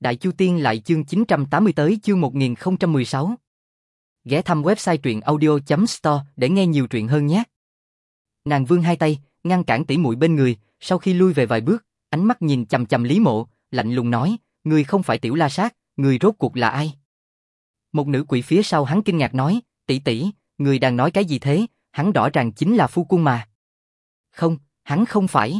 Đại Chu Tiên lại chương 980 tới chương 1016. Ghé thăm website truyệnaudio.store để nghe nhiều truyện hơn nhé. Nàng vươn hai tay, ngăn cản tỷ muội bên người, sau khi lui về vài bước, ánh mắt nhìn chằm chằm Lý Mộ, lạnh lùng nói, ngươi không phải Tiểu La Sát, ngươi rốt cuộc là ai? Một nữ quỷ phía sau hắn kinh ngạc nói, tỷ tỷ, ngươi đang nói cái gì thế, hắn rõ ràng chính là phu quân mà. Không, hắn không phải.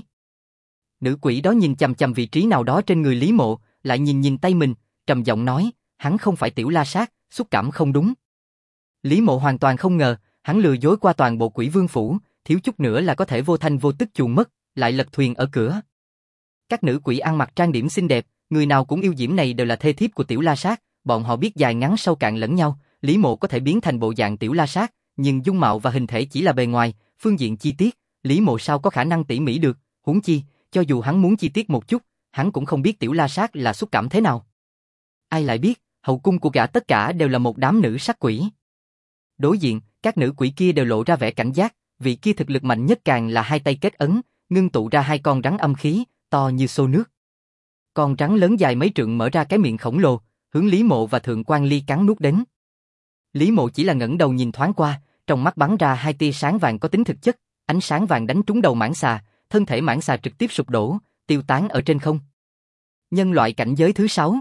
Nữ quỷ đó nhìn chằm chằm vị trí nào đó trên người Lý Mộ, lại nhìn tay mình, trầm giọng nói, hắn không phải Tiểu La Sát, xúc cảm không đúng. Lý Mộ hoàn toàn không ngờ, hắn lừa dối qua toàn bộ Quỷ Vương phủ, thiếu chút nữa là có thể vô thanh vô tức chuồn mất, lại lật thuyền ở cửa. Các nữ quỷ ăn mặc trang điểm xinh đẹp, người nào cũng yêu diễm này đều là thê thiếp của Tiểu La Sát, bọn họ biết dài ngắn sâu cạn lẫn nhau, Lý Mộ có thể biến thành bộ dạng Tiểu La Sát, nhưng dung mạo và hình thể chỉ là bề ngoài, phương diện chi tiết, Lý Mộ sao có khả năng tỉ mỉ được, huống chi, cho dù hắn muốn chi tiết một chút, hắn cũng không biết Tiểu La Sát là xúc cảm thế nào. Ai lại biết, hậu cung của gã tất cả đều là một đám nữ sát quỷ. Đối diện, các nữ quỷ kia đều lộ ra vẻ cảnh giác, vị kia thực lực mạnh nhất càng là hai tay kết ấn, ngưng tụ ra hai con rắn âm khí, to như xô nước. Con rắn lớn dài mấy trượng mở ra cái miệng khổng lồ, hướng Lý Mộ và Thượng Quan Ly cắn nuốt đến. Lý Mộ chỉ là ngẩng đầu nhìn thoáng qua, trong mắt bắn ra hai tia sáng vàng có tính thực chất, ánh sáng vàng đánh trúng đầu mãng xà, thân thể mãng xà trực tiếp sụp đổ, tiêu tán ở trên không. Nhân loại cảnh giới thứ 6.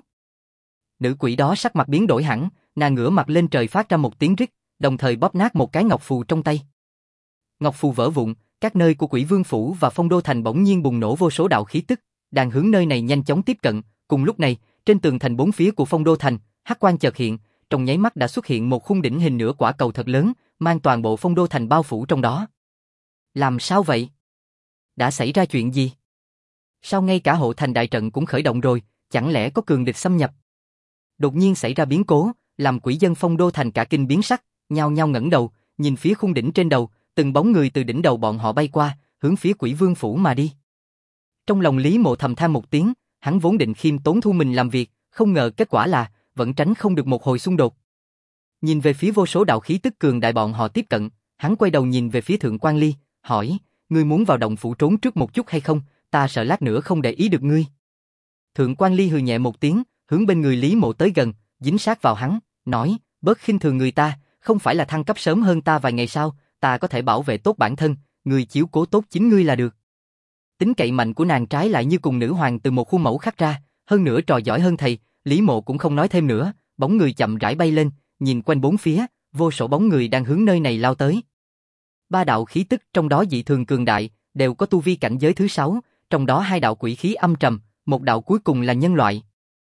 Nữ quỷ đó sắc mặt biến đổi hẳn, nàng ngửa mặt lên trời phát ra một tiếng rít, đồng thời bóp nát một cái ngọc phù trong tay. Ngọc phù vỡ vụn, các nơi của Quỷ Vương phủ và Phong Đô thành bỗng nhiên bùng nổ vô số đạo khí tức, đang hướng nơi này nhanh chóng tiếp cận. Cùng lúc này, trên tường thành bốn phía của Phong Đô thành, hắc quang chợt hiện, trong nháy mắt đã xuất hiện một khung đỉnh hình nửa quả cầu thật lớn, mang toàn bộ Phong Đô thành bao phủ trong đó. Làm sao vậy? Đã xảy ra chuyện gì? Sao ngay cả hộ thành đại trận cũng khởi động rồi, chẳng lẽ có cường địch xâm nhập? Đột nhiên xảy ra biến cố, làm quỷ dân Phong Đô thành cả kinh biến sắc, nhao nhao ngẩng đầu, nhìn phía khung đỉnh trên đầu, từng bóng người từ đỉnh đầu bọn họ bay qua, hướng phía Quỷ Vương phủ mà đi. Trong lòng Lý Mộ thầm than một tiếng, hắn vốn định khiêm tốn thu mình làm việc, không ngờ kết quả là vẫn tránh không được một hồi xung đột. Nhìn về phía vô số đạo khí tức cường đại bọn họ tiếp cận, hắn quay đầu nhìn về phía Thượng Quan Ly, hỏi, ngươi muốn vào động phủ trốn trước một chút hay không, ta sợ lát nữa không để ý được ngươi. Thượng Quan Ly hừ nhẹ một tiếng, hướng bên người Lý Mộ tới gần, dính sát vào hắn, nói, bớt khinh thường người ta, không phải là thăng cấp sớm hơn ta vài ngày sao, ta có thể bảo vệ tốt bản thân, ngươi chiếu cố tốt chính ngươi là được. Tính cậy mạnh của nàng trái lại như cùng nữ hoàng từ một khuôn mẫu khắc ra, hơn nữa trò giỏi hơn thầy, Lý Mộ cũng không nói thêm nữa, bóng người chậm rãi bay lên, nhìn quanh bốn phía, vô số bóng người đang hướng nơi này lao tới. Ba đạo khí tức trong đó dị thường cường đại, đều có tu vi cảnh giới thứ 6, trong đó hai đạo quỷ khí âm trầm, một đạo cuối cùng là nhân loại.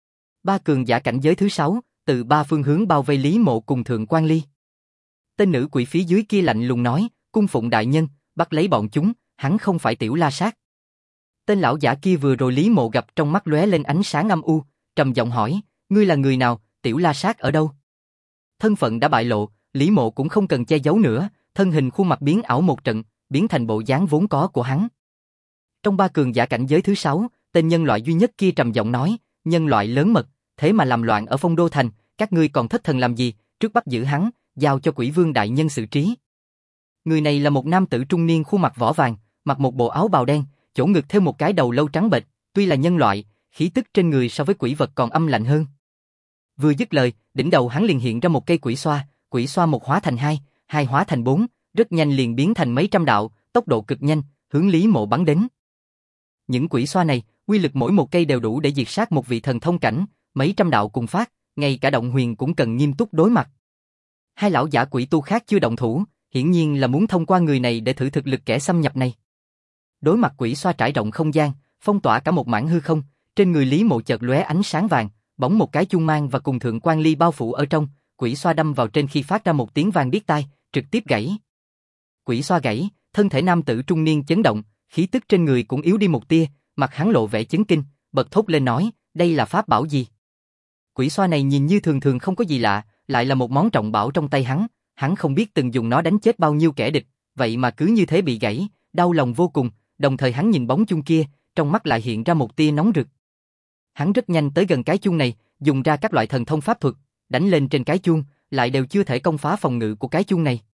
Ba cường giả cảnh giới thứ 6, từ ba phương hướng bao vây Lý Mộ cùng Thượng Quan Ly. Tên nữ quỷ phía dưới kia lạnh lùng nói, cung phụng đại nhân, bắt lấy bọn chúng, hắn không phải Tiểu La Sát. Tên lão giả kia vừa rồi Lý Mộ gặp trong mắt lóe lên ánh sáng âm u, trầm giọng hỏi, ngươi là người nào, Tiểu La Sát ở đâu? Thân phận đã bại lộ, Lý Mộ cũng không cần che giấu nữa, thân hình khuôn mặt biến ảo một trận, biến thành bộ dáng vốn có của hắn. Trong ba cường giả cảnh giới thứ 6, tên nhân loại duy nhất kia trầm giọng nói, nhân loại lớn mật, thế mà làm loạn ở Phong Đô thành, các ngươi còn thất thần làm gì, trước bắt giữ hắn, giao cho Quỷ Vương đại nhân xử trí. Người này là một nam tử trung niên khuôn mặt vỏ vàng, mặc một bộ áo bào đen, chỗ ngực thêu một cái đầu lâu trắng bệch, tuy là nhân loại, khí tức trên người so với quỷ vật còn âm lạnh hơn. Vừa dứt lời, đỉnh đầu hắn liền hiện ra một cây quỷ xoa một hóa thành hai, hai hóa thành 4, rất nhanh liền biến thành mấy trăm đạo, tốc độ cực nhanh, hướng Lý Mộ bắn đến. Những quỷ xoa này, uy lực mỗi một cây đều đủ để diệt sát một vị thần thông cảnh, mấy trăm đạo cùng phát, ngay cả động huyền cũng cần nghiêm túc đối mặt. Hai lão giả quỷ tu khác chưa động thủ, hiển nhiên là muốn thông qua người này để thử thực lực kẻ xâm nhập này. Đối mặt quỷ xoa trải rộng không gian, phong tỏa cả một mảng hư không, trên người Lý Mộ chợt lóe ánh sáng vàng, bỗng một cái chuông mang và cùng Thượng Quan Ly bao phủ ở trong, quỷ xoa đâm vào trên khi phát ra một tiếng vang điếc tai, trực tiếp gãy. Quỷ xoa gãy, thân thể nam tử trung niên chấn động, khí tức trên người cũng yếu đi một tia, mặt hắn lộ vẻ chấn kinh, bật thốt lên nói, đây là pháp bảo gì? Quỷ xoa này nhìn như thường thường không có gì lạ, lại là một món trọng bảo trong tay hắn không biết từng dùng nó đánh chết bao nhiêu kẻ địch, vậy mà cứ như thế bị gãy, đau lòng vô cùng, đồng thời hắn nhìn bóng chuông kia, trong mắt lại hiện ra một tia nóng rực. Hắn rất nhanh tới gần cái chuông này, dùng ra các loại thần thông pháp thuật, đánh lên trên cái chuông, lại đều chưa thể công phá phòng ngự của cái chuông này.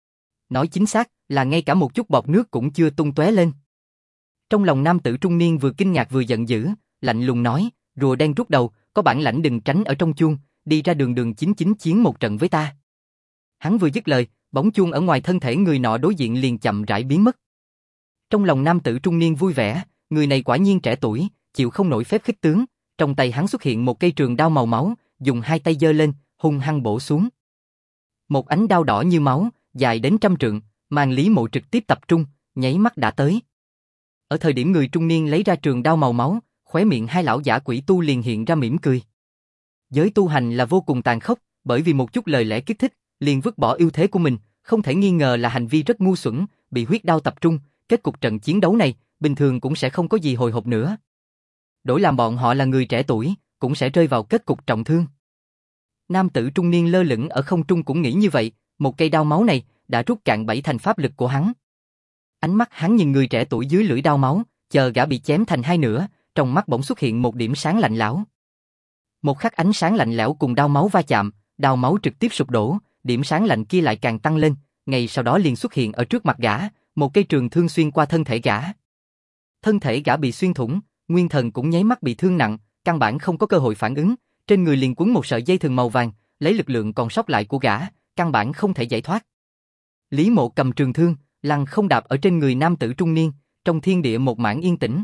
Nói chính xác là ngay cả một chút bọt nước cũng chưa tung tóe lên. Trong lòng nam tử trung niên vừa kinh ngạc vừa giận dữ, lạnh lùng nói, rùa đen rút đầu, có bản lãnh đừng tránh ở trong chuông, đi ra đường đường chính chính chiến một trận với ta. Hắn vừa dứt lời, bóng chuông ở ngoài thân thể người nọ đối diện liền chậm rãi biến mất. Trong lòng nam tử trung niên vui vẻ, người này quả nhiên trẻ tuổi, chịu không nổi phép khích tướng, trong tay hắn xuất hiện một cây trường đao màu máu, dùng hai tay giơ lên, hung hăng bổ xuống. Một ánh đao đỏ như máu, dài đến 100 trượng, mang Lý Mộ trực tiếp tập trung, nháy mắt đã tới. Ở thời điểm người trung niên lấy ra trường đao màu máu, khóe miệng hai lão giả quỷ tu liền hiện ra mỉm cười. Giới tu hành là vô cùng tàn khốc, bởi vì một chút lời lẽ kích thích, liền vứt bỏ ưu thế của mình, không thể nghi ngờ là hành vi rất ngu xuẩn, bị huyết đao tập trung, kết cục trận chiến đấu này, bình thường cũng sẽ không có gì hồi hộp nữa. Đổi làm bọn họ là người trẻ tuổi, cũng sẽ rơi vào kết cục trọng thương. Nam tử trung niên lơ lửng ở không trung cũng nghĩ như vậy, một cây đao máu này đã rút cạn 7 thành pháp lực của hắn. Ánh mắt hắn nhìn người trẻ tuổi dưới lưỡi đao máu, chờ gã bị chém thành hai nửa, trong mắt bỗng xuất hiện một điểm sáng lạnh lẽo. Một khắc ánh sáng lạnh lẽo cùng đao máu va chạm, đao máu trực tiếp sụp đổ, điểm sáng lạnh kia lại càng tăng lên, ngay sau đó liền xuất hiện ở trước mặt gã, một cây trường thương xuyên qua thân thể gã. Thân thể gã bị xuyên thủng, nguyên thần cũng nháy mắt bị thương nặng, căn bản không có cơ hội phản ứng, trên người liền quấn một sợi dây thừng màu vàng, lấy lực lượng còn sót lại của gã, căn bản không thể giải thoát. Lý Mộ cầm trường thương, lăng không đạp ở trên người nam tử trung niên, trong thiên địa một mảng yên tĩnh.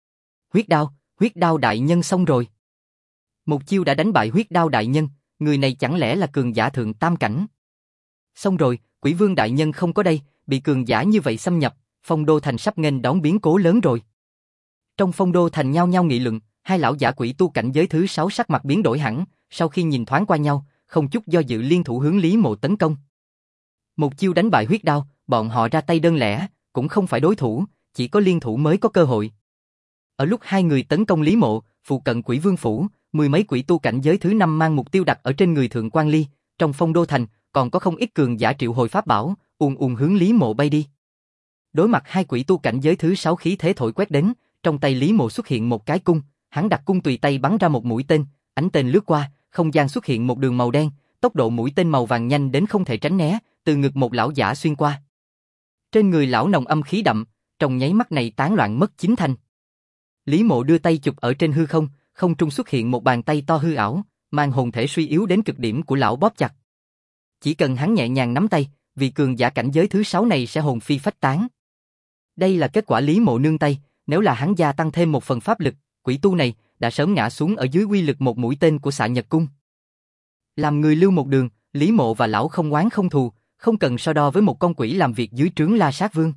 Huyết đao đại nhân xong rồi. Một chiêu đã đánh bại huyết đao đại nhân, người này chẳng lẽ là cường giả thượng tam cảnh? Xong rồi, Quỷ Vương đại nhân không có đây, bị cường giả như vậy xâm nhập, Phong Đô Thành sắp nghênh đón biến cố lớn rồi. Trong Phong Đô Thành nhao nhao nghị luận, hai lão giả quỷ tu cảnh giới thứ 6 sắc mặt biến đổi hẳn, sau khi nhìn thoáng qua nhau, không chút do dự liên thủ hướng Lý Mộ tấn công. Một chiêu đánh bại huyết đao, bọn họ ra tay đơn lẻ, cũng không phải đối thủ, chỉ có liên thủ mới có cơ hội. Ở lúc hai người tấn công Lý Mộ, phụ cận Quỷ Vương phủ, mười mấy quỷ tu cảnh giới thứ 5 mang mục tiêu đặt ở trên người Thượng Quan Ly, trong Phong Đô Thành còn có không ít cường giả triệu hồi pháp bảo, ùn ùn hướng Lý Mộ bay đi. Đối mặt hai quỷ tu cảnh giới thứ 6 khí thế thổi quét đến, trong tay Lý Mộ xuất hiện một cái cung, hắn đặt cung tùy tay bắn ra một mũi tên, ánh tên lướt qua, không gian xuất hiện một đường màu đen, tốc độ mũi tên màu vàng nhanh đến không thể tránh né, từ ngực một lão giả xuyên qua. Trên người lão nồng âm khí đậm, trong nháy mắt này tán loạn mất 9 thành. Lý Mộ đưa tay chụp ở trên hư không, không trung xuất hiện một bàn tay to hư ảo, mang hồn thể suy yếu đến cực điểm của lão bóp chặt. Chỉ cần hắn nhẹ nhàng nắm tay, vị cường giả cảnh giới thứ 6 này sẽ hồn phi phách tán. Đây là kết quả Lý Mộ nương tay, nếu là hắn gia tăng thêm một phần pháp lực, quỷ tu này đã sớm ngã xuống ở dưới uy lực một mũi tên của Xạ Nhật Cung. Làm người lưu một đường, Lý Mộ và lão không oán không thù, không cần so đo với một con quỷ làm việc dưới trướng La Sát Vương.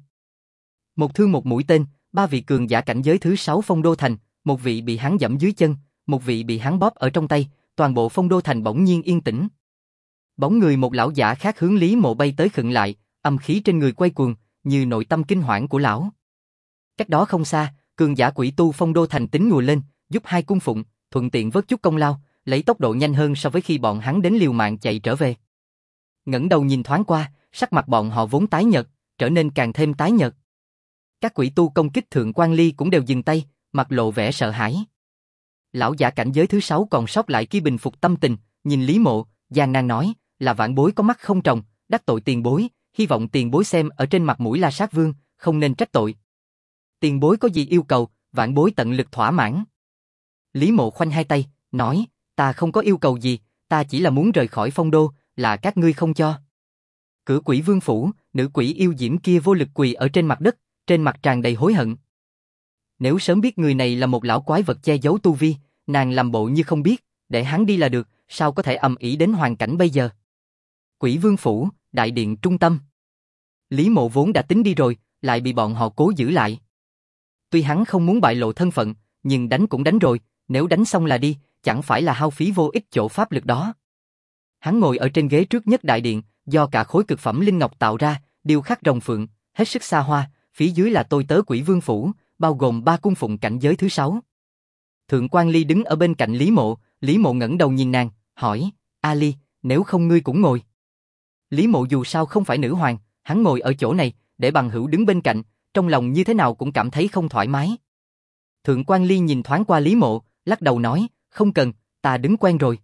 Một thương một mũi tên, ba vị cường giả cảnh giới thứ 6 Phong Đô Thành, một vị bị hắn giẫm dưới chân, một vị bị hắn bóp ở trong tay, toàn bộ Phong Đô Thành bỗng nhiên yên tĩnh. Bóng người một lão giả khác hướng Lý Mộ bay tới khựng lại, âm khí trên người quay cuồng, như nội tâm kinh hoảng của lão. Cách đó không xa, cường giả quỷ tu Phong Đô Thành tính ngùa lên, giúp hai cung phụng, thuận tiện vớt chút công lao, lấy tốc độ nhanh hơn so với khi bọn hắn đến liều mạng chạy trở về. Ngẩng đầu nhìn thoáng qua, sắc mặt bọn họ vốn tái nhợt, trở nên càng thêm tái nhợt. Các quỷ tu công kích Thượng Quan Ly cũng đều dừng tay, mặt lộ vẻ sợ hãi. Lão giả cảnh giới thứ 6 còn sót lại kia bình phục tâm tình, nhìn Lý Mộ, gian nan nói, là vãn bối có mắt không tròng, đắc tội tiền bối, hy vọng tiền bối xem ở trên mặt mũi La Sát Vương, không nên trách tội. Tiền bối có gì yêu cầu, vãn bối tận lực thỏa mãn. Lý Mộ khoanh hai tay, nói, ta không có yêu cầu gì, ta chỉ là muốn rời khỏi Phong Đô, là các ngươi không cho. Cửa Quỷ Vương phủ, nữ quỷ yêu diễm kia vô lực quỳ ở trên mặt đất, trên mặt tràn đầy hối hận. Nếu sớm biết người này là một lão quái vật che giấu tu vi, nàng làm bộ như không biết, để hắn đi là được, sao có thể ầm ĩ đến hoàn cảnh bây giờ. Quỷ Vương phủ, đại điện trung tâm. Lý Mộ vốn đã tính đi rồi, lại bị bọn họ cố giữ lại. Tuy hắn không muốn bại lộ thân phận, nhưng đánh cũng đánh rồi, nếu đánh xong là đi, chẳng phải là hao phí vô ích chỗ pháp lực đó. Hắn ngồi ở trên ghế trước nhất đại điện, do cả khối cực phẩm linh ngọc tạo ra, điêu khắc rồng phượng, hết sức xa hoa, phía dưới là tôi tớ Quỷ Vương phủ, bao gồm 3 cung phụng cảnh giới thứ 6. Thượng Quan Ly đứng ở bên cạnh Lý Mộ ngẩng đầu nhìn nàng, hỏi, A Ly, nếu không ngươi cũng ngồi. Lý Mộ dù sao không phải nữ hoàng, hắn ngồi ở chỗ này, để bằng hữu đứng bên cạnh, trong lòng như thế nào cũng cảm thấy không thoải mái. Thượng Quan Ly nhìn thoáng qua Lý Mộ, lắc đầu nói, không cần, ta đứng quen rồi.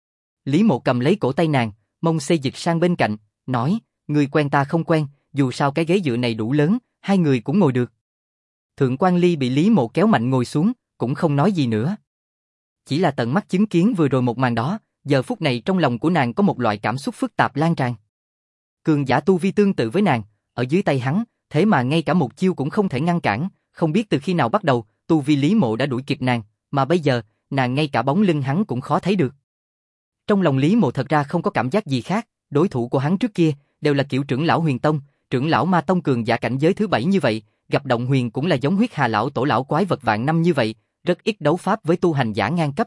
Lý Mộ cầm lấy cổ tay nàng, mông xê dịch sang bên cạnh, nói, ngươi quen ta không quen, dù sao cái ghế dựa này đủ lớn, hai người cũng ngồi được. Thượng Quan Ly bị Lý Mộ kéo mạnh ngồi xuống, cũng không nói gì nữa. Chỉ là tận mắt chứng kiến vừa rồi một màn đó, giờ phút này trong lòng của nàng có một loại cảm xúc phức tạp lan tràn. Cường giả tu vi tương tự với nàng, ở dưới tay hắn, thế mà ngay cả một chiêu cũng không thể ngăn cản, không biết từ khi nào bắt đầu, tu vi Lý Mộ đã đuổi kịp nàng, mà bây giờ, nàng ngay cả bóng lưng hắn cũng khó thấy được. Trong lòng Lý Mộ thật ra không có cảm giác gì khác, đối thủ của hắn trước kia đều là kiểu trưởng lão Huyền Tông, trưởng lão Ma Tông cường giả cảnh giới thứ 7 như vậy, gặp Động Huyền cũng là giống Huyết Hà lão tổ lão quái vật vạn năm như vậy, rất ít đấu pháp với tu hành giả ngang cấp.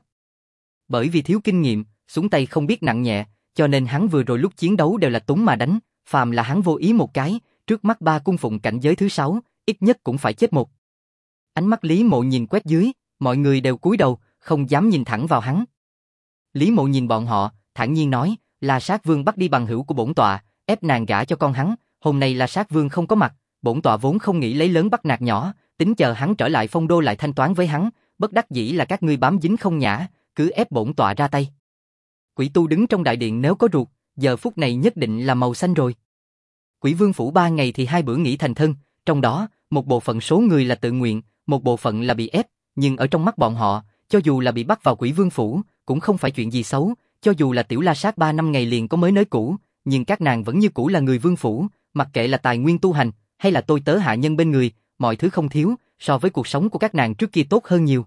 Bởi vì thiếu kinh nghiệm, xuống tay không biết nặng nhẹ, cho nên hắn vừa rồi lúc chiến đấu đều là túng mà đánh, phàm là hắn vô ý một cái, trước mắt ba cung phụng cảnh giới thứ 6, ít nhất cũng phải chết một. Ánh mắt Lý Mộ nhìn quét dưới, mọi người đều cúi đầu, không dám nhìn thẳng vào hắn. Lý Mộ nhìn bọn họ, thản nhiên nói, La Sát Vương bắt đi bằng hữu của bổn tọa, ép nàng gả cho con hắn, hôm nay La Sát Vương không có mặt, bổn tọa vốn không nghĩ lấy lớn bắt nạt nhỏ, tính chờ hắn trở lại Phong Đô lại thanh toán với hắn, bất đắc dĩ là các ngươi bám dính không nhã, cứ ép bổn tọa ra tay. Quỷ tu đứng trong đại điện nếu có ruột, giờ phút này nhất định là màu xanh rồi. Quỷ Vương phủ 3 ngày thì 2 bữa nghỉ thành thân, trong đó, một bộ phận số người là tự nguyện, một bộ phận là bị ép, nhưng ở trong mắt bọn họ, cho dù là bị bắt vào Quỷ Vương phủ, cũng không phải chuyện gì xấu, cho dù là tiểu La Sát 3 năm ngày liền có mới nới cũ, nhưng các nàng vẫn như cũ là người vương phủ, mặc kệ là tài nguyên tu hành, hay là tôi tớ hạ nhân bên người, mọi thứ không thiếu, so với cuộc sống của các nàng trước kia tốt hơn nhiều.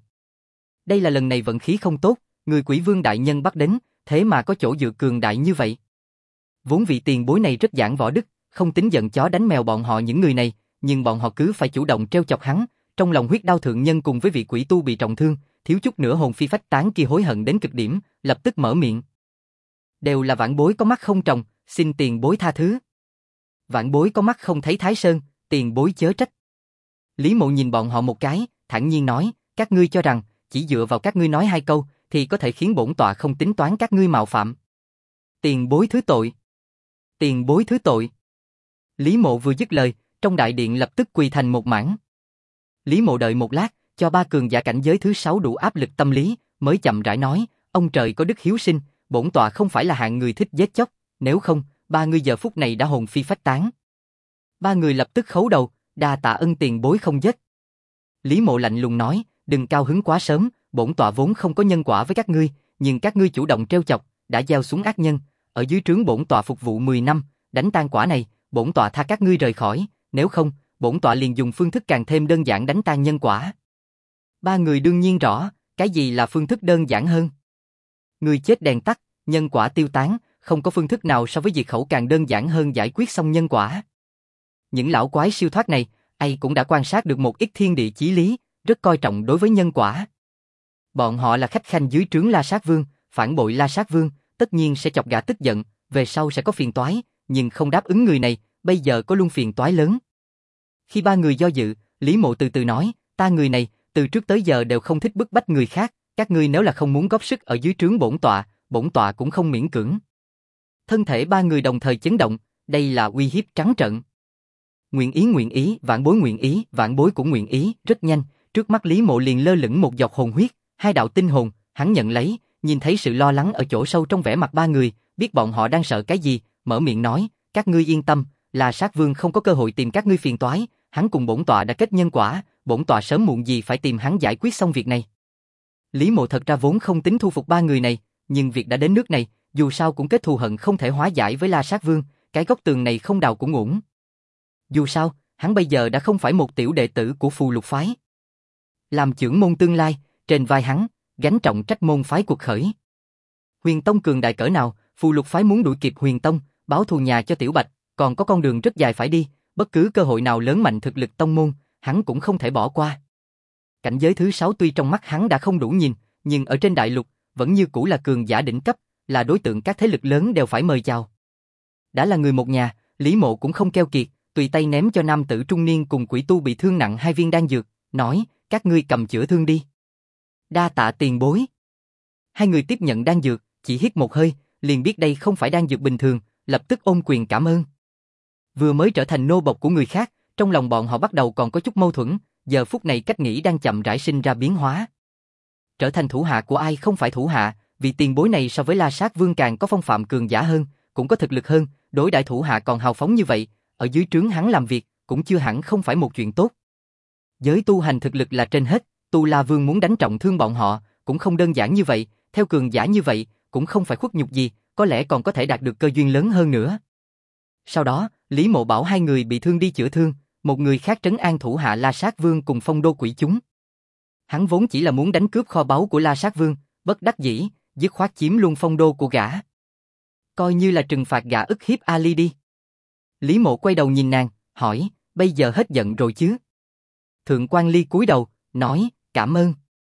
Đây là lần này vận khí không tốt, người Quỷ Vương đại nhân bắt đến, thế mà có chỗ dựa cường đại như vậy. Vốn vị tiền bối này rất giảng võ đức, không tính giận chó đánh mèo bọn họ những người này, nhưng bọn họ cứ phải chủ động treo chọc hắn, trong lòng huyết đao thượng nhân cùng với vị quỷ tu bị trọng thương, thiếu chút nữa hồn phi phách tán kia hối hận đến cực điểm, lập tức mở miệng. Đều là vãn bối có mắt không tròng, xin tiền bối tha thứ. Vãn bối có mắt không thấy Thái Sơn, tiền bối chớ trách. Lý Mộ nhìn bọn họ một cái, thản nhiên nói, các ngươi cho rằng, chỉ dựa vào các ngươi nói 2 câu, thì có thể khiến bổn tọa không tính toán các ngươi mạo phạm. Tiền bối thứ tội. Tiền bối thứ tội. Lý Mộ vừa dứt lời, trong đại điện lập tức quỳ thành một mảng. Lý Mộ đợi một lát, cho 3 cường giả cảnh giới thứ 6 đủ áp lực tâm lý, mới chậm rãi nói, ông trời có đức hiếu sinh, bổn tọa không phải là hạng người thích giết chóc, nếu không, 3 người giờ phút này đã hồn phi phách tán. 3 người lập tức khấu đầu, đa tạ ân tiền bối không giết. Lý Mộ lạnh lùng nói, đừng cao hứng quá sớm, bổn tọa vốn không có nhân quả với các ngươi, nhưng các ngươi chủ động trêu chọc, đã gieo xuống ác nhân, ở dưới trướng bổn tọa phục vụ 10 năm, đánh tan quả này, bổn tọa tha các ngươi rời khỏi, nếu không, bổn tọa liền dùng phương thức càng thêm đơn giản đánh tan nhân quả. 3 người đương nhiên rõ, cái gì là phương thức đơn giản hơn. Người chết đèn tắt, nhân quả tiêu tán, không có phương thức nào so với diệt khẩu càng đơn giản hơn giải quyết xong nhân quả. Những lão quái siêu thoát này, ai cũng đã quan sát được một ít thiên địa chí lý, rất coi trọng đối với nhân quả. Bọn họ là khách khanh dưới trướng La Sát Vương, phản bội La Sát Vương, tất nhiên sẽ chọc gã tức giận, về sau sẽ có phiền toái, nhưng không đáp ứng người này, bây giờ có luôn phiền toái lớn. Khi 3 người do dự, Lý Mộ từ từ nói, ta người này, từ trước tới giờ đều không thích bức bách người khác, các ngươi nếu là không muốn góp sức ở dưới trướng bổn tọa cũng không miễn cưỡng. Thân thể 3 người đồng thời chấn động, đây là uy hiếp trắng trợn. Nguyện ý, vãn bối cũng nguyện ý, rất nhanh, trước mắt Lý Mộ liền lơ lửng một giọt hồn huyết, 2 đạo tinh hồn, hắn nhận lấy, nhìn thấy sự lo lắng ở chỗ sâu trong vẻ mặt 3 người, biết bọn họ đang sợ cái gì, mở miệng nói, các ngươi yên tâm, là Sát Vương không có cơ hội tìm các ngươi phiền toái, hắn cùng bổn tọa đã kết nhân quả, bổn tọa sớm muộn gì phải tìm hắn giải quyết xong việc này. Lý Mộ thật ra vốn không tính thu phục 3 người này, nhưng việc đã đến nước này, dù sao cũng kết thù hận không thể hóa giải với La Sát Vương, cái gốc tường này không đào cũng uổng. Dù sao, hắn bây giờ đã không phải một tiểu đệ tử của Phù Lục phái. Làm trưởng môn tương lai, trên vai hắn, gánh trọng trách môn phái cuộc khởi. Huyền Tông cường đại cỡ nào, Phù Lục phái muốn đuổi kịp Huyền Tông, báo thù nhà cho Tiểu Bạch, còn có con đường rất dài phải đi, bất cứ cơ hội nào lớn mạnh thực lực tông môn, hắn cũng không thể bỏ qua. Cảnh giới thứ 6 tuy trong mắt hắn đã không đủ nhìn, nhưng ở trên đại lục, vẫn như cũ là cường giả đỉnh cấp, là đối tượng các thế lực lớn đều phải mời chào. Đã là người một nhà, Lý Mộ cũng không keo kiệt, tùy tay ném cho nam tử trung niên cùng quỷ tu bị thương nặng 2 viên đan dược, nói, các ngươi cầm chữa thương đi. Đa tạ tiền bối. 2 người tiếp nhận đan dược, chỉ hít một hơi, liền biết đây không phải đan dược bình thường, lập tức ôm quyền cảm ơn. Vừa mới trở thành nô bộc của người khác, trong lòng bọn họ bắt đầu còn có chút mâu thuẫn, giờ phút này cách nghĩ đang chậm rãi sinh ra biến hóa. Trở thành thủ hạ của ai không phải thủ hạ, vì tiền bối này so với La Sát Vương càng có phong phạm cường giả hơn, cũng có thực lực hơn, đối đãi thủ hạ còn hào phóng như vậy, ở dưới trướng hắn làm việc, cũng chưa hẳn không phải một chuyện tốt. Giới tu hành thực lực là trên hết, Tu La Vương muốn đánh trọng thương bọn họ, cũng không đơn giản như vậy, theo cường giả như vậy, cũng không phải khuất nhục gì, có lẽ còn có thể đạt được cơ duyên lớn hơn nữa. Sau đó, Lý Mộ bảo hai người bị thương đi chữa thương, một người khác trấn an thủ hạ La Sát Vương cùng Phong Đô Quỷ chúng. Hắn vốn chỉ là muốn đánh cướp kho báu của La Sát Vương, bất đắc dĩ, dứt khoát chiếm luôn phong đô của gã. Coi như là trừng phạt gã ức hiếp Ali đi. Lý Mộ quay đầu nhìn nàng, hỏi, bây giờ hết giận rồi chứ? Thượng quan Ly cúi đầu, nói, cảm ơn.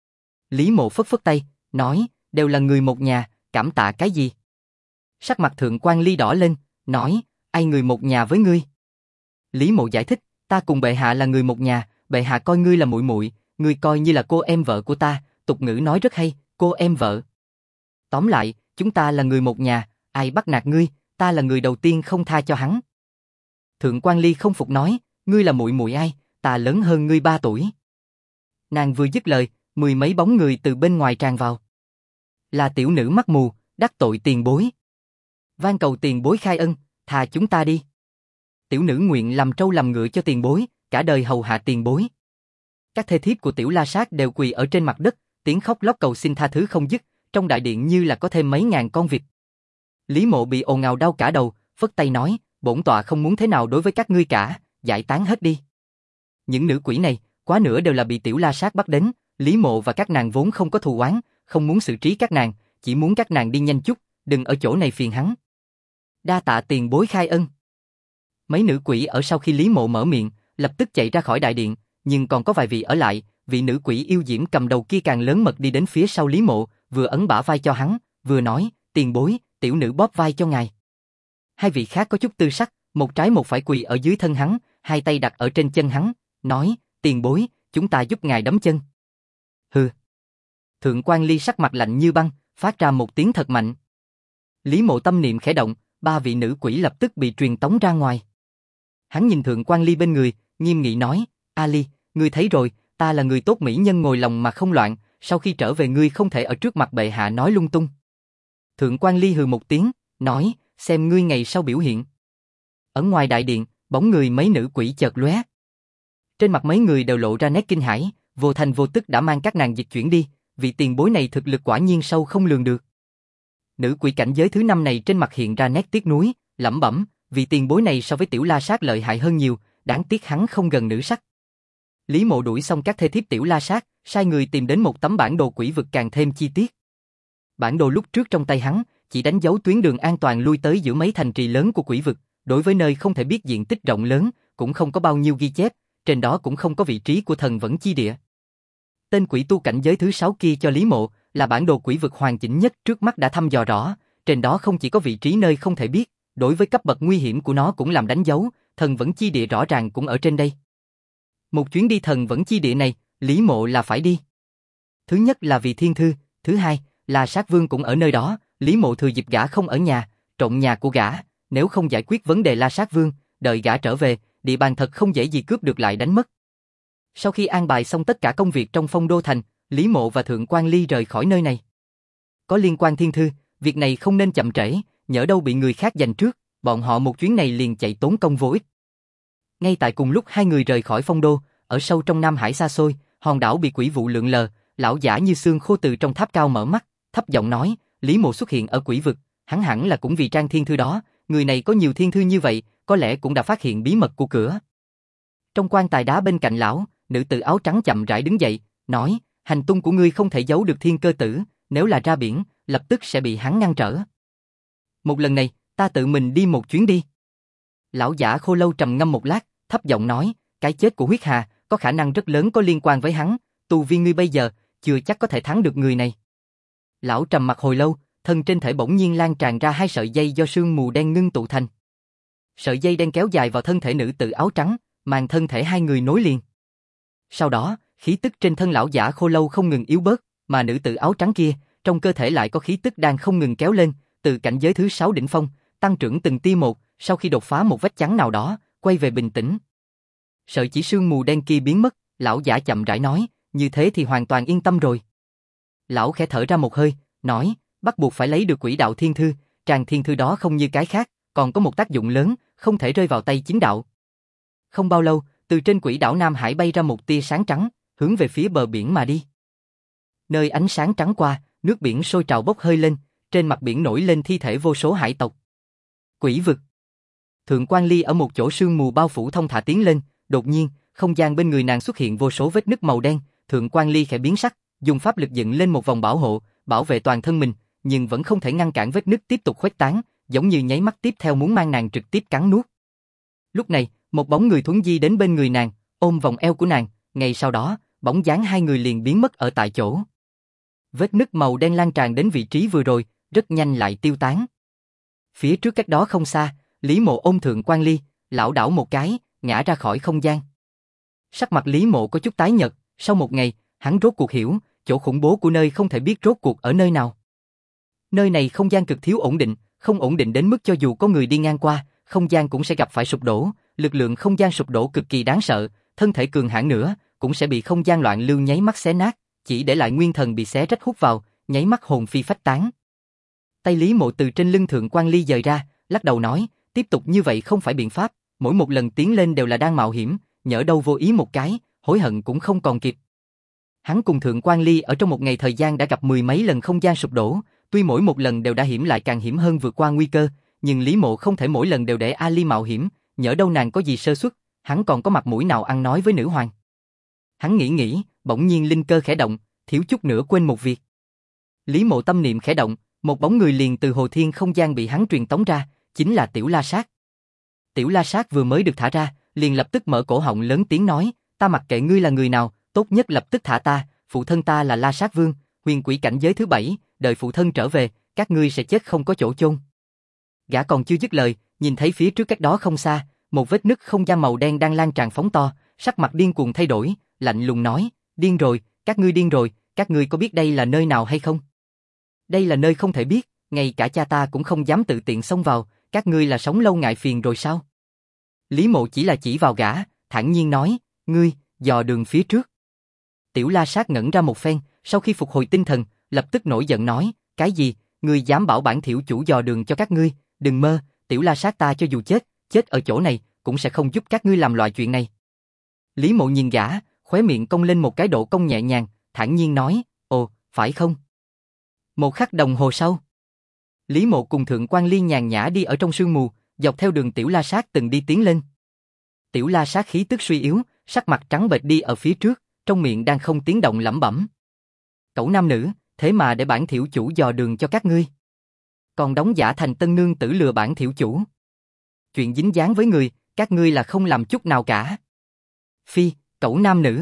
Lý Mộ phất phất tay, nói, đều là người một nhà, cảm tạ cái gì? Sắc mặt Thượng quan Ly đỏ lên, nói, ai người một nhà với ngươi? Lý Mộ giải thích, ta cùng bệ hạ là người một nhà, bệ hạ coi ngươi là muội muội, ngươi coi như là cô em vợ của ta, tục ngữ nói rất hay, cô em vợ. Tóm lại, chúng ta là người một nhà, ai bắt nạt ngươi, ta là người đầu tiên không tha cho hắn. Thượng quan Ly không phục nói, ngươi là muội muội ai, ta lớn hơn ngươi 3 tuổi. Nàng vừa dứt lời, mười mấy bóng người từ bên ngoài tràn vào. Là tiểu nữ mắt mù, đắc tội tiền bối. Van cầu tiền bối khai ân, tha chúng ta đi. Tiểu nữ nguyện làm trâu làm ngựa cho tiền bối, cả đời hầu hạ tiền bối. Các thê thiếp của tiểu La Sát đều quỳ ở trên mặt đất, tiếng khóc lóc cầu xin tha thứ không dứt, trong đại điện như là có thêm mấy ngàn con vịt. Lý Mộ bị ồn ào đau cả đầu, phất tay nói, bổn tọa không muốn thế nào đối với các ngươi cả, giải tán hết đi. Những nữ quỷ này, quá nửa đều là bị tiểu La Sát bắt đến, Lý Mộ và các nàng vốn không có thù oán, không muốn xử trí các nàng, chỉ muốn các nàng đi nhanh chút, đừng ở chỗ này phiền hắn. Đa tạ tiền bối khai ân. Mấy nữ quỷ ở sau khi Lý Mộ mở miệng, lập tức chạy ra khỏi đại điện, nhưng còn có vài vị ở lại, vị nữ quỷ yêu diễm cầm đầu kia càng lớn mật đi đến phía sau Lý Mộ, vừa ấn bả vai cho hắn, vừa nói, tiền bối, tiểu nữ bóp vai cho ngài. Hai vị khác có chút tư sắc, một trái một phải quỳ ở dưới thân hắn, hai tay đặt ở trên chân hắn, nói, tiền bối, chúng ta giúp ngài đấm chân. Hừ. Thượng quan Ly sắc mặt lạnh như băng, phát ra một tiếng thật mạnh. Lý Mộ tâm niệm khẽ động, ba vị nữ quỷ lập tức bị truyền tống ra ngoài. Hắn nhìn Thượng quan Ly bên người, nghiêm nghị nói, Ali, ngươi thấy rồi, ta là người tốt mỹ nhân ngồi lòng mà không loạn, sau khi trở về ngươi không thể ở trước mặt bệ hạ nói lung tung. Thượng quan Ly hừ một tiếng, nói, xem ngươi ngày sau biểu hiện. Ở ngoài đại điện, bóng người mấy nữ quỷ chợt lóe. Trên mặt mấy người đều lộ ra nét kinh hãi, vô thành vô tức đã mang các nàng dịch chuyển đi, vị tiền bối này thực lực quả nhiên sâu không lường được. Nữ quỷ cảnh giới thứ 5 này trên mặt hiện ra nét tiếc nuối, lẩm bẩm, vị tiền bối này so với tiểu La Sát lợi hại hơn nhiều, đáng tiếc hắn không gần nữ sắc. Lý Mộ đuổi xong các thê thiếp tiểu La Sát, sai người tìm đến một tấm bản đồ quỷ vực càng thêm chi tiết. Bản đồ lúc trước trong tay hắn, chỉ đánh dấu tuyến đường an toàn lui tới giữa mấy thành trì lớn của quỷ vực, đối với nơi không thể biết diện tích rộng lớn, cũng không có bao nhiêu ghi chép, trên đó cũng không có vị trí của thần vẫn chi địa. Tên quỷ tu cảnh giới thứ 6 kia cho Lý Mộ, là bản đồ quỷ vực hoàn chỉnh nhất trước mắt đã thăm dò rõ, trên đó không chỉ có vị trí nơi không thể biết, đối với cấp bậc nguy hiểm của nó cũng làm đánh dấu, thần vẫn chi địa rõ ràng cũng ở trên đây. Một chuyến đi thần vẫn chi địa này, Lý Mộ là phải đi. Thứ nhất là vì thiên thư, thứ hai là sát vương cũng ở nơi đó, Lý Mộ thừa dịp gã không ở nhà, trộm nhà của gã, nếu không giải quyết vấn đề La Sát Vương, đợi gã trở về, địa bàn thật không dễ gì cướp được lại đánh mất. Sau khi an bài xong tất cả công việc trong Phong Đô Thành, Lý Mộ và Thượng quan Ly rời khỏi nơi này. Có liên quan thiên thư, việc này không nên chậm trễ, nhỡ đâu bị người khác giành trước, bọn họ một chuyến này liền chạy tốn công vô ích. Ngay tại cùng lúc hai người rời khỏi Phong Đô, ở sâu trong Nam Hải xa xôi, hòn đảo bị quỷ vụ lượn lờ, lão giả như xương khô từ trong tháp cao mở mắt, thấp giọng nói, Lý Mộ xuất hiện ở quỷ vực, hắn hẳn là cũng vì trang thiên thư đó, người này có nhiều thiên thư như vậy, có lẽ cũng đã phát hiện bí mật của cửa. Trong quan tài đá bên cạnh lão, nữ tử áo trắng chậm rãi đứng dậy, nói, hành tung của ngươi không thể giấu được thiên cơ tử, nếu là ra biển, lập tức sẽ bị hắn ngăn trở. Một lần này, ta tự mình đi một chuyến đi. Lão giả khô lâu trầm ngâm một lát, thấp giọng nói, cái chết của huyết hà, có khả năng rất lớn có liên quan với hắn, tu vi ngươi bây giờ, chưa chắc có thể thắng được người này. Lão trầm mặc hồi lâu, thân trên thể bỗng nhiên lan tràn ra 2 sợi dây do sương mù đen ngưng tụ thành. Sợi dây đen kéo dài vào thân thể nữ tử áo trắng, màn thân thể hai người nối liền. Sau đó, khí tức trên thân lão giả khô lâu không ngừng yếu bớt, mà nữ tử áo trắng kia, trong cơ thể lại có khí tức đang không ngừng kéo lên, từ cảnh giới thứ 6 đỉnh phong, tăng trưởng từng tia một, sau khi đột phá một vách chắn nào đó, quay về bình tĩnh. Sợi chỉ sương mù đen kia biến mất, lão giả chậm rãi nói, như thế thì hoàn toàn yên tâm rồi. Lão khẽ thở ra một hơi, nói, bắt buộc phải lấy được quỷ đạo thiên thư, tràng thiên thư đó không như cái khác, còn có một tác dụng lớn, không thể rơi vào tay chính đạo. Không bao lâu, từ trên quỷ đảo Nam Hải bay ra một tia sáng trắng, hướng về phía bờ biển mà đi. Nơi ánh sáng trắng qua, nước biển sôi trào bốc hơi lên, trên mặt biển nổi lên thi thể vô số hải tộc. Quỷ vực. Thượng quan Ly ở một chỗ sương mù bao phủ thông thả tiến lên, đột nhiên, không gian bên người nàng xuất hiện vô số vết nứt màu đen, Thượng quan Ly khẽ biến sắc, dùng pháp lực dựng lên một vòng bảo hộ, bảo vệ toàn thân mình, nhưng vẫn không thể ngăn cản vết nứt tiếp tục khuếch tán, giống như nháy mắt tiếp theo muốn mang nàng trực tiếp cắn nuốt. Lúc này, một bóng người thuấn di đến bên người nàng, ôm vòng eo của nàng, ngay sau đó, bóng dáng hai người liền biến mất ở tại chỗ. Vết nứt màu đen lan tràn đến vị trí vừa rồi, rất nhanh lại tiêu tán. Phía trước cách đó không xa, Lý Mộ ôm Thượng quan Ly, lảo đảo một cái, ngã ra khỏi không gian. Sắc mặt Lý Mộ có chút tái nhợt, sau một ngày, hắn rốt cuộc hiểu, chỗ khủng bố của nơi không thể biết rốt cuộc ở nơi nào. Nơi này không gian cực thiếu ổn định, không ổn định đến mức cho dù có người đi ngang qua, không gian cũng sẽ gặp phải sụp đổ, lực lượng không gian sụp đổ cực kỳ đáng sợ, thân thể cường hãn nữa, cũng sẽ bị không gian loạn lưu nháy mắt xé nát, chỉ để lại nguyên thần bị xé rách hút vào, nháy mắt hồn phi phách tán. Tay Lý Mộ từ trên lưng Thượng quan Ly dời ra, lắc đầu nói, tiếp tục như vậy không phải biện pháp, mỗi một lần tiến lên đều là đang mạo hiểm, nhỡ đâu vô ý một cái, hối hận cũng không còn kịp. Hắn cùng Thượng quan Ly ở trong một ngày thời gian đã gặp mười mấy lần không gian sụp đổ, tuy mỗi một lần đều đã hiểm lại càng hiểm hơn vượt qua nguy cơ, nhưng Lý Mộ không thể mỗi lần đều để Ali mạo hiểm, nhỡ đâu nàng có gì sơ suất, hắn còn có mặt mũi nào ăn nói với nữ hoàng. Hắn nghĩ, bỗng nhiên linh cơ khẽ động, thiếu chút nữa quên một việc. Lý Mộ tâm niệm khẽ động, một bóng người liền từ hồ thiên không gian bị hắn truyền tống ra, chính là Tiểu La Sát. Tiểu La Sát vừa mới được thả ra, liền lập tức mở cổ họng lớn tiếng nói, ta mặc kệ ngươi là người nào, tốt nhất lập tức thả ta, phụ thân ta là La Sát Vương, huyền quỷ cảnh giới thứ 7, đợi phụ thân trở về, các ngươi sẽ chết không có chỗ chôn. Gã còn chưa dứt lời, nhìn thấy phía trước cách đó không xa, một vết nứt không gian màu đen đang lan tràn phóng to, sắc mặt điên cuồng thay đổi, lạnh lùng nói, điên rồi, các ngươi điên rồi, các ngươi có biết đây là nơi nào hay không? Đây là nơi không thể biết, ngay cả cha ta cũng không dám tự tiện xông vào, các ngươi là sống lâu ngại phiền rồi sao? Lý Mộ chỉ là chỉ vào gã, thản nhiên nói, ngươi, dò đường phía trước. Tiểu La Sát ngẩn ra một phen, sau khi phục hồi tinh thần, lập tức nổi giận nói, cái gì, ngươi dám bảo bản thiểu chủ dò đường cho các ngươi, đừng mơ, Tiểu La Sát ta cho dù chết ở chỗ này, cũng sẽ không giúp các ngươi làm loại chuyện này. Lý Mộ nhìn gã, khóe miệng cong lên một cái độ cong nhẹ nhàng, thản nhiên nói, ồ, phải không? Một khắc đồng hồ sau, Lý Mộ cùng Thượng quan Ly nhàn nhã đi ở trong sương mù, dọc theo đường Tiểu La Sát từng đi tiến lên. Tiểu La Sát khí tức suy yếu, sắc mặt trắng bệch đi ở phía trước, trong miệng đang không tiếng động lẩm bẩm. Cẩu nam nữ, thế mà để bản thiểu chủ dò đường cho các ngươi. Còn đóng giả thành tân nương tử lừa bản thiểu chủ. Chuyện dính dáng với người, các ngươi là không làm chút nào cả. Phi, cẩu nam nữ.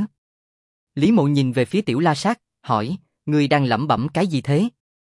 Lý Mộ nhìn về phía Tiểu La Sát, hỏi, ngươi đang lẩm bẩm cái gì thế?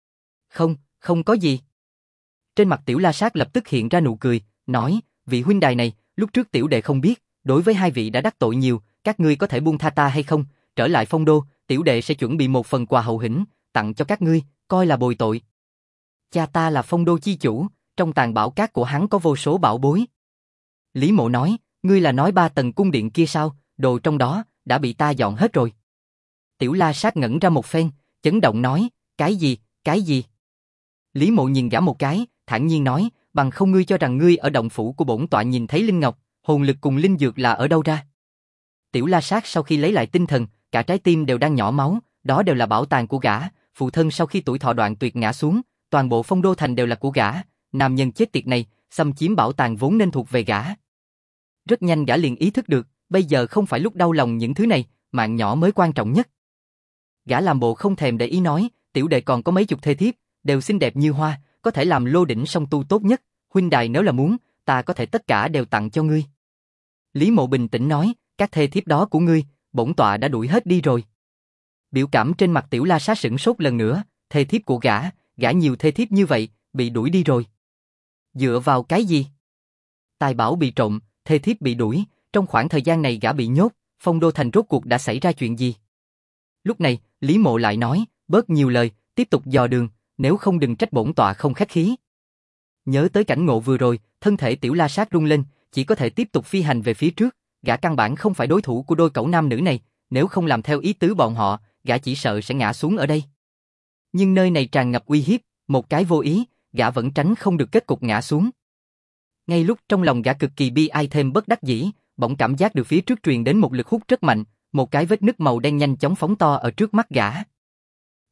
Không có gì. Trên mặt Tiểu La Sát lập tức hiện ra nụ cười, nói, vị huynh đài này, lúc trước tiểu đệ không biết, đối với hai vị đã đắc tội nhiều, các ngươi có thể buông tha ta hay không, trở lại Phong Đô, tiểu đệ sẽ chuẩn bị một phần quà hậu hĩnh, tặng cho các ngươi, coi là bồi tội. Cha ta là Phong Đô chi chủ, trong tàng bảo cát của hắn có vô số bảo bối. Lý Mộ nói, ngươi là nói 3 tầng cung điện kia sao, đồ trong đó, đã bị ta dọn hết rồi. Tiểu La Sát ngẩn ra một phen, chấn động nói, cái gì? Lý Mộ nhìn gã một cái, thản nhiên nói, bằng không ngươi cho rằng ngươi ở động phủ của bổn tọa nhìn thấy linh ngọc, hồn lực cùng linh dược là ở đâu ra? Tiểu La Sát sau khi lấy lại tinh thần, cả trái tim đều đang nhỏ máu, đó đều là bảo tàng của gã, phụ thân sau khi tuổi thọ đoạn tuyệt ngã xuống, toàn bộ Phong Đô thành đều là của gã, nam nhân chết tiệt này, xâm chiếm bảo tàng vốn nên thuộc về gã. Rất nhanh gã liền ý thức được, bây giờ không phải lúc đau lòng những thứ này, mạng nhỏ mới quan trọng nhất. Gã làm bộ không thèm để ý nói, tiểu đệ còn có mấy chục thê thiếp, đều xinh đẹp như hoa, có thể làm lô đỉnh song tu tốt nhất, huynh đài nếu là muốn, ta có thể tất cả đều tặng cho ngươi. Lý Mộ bình tĩnh nói, các thê thiếp đó của ngươi, bổn tọa đã đuổi hết đi rồi. Biểu cảm trên mặt Tiểu La Sát sửng sốt lần nữa, thê thiếp của gã nhiều thê thiếp như vậy, bị đuổi đi rồi. Dựa vào cái gì? Tài bảo bị trộm, thê thiếp bị đuổi, trong khoảng thời gian này gã bị nhốt, Phong Đô thành rốt cuộc đã xảy ra chuyện gì? Lúc này, Lý Mộ lại nói, bớt nhiều lời, tiếp tục dò đường, nếu không đừng trách bổn tọa không khách khí. Nhớ tới cảnh ngộ vừa rồi, thân thể Tiểu La Sát rung lên, chỉ có thể tiếp tục phi hành về phía trước, gã căn bản không phải đối thủ của đôi cẩu nam nữ này, nếu không làm theo ý tứ bọn họ, gã chỉ sợ sẽ ngã xuống ở đây. Nhưng nơi này tràn ngập uy hiếp, một cái vô ý, gã vẫn tránh không được kết cục ngã xuống. Ngay lúc trong lòng gã cực kỳ bi ai thêm bất đắc dĩ, bỗng cảm giác được phía trước truyền đến một lực hút rất mạnh, một cái vết nứt màu đen nhanh chóng phóng to ở trước mắt gã.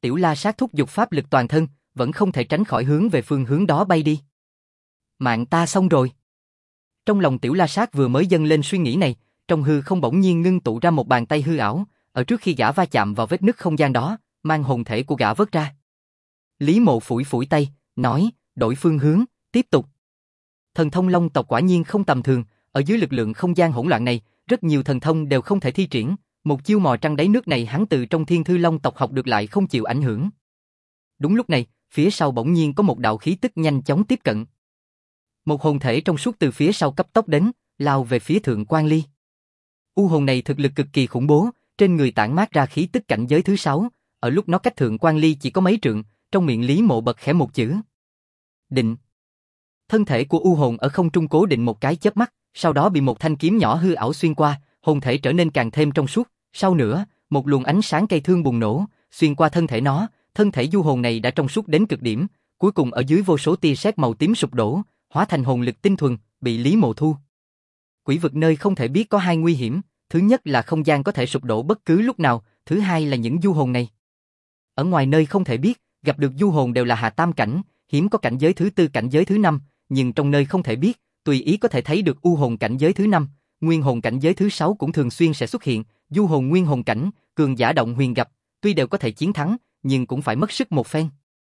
Tiểu La Sát thúc giục pháp lực toàn thân, vẫn không thể tránh khỏi hướng về phương hướng đó bay đi. Mạng ta xong rồi. Trong lòng Tiểu La Sát vừa mới dâng lên suy nghĩ này, trong hư không bỗng nhiên ngưng tụ ra một bàn tay hư ảo, ở trước khi gã va chạm vào vết nứt không gian đó, mang hồn thể của gã vớt ra. Lý Mộ phủi phủi tay, nói, đổi phương hướng, tiếp tục. Thần thông Long tộc quả nhiên không tầm thường, ở dưới lực lượng không gian hỗn loạn này, rất nhiều thần thông đều không thể thi triển, một chiêu mò trăng đáy nước này hắn từ trong Thiên Thư Long tộc học được lại không chịu ảnh hưởng. Đúng lúc này, phía sau bỗng nhiên có một đạo khí tức nhanh chóng tiếp cận. Một hồn thể trong suốt từ phía sau cấp tốc đến, lao về phía Thượng Quan Ly. U hồn này thực lực cực kỳ khủng bố, trên người tản mát ra khí tức cảnh giới thứ 6, ở lúc nó cách Thượng Quan Ly chỉ có mấy trượng, trong miệng Lý Mộ bật khẽ một chữ. Định. Thân thể của u hồn ở không trung cố định một cái chớp mắt, sau đó bị một thanh kiếm nhỏ hư ảo xuyên qua, hồn thể trở nên càng thêm trong suốt, sau nữa, một luồng ánh sáng cây thương bùng nổ, xuyên qua thân thể nó, thân thể du hồn này đã trong suốt đến cực điểm, cuối cùng ở dưới vô số tia sét màu tím sụp đổ, hóa thành hồn lực tinh thuần, bị Lý Mộ thu. Quỷ vực nơi không thể biết có hai nguy hiểm, thứ nhất là không gian có thể sụp đổ bất cứ lúc nào, thứ hai là những du hồn này. Ở ngoài nơi không thể biết, gặp được du hồn đều là hạ tam cảnh, hiếm có cảnh giới thứ tư cảnh giới thứ năm, nhưng trong nơi không thể biết, tùy ý có thể thấy được u hồn cảnh giới thứ 5, nguyên hồn cảnh giới thứ 6 cũng thường xuyên sẽ xuất hiện, du hồn nguyên hồn cảnh, cường giả động huyền gặp, tuy đều có thể chiến thắng, nhưng cũng phải mất sức một phen.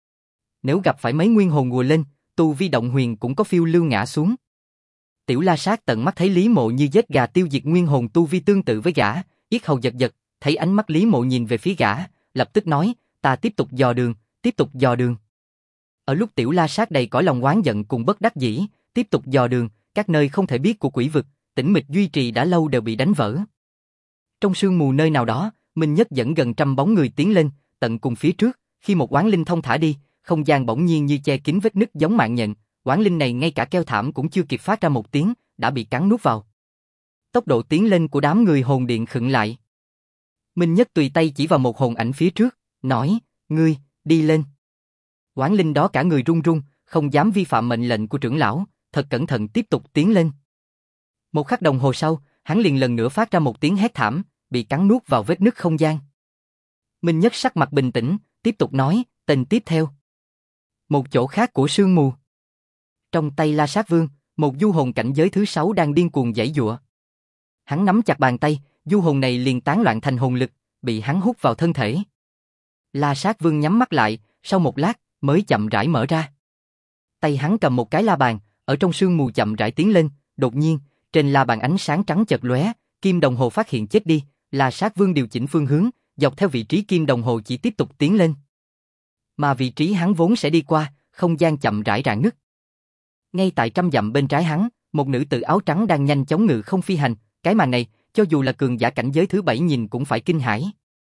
Nếu gặp phải mấy nguyên hồn ngùa lên, tu vi động huyền cũng có phiêu lưu ngã xuống. Tiểu La Sát tận mắt thấy Lý Mộ như giết gà tiêu diệt nguyên hồn tu vi tương tự với gã, yết hầu giật giật, thấy ánh mắt Lý Mộ nhìn về phía gã, lập tức nói, ta tiếp tục dò đường, tiếp tục dò đường. Ở lúc Tiểu La Sát đầy cõi lòng oán giận cùng bất đắc dĩ, tiếp tục dò đường, các nơi không thể biết của quỷ vực, tĩnh mịch duy trì đã lâu đều bị đánh vỡ. Trong sương mù nơi nào đó, Minh Nhất dẫn gần trăm bóng người tiến lên, tận cùng phía trước, khi một oán linh thông thả đi, không gian bỗng nhiên như che kín vết nứt giống mạng nhện, oán linh này ngay cả kêu thảm cũng chưa kịp phát ra một tiếng, đã bị cắn nuốt vào. Tốc độ tiến lên của đám người hồn điện khựng lại. Minh Nhất tùy tay chỉ vào một hồn ảnh phía trước, nói, ngươi, đi lên. Oán linh đó cả người run run, không dám vi phạm mệnh lệnh của trưởng lão, thật cẩn thận tiếp tục tiến lên. Một khắc đồng hồ sau, hắn liền lần nữa phát ra một tiếng hét thảm, bị cắn nuốt vào vết nứt không gian. Minh Nhất sắc mặt bình tĩnh, tiếp tục nói, tên tiếp theo. Một chỗ khác của sương mù. Trong tay La Sát Vương, một du hồn cảnh giới thứ 6 đang điên cuồng giãy giụa. Hắn nắm chặt bàn tay, du hồn này liền tán loạn thành hồn lực, bị hắn hút vào thân thể. La Sát Vương nhắm mắt lại, sau một lát, mới chậm rãi mở ra. Tay hắn cầm một cái la bàn, ở trong sương mù chậm rãi tiến lên, đột nhiên, trên la bàn ánh sáng trắng chợt lóe, kim đồng hồ phát hiện chết đi, La Sát Vương điều chỉnh phương hướng, dọc theo vị trí kim đồng hồ chỉ tiếp tục tiến lên. Mà vị trí hắn vốn sẽ đi qua, không gian chậm rãi rạn nứt. Ngay tại trăm dặm bên trái hắn, một nữ tử áo trắng đang nhanh chóng ngự không phi hành, cái màn này, cho dù là cường giả cảnh giới thứ 7 nhìn cũng phải kinh hãi.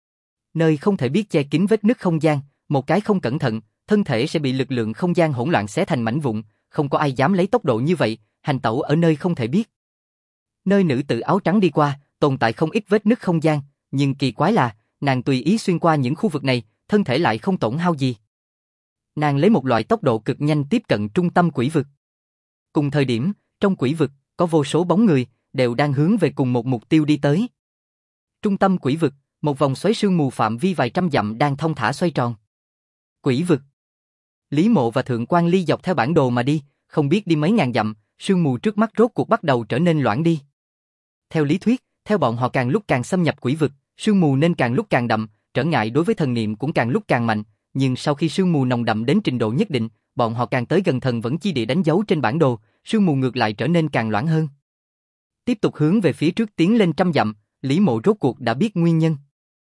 Nơi không thể biết che kín vết nứt không gian, một cái không cẩn thận, thân thể sẽ bị lực lượng không gian hỗn loạn xé thành mảnh vụn, không có ai dám lấy tốc độ như vậy, hành tẩu ở nơi không thể biết. Nơi nữ tử áo trắng đi qua, tồn tại không ít vết nứt không gian, nhưng kỳ quái là, nàng tùy ý xuyên qua những khu vực này, thân thể lại không tổn hao gì. Nàng lấy một loại tốc độ cực nhanh tiếp cận trung tâm quỷ vực. Cùng thời điểm, trong quỷ vực, có vô số bóng người, đều đang hướng về cùng một mục tiêu đi tới. Trung tâm quỷ vực, một vòng xoáy sương mù phạm vi vài trăm dặm đang thong thả xoay tròn. Quỷ vực. Lý Mộ và Thượng Quan Ly dọc theo bản đồ mà đi, không biết đi mấy ngàn dặm, sương mù trước mắt rốt cuộc bắt đầu trở nên loãng đi. Theo lý thuyết, theo bọn họ càng lúc càng xâm nhập quỷ vực, sương mù nên càng lúc càng đậm, trở ngại đối với thần niệm cũng càng lúc càng mạnh, nhưng sau khi sương mù nồng đậm đến trình độ nhất định, bọn họ càng tới gần thần vẫn chi địa đánh dấu trên bản đồ, sương mù ngược lại trở nên càng loãng hơn. Tiếp tục hướng về phía trước tiến lên trăm dặm, Lý Mộ rốt cuộc đã biết nguyên nhân.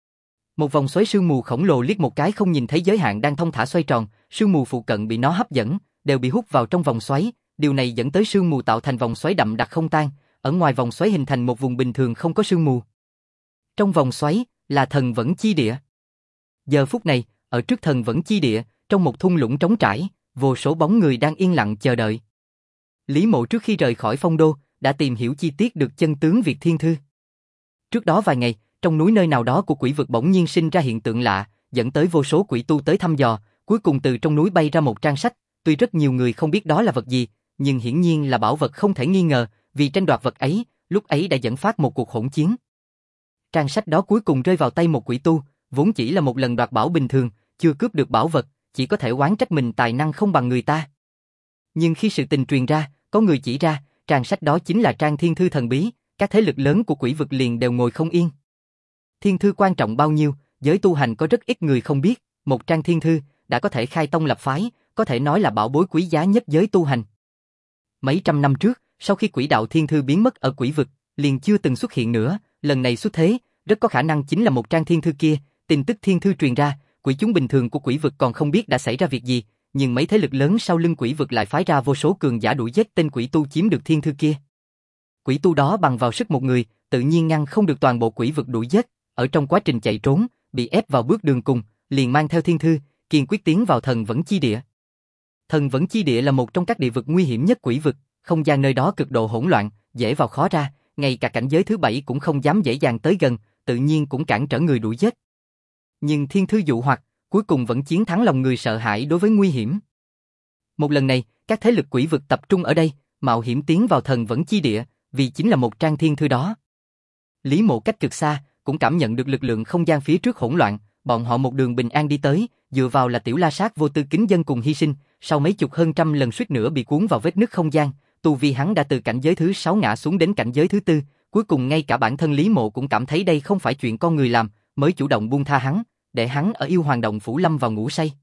Một vòng xoáy sương mù khổng lồ liếc một cái không nhìn thấy giới hạn đang thong thả xoay tròn, sương mù phụ cận bị nó hấp dẫn, đều bị hút vào trong vòng xoáy, điều này dẫn tới sương mù tạo thành vòng xoáy đậm đặc không tan, ở ngoài vòng xoáy hình thành một vùng bình thường không có sương mù. Trong vòng xoáy là thần vẫn chi địa. Giờ phút này, ở trước thần vẫn chi địa, trong một thung lũng trống trải, vô số bóng người đang yên lặng chờ đợi. Lý Mộ trước khi rời khỏi Phong Đô, đã tìm hiểu chi tiết được chân tướng Việt Thiên Thư. Trước đó vài ngày, trong núi nơi nào đó của quỷ vực bỗng nhiên sinh ra hiện tượng lạ, dẫn tới vô số quỷ tu tới thăm dò, cuối cùng từ trong núi bay ra một trang sách, tuy rất nhiều người không biết đó là vật gì, nhưng hiển nhiên là bảo vật không thể nghi ngờ, vì tranh đoạt vật ấy, lúc ấy đã dẫn phát một cuộc hỗn chiến. Trang sách đó cuối cùng rơi vào tay một quỷ tu, vốn chỉ là một lần đoạt bảo bình thường, chưa cướp được bảo vật, chỉ có thể oán trách mình tài năng không bằng người ta. Nhưng khi sự tình truyền ra, có người chỉ ra, trang sách đó chính là trang thiên thư thần bí, các thế lực lớn của quỷ vực liền đều ngồi không yên. Thiên thư quan trọng bao nhiêu, giới tu hành có rất ít người không biết, một trang thiên thư đã có thể khai tông lập phái, có thể nói là bảo bối quý giá nhất giới tu hành. Mấy trăm năm trước, sau khi quỷ đạo thiên thư biến mất ở quỷ vực, liền chưa từng xuất hiện nữa, lần này xuất thế, rất có khả năng chính là một trang thiên thư kia, tin tức thiên thư truyền ra, quỷ chúng bình thường của quỷ vực còn không biết đã xảy ra việc gì, nhưng mấy thế lực lớn sau lưng quỷ vực lại phái ra vô số cường giả đuổi giết tên quỷ tu chiếm được thiên thư kia. Quỷ tu đó bằng vào sức một người, tự nhiên ngăn không được toàn bộ quỷ vực đuổi giết, ở trong quá trình chạy trốn, bị ép vào bước đường cùng, liền mang theo thiên thư, kiên quyết tiến vào thần vẫn chi địa. Thần vẫn chi địa là một trong các địa vực nguy hiểm nhất quỷ vực, không gian nơi đó cực độ hỗn loạn, dễ vào khó ra, ngay cả cảnh giới thứ 7 cũng không dám dễ dàng tới gần, tự nhiên cũng cản trở người đuổi giết. Nhưng thiên thư dụ hoặc, cuối cùng vẫn chiến thắng lòng người sợ hãi đối với nguy hiểm. Một lần này, các thế lực quỷ vực tập trung ở đây, mạo hiểm tiến vào thần vẫn chi địa, vì chính là một trang thiên thư đó. Lý Mộ cách cực xa, cũng cảm nhận được lực lượng không gian phía trước hỗn loạn, bọn họ một đường bình an đi tới, dựa vào là tiểu la sát vô tư kính dân cùng hy sinh, sau mấy chục hơn trăm lần suýt nữa bị cuốn vào vết nứt không gian, tu vi hắn đã từ cảnh giới thứ 6 ngã xuống đến cảnh giới thứ 4, cuối cùng ngay cả bản thân Lý Mộ cũng cảm thấy đây không phải chuyện con người làm, mới chủ động buông tha hắn, để hắn ở yêu hoàng động phủ lâm vào ngủ say.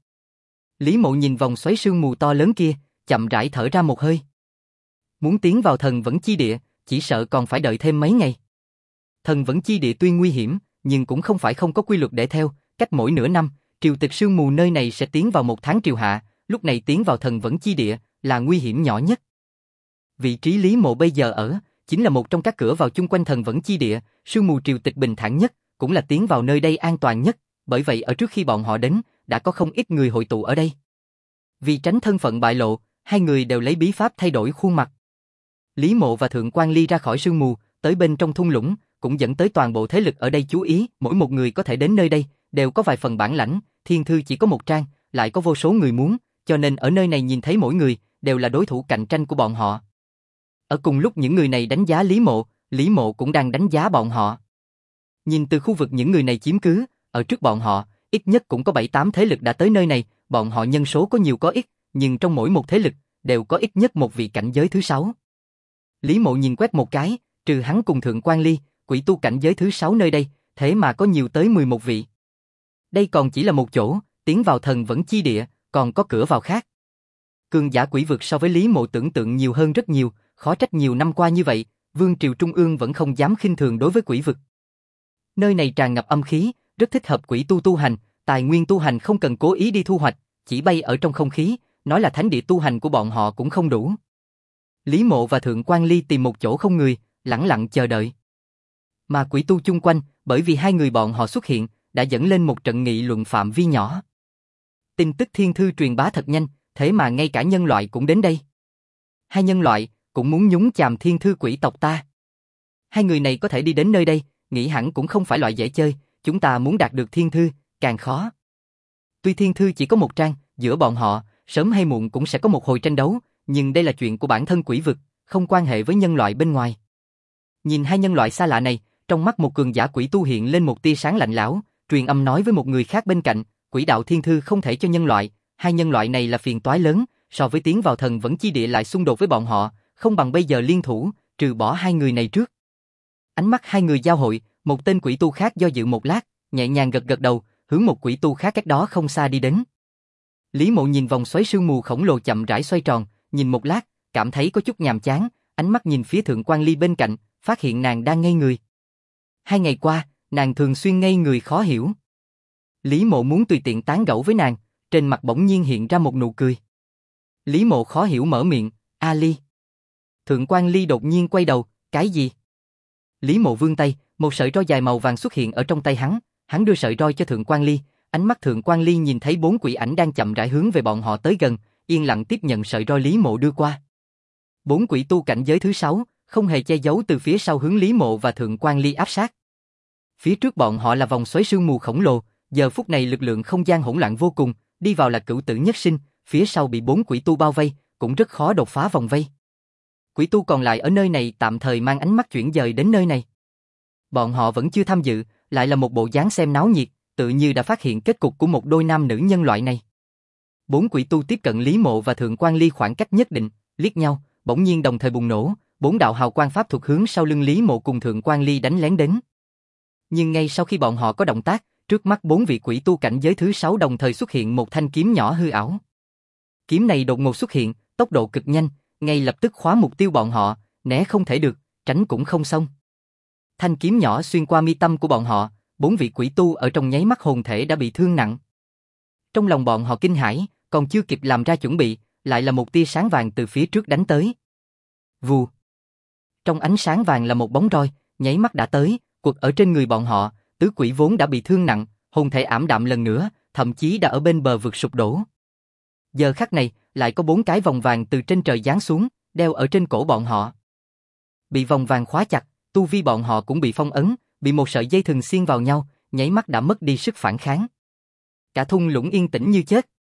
Lý Mộ nhìn vòng xoáy sương mù to lớn kia, chậm rãi thở ra một hơi. Muốn tiến vào thần vẫn chi địa, chỉ sợ còn phải đợi thêm mấy ngày. Thần vẫn chi địa tuy nguy hiểm, nhưng cũng không phải không có quy luật để theo, cách mỗi nửa năm, triều tịch sương mù nơi này sẽ tiến vào một tháng triều hạ, lúc này tiến vào thần vẫn chi địa là nguy hiểm nhỏ nhất. Vị trí Lý Mộ bây giờ ở, chính là một trong các cửa vào chung quanh thần vẫn chi địa, sương mù triều tịch bình thản nhất, cũng là tiến vào nơi đây an toàn nhất, bởi vậy ở trước khi bọn họ đến, đã có không ít người hội tụ ở đây. Vì tránh thân phận bại lộ, hai người đều lấy bí pháp thay đổi khuôn mặt. Lý Mộ và Thượng Quan Ly ra khỏi sương mù, tới bên trong thung lũng, cũng dẫn tới toàn bộ thế lực ở đây chú ý, mỗi một người có thể đến nơi đây, đều có vài phần bản lãnh, thiên thư chỉ có một trang, lại có vô số người muốn, cho nên ở nơi này nhìn thấy mỗi người, đều là đối thủ cạnh tranh của bọn họ. Ở cùng lúc những người này đánh giá Lý Mộ cũng đang đánh giá bọn họ. Nhìn từ khu vực những người này chiếm cứ, ở trước bọn họ, ít nhất cũng có 7-8 thế lực đã tới nơi này, bọn họ nhân số có nhiều có ít, nhưng trong mỗi một thế lực, đều có ít nhất một vị cảnh giới thứ 6. Lý Mộ nhìn quét một cái, trừ hắn cùng Thượng Quan Ly, quỷ tu cảnh giới thứ 6 nơi đây, thế mà có nhiều tới 11 vị. Đây còn chỉ là một chỗ, tiến vào thần vẫn chi địa, còn có cửa vào khác. Cường giả quỷ vực so với Lý Mộ tưởng tượng nhiều hơn rất nhiều, khó trách nhiều năm qua như vậy, Vương triều Trung ương vẫn không dám khinh thường đối với quỷ vực. Nơi này tràn ngập âm khí, rất thích hợp quỷ tu hành, tài nguyên tu hành không cần cố ý đi thu hoạch, chỉ bay ở trong không khí, nói là thánh địa tu hành của bọn họ cũng không đủ. Lý Mộ và Thượng Quan Ly tìm một chỗ không người, lẳng lặng chờ đợi. Mà quỷ tu chung quanh, bởi vì hai người bọn họ xuất hiện, đã dẫn lên một trận nghị luận phạm vi nhỏ. Tin tức thiên thư truyền bá thật nhanh, thế mà ngay cả nhân loại cũng đến đây. Hai nhân loại cũng muốn nhúng chàm thiên thư quỷ tộc ta. Hai người này có thể đi đến nơi đây, nghĩ hẳn cũng không phải loại dễ chơi, chúng ta muốn đạt được thiên thư, càng khó. Tuy thiên thư chỉ có một trang, giữa bọn họ, sớm hay muộn cũng sẽ có một hồi tranh đấu, nhưng đây là chuyện của bản thân quỷ vực, không quan hệ với nhân loại bên ngoài. Nhìn hai nhân loại xa lạ này, trong mắt một cường giả quỷ tu hiện lên một tia sáng lạnh lẽo, truyền âm nói với một người khác bên cạnh, quỷ đạo thiên thư không thể cho nhân loại, hai nhân loại này là phiền toái lớn, so với tiến vào thần vẫn chi địa lại xung đột với bọn họ, không bằng bây giờ liên thủ, trừ bỏ hai người này trước. Ánh mắt hai người giao hội, một tên quỷ tu khác do dự một lát, nhẹ nhàng gật gật đầu, hướng một quỷ tu khác cách đó không xa đi đến. Lý Mộ nhìn vòng xoáy sương mù khổng lồ chậm rãi xoay tròn, nhìn một lát, cảm thấy có chút nhàm chán, ánh mắt nhìn phía Thượng Quan Ly bên cạnh, phát hiện nàng đang ngây người. 2 ngày qua, nàng thường xuyên ngây người khó hiểu. Lý Mộ muốn tùy tiện tán gẫu với nàng, trên mặt bỗng nhiên hiện ra một nụ cười. Lý Mộ khó hiểu mở miệng, "A Ly." Thượng Quan Ly đột nhiên quay đầu, "Cái gì?" Lý Mộ vươn tay, một sợi roi dài màu vàng xuất hiện ở trong tay hắn đưa sợi roi cho Thượng Quan Ly, ánh mắt Thượng Quan Ly nhìn thấy 4 quỷ ảnh đang chậm rãi hướng về bọn họ tới gần, yên lặng tiếp nhận sợi roi Lý Mộ đưa qua. 4 quỷ tu cảnh giới thứ 6, không hề che giấu từ phía sau hướng Lý Mộ và Thượng Quan Ly áp sát. Phía trước bọn họ là vòng xoáy sương mù khổng lồ, giờ phút này lực lượng không gian hỗn loạn vô cùng, đi vào là cửu tử nhất sinh, phía sau bị 4 quỷ tu bao vây, cũng rất khó đột phá vòng vây. Quỷ tu còn lại ở nơi này tạm thời mang ánh mắt chuyển dời đến nơi này. Bọn họ vẫn chưa tham dự, lại là một bộ dáng xem náo nhiệt, tự như đã phát hiện kết cục của một đôi nam nữ nhân loại này. Bốn quỷ tu tiếp cận Lý Mộ và Thượng Quan Ly khoảng cách nhất định, liếc nhau, bỗng nhiên đồng thời bùng nổ, bốn đạo hào quang pháp thuật hướng sau lưng Lý Mộ cùng Thượng Quan Ly đánh lén đến. Nhưng ngay sau khi bọn họ có động tác, trước mắt bốn vị quỷ tu cảnh giới thứ 6 đồng thời xuất hiện một thanh kiếm nhỏ hư ảo. Kiếm này đột ngột xuất hiện, tốc độ cực nhanh, ngay lập tức khóa mục tiêu bọn họ, né không thể được, tránh cũng không xong. Thanh kiếm nhỏ xuyên qua mi tâm của bọn họ, bốn vị quỷ tu ở trong nháy mắt hồn thể đã bị thương nặng. Trong lòng bọn họ kinh hãi, còn chưa kịp làm ra chuẩn bị, lại là một tia sáng vàng từ phía trước đánh tới. Vù. Trong ánh sáng vàng là một bóng roi, nháy mắt đã tới, quật ở trên người bọn họ, tứ quỷ vốn đã bị thương nặng, hồn thể ảm đạm lần nữa, thậm chí đã ở bên bờ vực sụp đổ. Giờ khắc này, lại có 4 cái vòng vàng từ trên trời giáng xuống, đeo ở trên cổ bọn họ. Bị vòng vàng khóa chặt, tu vi bọn họ cũng bị phong ấn, bị một sợi dây thừng xiên vào nhau, nháy mắt đã mất đi sức phản kháng. Cả thung lũng yên tĩnh như chết.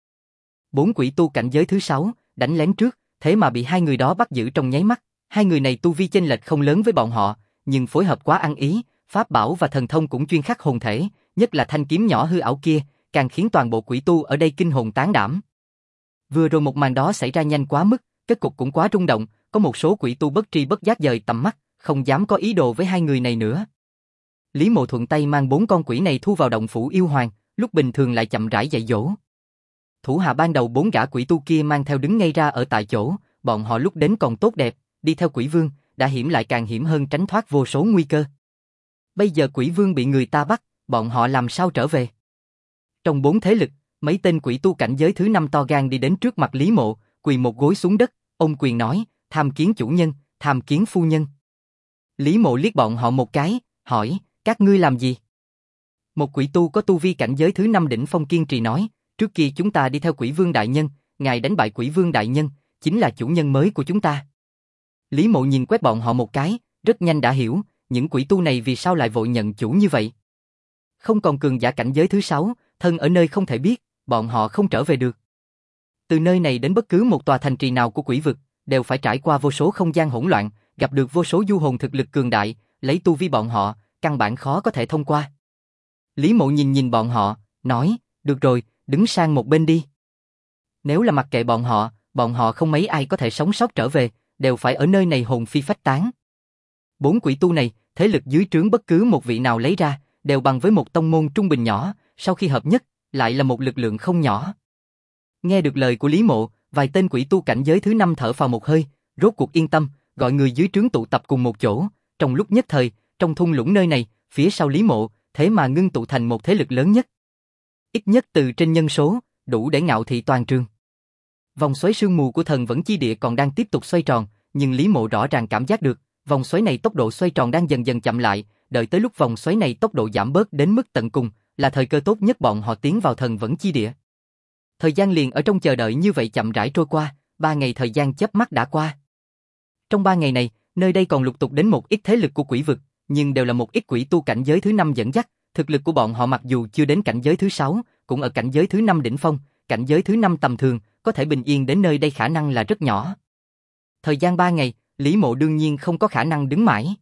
4 quỷ tu cảnh giới thứ 6, đánh lén trước, thế mà bị hai người đó bắt giữ trong nháy mắt. Hai người này tu vi chênh lệch không lớn với bọn họ, nhưng phối hợp quá ăn ý, pháp bảo và thần thông cũng chuyên khắc hồn thể, nhất là thanh kiếm nhỏ hư ảo kia, càng khiến toàn bộ quỷ tu ở đây kinh hồn tán đảm. Vừa rồi một màn đó xảy ra nhanh quá mức, kết cục cũng quá rung động, có một số quỷ tu bất tri bất giác dời tầm mắt, không dám có ý đồ với hai người này nữa. Lý Mộ thuận tay mang 4 con quỷ này thu vào động phủ yêu hoàng, lúc bình thường lại chậm rãi dạy dỗ. Thủ hạ ban đầu 4 gã quỷ tu kia mang theo đứng ngay ra ở tại chỗ, bọn họ lúc đến còn tốt đẹp, đi theo quỷ vương, đã hiểm lại càng hiểm hơn tránh thoát vô số nguy cơ. Bây giờ quỷ vương bị người ta bắt, bọn họ làm sao trở về? Trong 4 thế lực, mấy tên quỷ tu cảnh giới thứ 5 to gan đi đến trước mặt Lý Mộ, quỳ một gối xuống đất, ôm quyền nói, tham kiến chủ nhân, tham kiến phu nhân. Lý Mộ liếc bọn họ một cái, hỏi, các ngươi làm gì? Một quỷ tu có tu vi cảnh giới thứ 5 đỉnh phong kiên trì nói, trước kia chúng ta đi theo quỷ vương đại nhân, ngài đánh bại quỷ vương đại nhân, chính là chủ nhân mới của chúng ta. Lý Mộ nhìn quét bọn họ một cái, rất nhanh đã hiểu, những quỷ tu này vì sao lại vội nhận chủ như vậy. Không còn cường giả cảnh giới thứ 6, thân ở nơi không thể biết, bọn họ không trở về được. Từ nơi này đến bất cứ một tòa thành trì nào của quỷ vực, đều phải trải qua vô số không gian hỗn loạn, gặp được vô số du hồn thực lực cường đại, lấy tu vi bọn họ, căn bản khó có thể thông qua. Lý Mộ nhìn nhìn bọn họ, nói, được rồi, đứng sang một bên đi. Nếu là mặc kệ bọn họ không mấy ai có thể sống sót trở về, đều phải ở nơi này hồn phi phách tán. 4 quỷ tu này, thế lực dưới trướng bất cứ một vị nào lấy ra, đều bằng với một tông môn trung bình nhỏ, sau khi hợp nhất, lại là một lực lượng không nhỏ. Nghe được lời của Lý Mộ, vài tên quỷ tu cảnh giới thứ 5 thở phào một hơi, rốt cuộc yên tâm, gọi người dưới trướng tụ tập cùng một chỗ, trong lúc nhất thời, trong thung lũng nơi này, phía sau Lý Mộ, thế mà ngưng tụ thành một thế lực lớn nhất. Ít nhất từ trên nhân số, đủ để ngạo thị toàn trường. Vòng xoáy sương mù của thần vẫn chi địa còn đang tiếp tục xoay tròn, nhưng Lý Mộ rõ ràng cảm giác được, vòng xoáy này tốc độ xoay tròn đang dần dần chậm lại, đợi tới lúc vòng xoáy này tốc độ giảm bớt đến mức tận cùng, là thời cơ tốt nhất bọn họ tiến vào thần vẫn chi địa. Thời gian liền ở trong chờ đợi như vậy chậm rãi trôi qua, 3 ngày thời gian chớp mắt đã qua. Trong 3 ngày này, nơi đây còn lục tục đến một ít thế lực của quỷ vực, nhưng đều là một ít quỷ tu cảnh giới thứ 5 dẫn dắt, thực lực của bọn họ mặc dù chưa đến cảnh giới thứ 6, cũng ở cảnh giới thứ 5 đỉnh phong, cảnh giới thứ 5 tầm thường, có thể bình yên đến nơi đây khả năng là rất nhỏ. Thời gian 3 ngày, Lý Mộ đương nhiên không có khả năng đứng mãi.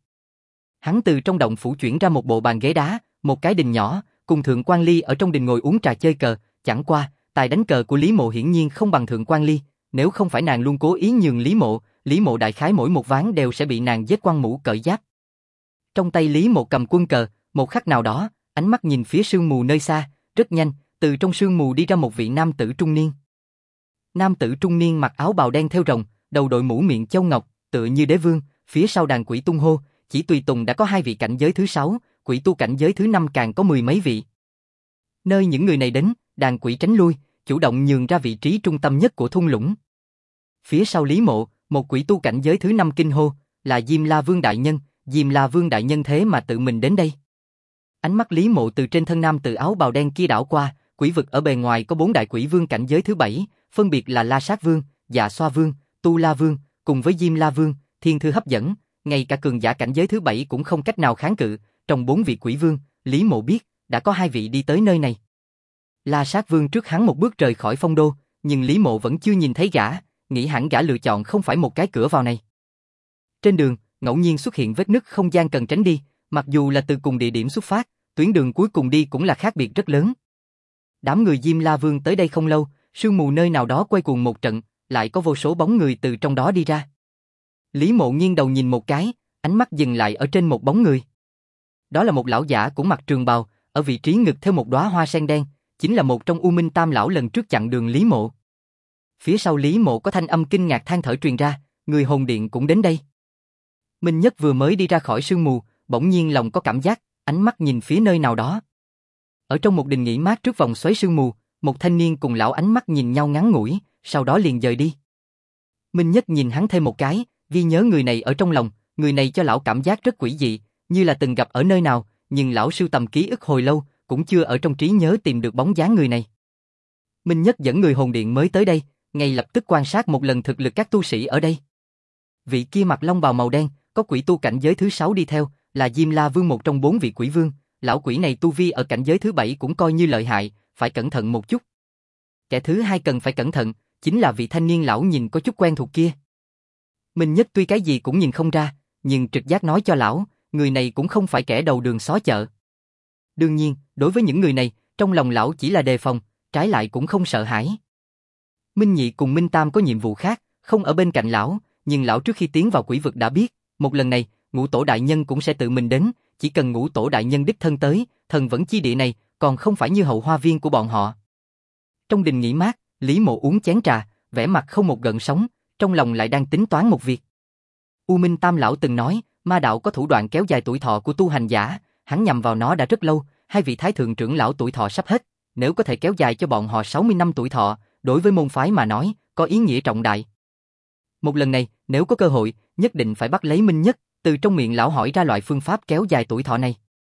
Hắn từ trong động phủ chuyển ra một bộ bàn ghế đá, một cái đình nhỏ, cùng Thượng Quan Ly ở trong đình ngồi uống trà chơi cờ, chẳng qua, tài đánh cờ của Lý Mộ hiển nhiên không bằng Thượng Quan Ly, nếu không phải nàng luôn cố ý nhường Lý Mộ đại khái mỗi một ván đều sẽ bị nàng giết quăng mũ cởi giáp. Trong tay Lý Mộ cầm quân cờ, một khắc nào đó, ánh mắt nhìn phía sương mù nơi xa, rất nhanh, từ trong sương mù đi ra một vị nam tử trung niên. Nam tử trung niên mặc áo bào đen thêu rồng, đầu đội mũ miệng châu ngọc, tựa như đế vương, phía sau đàn quỷ tung hô, chỉ tùy tùng đã có 2 vị cảnh giới thứ 6, quỷ tu cảnh giới thứ 5 càng có 10 mấy vị. Nơi những người này đến, đàn quỷ tránh lui, chủ động nhường ra vị trí trung tâm nhất của thung lũng. Phía sau Lý Mộ, một quỷ tu cảnh giới thứ 5 kinh hô, là Diêm La Vương đại nhân, Diêm La Vương đại nhân thế mà tự mình đến đây. Ánh mắt Lý Mộ từ trên thân nam tử áo bào đen kia đảo qua, quỷ vực ở bề ngoài có 4 đại quỷ vương cảnh giới thứ 7, phân biệt là La Sát Vương, Dạ Xoa Vương, Tu La Vương, cùng với Diêm La Vương, thiên thư hấp dẫn, ngay cả cường giả cảnh giới thứ 7 cũng không cách nào kháng cự, trong 4 vị quỷ vương, Lý Mộ biết, đã có 2 vị đi tới nơi này. La Sát Vương trước hắn một bước rời khỏi phong đô, nhưng Lý Mộ vẫn chưa nhìn thấy gã, nghĩ hẳn gã lựa chọn không phải một cái cửa vào này. Trên đường, ngẫu nhiên xuất hiện vết nứt không gian cần tránh đi, mặc dù là từ cùng địa điểm xuất phát, tuyến đường cuối cùng đi cũng là khác biệt rất lớn. Đám người Diêm La Vương tới đây không lâu, sương mù nơi nào đó quay cuồng một trận, lại có vô số bóng người từ trong đó đi ra. Lý Mộ nghiêng đầu nhìn một cái, ánh mắt dừng lại ở trên một bóng người. Đó là một lão giả cũng mặc trường bào, ở vị trí ngực theo một đóa hoa sen đen, chính là một trong U Minh Tam lão lần trước chặn đường Lý Mộ. Phía sau Lý Mộ có thanh âm kinh ngạc than thở truyền ra, người hồn điện cũng đến đây. Minh Nhất vừa mới đi ra khỏi sương mù, bỗng nhiên lòng có cảm giác, ánh mắt nhìn phía nơi nào đó. Ở trong một đình nghỉ mát trước vòng xoáy sương mù, một thanh niên cùng lão ánh mắt nhìn nhau ngắn ngủi, sau đó liền dời đi. Minh Nhất nhìn hắn thêm một cái, ghi nhớ người này ở trong lòng, người này cho lão cảm giác rất quỷ dị, như là từng gặp ở nơi nào, nhưng lão sưu tầm ký ức hồi lâu, cũng chưa ở trong trí nhớ tìm được bóng dáng người này. Minh Nhất dẫn người hồn điện mới tới đây, ngay lập tức quan sát một lần thực lực các tu sĩ ở đây. Vị kia mặc long bào màu đen, có quỷ tu cảnh giới thứ 6 đi theo, là Diêm La Vương, một trong 4 vị quỷ vương, lão quỷ này tu vi ở cảnh giới thứ 7 cũng coi như lợi hại, phải cẩn thận một chút. Kẻ thứ hai cần phải cẩn thận, chính là vị thanh niên lão nhìn có chút quen thuộc kia. Minh Nhất tuy cái gì cũng nhìn không ra, nhưng trực giác nói cho lão, người này cũng không phải kẻ đầu đường xó chợ. Đương nhiên, đối với những người này, trong lòng lão chỉ là đề phòng, trái lại cũng không sợ hãi. Minh Nhị cùng Minh Tam có nhiệm vụ khác, không ở bên cạnh lão, nhưng lão trước khi tiến vào quỷ vực đã biết, một lần này, Ngũ Tổ đại nhân cũng sẽ tự mình đến, chỉ cần Ngũ Tổ đại nhân đích thân tới, Thần Vẫn chi địa này còn không phải như hậu hoa viên của bọn họ. Trong đình nghỉ mát, Lý Mộ uống chén trà, vẻ mặt không một gợn sóng, trong lòng lại đang tính toán một việc. U Minh Tam lão từng nói, ma đạo có thủ đoạn kéo dài tuổi thọ của tu hành giả, hắn nhằm vào nó đã rất lâu, hai vị thái thượng trưởng lão tuổi thọ sắp hết, nếu có thể kéo dài cho bọn họ 60 năm tuổi thọ, đối với môn phái mà nói, có ý nghĩa trọng đại. Một lần này, nếu có cơ hội, nhất định phải bắt lấy Minh Nhất, từ trong miệng lão hỏi ra loại phương pháp kéo dài tuổi thọ này.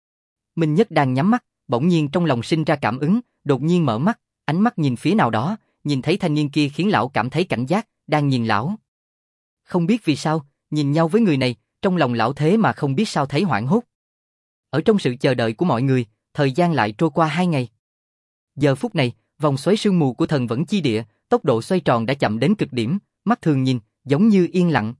Minh Nhất đang nhắm mắt, bỗng nhiên trong lòng sinh ra cảm ứng, đột nhiên mở mắt, ánh mắt nhìn phía nào đó, nhìn thấy thanh niên kia khiến lão cảm thấy cảnh giác, đang nhìn lão. Không biết vì sao, nhìn nhau với người này, trong lòng lão thế mà không biết sao thấy hoảng hốt. Ở trong sự chờ đợi của mọi người, thời gian lại trôi qua 2 ngày. Giờ phút này, vòng xoáy sương mù của Thần Vẫn chi địa, tốc độ xoay tròn đã chậm đến cực điểm, mắt thường nhìn, giống như yên lặng.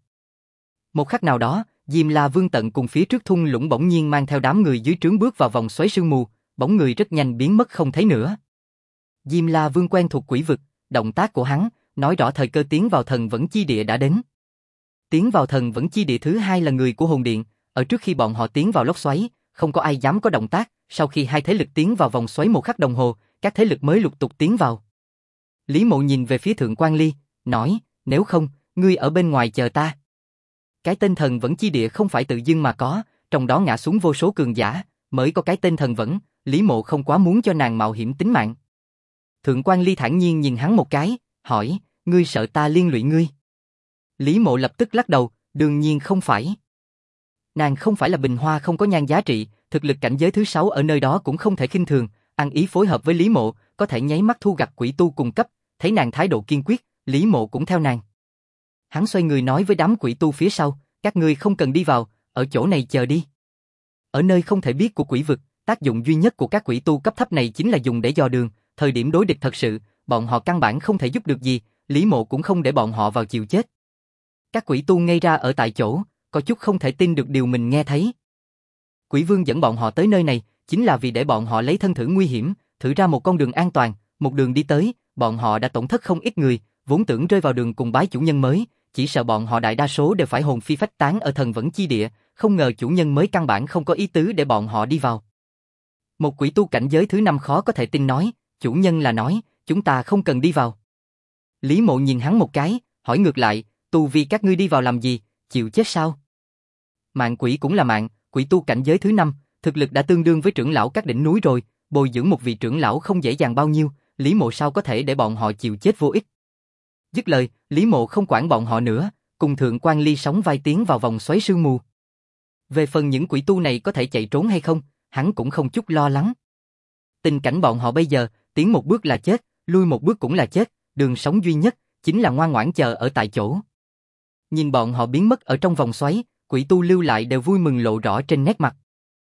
Một khắc nào đó, Diêm La Vương tận cùng phía trước thung lũng bỗng nhiên mang theo đám người dưới trướng bước vào vòng xoáy sương mù, bóng người rất nhanh biến mất không thấy nữa. Diêm La Vương quen thuộc quỷ vực, động tác của hắn nói rõ thời cơ tiến vào Thần Vẫn chi địa đã đến. Tiến vào Thần Vẫn chi địa thứ hai là người của hồn điện, ở trước khi bọn họ tiến vào lốc xoáy, không có ai dám có động tác, sau khi hai thế lực tiến vào vòng xoáy một khắc đồng hồ, các thế lực mới lục tục tiến vào. Lý Mộ nhìn về phía Thượng Quan Ly, nói, nếu không, ngươi ở bên ngoài chờ ta. Cái tên Thần Vẫn chi địa không phải tự dưng mà có, trong đó ngã xuống vô số cường giả, mới có cái tên Thần Vẫn, Lý Mộ không quá muốn cho nàng mạo hiểm tính mạng. Thượng Quan Ly thản nhiên nhìn hắn một cái, hỏi, ngươi sợ ta liên lụy ngươi? Lý Mộ lập tức lắc đầu, đương nhiên không phải. Nàng không phải là bình hoa không có nhan giá trị, thực lực cảnh giới thứ 6 ở nơi đó cũng không thể khinh thường, ăn ý phối hợp với Lý Mộ, có thể nháy mắt thu gặt quỷ tu cùng cấp, thấy nàng thái độ kiên quyết, Lý Mộ cũng theo nàng. Hắn xoay người nói với đám quỷ tu phía sau, các ngươi không cần đi vào, ở chỗ này chờ đi. Ở nơi không thể biết của quỷ vực, tác dụng duy nhất của các quỷ tu cấp thấp này chính là dùng để dò đường, thời điểm đối địch thật sự, bọn họ căn bản không thể giúp được gì, Lý Mộ cũng không để bọn họ vào chịu chết. Các quỷ tu ngây ra ở tại chỗ, có chút không thể tin được điều mình nghe thấy. Quỷ vương dẫn bọn họ tới nơi này, chính là vì để bọn họ lấy thân thử nguy hiểm, thử ra một con đường an toàn, một đường đi tới, bọn họ đã tổn thất không ít người, vốn tưởng rơi vào đường cùng bái chủ nhân mới, chỉ sợ bọn họ đại đa số đều phải hồn phi phách tán ở Thần Vẫn chi địa, không ngờ chủ nhân mới căn bản không có ý tứ để bọn họ đi vào. Một quỷ tu cảnh giới thứ 5 khó có thể tin nói, chủ nhân là nói, chúng ta không cần đi vào. Lý Mộ nhìn hắn một cái, hỏi ngược lại, tu vi các ngươi đi vào làm gì, chịu chết sao? Mạng quỷ cũng là mạng, quỷ tu cảnh giới thứ 5, thực lực đã tương đương với trưởng lão các đỉnh núi rồi, bồi dưỡng một vị trưởng lão không dễ dàng bao nhiêu, Lý Mộ sao có thể để bọn họ chịu chết vô ích. Dứt lời, Lý Mộ không quản bọn họ nữa, cùng Thượng Quan Ly sóng vai tiến vào vòng xoáy sương mù. Về phần những quỷ tu này có thể chạy trốn hay không, hắn cũng không chút lo lắng. Tình cảnh bọn họ bây giờ, tiến một bước là chết, lui một bước cũng là chết, đường sống duy nhất chính là ngoan ngoãn chờ ở tại chỗ. Nhìn bọn họ biến mất ở trong vòng xoáy, quỷ tu lưu lại đều vui mừng lộ rõ trên nét mặt.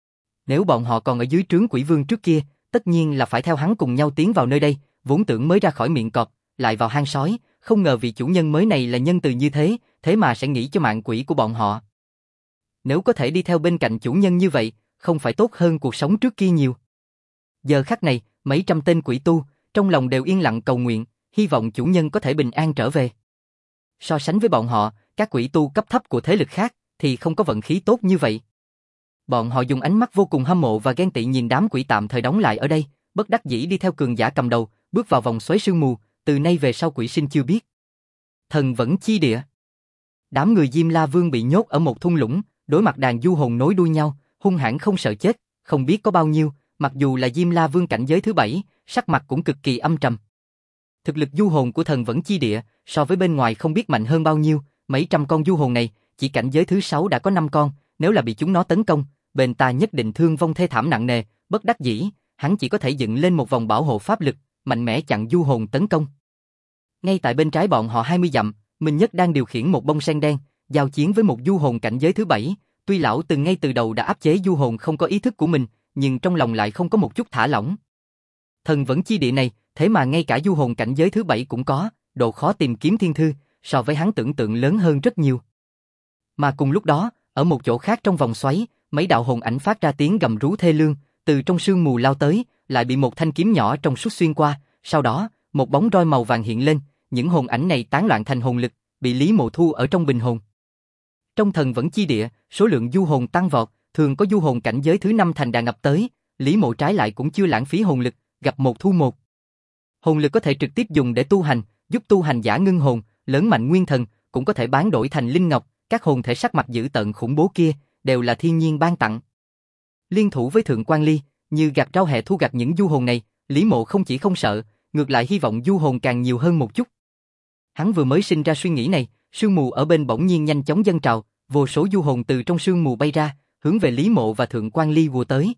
Nếu bọn họ còn ở dưới trướng quỷ vương trước kia, tất nhiên là phải theo hắn cùng nhau tiến vào nơi đây, vốn tưởng mới ra khỏi miệng cọp, lại vào hang sói, không ngờ vị chủ nhân mới này là nhân từ như thế, thế mà sẽ nghĩ cho mạng quỷ của bọn họ. Nếu có thể đi theo bên cạnh chủ nhân như vậy, không phải tốt hơn cuộc sống trước kia nhiều. Giờ khắc này, mấy trăm tên quỷ tu, trong lòng đều yên lặng cầu nguyện, hy vọng chủ nhân có thể bình an trở về. So sánh với bọn họ, các quỷ tu cấp thấp của thế lực khác, thì không có vận khí tốt như vậy. Bọn họ dùng ánh mắt vô cùng hâm mộ và ghen tị nhìn đám quỷ tạm thời đóng lại ở đây, bất đắc dĩ đi theo cường giả cầm đầu, bước vào vòng xoáy sương mù, từ nay về sau quỷ sinh chưa biết. Thần vẫn chi địa. Đám người Diêm La Vương bị nhốt ở một thung lũng, đối mặt đàn du hồn nối đuôi nhau, hung hãn không sợ chết, không biết có bao nhiêu, mặc dù là Diêm La Vương cảnh giới thứ 7, sắc mặt cũng cực kỳ âm trầm. Thực lực du hồn của thần vẫn chi địa, so với bên ngoài không biết mạnh hơn bao nhiêu, mấy trăm con du hồn này, chỉ cảnh giới thứ 6 đã có 5 con, nếu là bị chúng nó tấn công, bên ta nhất định thương vong thê thảm nặng nề, bất đắc dĩ, hắn chỉ có thể dựng lên một vòng bảo hộ pháp lực, mạnh mẽ chặn du hồn tấn công. Ngay tại bên trái bọn họ 20 dặm, Minh Nhất đang điều khiển một bông sen đen, giao chiến với một du hồn cảnh giới thứ 7, tuy lão từng ngay từ đầu đã áp chế du hồn không có ý thức của mình, nhưng trong lòng lại không có một chút thả lỏng. Thần vẫn chi địa này, thế mà ngay cả du hồn cảnh giới thứ 7 cũng có, độ khó tìm kiếm thiên thư, so với hắn tưởng tượng lớn hơn rất nhiều. Mà cùng lúc đó, ở một chỗ khác trong vòng xoáy, mấy đạo hồn ảnh phát ra tiếng gầm rú thê lương, từ trong sương mù lao tới, lại bị một thanh kiếm nhỏ trong suốt xuyên qua, sau đó, một bóng roi màu vàng hiện lên, những hồn ảnh này tán loạn thành hồn lực, bị Lý Mộ thu ở trong bình hồn. Trong thần vẫn chi địa, số lượng du hồn tăng vọt, thường có du hồn cảnh giới thứ 5 thành đàn ập tới, Lý Mộ trái lại cũng chưa lãng phí hồn lực, gặp một thu một. Hồn lực có thể trực tiếp dùng để tu hành, giúp tu hành giả ngưng hồn, lớn mạnh nguyên thần, cũng có thể bán đổi thành linh ngọc, các hồn thể sắc mặt dữ tợn khủng bố kia, đều là thiên nhiên ban tặng. Liên thủ với Thượng Quan Ly, như gặt rau hẹ thu gặt những du hồn này, Lý Mộ không chỉ không sợ, ngược lại hy vọng du hồn càng nhiều hơn một chút. Hắn vừa mới sinh ra suy nghĩ này, sương mù ở bên bỗng nhiên nhanh chóng dâng trào, vô số du hồn từ trong sương mù bay ra, hướng về Lý Mộ và Thượng Quan Ly vùa tới.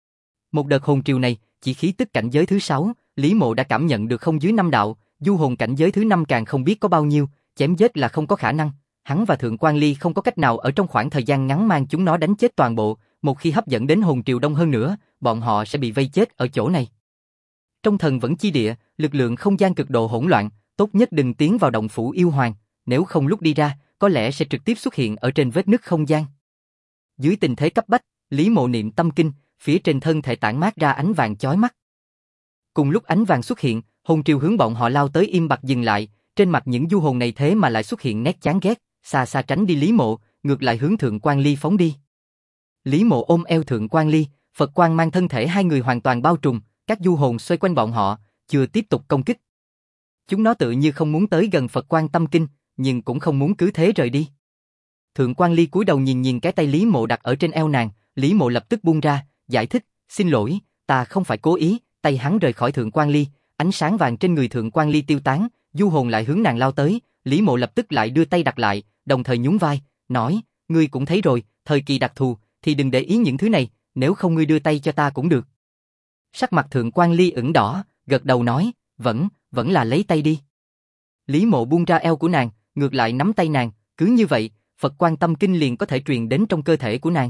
Một đợt hồn triều này, chỉ khí tức cảnh giới thứ 6, Lý Mộ đã cảm nhận được không dưới 5 đạo, du hồn cảnh giới thứ 5 càng không biết có bao nhiêu, chém giết là không có khả năng. Hắn và Thượng Quan Ly không có cách nào ở trong khoảng thời gian ngắn mang chúng nó đánh chết toàn bộ, một khi hấp dẫn đến hồn triều đông hơn nữa, bọn họ sẽ bị vây chết ở chỗ này. Trong thần vẫn chi địa, lực lượng không gian cực độ hỗn loạn, tốt nhất đừng tiến vào động phủ yêu hoàng, nếu không lúc đi ra, có lẽ sẽ trực tiếp xuất hiện ở trên vết nứt không gian. Dưới tình thế cấp bách, Lý Mộ niệm tâm kinh, phía trên thân thể tản mát ra ánh vàng chói mắt. Cùng lúc ánh vàng xuất hiện, hồn triều hướng bọn họ lao tới im bặt dừng lại, trên mặt những du hồn này thế mà lại xuất hiện nét chán ghét, xa xa tránh đi Lý Mộ, ngược lại hướng Thượng Quan Ly phóng đi. Lý Mộ ôm eo Thượng Quan Ly, Phật quang mang thân thể hai người hoàn toàn bao trùm, các du hồn xoay quanh bọn họ, chưa tiếp tục công kích. Chúng nó tự như không muốn tới gần Phật quang tâm kinh, nhưng cũng không muốn cứ thế rời đi. Thượng Quan Ly cúi đầu nhìn cái tay Lý Mộ đặt ở trên eo nàng, Lý Mộ lập tức buông ra, giải thích, xin lỗi, ta không phải cố ý, tay hắn rời khỏi Thượng Quan Ly, ánh sáng vàng trên người Thượng Quan Ly tiêu tán, du hồn lại hướng nàng lao tới, Lý Mộ lập tức lại đưa tay đặt lại, đồng thời nhún vai, nói, ngươi cũng thấy rồi, thời kỳ đặc thù, thì đừng để ý những thứ này, nếu không ngươi đưa tay cho ta cũng được. Sắc mặt Thượng Quan Ly ửng đỏ, gật đầu nói, vẫn là lấy tay đi. Lý Mộ buông ra eo của nàng, ngược lại nắm tay nàng, cứ như vậy, Phật Quan Tâm Kinh liền có thể truyền đến trong cơ thể của nàng.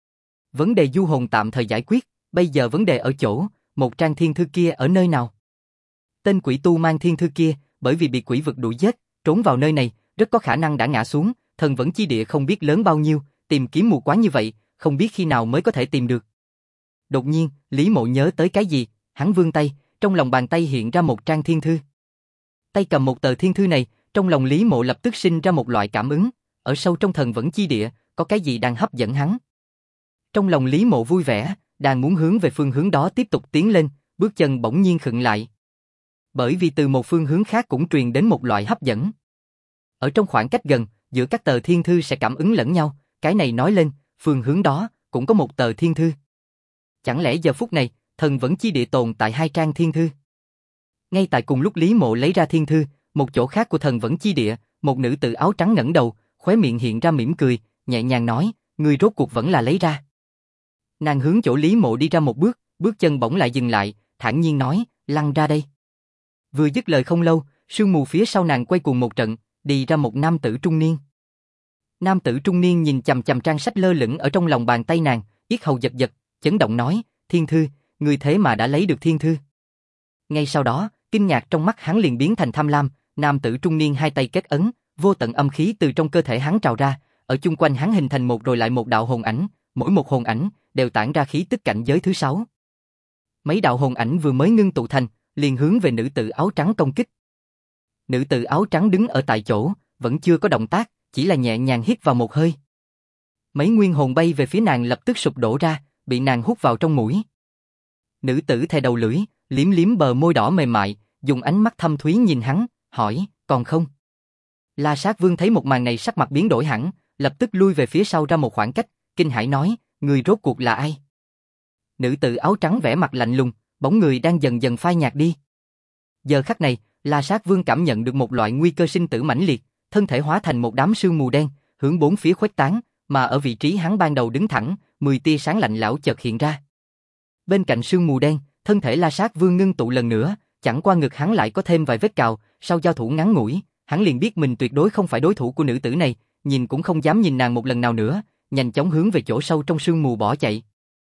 Vấn đề du hồn tạm thời giải quyết, bây giờ vấn đề ở chỗ, một trang thiên thư kia ở nơi nào? Tên quỷ tu mang thiên thư kia, bởi vì bị quỷ vực đuổi giết, trốn vào nơi này, rất có khả năng đã ngã xuống, thần vẫn chi địa không biết lớn bao nhiêu, tìm kiếm mù quáng như vậy, không biết khi nào mới có thể tìm được. Đột nhiên, Lý Mộ nhớ tới cái gì, hắn vươn tay, trong lòng bàn tay hiện ra một trang thiên thư. Tay cầm một tờ thiên thư này, trong lòng Lý Mộ lập tức sinh ra một loại cảm ứng, ở sâu trong thần vẫn chi địa, có cái gì đang hấp dẫn hắn. Trong lòng Lý Mộ vui vẻ, đang muốn hướng về phương hướng đó tiếp tục tiến lên, bước chân bỗng nhiên khựng lại. Bởi vì từ một phương hướng khác cũng truyền đến một loại hấp dẫn. Ở trong khoảng cách gần, giữa các tờ thiên thư sẽ cảm ứng lẫn nhau, cái này nói lên, phương hướng đó cũng có một tờ thiên thư. Chẳng lẽ giờ phút này, thần vẫn chi địa tồn tại hai trang thiên thư? Ngay tại cùng lúc Lý Mộ lấy ra thiên thư, một chỗ khác của thần vẫn chi địa, một nữ tử áo trắng ngẩng đầu, khóe miệng hiện ra mỉm cười, nhẹ nhàng nói, ngươi rốt cuộc vẫn là lấy ra. Nàng hướng chỗ Lý Mộ đi ra một bước, bước chân bỗng lại dừng lại, thản nhiên nói, lăn ra đây. Vừa dứt lời không lâu, sương mù phía sau nàng quay cuồng một trận, đi ra một nam tử trung niên. Nam tử trung niên nhìn chằm chằm trang sách lơ lửng ở trong lòng bàn tay nàng, yết hầu giật giật, chấn động nói, thiên thư, ngươi thế mà đã lấy được thiên thư. Ngay sau đó, kinh ngạc trong mắt hắn liền biến thành tham lam, nam tử trung niên hai tay kết ấn, vô tận âm khí từ trong cơ thể hắn trào ra, ở chung quanh hắn hình thành một rồi lại một đạo hồn ảnh, mỗi một hồn ảnh đều tản ra khí tức cảnh giới thứ 6. Mấy đạo hồn ảnh vừa mới ngưng tụ thành, liền hướng về nữ tử áo trắng công kích. Nữ tử áo trắng đứng ở tại chỗ, vẫn chưa có động tác, chỉ là nhẹ nhàng hít vào một hơi. Mấy nguyên hồn bay về phía nàng lập tức sụp đổ ra, bị nàng hút vào trong mũi. Nữ tử thè đầu lưỡi, liếm liếm bờ môi đỏ mềm mại, dùng ánh mắt thâm thúy nhìn hắn, hỏi, còn không? La Sát Vương thấy một màn này sắc mặt biến đổi hẳn, lập tức lui về phía sau ra một khoảng cách, kinh hãi nói, người rốt cuộc là ai? Nữ tử áo trắng vẻ mặt lạnh lùng, bóng người đang dần dần phai nhạt đi. Giờ khắc này, La Sát Vương cảm nhận được một loại nguy cơ sinh tử mãnh liệt, thân thể hóa thành một đám sương mù đen, hướng bốn phía khuếch tán, mà ở vị trí hắn ban đầu đứng thẳng, 10 tia sáng lạnh lẽo chợt hiện ra. Bên cạnh sương mù đen, thân thể La Sát Vương ngưng tụ lần nữa, chẳng qua ngực hắn lại có thêm vài vết cào, sau giao thủ ngắn ngủi, hắn liền biết mình tuyệt đối không phải đối thủ của nữ tử này, nhìn cũng không dám nhìn nàng một lần nào nữa, nhanh chóng hướng về chỗ sâu trong sương mù bỏ chạy.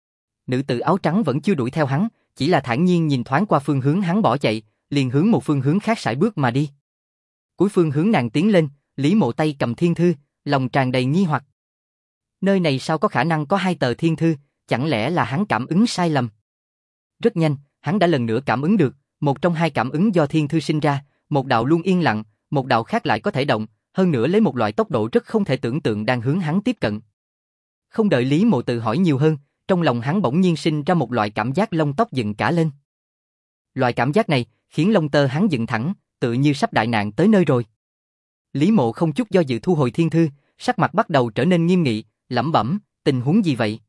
Nữ tử áo trắng vẫn chưa đuổi theo hắn, chỉ là thản nhiên nhìn thoáng qua phương hướng hắn bỏ chạy, liền hướng một phương hướng khác sải bước mà đi. Cuối phương hướng nàng tiến lên, Lý Mộ tay cầm thiên thư, lòng tràn đầy nghi hoặc. Nơi này sao có khả năng có 2 tờ thiên thư, chẳng lẽ là hắn cảm ứng sai lầm? Rất nhanh, hắn đã lần nữa cảm ứng được, một trong 2 cảm ứng do thiên thư sinh ra, một đạo luôn yên lặng, một đạo khác lại có thể động, hơn nữa lấy một loại tốc độ rất không thể tưởng tượng đang hướng hắn tiếp cận. Không đợi Lý Mộ tự hỏi nhiều hơn, trong lòng hắn bỗng nhiên sinh ra một loại cảm giác lông tóc dựng cả lên. Loại cảm giác này khiến lông tơ hắn dựng thẳng, tự như sắp đại nạn tới nơi rồi. Lý Mộ không chút do dự thu hồi thiên thư, sắc mặt bắt đầu trở nên nghiêm nghị, lẩm bẩm, tình huống gì vậy?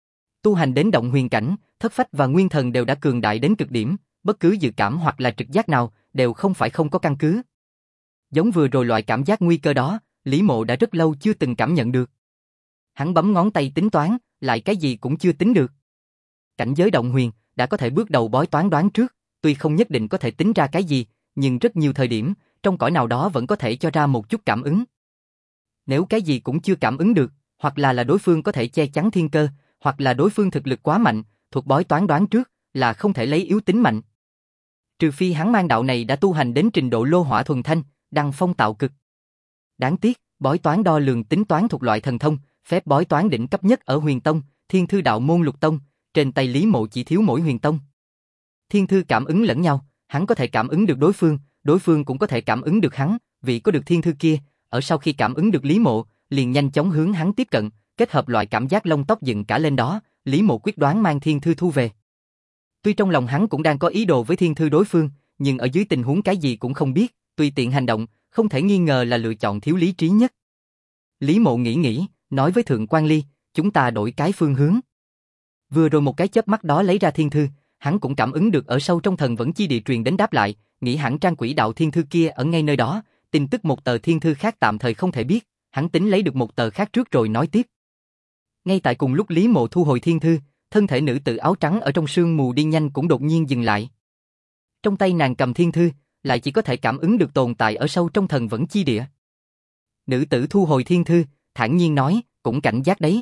Tu hành đến động huyền cảnh, thất phách và nguyên thần đều đã cường đại đến cực điểm, bất cứ dự cảm hoặc là trực giác nào đều không phải không có căn cứ. Giống vừa rồi loại cảm giác nguy cơ đó, Lý Mộ đã rất lâu chưa từng cảm nhận được. Hắn bấm ngón tay tính toán, lại cái gì cũng chưa tính được. Cảnh giới động huyền đã có thể bước đầu bói toán đoán trước, tuy không nhất định có thể tính ra cái gì, nhưng rất nhiều thời điểm, trong cõi nào đó vẫn có thể cho ra một chút cảm ứng. Nếu cái gì cũng chưa cảm ứng được, hoặc là đối phương có thể che chắn thiên cơ, hoặc là đối phương thực lực quá mạnh, thuộc bói toán đoán trước, là không thể lấy yếu tính mạnh. Trừ phi hắn mang đạo này đã tu hành đến trình độ lô hỏa thuần thanh, đăng phong tạo cực. Đáng tiếc, bói toán đo lường tính toán thuộc loại thần thông, phép bói toán đỉnh cấp nhất ở Huyền Tông, Thiên Thư đạo môn Lục Tông, trên tay Lý Mộ chỉ thiếu mỗi Huyền Tông. Thiên Thư cảm ứng lẫn nhau, hắn có thể cảm ứng được đối phương cũng có thể cảm ứng được hắn, vì có được thiên thư kia, ở sau khi cảm ứng được Lý Mộ, liền nhanh chóng hướng hắn tiếp cận, kết hợp loại cảm giác lông tóc dựng cả lên đó, Lý Mộ quyết đoán mang thiên thư thu về. Tuy trong lòng hắn cũng đang có ý đồ với thiên thư đối phương, nhưng ở dưới tình huống cái gì cũng không biết, tùy tiện hành động, không thể nghi ngờ là lựa chọn thiếu lý trí nhất. Lý Mộ nghĩ, nói với Thượng Quan Ly, chúng ta đổi cái phương hướng. Vừa rồi một cái chớp mắt đó lấy ra thiên thư, hắn cũng cảm ứng được ở sâu trong thần vẫn chi địa truyền đến đáp lại, nghĩ hẳn trang quỷ đạo thiên thư kia ở ngay nơi đó, tin tức một tờ thiên thư khác tạm thời không thể biết, hắn tính lấy được một tờ khác trước rồi nói tiếp. Ngay tại cùng lúc Lý Mộ thu hồi thiên thư, thân thể nữ tử áo trắng ở trong sương mù đi nhanh cũng đột nhiên dừng lại. Trong tay nàng cầm thiên thư, lại chỉ có thể cảm ứng được tồn tại ở sâu trong thần vẫn chi địa. Nữ tử thu hồi thiên thư, thản nhiên nói, cũng cảnh giác đấy.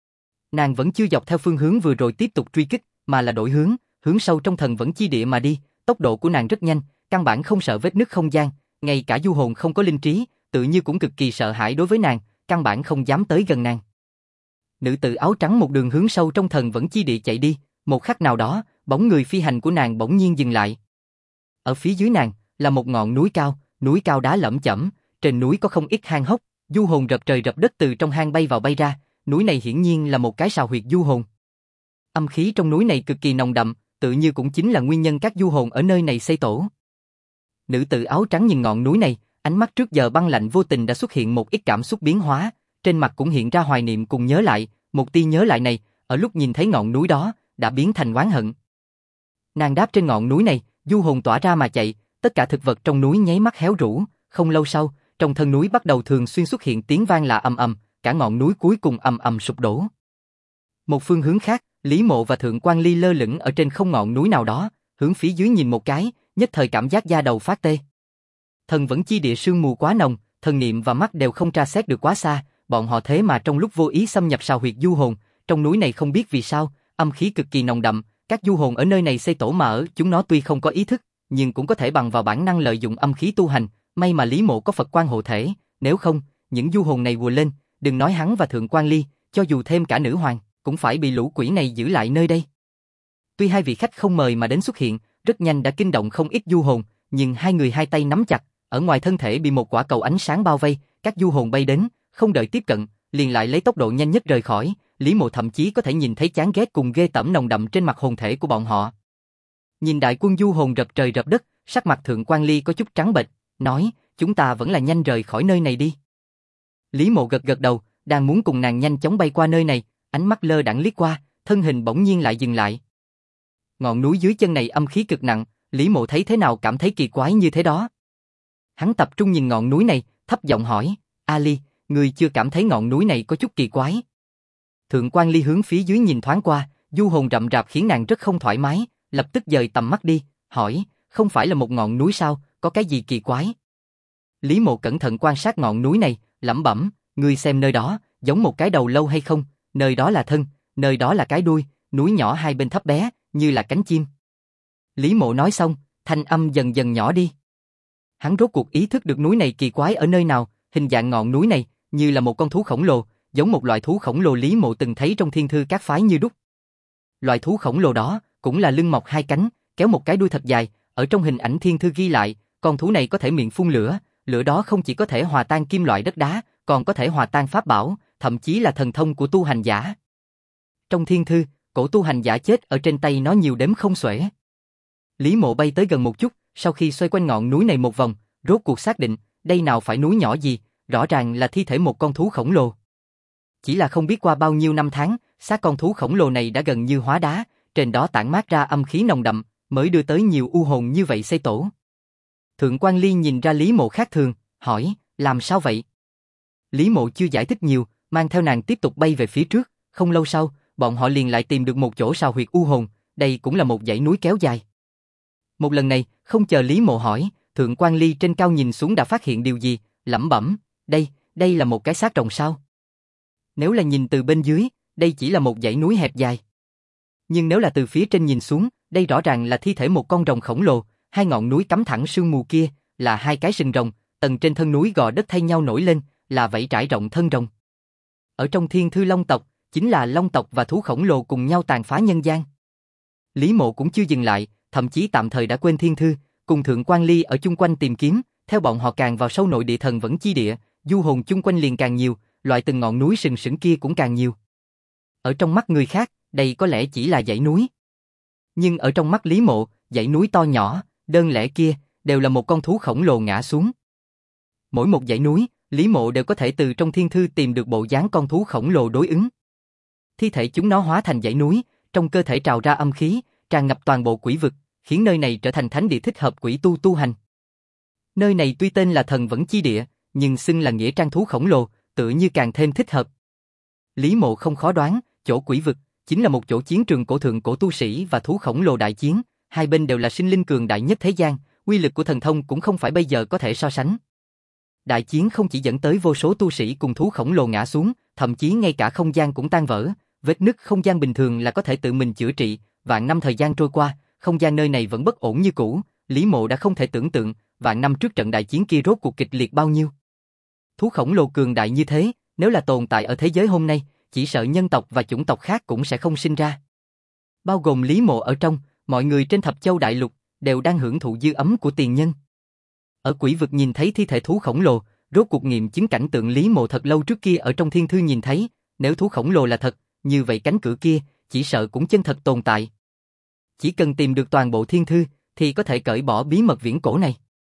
Nàng vẫn chưa dọc theo phương hướng vừa rồi tiếp tục truy kích, mà là đổi hướng sâu trong thần vẫn chi địa mà đi, tốc độ của nàng rất nhanh, căn bản không sợ vết nứt không gian, ngay cả du hồn không có linh trí, tự như cũng cực kỳ sợ hãi đối với nàng, căn bản không dám tới gần nàng. Nữ tử áo trắng một đường hướng sâu trong thần vẫn chi địa chạy đi, một khắc nào đó, bóng người phi hành của nàng bỗng nhiên dừng lại. Ở phía dưới nàng là một ngọn núi cao đá lởm chởm, trên núi có không ít hang hốc, du hồn rập trời rập đất từ trong hang bay vào bay ra, núi này hiển nhiên là một cái sào huyệt du hồn. Âm khí trong núi này cực kỳ nồng đậm, tự như cũng chính là nguyên nhân các du hồn ở nơi này xây tổ. Nữ tử áo trắng nhìn ngọn núi này, ánh mắt trước giờ băng lạnh vô tình đã xuất hiện một ít cảm xúc biến hóa, trên mặt cũng hiện ra hoài niệm cùng nhớ lại, một tia nhớ lại này, ở lúc nhìn thấy ngọn núi đó, đã biến thành oán hận. Nàng đáp trên ngọn núi này, du hồn tỏa ra mà chạy, tất cả thực vật trong núi nháy mắt héo rũ, không lâu sau, trong thân núi bắt đầu thường xuyên xuất hiện tiếng vang lạ ầm ầm, cả ngọn núi cuối cùng ầm ầm sụp đổ. Một phương hướng khác, Lý Mộ và Thượng Quan Ly lơ lửng ở trên không ngọn núi nào đó, hướng phía dưới nhìn một cái, nhất thời cảm giác da đầu phát tê. Thần vẫn chi địa sương mù quá nồng, thần niệm và mắt đều không tra xét được quá xa, bọn họ thế mà trong lúc vô ý xâm nhập sào huyệt du hồn, trong núi này không biết vì sao, âm khí cực kỳ nồng đậm, các du hồn ở nơi này xây tổ mà ở, chúng nó tuy không có ý thức, nhưng cũng có thể bằng vào bản năng lợi dụng âm khí tu hành, may mà Lý Mộ có Phật quan hộ thể, nếu không, những du hồn này ùa lên, đừng nói hắn và Thượng Quan Ly, cho dù thêm cả nữ hoàng, cũng phải bị lũ quỷ này giữ lại nơi đây. Tuy hai vị khách không mời mà đến xuất hiện, rất nhanh đã kinh động không ít du hồn, nhưng hai người hai tay nắm chặt, ở ngoài thân thể bị một quả cầu ánh sáng bao vây, các du hồn bay đến, không đợi tiếp cận, liền lại lấy tốc độ nhanh nhất rời khỏi. Lý Mộ thậm chí có thể nhìn thấy chán ghét cùng ghê tởm nồng đậm trên mặt hồn thể của bọn họ. Nhìn đại quân du hồn rập trời rập đất, sắc mặt Thượng Quan Ly có chút trắng bệch, nói, chúng ta vẫn là nhanh rời khỏi nơi này đi. Lý Mộ gật gật đầu, đang muốn cùng nàng nhanh chóng bay qua nơi này, ánh mắt lơ đãng liếc qua, thân hình bỗng nhiên lại dừng lại. Ngọn núi dưới chân này âm khí cực nặng, Lý Mộ thấy thế nào cảm thấy kỳ quái như thế đó. Hắn tập trung nhìn ngọn núi này, thấp giọng hỏi, Ali, ngươi chưa cảm thấy ngọn núi này có chút kỳ quái? Thượng Quan Ly hướng phía dưới nhìn thoáng qua, du hồn rậm rạp khiến nàng rất không thoải mái, lập tức dời tầm mắt đi, hỏi, không phải là một ngọn núi sao, có cái gì kỳ quái? Lý Mộ cẩn thận quan sát ngọn núi này, lẩm bẩm, ngươi xem nơi đó, giống một cái đầu lâu hay không, nơi đó là thân, nơi đó là cái đuôi, núi nhỏ hai bên thấp bé, như là cánh chim. Lý Mộ nói xong, thanh âm dần dần nhỏ đi. Hắn rốt cuộc ý thức được núi này kỳ quái ở nơi nào, hình dạng ngọn núi này, như là một con thú khổng lồ, giống một loại thú khổng lồ Lý Mộ từng thấy trong thiên thư các phái như đúc. Loại thú khổng lồ đó, cũng là lưng mọc hai cánh, kéo một cái đuôi thật dài, ở trong hình ảnh thiên thư ghi lại, con thú này có thể miệng phun lửa, lửa đó không chỉ có thể hòa tan kim loại đất đá, còn có thể hòa tan pháp bảo, thậm chí là thần thông của tu hành giả. Trong thiên thư, cổ tu hành giả chết ở trên tay nó nhiều đếm không xuể. Lý Mộ bay tới gần một chút, sau khi xoay quanh ngọn núi này một vòng, rốt cuộc xác định, đây nào phải núi nhỏ gì, rõ ràng là thi thể một con thú khổng lồ. Chỉ là không biết qua bao nhiêu năm tháng, xác con thú khổng lồ này đã gần như hóa đá, trên đó tản mát ra âm khí nồng đậm, mới đưa tới nhiều u hồn như vậy xây tổ. Thượng Quan Ly nhìn ra Lý Mộ khác thường, hỏi, làm sao vậy? Lý Mộ chưa giải thích nhiều, mang theo nàng tiếp tục bay về phía trước, không lâu sau, bọn họ liền lại tìm được một chỗ sào huyệt u hồn, đây cũng là một dãy núi kéo dài. Một lần này, không chờ Lý Mộ hỏi, Thượng Quan Ly trên cao nhìn xuống đã phát hiện điều gì, lẩm bẩm, đây là một cái xác rồng sao? Nếu là nhìn từ bên dưới, đây chỉ là một dãy núi hẹp dài. Nhưng nếu là từ phía trên nhìn xuống, đây rõ ràng là thi thể một con rồng khổng lồ, hai ngọn núi cắm thẳng sương mù kia, là hai cái sừng rồng, tầng trên thân núi gò đất thay nhau nổi lên, là vảy trải rộng thân rồng. Ở trong thiên thư Long tộc, chính là Long tộc và thú khổng lồ cùng nhau tàn phá nhân gian. Lý Mộ cũng chưa dừng lại, thậm chí tạm thời đã quên thiên thư, cùng Thượng Quan Ly ở chung quanh tìm kiếm, theo bọn họ càng vào sâu nội địa thần vẫn chi địa, du hồn chung quanh liền càng nhiều, loại từng ngọn núi sừng sững kia cũng càng nhiều. Ở trong mắt người khác, đây có lẽ chỉ là dãy núi. Nhưng ở trong mắt Lý Mộ, dãy núi to nhỏ, đơn lẻ kia, đều là một con thú khổng lồ ngã xuống. Mỗi một dãy núi, Lý Mộ đều có thể từ trong thiên thư tìm được bộ dáng con thú khổng lồ đối ứng. Thi thể chúng nó hóa thành dãy núi, trong cơ thể trào ra âm khí, tràn ngập toàn bộ quỷ vực, khiến nơi này trở thành thánh địa thích hợp quỷ tu hành. Nơi này tuy tên là thần vẫn chi địa, nhưng xưng là nghĩa trang thú khổng lồ, tựa như càng thêm thích hợp. Lý Mộ không khó đoán, chỗ quỷ vực chính là một chỗ chiến trường cổ thượng cổ tu sĩ và thú khổng lồ đại chiến, hai bên đều là sinh linh cường đại nhất thế gian, uy lực của thần thông cũng không phải bây giờ có thể so sánh. Đại chiến không chỉ dẫn tới vô số tu sĩ cùng thú khổng lồ ngã xuống, thậm chí ngay cả không gian cũng tan vỡ, vết nứt không gian bình thường là có thể tự mình chữa trị, vạn năm thời gian trôi qua, không gian nơi này vẫn bất ổn như cũ, Lý Mộ đã không thể tưởng tượng, vạn năm trước trận đại chiến kia rốt cuộc kịch liệt bao nhiêu. Thú khổng lồ cường đại như thế, nếu là tồn tại ở thế giới hôm nay, chỉ sợ nhân tộc và chủng tộc khác cũng sẽ không sinh ra. Bao gồm Lý Mộ ở trong, mọi người trên Thập Châu Đại Lục đều đang hưởng thụ dư ấm của tiền nhân. Ở quỷ vực nhìn thấy thi thể thú khổng lồ, rốt cuộc nghiệm chứng cảnh tượng Lý Mộ thật lâu trước kia ở trong thiên thư nhìn thấy, nếu thú khổng lồ là thật, như vậy cánh cửa kia, chỉ sợ cũng chân thật tồn tại. Chỉ cần tìm được toàn bộ thiên thư, thì có thể cởi bỏ bí mật viễn cổ này.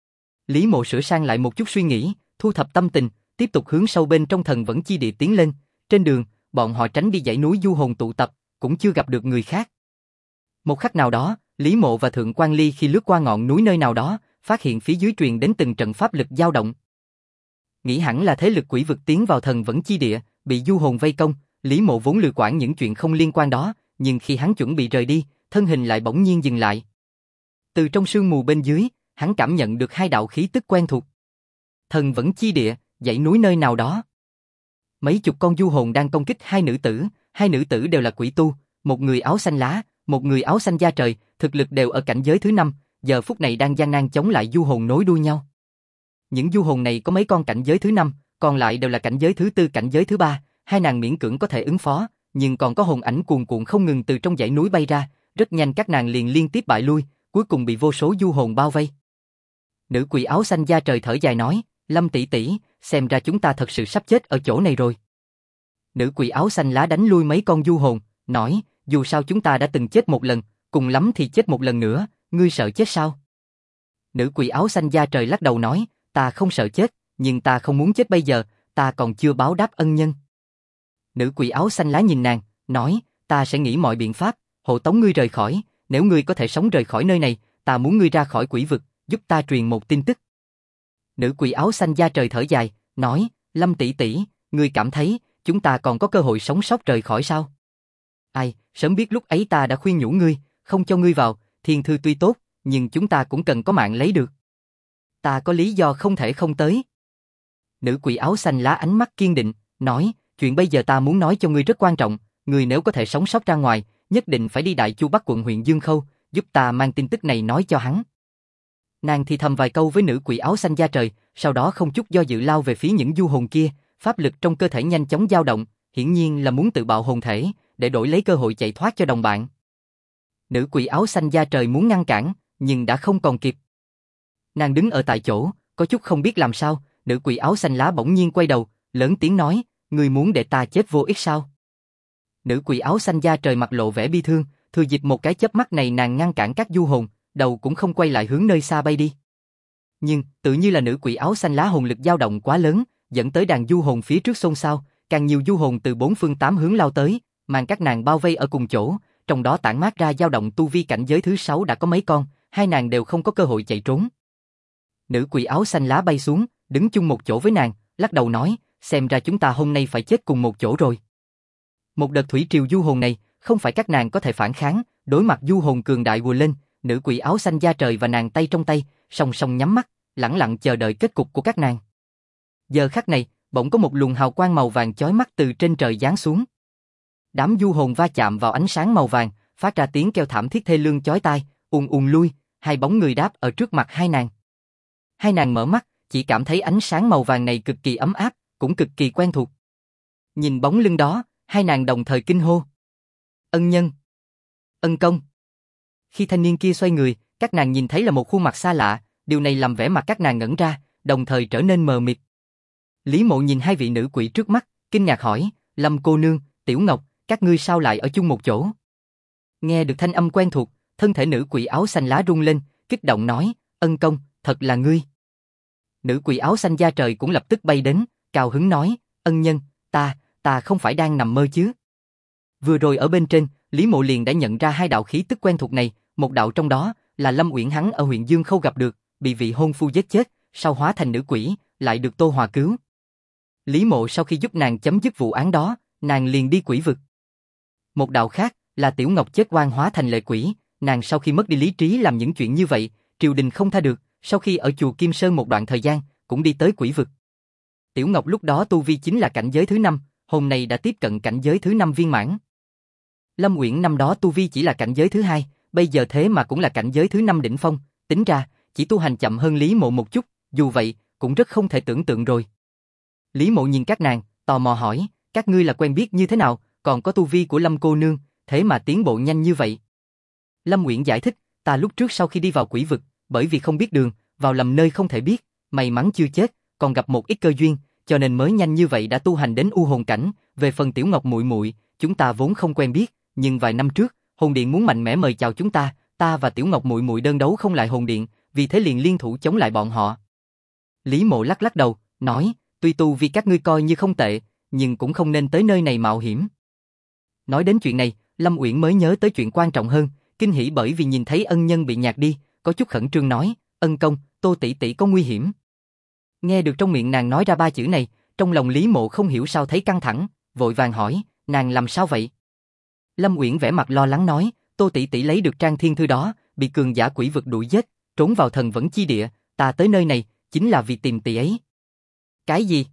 Lý Mộ sửa sang lại một chút suy nghĩ, thu thập tâm tình, tiếp tục hướng sâu bên trong thần vẫn chi địa tiến lên. Trên đường, bọn họ tránh đi dãy núi du hồn tụ tập, cũng chưa gặp được người khác. Một khắc nào đó, Lý Mộ và Thượng Quan Ly khi lướt qua ngọn núi nơi nào đó, phát hiện phía dưới truyền đến từng trận pháp lực dao động. Nghĩ hẳn là thế lực quỷ vực tiến vào thần vẫn chi địa, bị du hồn vây công. Lý Mộ vốn lười quản những chuyện không liên quan đó, nhưng khi hắn chuẩn bị rời đi, thân hình lại bỗng nhiên dừng lại. Từ trong sương mù bên dưới, hắn cảm nhận được hai đạo khí tức quen thuộc. Thần vẫn chi địa, dãy núi nơi nào đó. Mấy chục con du hồn đang công kích hai nữ tử đều là quỷ tu, một người áo xanh lá, một người áo xanh da trời, thực lực đều ở cảnh giới thứ 5, giờ phút này đang gian nan chống lại du hồn nối đuôi nhau. Những du hồn này có mấy con cảnh giới thứ 5, còn lại đều là cảnh giới thứ 4, cảnh giới thứ 3, hai nàng miễn cưỡng có thể ứng phó, nhưng còn có hồn ảnh cuồn cuộn không ngừng từ trong dãy núi bay ra, rất nhanh các nàng liền liên tiếp bại lui, cuối cùng bị vô số du hồn bao vây. Nữ quỷ áo xanh da trời thở dài nói, Lâm tỷ tỷ, xem ra chúng ta thật sự sắp chết ở chỗ này rồi. Nữ quỷ áo xanh lá đánh lui mấy con du hồn, nói, dù sao chúng ta đã từng chết một lần, cùng lắm thì chết một lần nữa, ngươi sợ chết sao? Nữ quỷ áo xanh da trời lắc đầu nói, ta không sợ chết, nhưng ta không muốn chết bây giờ, ta còn chưa báo đáp ân nhân. Nữ quỷ áo xanh lá nhìn nàng, nói, ta sẽ nghĩ mọi biện pháp, hộ tống ngươi rời khỏi, nếu ngươi có thể sống rời khỏi nơi này, ta muốn ngươi ra khỏi quỷ vực, giúp ta truyền một tin tức. Nữ quỷ áo xanh da trời thở dài, nói, Lâm tỷ tỷ, ngươi cảm thấy, chúng ta còn có cơ hội sống sót rời khỏi sao? Ai, sớm biết lúc ấy ta đã khuyên nhủ ngươi, không cho ngươi vào, thiên thư tuy tốt, nhưng chúng ta cũng cần có mạng lấy được. Ta có lý do không thể không tới. Nữ quỷ áo xanh lá ánh mắt kiên định, nói, chuyện bây giờ ta muốn nói cho ngươi rất quan trọng, ngươi nếu có thể sống sót ra ngoài, nhất định phải đi Đại Chu Bắc quận huyện Dương Khâu, giúp ta mang tin tức này nói cho hắn. Nàng thì thầm vài câu với nữ quỷ áo xanh da trời, sau đó không chút do dự lao về phía những du hồn kia, pháp lực trong cơ thể nhanh chóng dao động, hiển nhiên là muốn tự bạo hồn thể, để đổi lấy cơ hội chạy thoát cho đồng bạn. Nữ quỷ áo xanh da trời muốn ngăn cản, nhưng đã không còn kịp. Nàng đứng ở tại chỗ, có chút không biết làm sao, nữ quỷ áo xanh lá bỗng nhiên quay đầu, lớn tiếng nói, ngươi muốn để ta chết vô ích sao? Nữ quỷ áo xanh da trời mặt lộ vẻ bi thương, thừa dịp một cái chớp mắt này nàng ngăn cản các du hồn, đầu cũng không quay lại hướng nơi xa bay đi. Nhưng, tự như là nữ quỷ áo xanh lá hồn lực dao động quá lớn, dẫn tới đàn du hồn phía trước xôn xao, càng nhiều du hồn từ bốn phương tám hướng lao tới, mang các nàng bao vây ở cùng chỗ, trong đó tản mát ra dao động tu vi cảnh giới thứ 6 đã có mấy con, hai nàng đều không có cơ hội chạy trốn. Nữ quỷ áo xanh lá bay xuống, đứng chung một chỗ với nàng, lắc đầu nói, xem ra chúng ta hôm nay phải chết cùng một chỗ rồi. Một đợt thủy triều du hồn này, không phải các nàng có thể phản kháng, đối mặt du hồn cường đại ùa lên, nữ quỷ áo xanh da trời và nàng tay trong tay, song song nhắm mắt, lẳng lặng chờ đợi kết cục của các nàng. Giờ khắc này, bỗng có một luồng hào quang màu vàng chói mắt từ trên trời giáng xuống. Đám du hồn va chạm vào ánh sáng màu vàng, phát ra tiếng kêu thảm thiết thê lương chói tai, ùn ùn lui, hai bóng người đáp ở trước mặt hai nàng. Hai nàng mở mắt, chỉ cảm thấy ánh sáng màu vàng này cực kỳ ấm áp, cũng cực kỳ quen thuộc. Nhìn bóng lưng đó, hai nàng đồng thời kinh hô. Ân nhân! Ân công! Khi thanh niên kia xoay người, các nàng nhìn thấy là một khuôn mặt xa lạ, điều này làm vẻ mặt các nàng ngẩn ra, đồng thời trở nên mờ mịt. Lý Mộ nhìn hai vị nữ quỷ trước mắt, kinh ngạc hỏi, Lâm cô nương, Tiểu Ngọc, các ngươi sao lại ở chung một chỗ? Nghe được thanh âm quen thuộc, thân thể nữ quỷ áo xanh lá rung lên, kích động nói, ân công, thật là ngươi. Nữ quỷ áo xanh da trời cũng lập tức bay đến, cao hứng nói, ân nhân, ta không phải đang nằm mơ chứ? Vừa rồi ở bên trên, Lý Mộ liền đã nhận ra hai đạo khí tức quen thuộc này, một đạo trong đó là Lâm Uyển hắn ở huyện Dương Khâu gặp được, bị vị hôn phu giết chết, sau hóa thành nữ quỷ, lại được Tô Hòa cứu. Lý Mộ sau khi giúp nàng chấm dứt vụ án đó, nàng liền đi quỷ vực. Một đạo khác là Tiểu Ngọc chết oan hóa thành lệ quỷ, nàng sau khi mất đi lý trí làm những chuyện như vậy, triều đình không tha được, sau khi ở chùa Kim Sơn một đoạn thời gian, cũng đi tới quỷ vực. Tiểu Ngọc lúc đó tu vi chính là cảnh giới thứ 5, hôm nay đã tiếp cận cảnh giới thứ 5 viên mãn. Lâm Uyển năm đó tu vi chỉ là cảnh giới thứ 2, bây giờ thế mà cũng là cảnh giới thứ 5 đỉnh phong, tính ra, chỉ tu hành chậm hơn Lý Mộ một chút, dù vậy, cũng rất không thể tưởng tượng rồi. Lý Mộ nhìn các nàng, tò mò hỏi, các ngươi là quen biết như thế nào, còn có tu vi của Lâm cô nương, thế mà tiến bộ nhanh như vậy. Lâm Uyển giải thích, ta lúc trước sau khi đi vào quỷ vực, bởi vì không biết đường, vào lầm nơi không thể biết, may mắn chưa chết, còn gặp một ít cơ duyên, cho nên mới nhanh như vậy đã tu hành đến u hồn cảnh. Về phần Tiểu Ngọc muội muội, chúng ta vốn không quen biết, nhưng vài năm trước, hồn điện muốn mạnh mẽ mời chào chúng ta, ta và Tiểu Ngọc muội muội đơn đấu không lại hồn điện, vì thế liền liên thủ chống lại bọn họ. Lý Mộ lắc lắc đầu, nói, tuy tu vì các ngươi coi như không tệ, nhưng cũng không nên tới nơi này mạo hiểm. Nói đến chuyện này, Lâm Uyển mới nhớ tới chuyện quan trọng hơn, kinh hỉ bởi vì nhìn thấy ân nhân bị nhạt đi, có chút khẩn trương nói, ân công, Tô tỷ tỷ có nguy hiểm. Nghe được trong miệng nàng nói ra ba chữ này, trong lòng Lý Mộ không hiểu sao thấy căng thẳng, vội vàng hỏi, nàng làm sao vậy? Lâm Uyển vẻ mặt lo lắng nói, Tô tỷ tỷ lấy được trang thiên thư đó, bị cường giả quỷ vực đuổi giết, trốn vào thần vẫn chi địa, ta tới nơi này, chính là vì tìm tỷ ấy. Cái gì?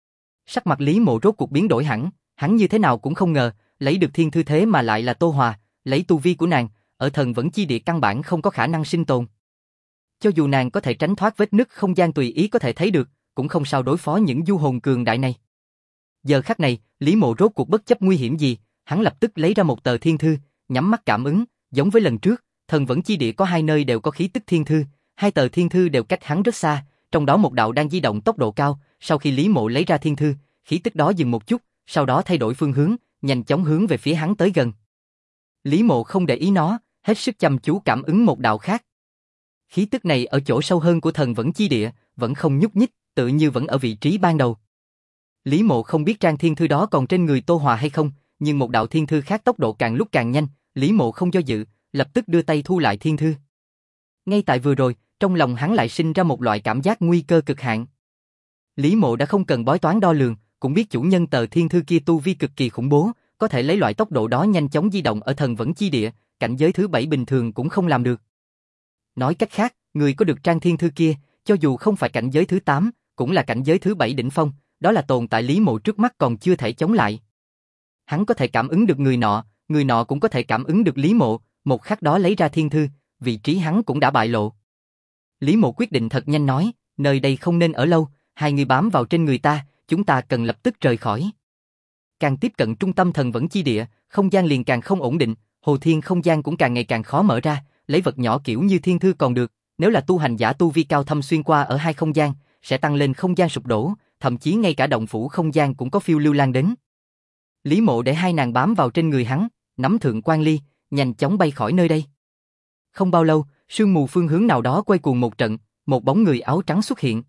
Sắc mặt Lý Mộ rốt cuộc biến đổi hẳn, hắn như thế nào cũng không ngờ, lấy được thiên thư thế mà lại là Tô Hòa, lấy tu vi của nàng, ở thần vẫn chi địa căn bản không có khả năng sinh tồn. Cho dù nàng có thể tránh thoát vết nứt không gian tùy ý có thể thấy được, cũng không sao đối phó những du hồn cường đại này. Giờ khắc này, Lý Mộ rốt cuộc bất chấp nguy hiểm gì, Hắn lập tức lấy ra một tờ thiên thư, nhắm mắt cảm ứng, giống với lần trước, thần vẫn chi địa có hai nơi đều có khí tức thiên thư, hai tờ thiên thư đều cách hắn rất xa, trong đó một đạo đang di động tốc độ cao, sau khi Lý Mộ lấy ra thiên thư, khí tức đó dừng một chút, sau đó thay đổi phương hướng, nhanh chóng hướng về phía hắn tới gần. Lý Mộ không để ý nó, hết sức chăm chú cảm ứng một đạo khác. Khí tức này ở chỗ sâu hơn của thần vẫn chi địa, vẫn không nhúc nhích, tự như vẫn ở vị trí ban đầu. Lý Mộ không biết trang thiên thư đó còn trên người Tô Hòa hay không, nhưng một đạo thiên thư khác tốc độ càng lúc càng nhanh, Lý Mộ không do dự, lập tức đưa tay thu lại thiên thư. Ngay tại vừa rồi, trong lòng hắn lại sinh ra một loại cảm giác nguy cơ cực hạn. Lý Mộ đã không cần bói toán đo lường, cũng biết chủ nhân tờ thiên thư kia tu vi cực kỳ khủng bố, có thể lấy loại tốc độ đó nhanh chóng di động ở thần vẫn chi địa, cảnh giới thứ 7 bình thường cũng không làm được. Nói cách khác, người có được trang thiên thư kia, cho dù không phải cảnh giới thứ 8, cũng là cảnh giới thứ 7 đỉnh phong, đó là tồn tại Lý Mộ trước mắt còn chưa thể chống lại. Hắn có thể cảm ứng được người nọ cũng có thể cảm ứng được Lý Mộ, một khắc đó lấy ra thiên thư, vị trí hắn cũng đã bại lộ. Lý Mộ quyết định thật nhanh nói, nơi đây không nên ở lâu, hai người bám vào trên người ta, chúng ta cần lập tức rời khỏi. Càng tiếp cận trung tâm thần vẫn chi địa, không gian liền càng không ổn định, hồ thiên không gian cũng càng ngày càng khó mở ra, lấy vật nhỏ kiểu như thiên thư còn được, nếu là tu hành giả tu vi cao thâm xuyên qua ở hai không gian, sẽ tăng lên không gian sụp đổ, thậm chí ngay cả động phủ không gian cũng có phiêu lưu lan đến. Lý Mộ để hai nàng bám vào trên người hắn, nắm thượng quan ly, nhanh chóng bay khỏi nơi đây. Không bao lâu, sương mù phương hướng nào đó quay cuồng một trận, một bóng người áo trắng xuất hiện.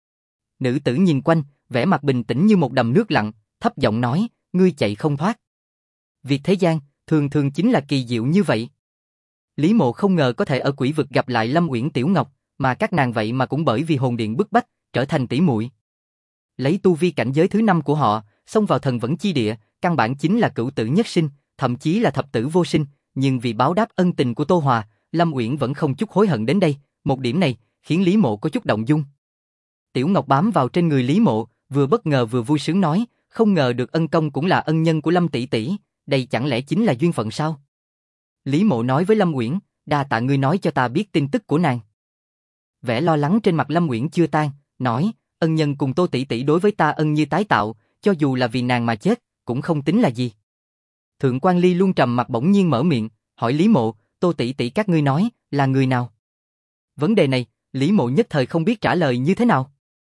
Nữ tử nhìn quanh, vẻ mặt bình tĩnh như một đầm nước lặng, thấp giọng nói, ngươi chạy không thoát. Việc thế gian, thường thường chính là kỳ diệu như vậy. Lý Mộ không ngờ có thể ở quỷ vực gặp lại Lâm Uyển Tiểu Ngọc, mà các nàng vậy mà cũng bởi vì hồn điện bức bách, trở thành tỷ muội. Lấy tu vi cảnh giới thứ 5 của họ, xông vào thần vẫn chi địa, căn bản chính là cửu tử nhất sinh, thậm chí là thập tử vô sinh, nhưng vì báo đáp ân tình của Tô Hòa, Lâm Uyển vẫn không chút hối hận đến đây, một điểm này khiến Lý Mộ có chút động dung. Tiểu Ngọc bám vào trên người Lý Mộ, vừa bất ngờ vừa vui sướng nói, không ngờ được ân công cũng là ân nhân của Lâm tỷ tỷ, đây chẳng lẽ chính là duyên phận sao? Lý Mộ nói với Lâm Uyển, đa tạ ngươi nói cho ta biết tin tức của nàng. Vẻ lo lắng trên mặt Lâm Uyển chưa tan, nói, ân nhân cùng Tô tỷ tỷ đối với ta ân như tái tạo, cho dù là vì nàng mà chết, cũng không tính là gì. Thượng quan Ly luôn trầm mặt bỗng nhiên mở miệng, hỏi Lý Mộ, Tô tỷ tỷ các ngươi nói, là người nào? Vấn đề này, Lý Mộ nhất thời không biết trả lời như thế nào.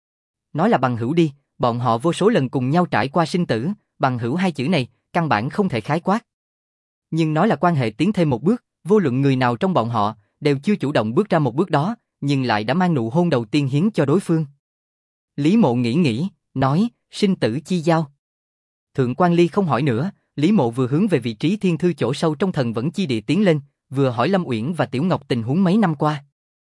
Nói là bằng hữu đi, bọn họ vô số lần cùng nhau trải qua sinh tử, bằng hữu hai chữ này, căn bản không thể khái quát. Nhưng nói là quan hệ tiến thêm một bước, vô luận người nào trong bọn họ, đều chưa chủ động bước ra một bước đó, nhưng lại đã mang nụ hôn đầu tiên hiến cho đối phương. Lý Mộ nghĩ, nói, sinh tử chi giao. Thượng quan Ly không hỏi nữa, Lý Mộ vừa hướng về vị trí thiên thư chỗ sâu trong thần vẫn chi địa tiến lên, vừa hỏi Lâm Uyển và Tiểu Ngọc tình huống mấy năm qua.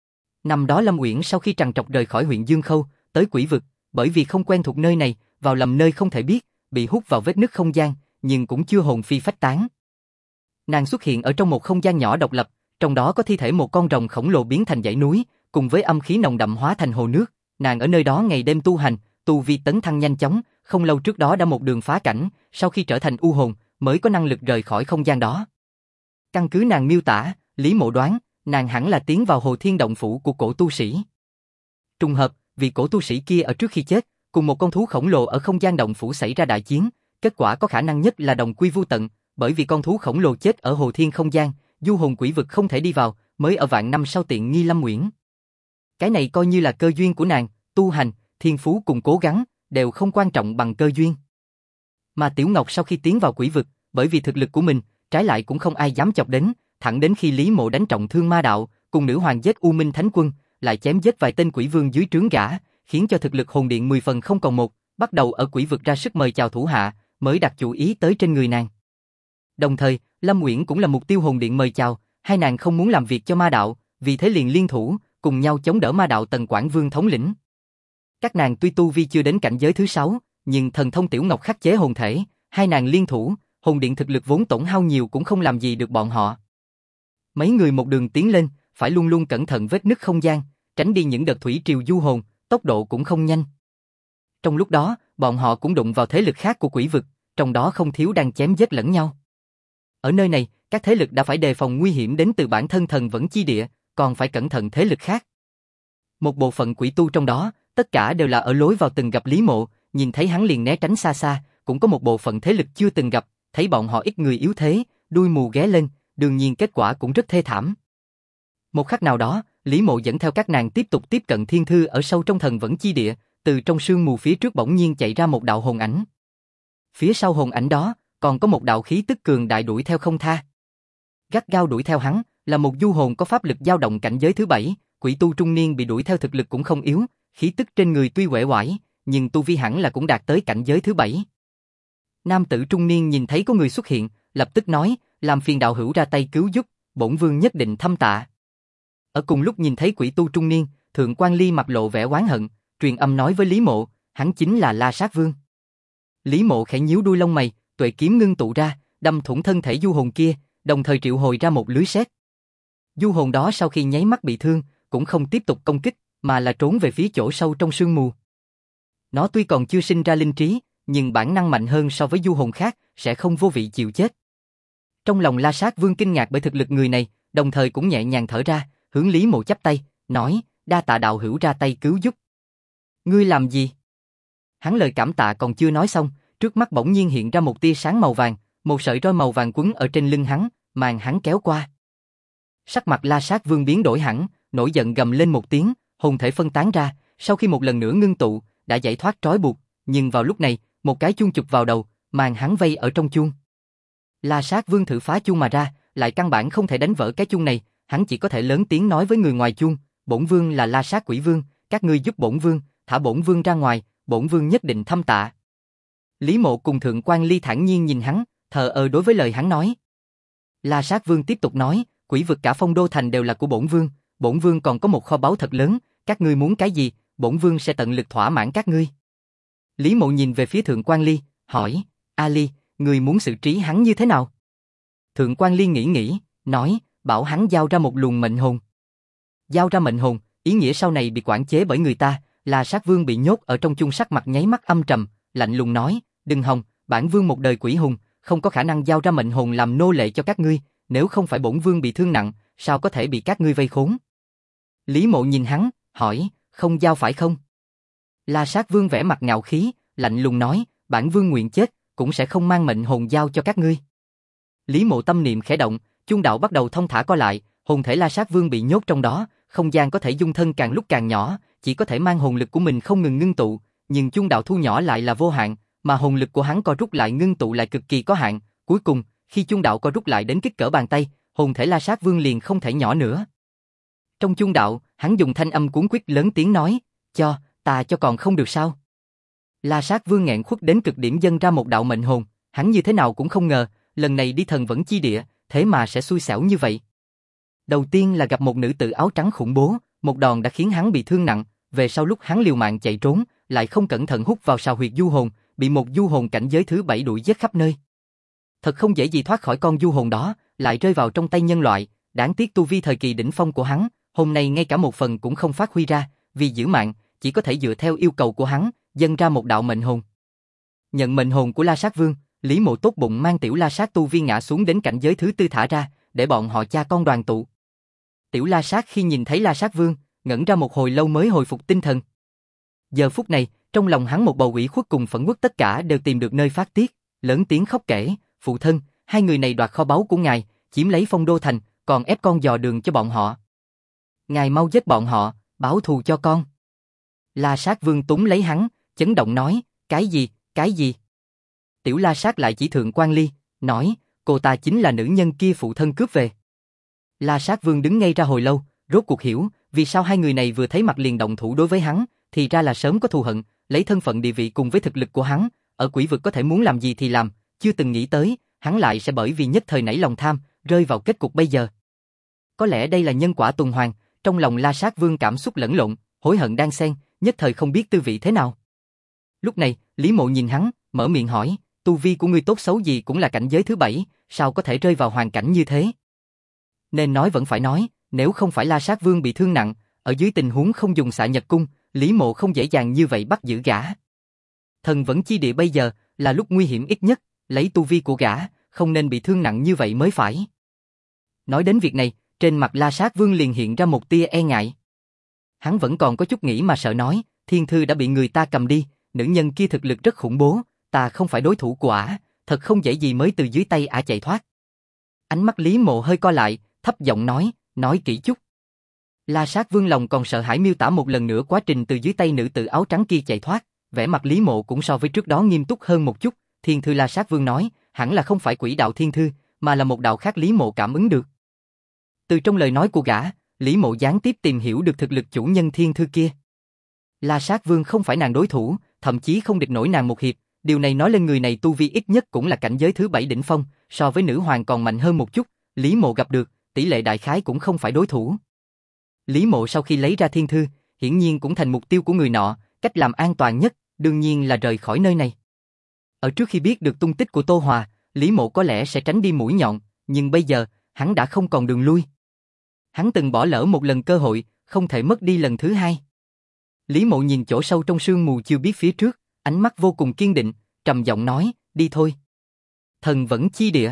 Năm đó Lâm Uyển sau khi trằn trọc rời khỏi huyện Dương Khâu, tới quỷ vực, bởi vì không quen thuộc nơi này, vào lầm nơi không thể biết, bị hút vào vết nứt không gian, nhưng cũng chưa hồn phi phách tán. Nàng xuất hiện ở trong một không gian nhỏ độc lập, trong đó có thi thể một con rồng khổng lồ biến thành dãy núi, cùng với âm khí nồng đậm hóa thành hồ nước. Nàng ở nơi đó ngày đêm tu hành, tu vi tấn thăng nhanh chóng, không lâu trước đó đã một đường phá cảnh, sau khi trở thành u hồn, mới có năng lực rời khỏi không gian đó. Căn cứ nàng miêu tả, Lý Mộ đoán, nàng hẳn là tiến vào Hồ Thiên động phủ của cổ tu sĩ. Trùng hợp, vì cổ tu sĩ kia ở trước khi chết, cùng một con thú khổng lồ ở không gian động phủ xảy ra đại chiến, kết quả có khả năng nhất là đồng quy vu tận, bởi vì con thú khổng lồ chết ở Hồ Thiên không gian, du hồn quỷ vực không thể đi vào, mới ở vạn năm sau tiện nghi Lâm Uyển. Cái này coi như là cơ duyên của nàng, tu hành, thiên phú cùng cố gắng, đều không quan trọng bằng cơ duyên. Mà Tiểu Ngọc sau khi tiến vào quỷ vực, bởi vì thực lực của mình, trái lại cũng không ai dám chọc đến, thẳng đến khi Lý Mộ đánh trọng thương ma đạo, cùng nữ hoàng giết U Minh Thánh Quân, lại chém giết vài tên quỷ vương dưới trướng gã, khiến cho thực lực hồn điện 10 phần không còn một, bắt đầu ở quỷ vực ra sức mời chào thủ hạ, mới đặt chủ ý tới trên người nàng. Đồng thời, Lâm Uyển cũng là mục tiêu hồn điện mời chào, hai nàng không muốn làm việc cho ma đạo, vì thế liền liên thủ, cùng nhau chống đỡ ma đạo Tần Quảng Vương thống lĩnh. Các nàng tuy tu vi chưa đến cảnh giới thứ 6, nhưng thần thông Tiểu Ngọc khắc chế hồn thể, hai nàng liên thủ, hồn điện thực lực vốn tổn hao nhiều cũng không làm gì được bọn họ. Mấy người một đường tiến lên, phải luôn luôn cẩn thận vết nứt không gian, tránh đi những đợt thủy triều du hồn, tốc độ cũng không nhanh. Trong lúc đó, bọn họ cũng đụng vào thế lực khác của quỷ vực, trong đó không thiếu đang chém giết lẫn nhau. Ở nơi này, các thế lực đã phải đề phòng nguy hiểm đến từ bản thân thần vẫn chi địa, còn phải cẩn thận thế lực khác. Một bộ phận quỷ tu trong đó, tất cả đều là ở lối vào từng gặp Lý Mộ, nhìn thấy hắn liền né tránh xa xa, cũng có một bộ phận thế lực chưa từng gặp, thấy bọn họ ít người yếu thế, đuôi mù ghé lên, đương nhiên kết quả cũng rất thê thảm. Một khắc nào đó, Lý Mộ dẫn theo các nàng tiếp tục tiếp cận thiên thư ở sâu trong thần vẫn chi địa, từ trong sương mù phía trước bỗng nhiên chạy ra một đạo hồn ảnh. Phía sau hồn ảnh đó, còn có một đạo khí tức cường đại đuổi theo không tha. Gắt gao đuổi theo hắn, là một du hồn có pháp lực dao động cảnh giới thứ 7, quỷ tu trung niên bị đuổi theo thực lực cũng không yếu, khí tức trên người tuy uể oải, nhưng tu vi hẳn là cũng đạt tới cảnh giới thứ 7. Nam tử trung niên nhìn thấy có người xuất hiện, lập tức nói, làm phiền đạo hữu ra tay cứu giúp, bổn vương nhất định thâm tạ. Ở cùng lúc nhìn thấy quỷ tu trung niên, Thượng Quan Ly mặt lộ vẻ oán hận, truyền âm nói với Lý Mộ, hắn chính là La Sát Vương. Lý Mộ khẽ nhíu đuôi lông mày, tuệ kiếm ngưng tụ ra, đâm thủng thân thể du hồn kia, đồng thời triệu hồi ra một lưới sét. Du hồn đó sau khi nháy mắt bị thương, cũng không tiếp tục công kích, mà là trốn về phía chỗ sâu trong sương mù. Nó tuy còn chưa sinh ra linh trí, nhưng bản năng mạnh hơn so với du hồn khác, sẽ không vô vị chịu chết. Trong lòng La Sát Vương kinh ngạc bởi thực lực người này, đồng thời cũng nhẹ nhàng thở ra, hướng Lý Mộ chắp tay, nói, đa tạ đạo hữu ra tay cứu giúp. Ngươi làm gì? Hắn lời cảm tạ còn chưa nói xong, trước mắt bỗng nhiên hiện ra một tia sáng màu vàng, một sợi roi màu vàng quấn ở trên lưng hắn, màn hắn kéo qua. Sắc mặt La Sát Vương biến đổi hẳn, nổi giận gầm lên một tiếng, hồn thể phân tán ra, sau khi một lần nữa ngưng tụ, đã giải thoát trói buộc, nhưng vào lúc này, một cái chuông chụp vào đầu, màn hắn vây ở trong chuông. La Sát Vương thử phá chuông mà ra, lại căn bản không thể đánh vỡ cái chuông này, hắn chỉ có thể lớn tiếng nói với người ngoài chuông, bổn vương là La Sát Quỷ Vương, các ngươi giúp bổn vương, thả bổn vương ra ngoài, bổn vương nhất định thâm tạ. Lý Mộ cùng Thượng Quan Ly thản nhiên nhìn hắn, thờ ơ đối với lời hắn nói. La Sát Vương tiếp tục nói, quỷ vực cả Phong Đô thành đều là của bổn vương còn có một kho báu thật lớn, các ngươi muốn cái gì, bổn vương sẽ tận lực thỏa mãn các ngươi. Lý Mộ nhìn về phía Thượng Quan Ly, hỏi, A Ly, ngươi muốn xử trí hắn như thế nào? Thượng Quan Ly nghĩ, nói, bảo hắn giao ra một luồng mệnh hồn. Giao ra mệnh hồn, ý nghĩa sau này bị quản chế bởi người ta. La Sát Vương bị nhốt ở trong chung, sắc mặt nháy mắt âm trầm, lạnh lùng nói, đừng hòng, bản vương một đời quỷ hùng, không có khả năng giao ra mệnh hồn làm nô lệ cho các ngươi, nếu không phải bổn vương bị thương nặng, sao có thể bị các ngươi vây khốn? Lý Mộ nhìn hắn, hỏi, không giao phải không? La Sát Vương vẻ mặt ngạo khí, lạnh lùng nói, bản vương nguyện chết, cũng sẽ không mang mệnh hồn giao cho các ngươi. Lý Mộ tâm niệm khẽ động, chuông đạo bắt đầu thông thả co lại, hồn thể La Sát Vương bị nhốt trong đó, không gian có thể dung thân càng lúc càng nhỏ, chỉ có thể mang hồn lực của mình không ngừng ngưng tụ, nhưng chuông đạo thu nhỏ lại là vô hạn, mà hồn lực của hắn co rút lại ngưng tụ lại cực kỳ có hạn, cuối cùng, khi chuông đạo co rút lại đến kích cỡ bàn tay, hồn thể La Sát Vương liền không thể nhỏ nữa. Trong chuông đạo, hắn dùng thanh âm cuốn quýt lớn tiếng nói, ta cho còn không được sao? La Sát Vương nghẹn khuất đến cực điểm dâng ra một đạo mệnh hồn, hắn như thế nào cũng không ngờ, lần này đi thần vẫn chi địa, thế mà sẽ xui xẻo như vậy. Đầu tiên là gặp một nữ tử áo trắng khủng bố, một đòn đã khiến hắn bị thương nặng, về sau lúc hắn liều mạng chạy trốn, lại không cẩn thận hút vào sào huyệt du hồn, bị một du hồn cảnh giới thứ 7 đuổi giết khắp nơi. Thật không dễ gì thoát khỏi con du hồn đó, lại rơi vào trong tay nhân loại, đáng tiếc tu vi thời kỳ đỉnh phong của hắn, hôm nay ngay cả một phần cũng không phát huy ra, vì giữ mạng, chỉ có thể dựa theo yêu cầu của hắn, dâng ra một đạo mệnh hồn. Nhận mệnh hồn của La Sát Vương, Lý Mộ tốt bụng mang tiểu La Sát tu vi ngã xuống đến cảnh giới thứ 4 thả ra, để bọn họ cha con đoàn tụ. Tiểu La Sát khi nhìn thấy La Sát Vương, ngẩn ra một hồi lâu mới hồi phục tinh thần. Giờ phút này, trong lòng hắn một bầu ủy khuất cùng phẫn uất tất cả đều tìm được nơi phát tiết, lớn tiếng khóc kể, phụ thân, hai người này đoạt kho báu của ngài, chiếm lấy Phong Đô thành, còn ép con dò đường cho bọn họ. Ngài mau giết bọn họ, báo thù cho con. La Sát Vương túm lấy hắn, chấn động nói, cái gì? Tiểu La Sát lại chỉ Thượng Quan Ly, nói, cô ta chính là nữ nhân kia phụ thân cướp về. La Sát Vương đứng ngây ra hồi lâu, rốt cuộc hiểu, vì sao hai người này vừa thấy mặt liền động thủ đối với hắn, thì ra là sớm có thù hận, lấy thân phận địa vị cùng với thực lực của hắn, ở quỷ vực có thể muốn làm gì thì làm, chưa từng nghĩ tới, hắn lại sẽ bởi vì nhất thời nảy lòng tham, rơi vào kết cục bây giờ. Có lẽ đây là nhân quả tuần hoàn, trong lòng La Sát Vương cảm xúc lẫn lộn, hối hận đan xen, nhất thời không biết tư vị thế nào. Lúc này, Lý Mộ nhìn hắn, mở miệng hỏi, tu vi của ngươi tốt xấu gì cũng là cảnh giới thứ 7, sao có thể rơi vào hoàn cảnh như thế? Nên nói vẫn phải nói, nếu không phải La Sát Vương bị thương nặng, ở dưới tình huống không dùng xạ nhật cung, Lý Mộ không dễ dàng như vậy bắt giữ gã. Thần vẫn chi địa bây giờ là lúc nguy hiểm ít nhất, lấy tu vi của gã, không nên bị thương nặng như vậy mới phải. Nói đến việc này, trên mặt La Sát Vương liền hiện ra một tia e ngại. Hắn vẫn còn có chút nghĩ mà sợ nói, thiên thư đã bị người ta cầm đi, nữ nhân kia thực lực rất khủng bố, ta không phải đối thủ của ả, thật không dễ gì mới từ dưới tay ả chạy thoát. Ánh mắt Lý Mộ hơi co lại, thấp giọng nói kỹ chút. La Sát Vương lòng còn sợ hãi miêu tả một lần nữa quá trình từ dưới tay nữ tử áo trắng kia chạy thoát, vẻ mặt Lý Mộ cũng so với trước đó nghiêm túc hơn một chút. Thiên thư La Sát Vương nói, hẳn là không phải quỷ đạo thiên thư, mà là một đạo khác Lý Mộ cảm ứng được. Từ trong lời nói của gã, Lý Mộ gián tiếp tìm hiểu được thực lực chủ nhân thiên thư kia. La Sát Vương không phải nàng đối thủ, thậm chí không địch nổi nàng một hiệp, điều này nói lên người này tu vi ít nhất cũng là cảnh giới thứ 7 đỉnh phong, so với nữ hoàng còn mạnh hơn một chút, Lý Mộ gặp được, tỷ lệ đại khái cũng không phải đối thủ. Lý Mộ sau khi lấy ra thiên thư, hiển nhiên cũng thành mục tiêu của người nọ, cách làm an toàn nhất, đương nhiên là rời khỏi nơi này. Ở trước khi biết được tung tích của Tô Hòa, Lý Mộ có lẽ sẽ tránh đi mũi nhọn, nhưng bây giờ, hắn đã không còn đường lui. Hắn từng bỏ lỡ một lần cơ hội, không thể mất đi lần thứ hai. Lý Mộ nhìn chỗ sâu trong sương mù chưa biết phía trước, ánh mắt vô cùng kiên định, trầm giọng nói, đi thôi. Thần vẫn chi địa.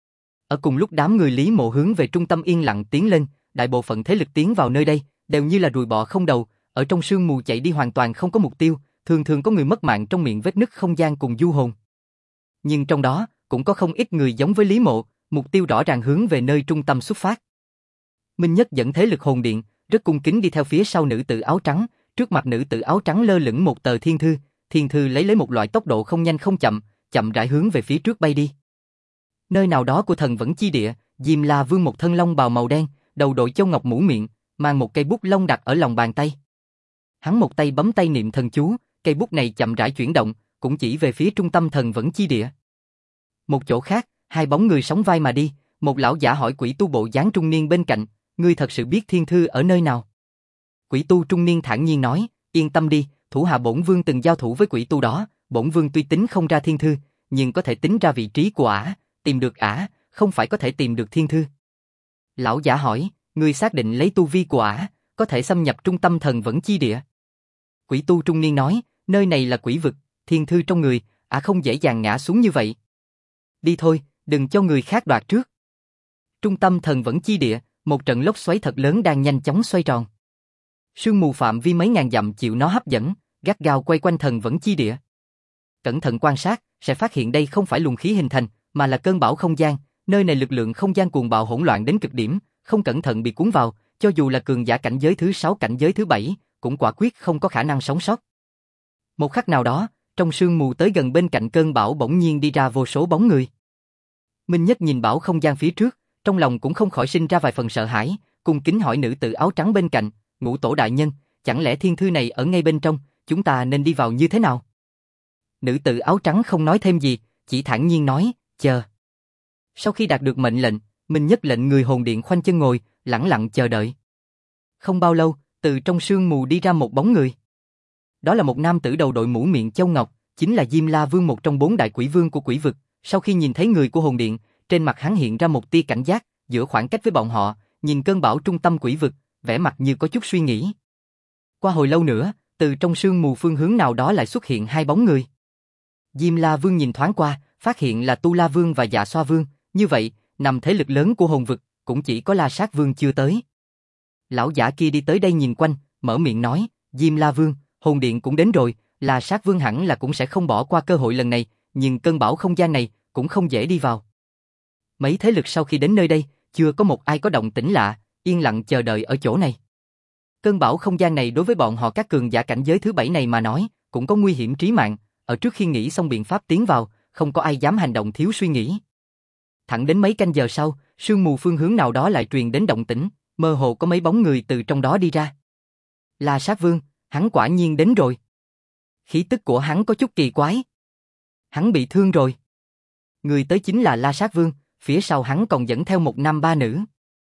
Ở cùng lúc đám người Lý Mộ hướng về trung tâm yên lặng tiến lên, đại bộ phận thế lực tiến vào nơi đây, đều như là ruồi bọ không đầu, ở trong sương mù chạy đi hoàn toàn không có mục tiêu, thường thường có người mất mạng trong miệng vết nứt không gian cùng du hồn. Nhưng trong đó, cũng có không ít người giống với Lý Mộ, mục tiêu rõ ràng hướng về nơi trung tâm xuất phát. Minh Nhất dẫn thế lực hồn điện, rất cung kính đi theo phía sau nữ tử áo trắng, trước mặt nữ tử áo trắng lơ lửng một tờ thiên thư lấy một loại tốc độ không nhanh không chậm, chậm rãi hướng về phía trước bay đi. Nơi nào đó của thần vẫn chi địa, Diêm La Vương một thân long bào màu đen, đầu đội châu ngọc mũ miệng, mang một cây bút lông đặt ở lòng bàn tay. Hắn một tay bấm tay niệm thần chú, cây bút này chậm rãi chuyển động, cũng chỉ về phía trung tâm thần vẫn chi địa. Một chỗ khác, hai bóng người sóng vai mà đi, một lão giả hỏi quỷ tu bộ dáng trung niên bên cạnh, ngươi thật sự biết thiên thư ở nơi nào? Quỷ tu trung niên thản nhiên nói, yên tâm đi, thủ hạ bổn vương từng giao thủ với quỷ tu đó, bổn vương tuy tính không ra thiên thư, nhưng có thể tính ra vị trí của ả, tìm được ả, không phải có thể tìm được thiên thư. Lão giả hỏi, ngươi xác định lấy tu vi của ả, có thể xâm nhập trung tâm thần vẫn chi địa? Quỷ tu trung niên nói, nơi này là quỷ vực, thiên thư trong người, ả không dễ dàng ngã xuống như vậy. Đi thôi, đừng cho người khác đoạt trước. Trung tâm thần vẫn chi địa, một trận lốc xoáy thật lớn đang nhanh chóng xoay tròn. Sương mù phạm vi mấy ngàn dặm chịu nó hấp dẫn, gắt gao quay quanh thần vẫn chi địa. Cẩn thận quan sát, sẽ phát hiện đây không phải luồng khí hình thành, mà là cơn bão không gian, nơi này lực lượng không gian cuồng bạo hỗn loạn đến cực điểm, không cẩn thận bị cuốn vào, cho dù là cường giả cảnh giới thứ 6 cảnh giới thứ 7, cũng quả quyết không có khả năng sống sót. Một khắc nào đó, trong sương mù tới gần bên cạnh cơn bão bỗng nhiên đi ra vô số bóng người. Minh Nhất nhìn bão không gian phía trước, trong lòng cũng không khỏi sinh ra vài phần sợ hãi, cung kính hỏi nữ tử áo trắng bên cạnh, Ngũ tổ đại nhân, chẳng lẽ thiên thư này ở ngay bên trong, chúng ta nên đi vào như thế nào? Nữ tử áo trắng không nói thêm gì, chỉ thản nhiên nói, chờ. Sau khi đạt được mệnh lệnh, Minh Nhất lệnh người hồn điện khoanh chân ngồi, lẳng lặng chờ đợi. Không bao lâu, từ trong sương mù đi ra một bóng người. Đó là một nam tử đầu đội mũ miệng châu ngọc, chính là Diêm La Vương, một trong 4 đại quỷ vương của quỷ vực. Sau khi nhìn thấy người của hồn điện, trên mặt hắn hiện ra một tia cảnh giác, giữa khoảng cách với bọn họ, nhìn cơn bão trung tâm quỷ vực, vẻ mặt như có chút suy nghĩ. Qua hồi lâu nữa, từ trong sương mù phương hướng nào đó lại xuất hiện hai bóng người. Diêm La Vương nhìn thoáng qua, phát hiện là Tu La Vương và Dạ Xoa Vương, như vậy, nằm thế lực lớn của hồn vực, cũng chỉ có La Sát Vương chưa tới. Lão giả kia đi tới đây nhìn quanh, mở miệng nói, Diêm La Vương, hồn điện cũng đến rồi, La Sát Vương hẳn là cũng sẽ không bỏ qua cơ hội lần này, nhưng cơn bão không gian này cũng không dễ đi vào. Mấy thế lực sau khi đến nơi đây, chưa có một ai có động tĩnh lạ, yên lặng chờ đợi ở chỗ này. Cơn bão không gian này đối với bọn họ các cường giả cảnh giới thứ 7 này mà nói, cũng có nguy hiểm trí mạng, ở trước khi nghĩ xong biện pháp tiến vào, không có ai dám hành động thiếu suy nghĩ. Thẳng đến mấy canh giờ sau, sương mù phương hướng nào đó lại truyền đến động tĩnh, mơ hồ có mấy bóng người từ trong đó đi ra. La Sát Vương, hắn quả nhiên đến rồi. Khí tức của hắn có chút kỳ quái. Hắn bị thương rồi. Người tới chính là La Sát Vương, phía sau hắn còn dẫn theo một nam ba nữ.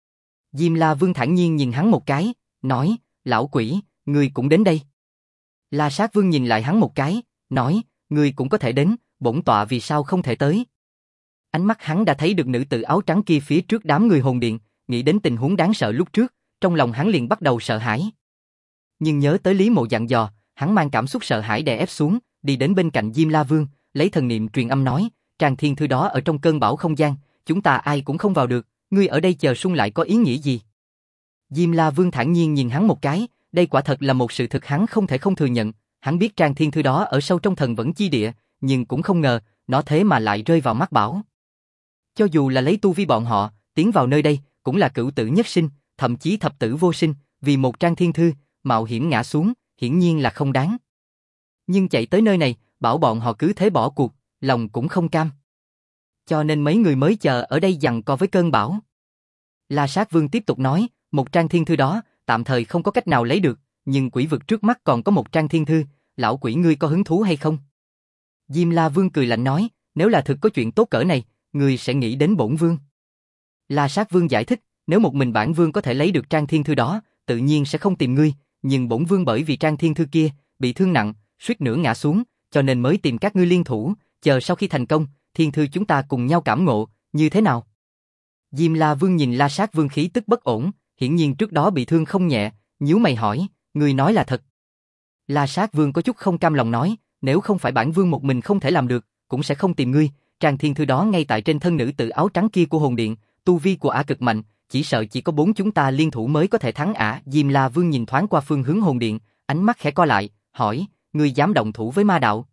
Diêm La Vương thản nhiên nhìn hắn một cái, nói, lão quỷ, người cũng đến đây. La Sát Vương nhìn lại hắn một cái, nói, người cũng có thể đến, bổn tọa vì sao không thể tới. Ánh mắt hắn đã thấy được nữ tử áo trắng kia phía trước đám người hồn điện, nghĩ đến tình huống đáng sợ lúc trước, trong lòng hắn liền bắt đầu sợ hãi. Nhưng nhớ tới Lý Mộ dặn dò, hắn mang cảm xúc sợ hãi đè ép xuống, đi đến bên cạnh Diêm La Vương, lấy thần niệm truyền âm nói, tràng thiên thư đó ở trong cơn bão không gian, chúng ta ai cũng không vào được, ngươi ở đây chờ sung lại có ý nghĩa gì? Diêm La Vương thản nhiên nhìn hắn một cái, đây quả thật là một sự thực hắn không thể không thừa nhận, hắn biết tràng thiên thư đó ở sâu trong thần vẫn chi địa, nhưng cũng không ngờ, nó thế mà lại rơi vào mắt Bảo. Cho dù là lấy tu vi bọn họ, tiến vào nơi đây, cũng là cửu tử nhất sinh, thậm chí thập tử vô sinh, vì một trang thiên thư, mạo hiểm ngã xuống, hiển nhiên là không đáng. Nhưng chạy tới nơi này, bảo bọn họ cứ thế bỏ cuộc, lòng cũng không cam. Cho nên mấy người mới chờ ở đây giằng co với cơn bão. La Sát Vương tiếp tục nói, một trang thiên thư đó, tạm thời không có cách nào lấy được, nhưng quỷ vực trước mắt còn có một trang thiên thư, lão quỷ ngươi có hứng thú hay không? Diêm La Vương cười lạnh nói, nếu là thực có chuyện tốt cỡ này, ngươi sẽ nghĩ đến bổn vương. La Sát Vương giải thích, nếu một mình bản vương có thể lấy được trang thiên thư đó, tự nhiên sẽ không tìm ngươi, nhưng bổn vương bởi vì trang thiên thư kia bị thương nặng, suýt nữa ngã xuống, cho nên mới tìm các ngươi liên thủ, chờ sau khi thành công, thiên thư chúng ta cùng nhau cảm ngộ, như thế nào? Diêm La Vương nhìn La Sát Vương khí tức bất ổn, hiển nhiên trước đó bị thương không nhẹ, nhíu mày hỏi, ngươi nói là thật? La Sát Vương có chút không cam lòng nói, nếu không phải bản vương một mình không thể làm được, cũng sẽ không tìm ngươi, trang thiên thư đó ngay tại trên thân nữ tử áo trắng kia của hồn điện, tu vi của ả cực mạnh, chỉ sợ chỉ có 4 chúng ta liên thủ mới có thể thắng ả. Diêm La Vương nhìn thoáng qua phương hướng hồn điện, ánh mắt khẽ co lại, hỏi, ngươi dám động thủ với ma đạo?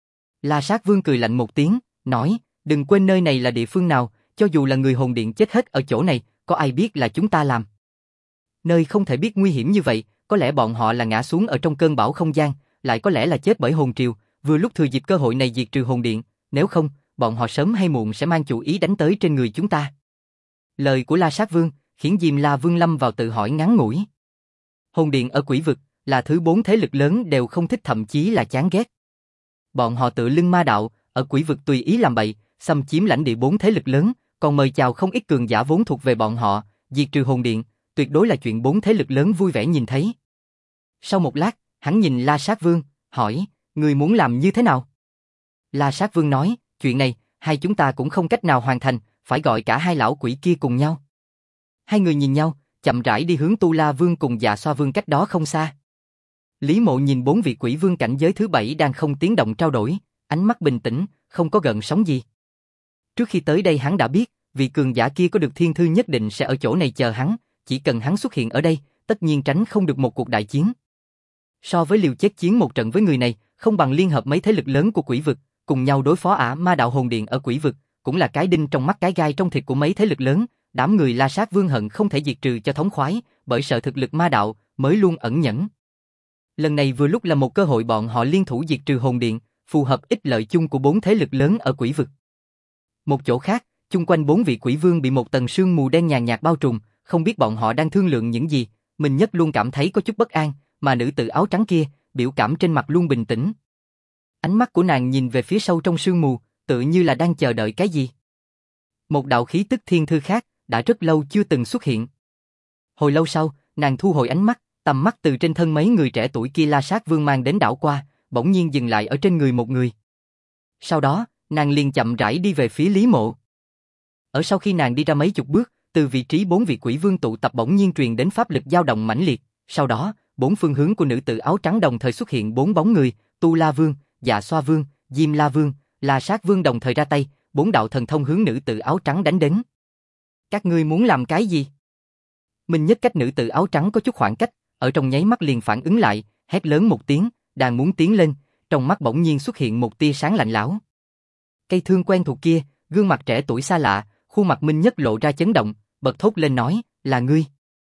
La Sát Vương cười lạnh một tiếng, nói, đừng quên nơi này là địa phương nào, cho dù là người hồn điện chết hết ở chỗ này, có ai biết là chúng ta làm? Nơi không thể biết nguy hiểm như vậy, có lẽ bọn họ là ngã xuống ở trong cơn bão không gian, lại có lẽ là chết bởi hồn triều, vừa lúc thừa dịp cơ hội này diệt trừ hồn điện, nếu không, bọn họ sớm hay muộn sẽ mang chủ ý đánh tới trên người chúng ta. Lời của La Sát Vương khiến Diêm La Vương lâm vào tự hỏi ngắn ngủi. Hồn điện ở quỷ vực là thứ 4 thế lực lớn đều không thích, thậm chí là chán ghét. Bọn họ tự lưng ma đạo, ở quỷ vực tùy ý làm bậy, xâm chiếm lãnh địa 4 thế lực lớn, còn mời chào không ít cường giả vốn thuộc về bọn họ, diệt trừ hồn điện, tuyệt đối là chuyện 4 thế lực lớn vui vẻ nhìn thấy. Sau một lát, hắn nhìn La Sát Vương, hỏi, ngươi muốn làm như thế nào? La Sát Vương nói, chuyện này, hai chúng ta cũng không cách nào hoàn thành, phải gọi cả hai lão quỷ kia cùng nhau. Hai người nhìn nhau, chậm rãi đi hướng Tu La Vương cùng Dạ Xoa Vương cách đó không xa. Lý Mộ nhìn 4 vị quỷ vương cảnh giới thứ 7 đang không tiếng động trao đổi, ánh mắt bình tĩnh, không có gợn sóng gì. Trước khi tới đây hắn đã biết, vị cường giả kia có được thiên thư nhất định sẽ ở chỗ này chờ hắn, chỉ cần hắn xuất hiện ở đây, tất nhiên tránh không được một cuộc đại chiến. So với liều chết chiến một trận với người này, không bằng liên hợp mấy thế lực lớn của quỷ vực, cùng nhau đối phó ả ma đạo hồn điện ở quỷ vực, cũng là cái đinh trong mắt cái gai trong thịt của mấy thế lực lớn. Đám người La Sát Vương hận không thể diệt trừ cho thống khoái, bởi sợ thực lực ma đạo, mới luôn ẩn nhẫn. Lần này vừa lúc là một cơ hội bọn họ liên thủ diệt trừ hồn điện, phù hợp ích lợi chung của 4 thế lực lớn ở quỷ vực. Một chỗ khác, chung quanh 4 vị quỷ vương bị một tầng sương mù đen nhàn nhạt bao trùm, không biết bọn họ đang thương lượng những gì. Mình nhất luôn cảm thấy có chút bất an, mà nữ tử áo trắng kia, biểu cảm trên mặt luôn bình tĩnh. Ánh mắt của nàng nhìn về phía sâu trong sương mù, tự như là đang chờ đợi cái gì. Một đạo khí tức thiên thư khác, đã rất lâu chưa từng xuất hiện. Hồi lâu sau, nàng thu hồi ánh mắt, tầm mắt từ trên thân mấy người trẻ tuổi kia La Sát Vương mang đến đảo qua, bỗng nhiên dừng lại ở trên người một người. Sau đó, nàng liền chậm rãi đi về phía Lý Mộ. Ở sau khi nàng đi ra mấy chục bước, từ vị trí 4 vị quỷ vương tụ tập bỗng nhiên truyền đến pháp lực dao động mãnh liệt. Sau đó, 4 phương hướng của nữ tử áo trắng đồng thời xuất hiện 4 bóng người, Tu La Vương, Dạ Xoa Vương, Diêm La Vương, La Sát Vương đồng thời ra tay, 4 đạo thần thông hướng nữ tử áo trắng đánh đến. Các ngươi muốn làm cái gì? Minh Nhất cách nữ tử áo trắng có chút khoảng cách, ở trong nháy mắt liền phản ứng lại, hét lớn một tiếng, đang muốn tiến lên, trong mắt bỗng nhiên xuất hiện một tia sáng lạnh lẽo. Cây thương quen thuộc kia, gương mặt trẻ tuổi xa lạ, khuôn mặt Minh Nhất lộ ra chấn động, bật thốt lên nói, là ngươi.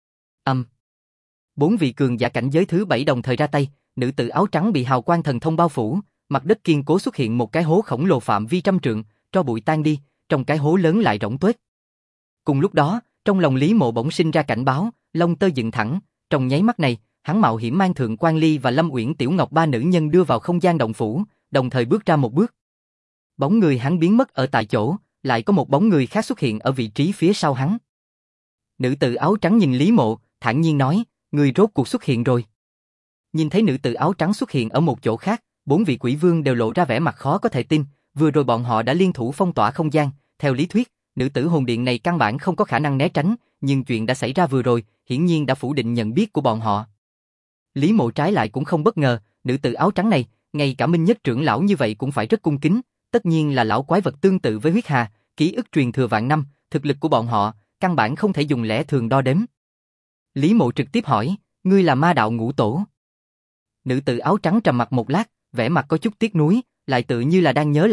4 vị cường giả cảnh giới thứ 7 đồng thời ra tay, nữ tử áo trắng bị hào quang thần thông bao phủ, mặt đất kiên cố xuất hiện một cái hố khổng lồ phạm vi trăm trượng, tro bụi tan đi, trong cái hố lớn lại rỗng tuếch. Cùng lúc đó, trong lòng Lý Mộ bỗng sinh ra cảnh báo, lông tơ dựng thẳng, trong nháy mắt này, hắn mạo hiểm mang Thượng Quan Ly và Lâm Uyển Tiểu Ngọc ba nữ nhân đưa vào không gian động phủ, đồng thời bước ra một bước. Bóng người hắn biến mất ở tại chỗ, lại có một bóng người khác xuất hiện ở vị trí phía sau hắn. Nữ tử áo trắng nhìn Lý Mộ, thản nhiên nói, người rốt cuộc xuất hiện rồi. Nhìn thấy nữ tử áo trắng xuất hiện ở một chỗ khác, 4 vị quỷ vương đều lộ ra vẻ mặt khó có thể tin, vừa rồi bọn họ đã liên thủ phong tỏa không gian, theo lý thuyết, nữ tử hồn điện này căn bản không có khả năng né tránh, nhưng chuyện đã xảy ra vừa rồi, hiển nhiên đã phủ định nhận biết của bọn họ. Lý Mộ trái lại cũng không bất ngờ, nữ tử áo trắng này, ngay cả Minh Nhất trưởng lão như vậy cũng phải rất cung kính, tất nhiên là lão quái vật tương tự với huyết hà, ký ức truyền thừa vạn năm, thực lực của bọn họ, căn bản không thể dùng lẽ thường đo đếm. Lý Mộ trực tiếp hỏi, ngươi là ma đạo ngũ tổ? Nữ tử áo trắng trầm mặt một lát, vẻ mặt có chút tiếc nuối, lại tự như là đang nhớ lại,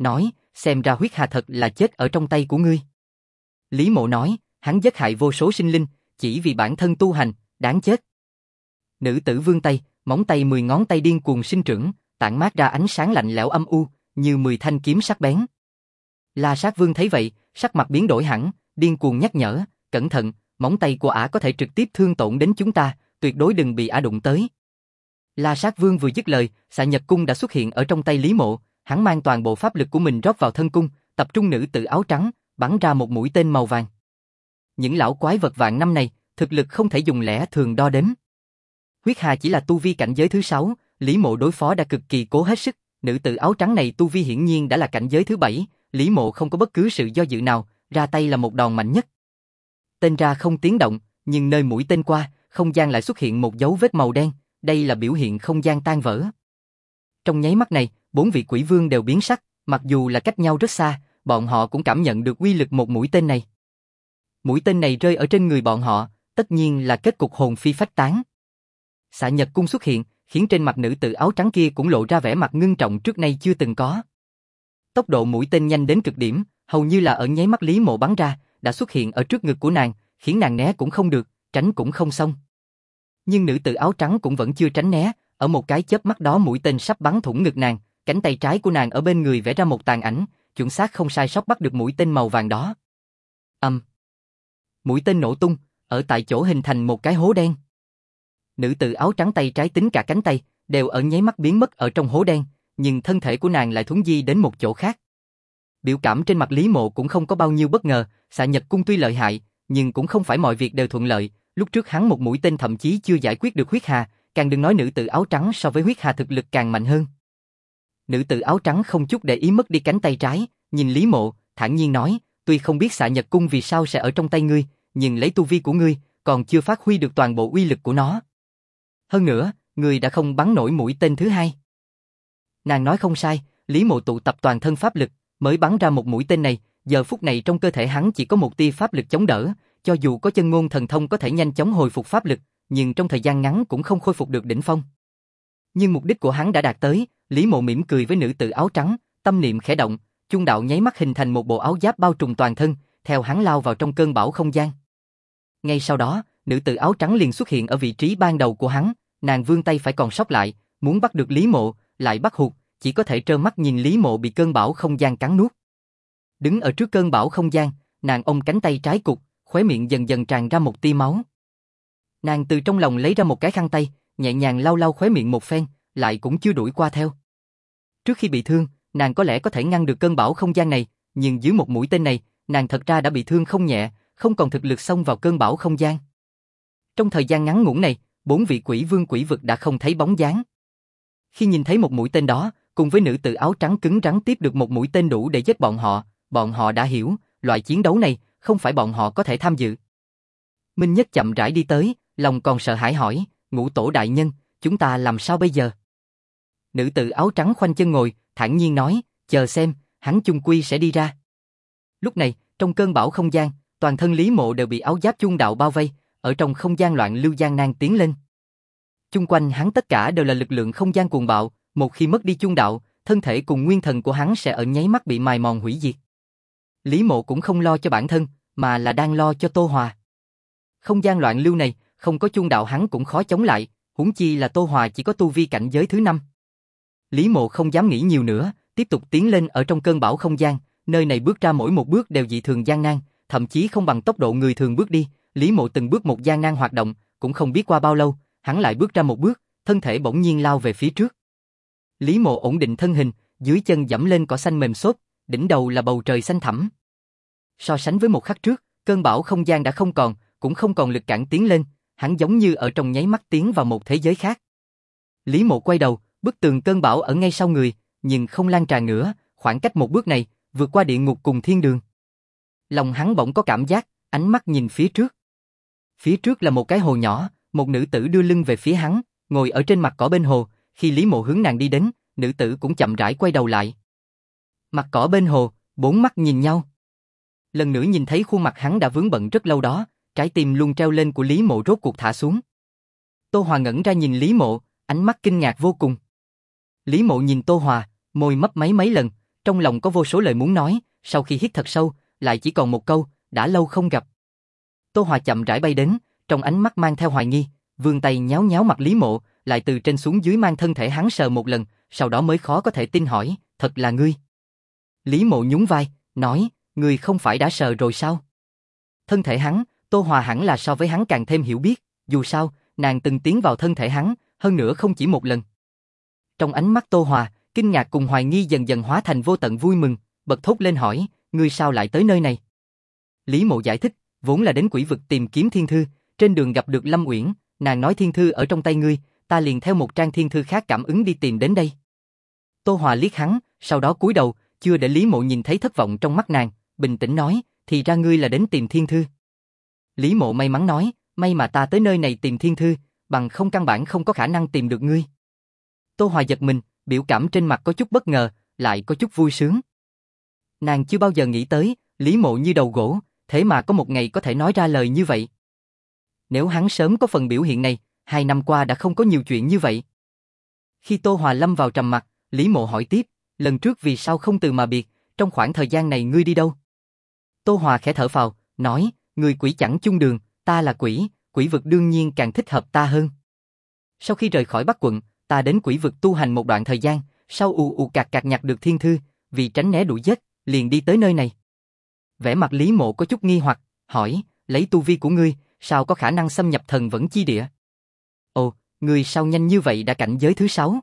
nói, xem ra huyết hà thật là chết ở trong tay của ngươi. Lý Mộ nói, hắn giết hại vô số sinh linh, chỉ vì bản thân tu hành, đáng chết. Nữ tử vươn tay, móng tay 10 ngón tay điên cuồng sinh trưởng, tản mát ra ánh sáng lạnh lẽo âm u, như 10 thanh kiếm sắc bén. La Sát Vương thấy vậy, sắc mặt biến đổi hẳn, điên cuồng nhắc nhở, cẩn thận, móng tay của ả có thể trực tiếp thương tổn đến chúng ta, tuyệt đối đừng bị ả đụng tới. La Sát Vương vừa dứt lời, xạ nhật cung đã xuất hiện ở trong tay Lý Mộ, hắn mang toàn bộ pháp lực của mình rót vào thân cung, tập trung nữ tử áo trắng, bắn ra một mũi tên màu vàng. Những lão quái vật vạn năm này, thực lực không thể dùng lẽ thường đo đếm. Huyết Hà chỉ là tu vi cảnh giới thứ 6, Lý Mộ đối phó đã cực kỳ cố hết sức, nữ tử áo trắng này tu vi hiển nhiên đã là cảnh giới thứ 7, Lý Mộ không có bất cứ sự do dự nào, ra tay là một đòn mạnh nhất. Tên ra không tiếng động, nhưng nơi mũi tên qua, không gian lại xuất hiện một dấu vết màu đen, đây là biểu hiện không gian tan vỡ. Trong nháy mắt này, 4 vị quỷ vương đều biến sắc, mặc dù là cách nhau rất xa, bọn họ cũng cảm nhận được uy lực một mũi tên này. Mũi tên này rơi ở trên người bọn họ, tất nhiên là kết cục hồn phi phách tán. Xạ nhật cung xuất hiện, khiến trên mặt nữ tử áo trắng kia cũng lộ ra vẻ mặt ngưng trọng trước nay chưa từng có. Tốc độ mũi tên nhanh đến cực điểm, hầu như là ở nháy mắt Lý Mộ bắn ra, đã xuất hiện ở trước ngực của nàng, khiến nàng né cũng không được, tránh cũng không xong. Nhưng nữ tử áo trắng cũng vẫn chưa tránh né, ở một cái chớp mắt đó mũi tên sắp bắn thủng ngực nàng, cánh tay trái của nàng ở bên người vẽ ra một tàn ảnh, chuẩn xác không sai sót bắt được mũi tên màu vàng đó. Mũi tên nổ tung, ở tại chỗ hình thành một cái hố đen. Nữ tử áo trắng tay trái tính cả cánh tay, đều ở nháy mắt biến mất ở trong hố đen, nhưng thân thể của nàng lại thuấn di đến một chỗ khác. Biểu cảm trên mặt Lý Mộ cũng không có bao nhiêu bất ngờ, xạ nhật cung tuy lợi hại, nhưng cũng không phải mọi việc đều thuận lợi, lúc trước hắn một mũi tên thậm chí chưa giải quyết được huyết hà, càng đừng nói nữ tử áo trắng so với huyết hà thực lực càng mạnh hơn. Nữ tử áo trắng không chút để ý mất đi cánh tay trái, nhìn Lý Mộ, thản nhiên nói, tuy không biết xạ nhật cung vì sao sẽ ở trong tay ngươi, nhưng lấy tu vi của ngươi, còn chưa phát huy được toàn bộ uy lực của nó. Hơn nữa, ngươi đã không bắn nổi mũi tên thứ hai. Nàng nói không sai, Lý Mộ tụ tập toàn thân pháp lực, mới bắn ra một mũi tên này, giờ phút này trong cơ thể hắn chỉ có một tia pháp lực chống đỡ, cho dù có chân ngôn thần thông có thể nhanh chóng hồi phục pháp lực, nhưng trong thời gian ngắn cũng không khôi phục được đỉnh phong. Nhưng mục đích của hắn đã đạt tới, Lý Mộ mỉm cười với nữ tử áo trắng, tâm niệm khẽ động, chung đạo nháy mắt hình thành một bộ áo giáp bao trùm toàn thân, theo hắn lao vào trong cơn bão không gian. Ngay sau đó, nữ tử áo trắng liền xuất hiện ở vị trí ban đầu của hắn, nàng vươn tay phải còn sót lại, muốn bắt được Lý Mộ, lại bắt hụt, chỉ có thể trơ mắt nhìn Lý Mộ bị cơn bão không gian cắn nuốt. Đứng ở trước cơn bão không gian, nàng ôm cánh tay trái cụt, khóe miệng dần dần tràn ra một tia máu. Nàng từ trong lòng lấy ra một cái khăn tay, nhẹ nhàng lau lau khóe miệng một phen, lại cũng chưa đuổi qua theo. Trước khi bị thương, nàng có lẽ có thể ngăn được cơn bão không gian này, nhưng dưới một mũi tên này, nàng thật ra đã bị thương không nhẹ, không còn thực lực xông vào cơn bão không gian. Trong thời gian ngắn ngủn này, 4 vị quỷ vương quỷ vực đã không thấy bóng dáng. Khi nhìn thấy một mũi tên đó, cùng với nữ tử áo trắng cứng rắn tiếp được một mũi tên đủ để giết bọn họ đã hiểu, loại chiến đấu này, không phải bọn họ có thể tham dự. Minh Nhất chậm rãi đi tới, lòng còn sợ hãi hỏi, Ngũ Tổ đại nhân, chúng ta làm sao bây giờ? Nữ tử áo trắng khoanh chân ngồi, thản nhiên nói, chờ xem, hắn chung quy sẽ đi ra. Lúc này, trong cơn bão không gian, toàn thân Lý Mộ đều bị áo giáp chung đạo bao vây, ở trong không gian loạn lưu gian nan tiến lên. Chung quanh hắn tất cả đều là lực lượng không gian cuồng bạo, một khi mất đi chung đạo, thân thể cùng nguyên thần của hắn sẽ ở nháy mắt bị mài mòn hủy diệt. Lý Mộ cũng không lo cho bản thân, mà là đang lo cho Tô Hòa. Không gian loạn lưu này, không có chung đạo hắn cũng khó chống lại, huống chi là Tô Hòa chỉ có tu vi cảnh giới thứ 5. Lý Mộ không dám nghĩ nhiều nữa, tiếp tục tiến lên ở trong cơn bão không gian, nơi này bước ra mỗi một bước đều dị thường gian nan, thậm chí không bằng tốc độ người thường bước đi. Lý Mộ từng bước một gian nan hoạt động, cũng không biết qua bao lâu, hắn lại bước ra một bước, thân thể bỗng nhiên lao về phía trước. Lý Mộ ổn định thân hình, dưới chân dẫm lên cỏ xanh mềm xốp, đỉnh đầu là bầu trời xanh thẳm. So sánh với một khắc trước, cơn bão không gian đã không còn, cũng không còn lực cản tiến lên, hắn giống như ở trong nháy mắt tiến vào một thế giới khác. Lý Mộ quay đầu, bức tường cơn bão ở ngay sau người, nhưng không lan tràn nữa, khoảng cách một bước này, vượt qua địa ngục cùng thiên đường. Lòng hắn bỗng có cảm giác, ánh mắt nhìn phía trước. Phía trước là một cái hồ nhỏ, một nữ tử đưa lưng về phía hắn, ngồi ở trên mặt cỏ bên hồ, khi Lý Mộ hướng nàng đi đến, nữ tử cũng chậm rãi quay đầu lại. Mặt cỏ bên hồ, 4 mắt nhìn nhau. Lần nữa nhìn thấy khuôn mặt hắn đã vướng bận rất lâu đó, trái tim luôn treo lên của Lý Mộ rốt cuộc thả xuống. Tô Hòa ngẩn ra nhìn Lý Mộ, ánh mắt kinh ngạc vô cùng. Lý Mộ nhìn Tô Hòa, môi mấp máy mấy lần, trong lòng có vô số lời muốn nói, sau khi hít thật sâu, lại chỉ còn một câu, đã lâu không gặp. Tô Hòa chậm rãi bay đến, trong ánh mắt mang theo hoài nghi, vươn tay nhéo nhéo mặt Lý Mộ, lại từ trên xuống dưới mang thân thể hắn sờ một lần, sau đó mới khó có thể tin hỏi, thật là ngươi? Lý Mộ nhún vai, nói, ngươi không phải đã sờ rồi sao? Thân thể hắn, Tô Hòa hẳn là so với hắn càng thêm hiểu biết, dù sao, nàng từng tiến vào thân thể hắn, hơn nữa không chỉ một lần. Trong ánh mắt Tô Hòa, kinh ngạc cùng hoài nghi dần dần hóa thành vô tận vui mừng, bật thốt lên hỏi, ngươi sao lại tới nơi này? Lý Mộ giải thích, vốn là đến quỷ vực tìm kiếm thiên thư, trên đường gặp được Lâm Uyển, nàng nói thiên thư ở trong tay ngươi, ta liền theo một trang thiên thư khác cảm ứng đi tìm đến đây. Tô Hòa liếc hắn, sau đó cúi đầu, chưa để Lý Mộ nhìn thấy thất vọng trong mắt nàng, bình tĩnh nói, thì ra ngươi là đến tìm thiên thư. Lý Mộ may mắn nói, may mà ta tới nơi này tìm thiên thư, bằng không căn bản không có khả năng tìm được ngươi. Tô Hòa giật mình, biểu cảm trên mặt có chút bất ngờ, lại có chút vui sướng. Nàng chưa bao giờ nghĩ tới, Lý Mộ như đầu gỗ, thế mà có một ngày có thể nói ra lời như vậy. Nếu hắn sớm có phần biểu hiện này, 2 năm qua đã không có nhiều chuyện như vậy. Khi Tô Hòa lâm vào trầm mặc, Lý Mộ hỏi tiếp, lần trước vì sao không từ mà biệt, trong khoảng thời gian này ngươi đi đâu? Tô Hòa khẽ thở phào, nói, người quỷ chẳng chung đường, ta là quỷ, quỷ vực đương nhiên càng thích hợp ta hơn. Sau khi rời khỏi Bắc quận, ta đến quỷ vực tu hành một đoạn thời gian, sau cạc cạc nhặt được thiên thư, vì tránh né đuổi giết, liền đi tới nơi này. Vẻ mặt Lý Mộ có chút nghi hoặc, hỏi, lấy tu vi của ngươi, sao có khả năng xâm nhập thần vẫn chi địa? Ồ, ngươi sao nhanh như vậy đã cảnh giới thứ 6?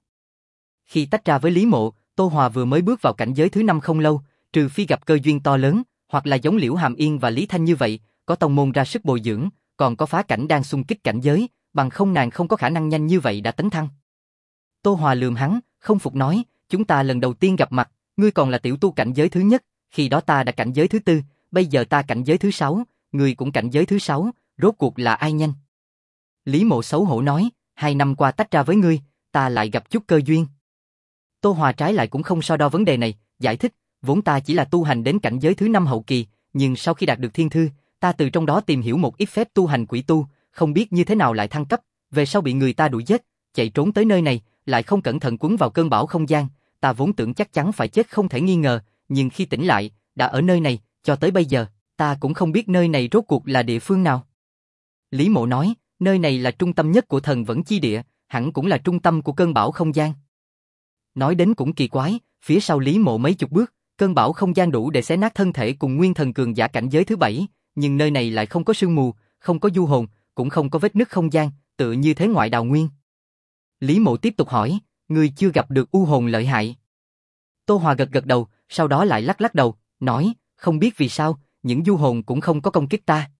Khi tách ra với Lý Mộ, Tô Hòa vừa mới bước vào cảnh giới thứ 5 không lâu, trừ phi gặp cơ duyên to lớn, hoặc là giống Liễu Hàm Yên và Lý Thanh như vậy, có tông môn ra sức bồi dưỡng, còn có phá cảnh đang xung kích cảnh giới, bằng không nàng không có khả năng nhanh như vậy đã tấn thăng. Tô Hòa lườm hắn, không phục nói, chúng ta lần đầu tiên gặp mặt, ngươi còn là tiểu tu cảnh giới thứ nhất, khi đó ta đã cảnh giới thứ 4, bây giờ ta cảnh giới thứ 6, ngươi cũng cảnh giới thứ 6, rốt cuộc là ai nhanh? Lý Mộ xấu hổ nói, 2 năm qua tách ra với ngươi, ta lại gặp chút cơ duyên. Tô Hòa trái lại cũng không so đo vấn đề này, giải thích, vốn ta chỉ là tu hành đến cảnh giới thứ 5 hậu kỳ, nhưng sau khi đạt được thiên thư, ta từ trong đó tìm hiểu một ít phép tu hành quỷ tu, không biết như thế nào lại thăng cấp, về sau bị người ta đuổi giết, chạy trốn tới nơi này, lại không cẩn thận cuốn vào cơn bão không gian, ta vốn tưởng chắc chắn phải chết không thể nghi ngờ, nhưng khi tỉnh lại, đã ở nơi này, cho tới bây giờ, ta cũng không biết nơi này rốt cuộc là địa phương nào. Lý Mộ nói, nơi này là trung tâm nhất của thần vẫn chi địa, hẳn cũng là trung tâm của cơn bão không gian. Nói đến cũng kỳ quái, phía sau Lý Mộ mấy chục bước, cơn bão không gian đủ để xé nát thân thể cùng nguyên thần cường giả cảnh giới thứ 7, nhưng nơi này lại không có sương mù, không có du hồn, cũng không có vết nứt không gian, tựa như thế ngoại đào nguyên. Lý Mộ tiếp tục hỏi, ngươi chưa gặp được u hồn lợi hại? Tô Hòa gật gật đầu, sau đó lại lắc lắc đầu, nói, không biết vì sao, những du hồn cũng không có công kích ta.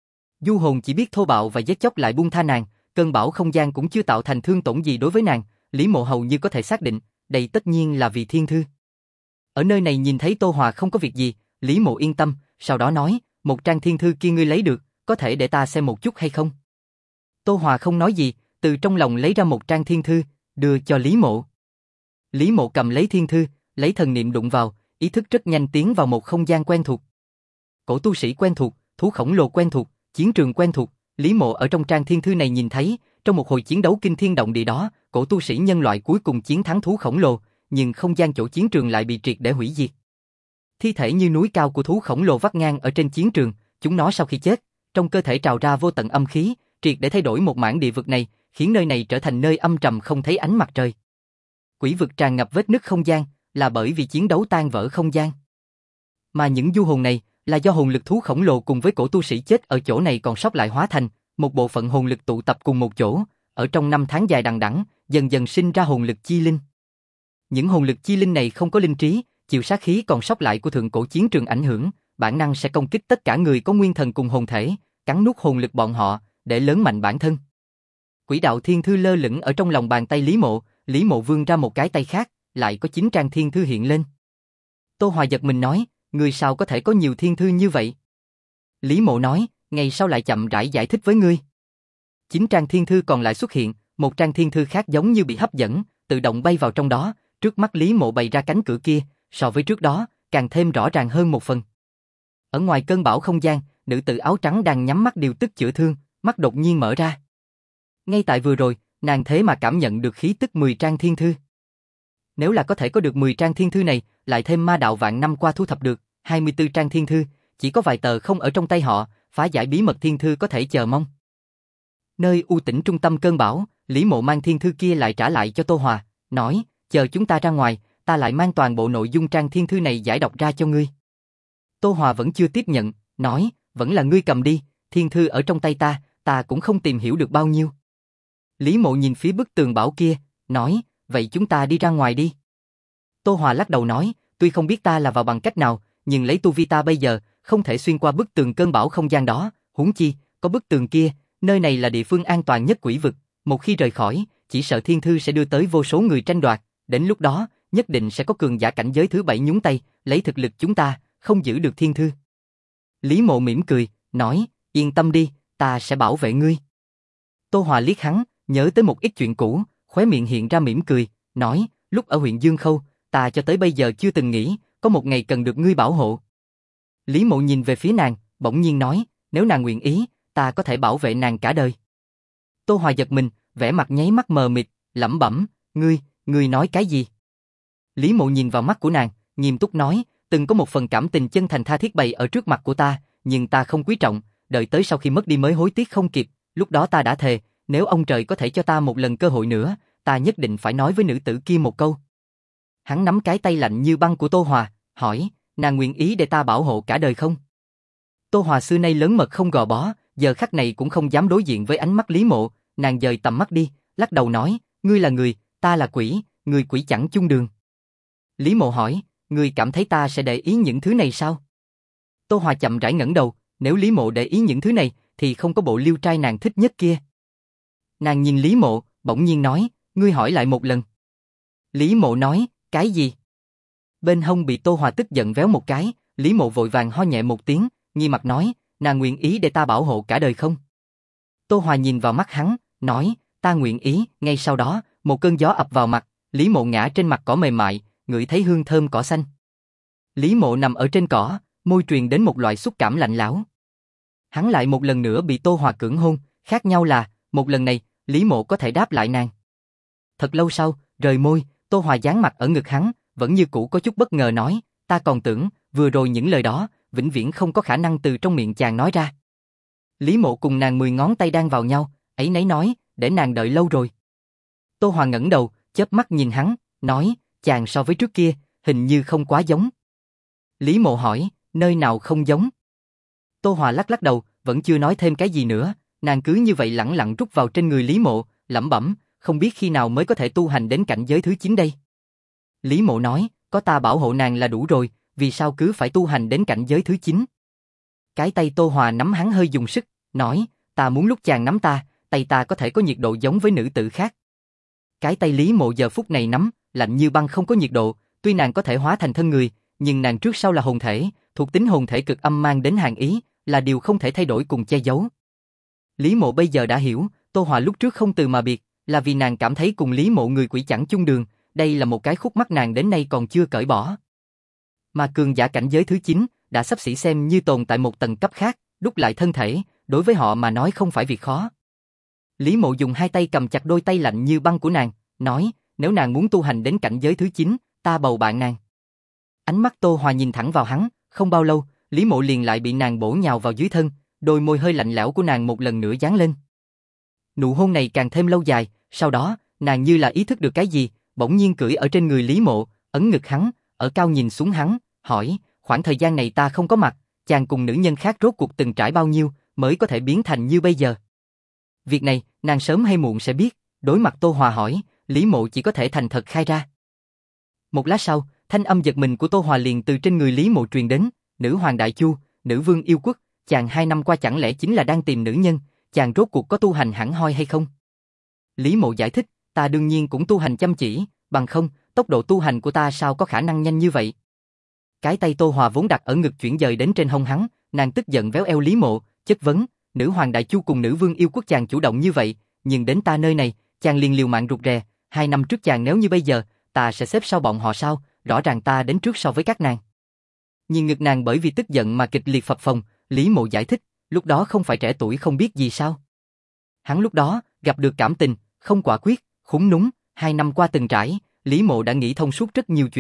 Du hồn chỉ biết thô bạo và giết chóc lại buông tha nàng, cơn bão không gian cũng chưa tạo thành thương tổn gì đối với nàng, Lý Mộ hầu như có thể xác định, đây tất nhiên là vì thiên thư. Ở nơi này nhìn thấy Tô Hòa không có việc gì, Lý Mộ yên tâm, sau đó nói, một trang thiên thư kia ngươi lấy được, có thể để ta xem một chút hay không? Tô Hòa không nói gì, từ trong lòng lấy ra một trang thiên thư, đưa cho Lý Mộ. Lý Mộ cầm lấy thiên thư, lấy thần niệm đụng vào, ý thức rất nhanh tiến vào một không gian quen thuộc. Cổ tu sĩ quen thuộc, thú khổng lồ quen thuộc, chiến trường quen thuộc, Lý Mộ ở trong trang thiên thư này nhìn thấy, trong một hồi chiến đấu kinh thiên động địa đó, cổ tu sĩ nhân loại cuối cùng chiến thắng thú khổng lồ, nhưng không gian chỗ chiến trường lại bị triệt để hủy diệt. Thi thể như núi cao của thú khổng lồ vắt ngang ở trên chiến trường, chúng nó sau khi chết, trong cơ thể trào ra vô tận âm khí, triệt để thay đổi một mảng địa vực này, khiến nơi này trở thành nơi âm trầm không thấy ánh mặt trời. Quỷ vực tràn ngập vết nứt không gian, là bởi vì chiến đấu tan vỡ không gian. Mà những du hồn này, là do hồn lực thú khổng lồ cùng với cổ tu sĩ chết ở chỗ này còn sót lại hóa thành, một bộ phận hồn lực tụ tập cùng một chỗ, ở trong 5 tháng dài đằng đẵng, dần dần sinh ra hồn lực chi linh. Những hồn lực chi linh này không có linh trí, chịu sát khí còn sót lại của thượng cổ chiến trường ảnh hưởng, bản năng sẽ công kích tất cả người có nguyên thần cùng hồn thể, cắn nuốt hồn lực bọn họ, để lớn mạnh bản thân. Quỷ đạo thiên thư lơ lửng ở trong lòng bàn tay Lý Mộ vươn ra một cái tay khác, lại có 9 trang thiên thư hiện lên. Tô Hòa giật mình nói, ngươi sao có thể có nhiều thiên thư như vậy? Lý Mộ nói, ngày sau lại chậm rãi giải thích với ngươi. 9 trang thiên thư còn lại xuất hiện, một trang thiên thư khác giống như bị hấp dẫn, tự động bay vào trong đó, trước mắt Lý Mộ bày ra cánh cửa kia, so với trước đó, càng thêm rõ ràng hơn một phần. Ở ngoài cơn bão không gian, nữ tử áo trắng đang nhắm mắt điều tức chữa thương, mắt đột nhiên mở ra. Ngay tại vừa rồi, nàng thế mà cảm nhận được khí tức 10 trang thiên thư. Nếu là có thể có được 10 trang thiên thư này, lại thêm ma đạo vạn năm qua thu thập được, 24 trang thiên thư, chỉ có vài tờ không ở trong tay họ, phá giải bí mật thiên thư có thể chờ mong. Nơi u tĩnh trung tâm cơn bão, Lý Mộ mang thiên thư kia lại trả lại cho Tô Hòa, nói, chờ chúng ta ra ngoài, ta lại mang toàn bộ nội dung trang thiên thư này giải đọc ra cho ngươi. Tô Hòa vẫn chưa tiếp nhận, nói, vẫn là ngươi cầm đi, thiên thư ở trong tay ta cũng không tìm hiểu được bao nhiêu. Lý Mộ nhìn phía bức tường bão kia, nói, vậy chúng ta đi ra ngoài đi. Tô Hòa lắc đầu nói, tuy không biết ta là vào bằng cách nào, nhưng lấy tu vi ta bây giờ, không thể xuyên qua bức tường cơn bão không gian đó, huống chi, có bức tường kia, nơi này là địa phương an toàn nhất quỷ vực, một khi rời khỏi, chỉ sợ thiên thư sẽ đưa tới vô số người tranh đoạt, đến lúc đó, nhất định sẽ có cường giả cảnh giới thứ 7 nhúng tay, lấy thực lực chúng ta, không giữ được thiên thư. Lý Mộ mỉm cười, nói, yên tâm đi, ta sẽ bảo vệ ngươi. Tô Hòa liếc hắn, nhớ tới một ít chuyện cũ, khóe miệng hiện ra mỉm cười, nói, lúc ở huyện Dương Khâu, ta cho tới bây giờ chưa từng nghĩ, có một ngày cần được ngươi bảo hộ. Lý Mộ nhìn về phía nàng, bỗng nhiên nói, nếu nàng nguyện ý, ta có thể bảo vệ nàng cả đời. Tô Hòa giật mình, vẻ mặt nháy mắt mờ mịt, lẩm bẩm, ngươi nói cái gì? Lý Mộ nhìn vào mắt của nàng, nghiêm túc nói, từng có một phần cảm tình chân thành tha thiết bày ở trước mặt của ta, nhưng ta không quý trọng, đợi tới sau khi mất đi mới hối tiếc không kịp, lúc đó ta đã thề, nếu ông trời có thể cho ta một lần cơ hội nữa, ta nhất định phải nói với nữ tử kia một câu. Hắn nắm cái tay lạnh như băng của Tô Hòa, hỏi, nàng nguyện ý để ta bảo hộ cả đời không? Tô Hòa xưa nay lớn mật không gò bó, giờ khắc này cũng không dám đối diện với ánh mắt Lý Mộ, nàng dời tầm mắt đi, lắc đầu nói, ngươi là người, ta là quỷ, người quỷ chẳng chung đường. Lý Mộ hỏi, ngươi cảm thấy ta sẽ để ý những thứ này sao? Tô Hòa chậm rãi ngẩng đầu, nếu Lý Mộ để ý những thứ này, thì không có bộ liêu trai nàng thích nhất kia. Nàng nhìn Lý Mộ, bỗng nhiên nói, ngươi hỏi lại một lần. Lý Mộ nói, cái gì? Bên hông bị Tô Hòa tức giận véo một cái, Lý Mộ vội vàng ho nhẹ một tiếng, nghi mặt nói, nàng nguyện ý để ta bảo hộ cả đời không? Tô Hòa nhìn vào mắt hắn, nói, ta nguyện ý, ngay sau đó, một cơn gió ập vào mặt, Lý Mộ ngã trên mặt cỏ mềm mại, ngửi thấy hương thơm cỏ xanh. Lý Mộ nằm ở trên cỏ, môi truyền đến một loại xúc cảm lạnh lẽo. Hắn lại một lần nữa bị Tô Hòa cưỡng hôn, khác nhau là, một lần này, Lý Mộ có thể đáp lại nàng. Thật lâu sau, rời môi, Tô Hòa dán mặt ở ngực hắn, vẫn như cũ có chút bất ngờ nói, ta còn tưởng, vừa rồi những lời đó, vĩnh viễn không có khả năng từ trong miệng chàng nói ra. Lý Mộ cùng nàng 10 ngón tay đan vào nhau, ấy nấy nói, để nàng đợi lâu rồi. Tô Hòa ngẩng đầu, chớp mắt nhìn hắn, nói, chàng so với trước kia, hình như không quá giống. Lý Mộ hỏi, nơi nào không giống? Tô Hòa lắc lắc đầu, vẫn chưa nói thêm cái gì nữa, nàng cứ như vậy lẳng lặng rút vào trên người Lý Mộ, lẩm bẩm, không biết khi nào mới có thể tu hành đến cảnh giới thứ 9 đây. Lý Mộ nói, có ta bảo hộ nàng là đủ rồi, vì sao cứ phải tu hành đến cảnh giới thứ 9? Cái tay Tô Hòa nắm hắn hơi dùng sức, nói, ta muốn lúc chàng nắm ta, tay ta có thể có nhiệt độ giống với nữ tử khác. Cái tay Lý Mộ giờ phút này nắm, lạnh như băng không có nhiệt độ, tuy nàng có thể hóa thành thân người, nhưng nàng trước sau là hồn thể, thuộc tính hồn thể cực âm mang đến hàn ý, là điều không thể thay đổi cùng che giấu. Lý Mộ bây giờ đã hiểu, Tô Hòa lúc trước không từ mà biệt, là vì nàng cảm thấy cùng Lý Mộ người quỷ chẳng chung đường, đây là một cái khúc mắc nàng đến nay còn chưa cởi bỏ. Mà cường giả cảnh giới thứ 9, đã xấp xỉ xem như tồn tại một tầng cấp khác, đúc lại thân thể, đối với họ mà nói không phải việc khó. Lý Mộ dùng hai tay cầm chặt đôi tay lạnh như băng của nàng, nói, nếu nàng muốn tu hành đến cảnh giới thứ 9, ta bầu bạn nàng. Ánh mắt Tô Hòa nhìn thẳng vào hắn, không bao lâu, Lý Mộ liền lại bị nàng bổ nhào vào dưới thân, đôi môi hơi lạnh lẽo của nàng một lần nữa dán lên. Nụ hôn này càng thêm lâu dài, sau đó, nàng như là ý thức được cái gì, bỗng nhiên cưỡi ở trên người Lý Mộ, ấn ngực hắn, ở cao nhìn xuống hắn, hỏi, khoảng thời gian này ta không có mặt, chàng cùng nữ nhân khác rốt cuộc từng trải bao nhiêu, mới có thể biến thành như bây giờ. Việc này, nàng sớm hay muộn sẽ biết, đối mặt Tô Hòa hỏi, Lý Mộ chỉ có thể thành thật khai ra. Một lát sau, thanh âm giật mình của Tô Hòa liền từ trên người Lý Mộ truyền đến, nữ hoàng đại chu, nữ vương yêu quốc, chàng 2 năm qua chẳng lẽ chính là đang tìm nữ nhân, chàng rốt cuộc có tu hành hẳn hoi hay không? Lý Mộ giải thích, ta đương nhiên cũng tu hành chăm chỉ, bằng không, tốc độ tu hành của ta sao có khả năng nhanh như vậy? Cái tay Tô Hòa vốn đặt ở ngực chuyển dời đến trên hông hắn, nàng tức giận véo eo Lý Mộ, chất vấn, nữ hoàng đại chu cùng nữ vương yêu quốc chàng chủ động như vậy, nhưng đến ta nơi này, chàng liền liều mạng rụt rè, 2 năm trước chàng nếu như bây giờ, ta sẽ xếp sau bọn họ sao, rõ ràng ta đến trước so với các nàng. Nhìn ngực nàng bởi vì tức giận mà kịch liệt phập phồng, Lý Mộ giải thích, lúc đó không phải trẻ tuổi không biết gì sao. Hắn lúc đó, gặp được cảm tình, không quả quyết, khúng núng, 2 năm qua từng trải, Lý Mộ đã nghĩ thông suốt rất nhiều chuyện,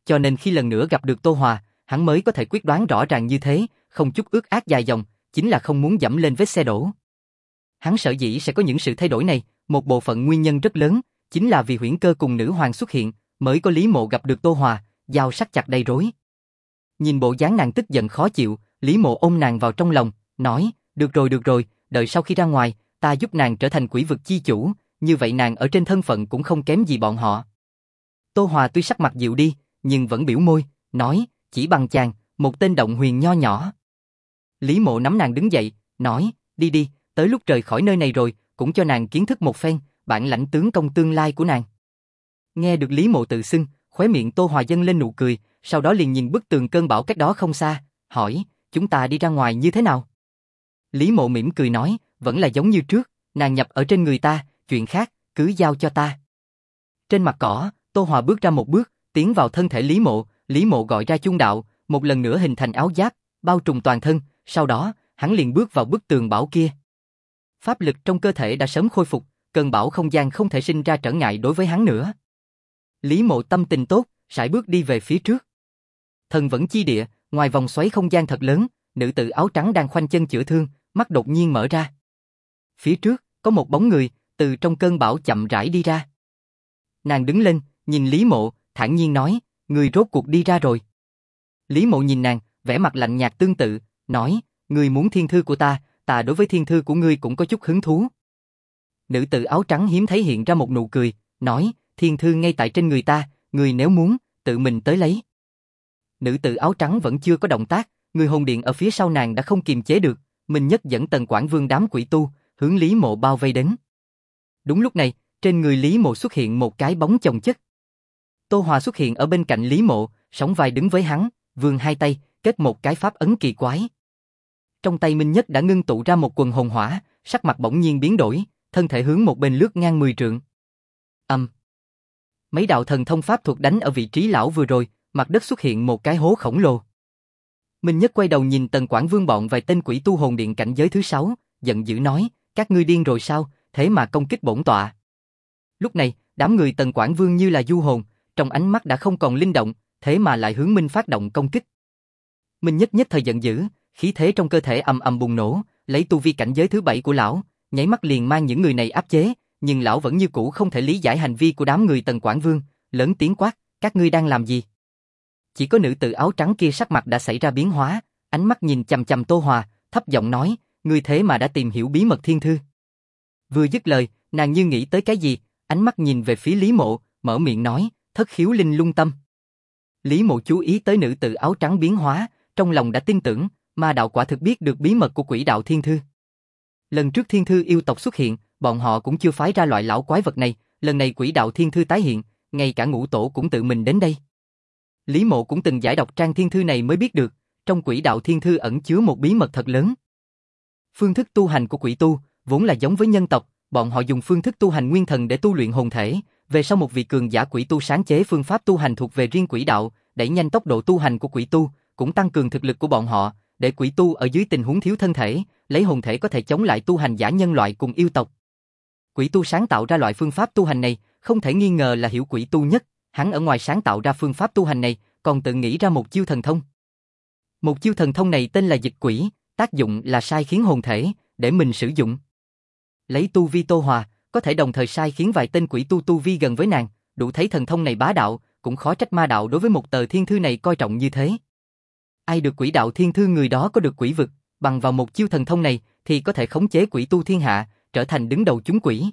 cho nên khi lần nữa gặp được Tô Hòa, hắn mới có thể quyết đoán rõ ràng như thế, không chút ước ác dài dòng, chính là không muốn dẫm lên vết xe đổ. Hắn sở dĩ sẽ có những sự thay đổi này, một bộ phận nguyên nhân rất lớn, chính là vì Huyễn Cơ cùng Nữ Hoàng xuất hiện, mới có Lý Mộ gặp được Tô Hòa, dao sắc chặt đầy rối. Nhìn bộ dáng nàng tức giận khó chịu, Lý Mộ ôm nàng vào trong lòng, nói, được rồi, đợi sau khi ra ngoài, ta giúp nàng trở thành quỷ vực chi chủ, như vậy nàng ở trên thân phận cũng không kém gì bọn họ. Tô Hòa tuy sắc mặt dịu đi, nhưng vẫn biểu môi, nói, chỉ bằng chàng, một tên động huyền nho nhỏ. Lý Mộ nắm nàng đứng dậy, nói, đi, tới lúc rời khỏi nơi này rồi, cũng cho nàng kiến thức một phen, bản lãnh tướng công tương lai của nàng. Nghe được Lý Mộ tự xưng, khóe miệng Tô Hòa dâng lên nụ cười, sau đó liền nhìn bức tường cơn bão cách đó không xa, hỏi, chúng ta đi ra ngoài như thế nào? Lý Mộ mỉm cười nói, vẫn là giống như trước, nàng nhập ở trên người ta, chuyện khác, cứ giao cho ta. Trên mặt cỏ, Tô Hòa bước ra một bước, tiến vào thân thể Lý Mộ gọi ra chung đạo, một lần nữa hình thành áo giáp, bao trùm toàn thân, sau đó, hắn liền bước vào bức tường bão kia. Pháp lực trong cơ thể đã sớm khôi phục, cơn bão không gian không thể sinh ra trở ngại đối với hắn nữa. Lý Mộ tâm tình tốt, sải bước đi về phía trước. Thần vẫn chi địa, ngoài vòng xoáy không gian thật lớn, nữ tử áo trắng đang khoanh chân chữa thương, mắt đột nhiên mở ra. Phía trước, có một bóng người, từ trong cơn bão chậm rãi đi ra. Nàng đứng lên, nhìn Lý Mộ, thản nhiên nói, người rốt cuộc đi ra rồi. Lý Mộ nhìn nàng, vẻ mặt lạnh nhạt tương tự, nói, người muốn thiên thư của ta đối với thiên thư của ngươi cũng có chút hứng thú. Nữ tử áo trắng hiếm thấy hiện ra một nụ cười, nói, thiên thư ngay tại trên người ta, người nếu muốn, tự mình tới lấy. Nữ tử áo trắng vẫn chưa có động tác, người hồn điện ở phía sau nàng đã không kiềm chế được, Minh Nhất dẫn Tần Quảng Vương đám quỷ tu, hướng Lý Mộ bao vây đến. Đúng lúc này, trên người Lý Mộ xuất hiện một cái bóng chồng chất. Tô Hòa xuất hiện ở bên cạnh Lý Mộ, sóng vai đứng với hắn, vươn hai tay, kết một cái pháp ấn kỳ quái. Trong tay Minh Nhất đã ngưng tụ ra một quần hồn hỏa, sắc mặt bỗng nhiên biến đổi, thân thể hướng một bên lướt ngang 10 trượng. Mấy đạo thần thông pháp thuật đánh ở vị trí lão vừa rồi, mặt đất xuất hiện một cái hố khổng lồ. Minh Nhất quay đầu nhìn Tần Quảng Vương bọn vài tên quỷ tu hồn điện cảnh giới thứ 6, giận dữ nói, các ngươi điên rồi sao, thế mà công kích bổn tọa. Lúc này, đám người Tần Quảng Vương như là du hồn, trong ánh mắt đã không còn linh động, thế mà lại hướng Minh phát động công kích. Minh Nhất nhất thời giận dữ, khí thế trong cơ thể ầm ầm bùng nổ, lấy tu vi cảnh giới thứ 7 của lão, nháy mắt liền mang những người này áp chế, nhưng lão vẫn như cũ không thể lý giải hành vi của đám người Tần Quảng Vương, lớn tiếng quát, các ngươi đang làm gì? Chỉ có nữ tử áo trắng kia sắc mặt đã xảy ra biến hóa, ánh mắt nhìn chằm chằm Tô Hòa, thấp giọng nói, ngươi thế mà đã tìm hiểu bí mật thiên thư. Vừa dứt lời, nàng như nghĩ tới cái gì, ánh mắt nhìn về phía Lý Mộ, mở miệng nói, thất khiếu linh lung tâm. Lý Mộ chú ý tới nữ tử áo trắng biến hóa, trong lòng đã tin tưởng, ma đạo quả thực biết được bí mật của quỷ đạo thiên thư. Lần trước thiên thư yêu tộc xuất hiện, bọn họ cũng chưa phái ra loại lão quái vật này, lần này quỷ đạo thiên thư tái hiện, ngay cả ngũ tổ cũng tự mình đến đây. Lý Mộ cũng từng giải đọc trang thiên thư này mới biết được, trong quỷ đạo thiên thư ẩn chứa một bí mật thật lớn. Phương thức tu hành của quỷ tu, vốn là giống với nhân tộc, bọn họ dùng phương thức tu hành nguyên thần để tu luyện hồn thể, về sau một vị cường giả quỷ tu sáng chế phương pháp tu hành thuộc về riêng quỷ đạo, đẩy nhanh tốc độ tu hành của quỷ tu, cũng tăng cường thực lực của bọn họ, để quỷ tu ở dưới tình huống thiếu thân thể, lấy hồn thể có thể chống lại tu hành giả nhân loại cùng yêu tộc. Quỷ tu sáng tạo ra loại phương pháp tu hành này, không thể nghi ngờ là hiểu quỷ tu nhất, hắn ở ngoài sáng tạo ra phương pháp tu hành này, còn tự nghĩ ra một chiêu thần thông. Một chiêu thần thông này tên là dịch quỷ, tác dụng là sai khiến hồn thể, để mình sử dụng. Lấy tu vi Tô Hòa, có thể đồng thời sai khiến vài tên quỷ tu vi gần với nàng, đủ thấy thần thông này bá đạo, cũng khó trách ma đạo đối với một tờ thiên thư này coi trọng như thế. Ai được quỷ đạo thiên thư người đó có được quỷ vực, bằng vào một chiêu thần thông này thì có thể khống chế quỷ tu thiên hạ, trở thành đứng đầu chúng quỷ.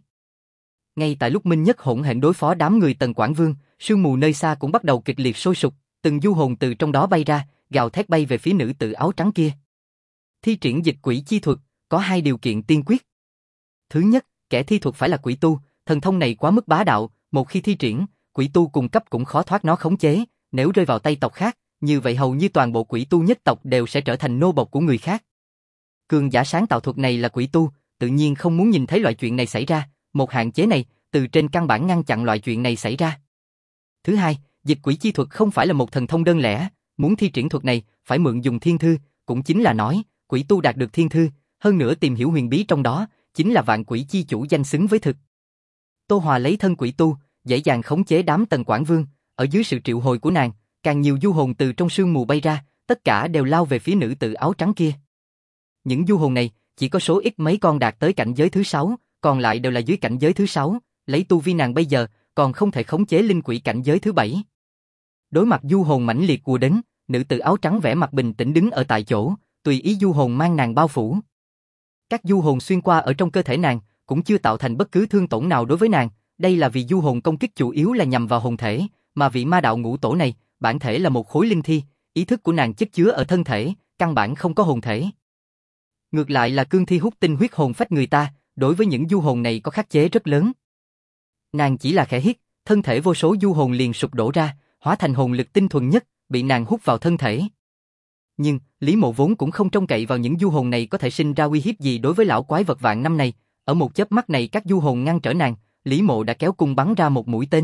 Ngay tại lúc Minh Nhất hỗn hển đối phó đám người Tần Quảng Vương, sương mù nơi xa cũng bắt đầu kịch liệt sôi sục, từng du hồn từ trong đó bay ra, gào thét bay về phía nữ tử áo trắng kia. Thi triển dịch quỷ chi thuật, có hai điều kiện tiên quyết. Thứ nhất, kẻ thi thuật phải là quỷ tu, thần thông này quá mức bá đạo, một khi thi triển, quỷ tu cùng cấp cũng khó thoát nó khống chế, nếu rơi vào tay tộc khác, như vậy hầu như toàn bộ quỷ tu nhất tộc đều sẽ trở thành nô bộc của người khác. Cường giả sáng tạo thuật này là quỷ tu, tự nhiên không muốn nhìn thấy loại chuyện này xảy ra, một hạn chế này, từ trên căn bản ngăn chặn loại chuyện này xảy ra. Thứ hai, dịch quỷ chi thuật không phải là một thần thông đơn lẻ, muốn thi triển thuật này, phải mượn dùng thiên thư, cũng chính là nói, quỷ tu đạt được thiên thư, hơn nữa tìm hiểu huyền bí trong đó, chính là vạn quỷ chi chủ danh xứng với thực. Tô Hòa lấy thân quỷ tu, dễ dàng khống chế đám Tần Quảng Vương, ở dưới sự triệu hồi của nàng, càng nhiều du hồn từ trong sương mù bay ra, tất cả đều lao về phía nữ tử áo trắng kia. Những du hồn này, chỉ có số ít mấy con đạt tới cảnh giới thứ 6, còn lại đều là dưới cảnh giới thứ 6, lấy tu vi nàng bây giờ, còn không thể khống chế linh quỷ cảnh giới thứ 7. Đối mặt du hồn mãnh liệt ùa đến, nữ tử áo trắng vẻ mặt bình tĩnh đứng ở tại chỗ, tùy ý du hồn mang nàng bao phủ. Các du hồn xuyên qua ở trong cơ thể nàng, cũng chưa tạo thành bất cứ thương tổn nào đối với nàng, đây là vì du hồn công kích chủ yếu là nhằm vào hồn thể, mà vị ma đạo ngũ tổ này, bản thể là một khối linh thi, ý thức của nàng chất chứa ở thân thể, căn bản không có hồn thể. Ngược lại là cương thi hút tinh huyết hồn phách người ta, đối với những du hồn này có khắc chế rất lớn. Nàng chỉ là khẽ hít, thân thể vô số du hồn liền sụp đổ ra, hóa thành hồn lực tinh thuần nhất, bị nàng hút vào thân thể. Nhưng, Lý Mộ vốn cũng không trông cậy vào những du hồn này có thể sinh ra uy hiếp gì đối với lão quái vật vạn năm này, ở một chớp mắt này các du hồn ngăn trở nàng, Lý Mộ đã kéo cung bắn ra một mũi tên.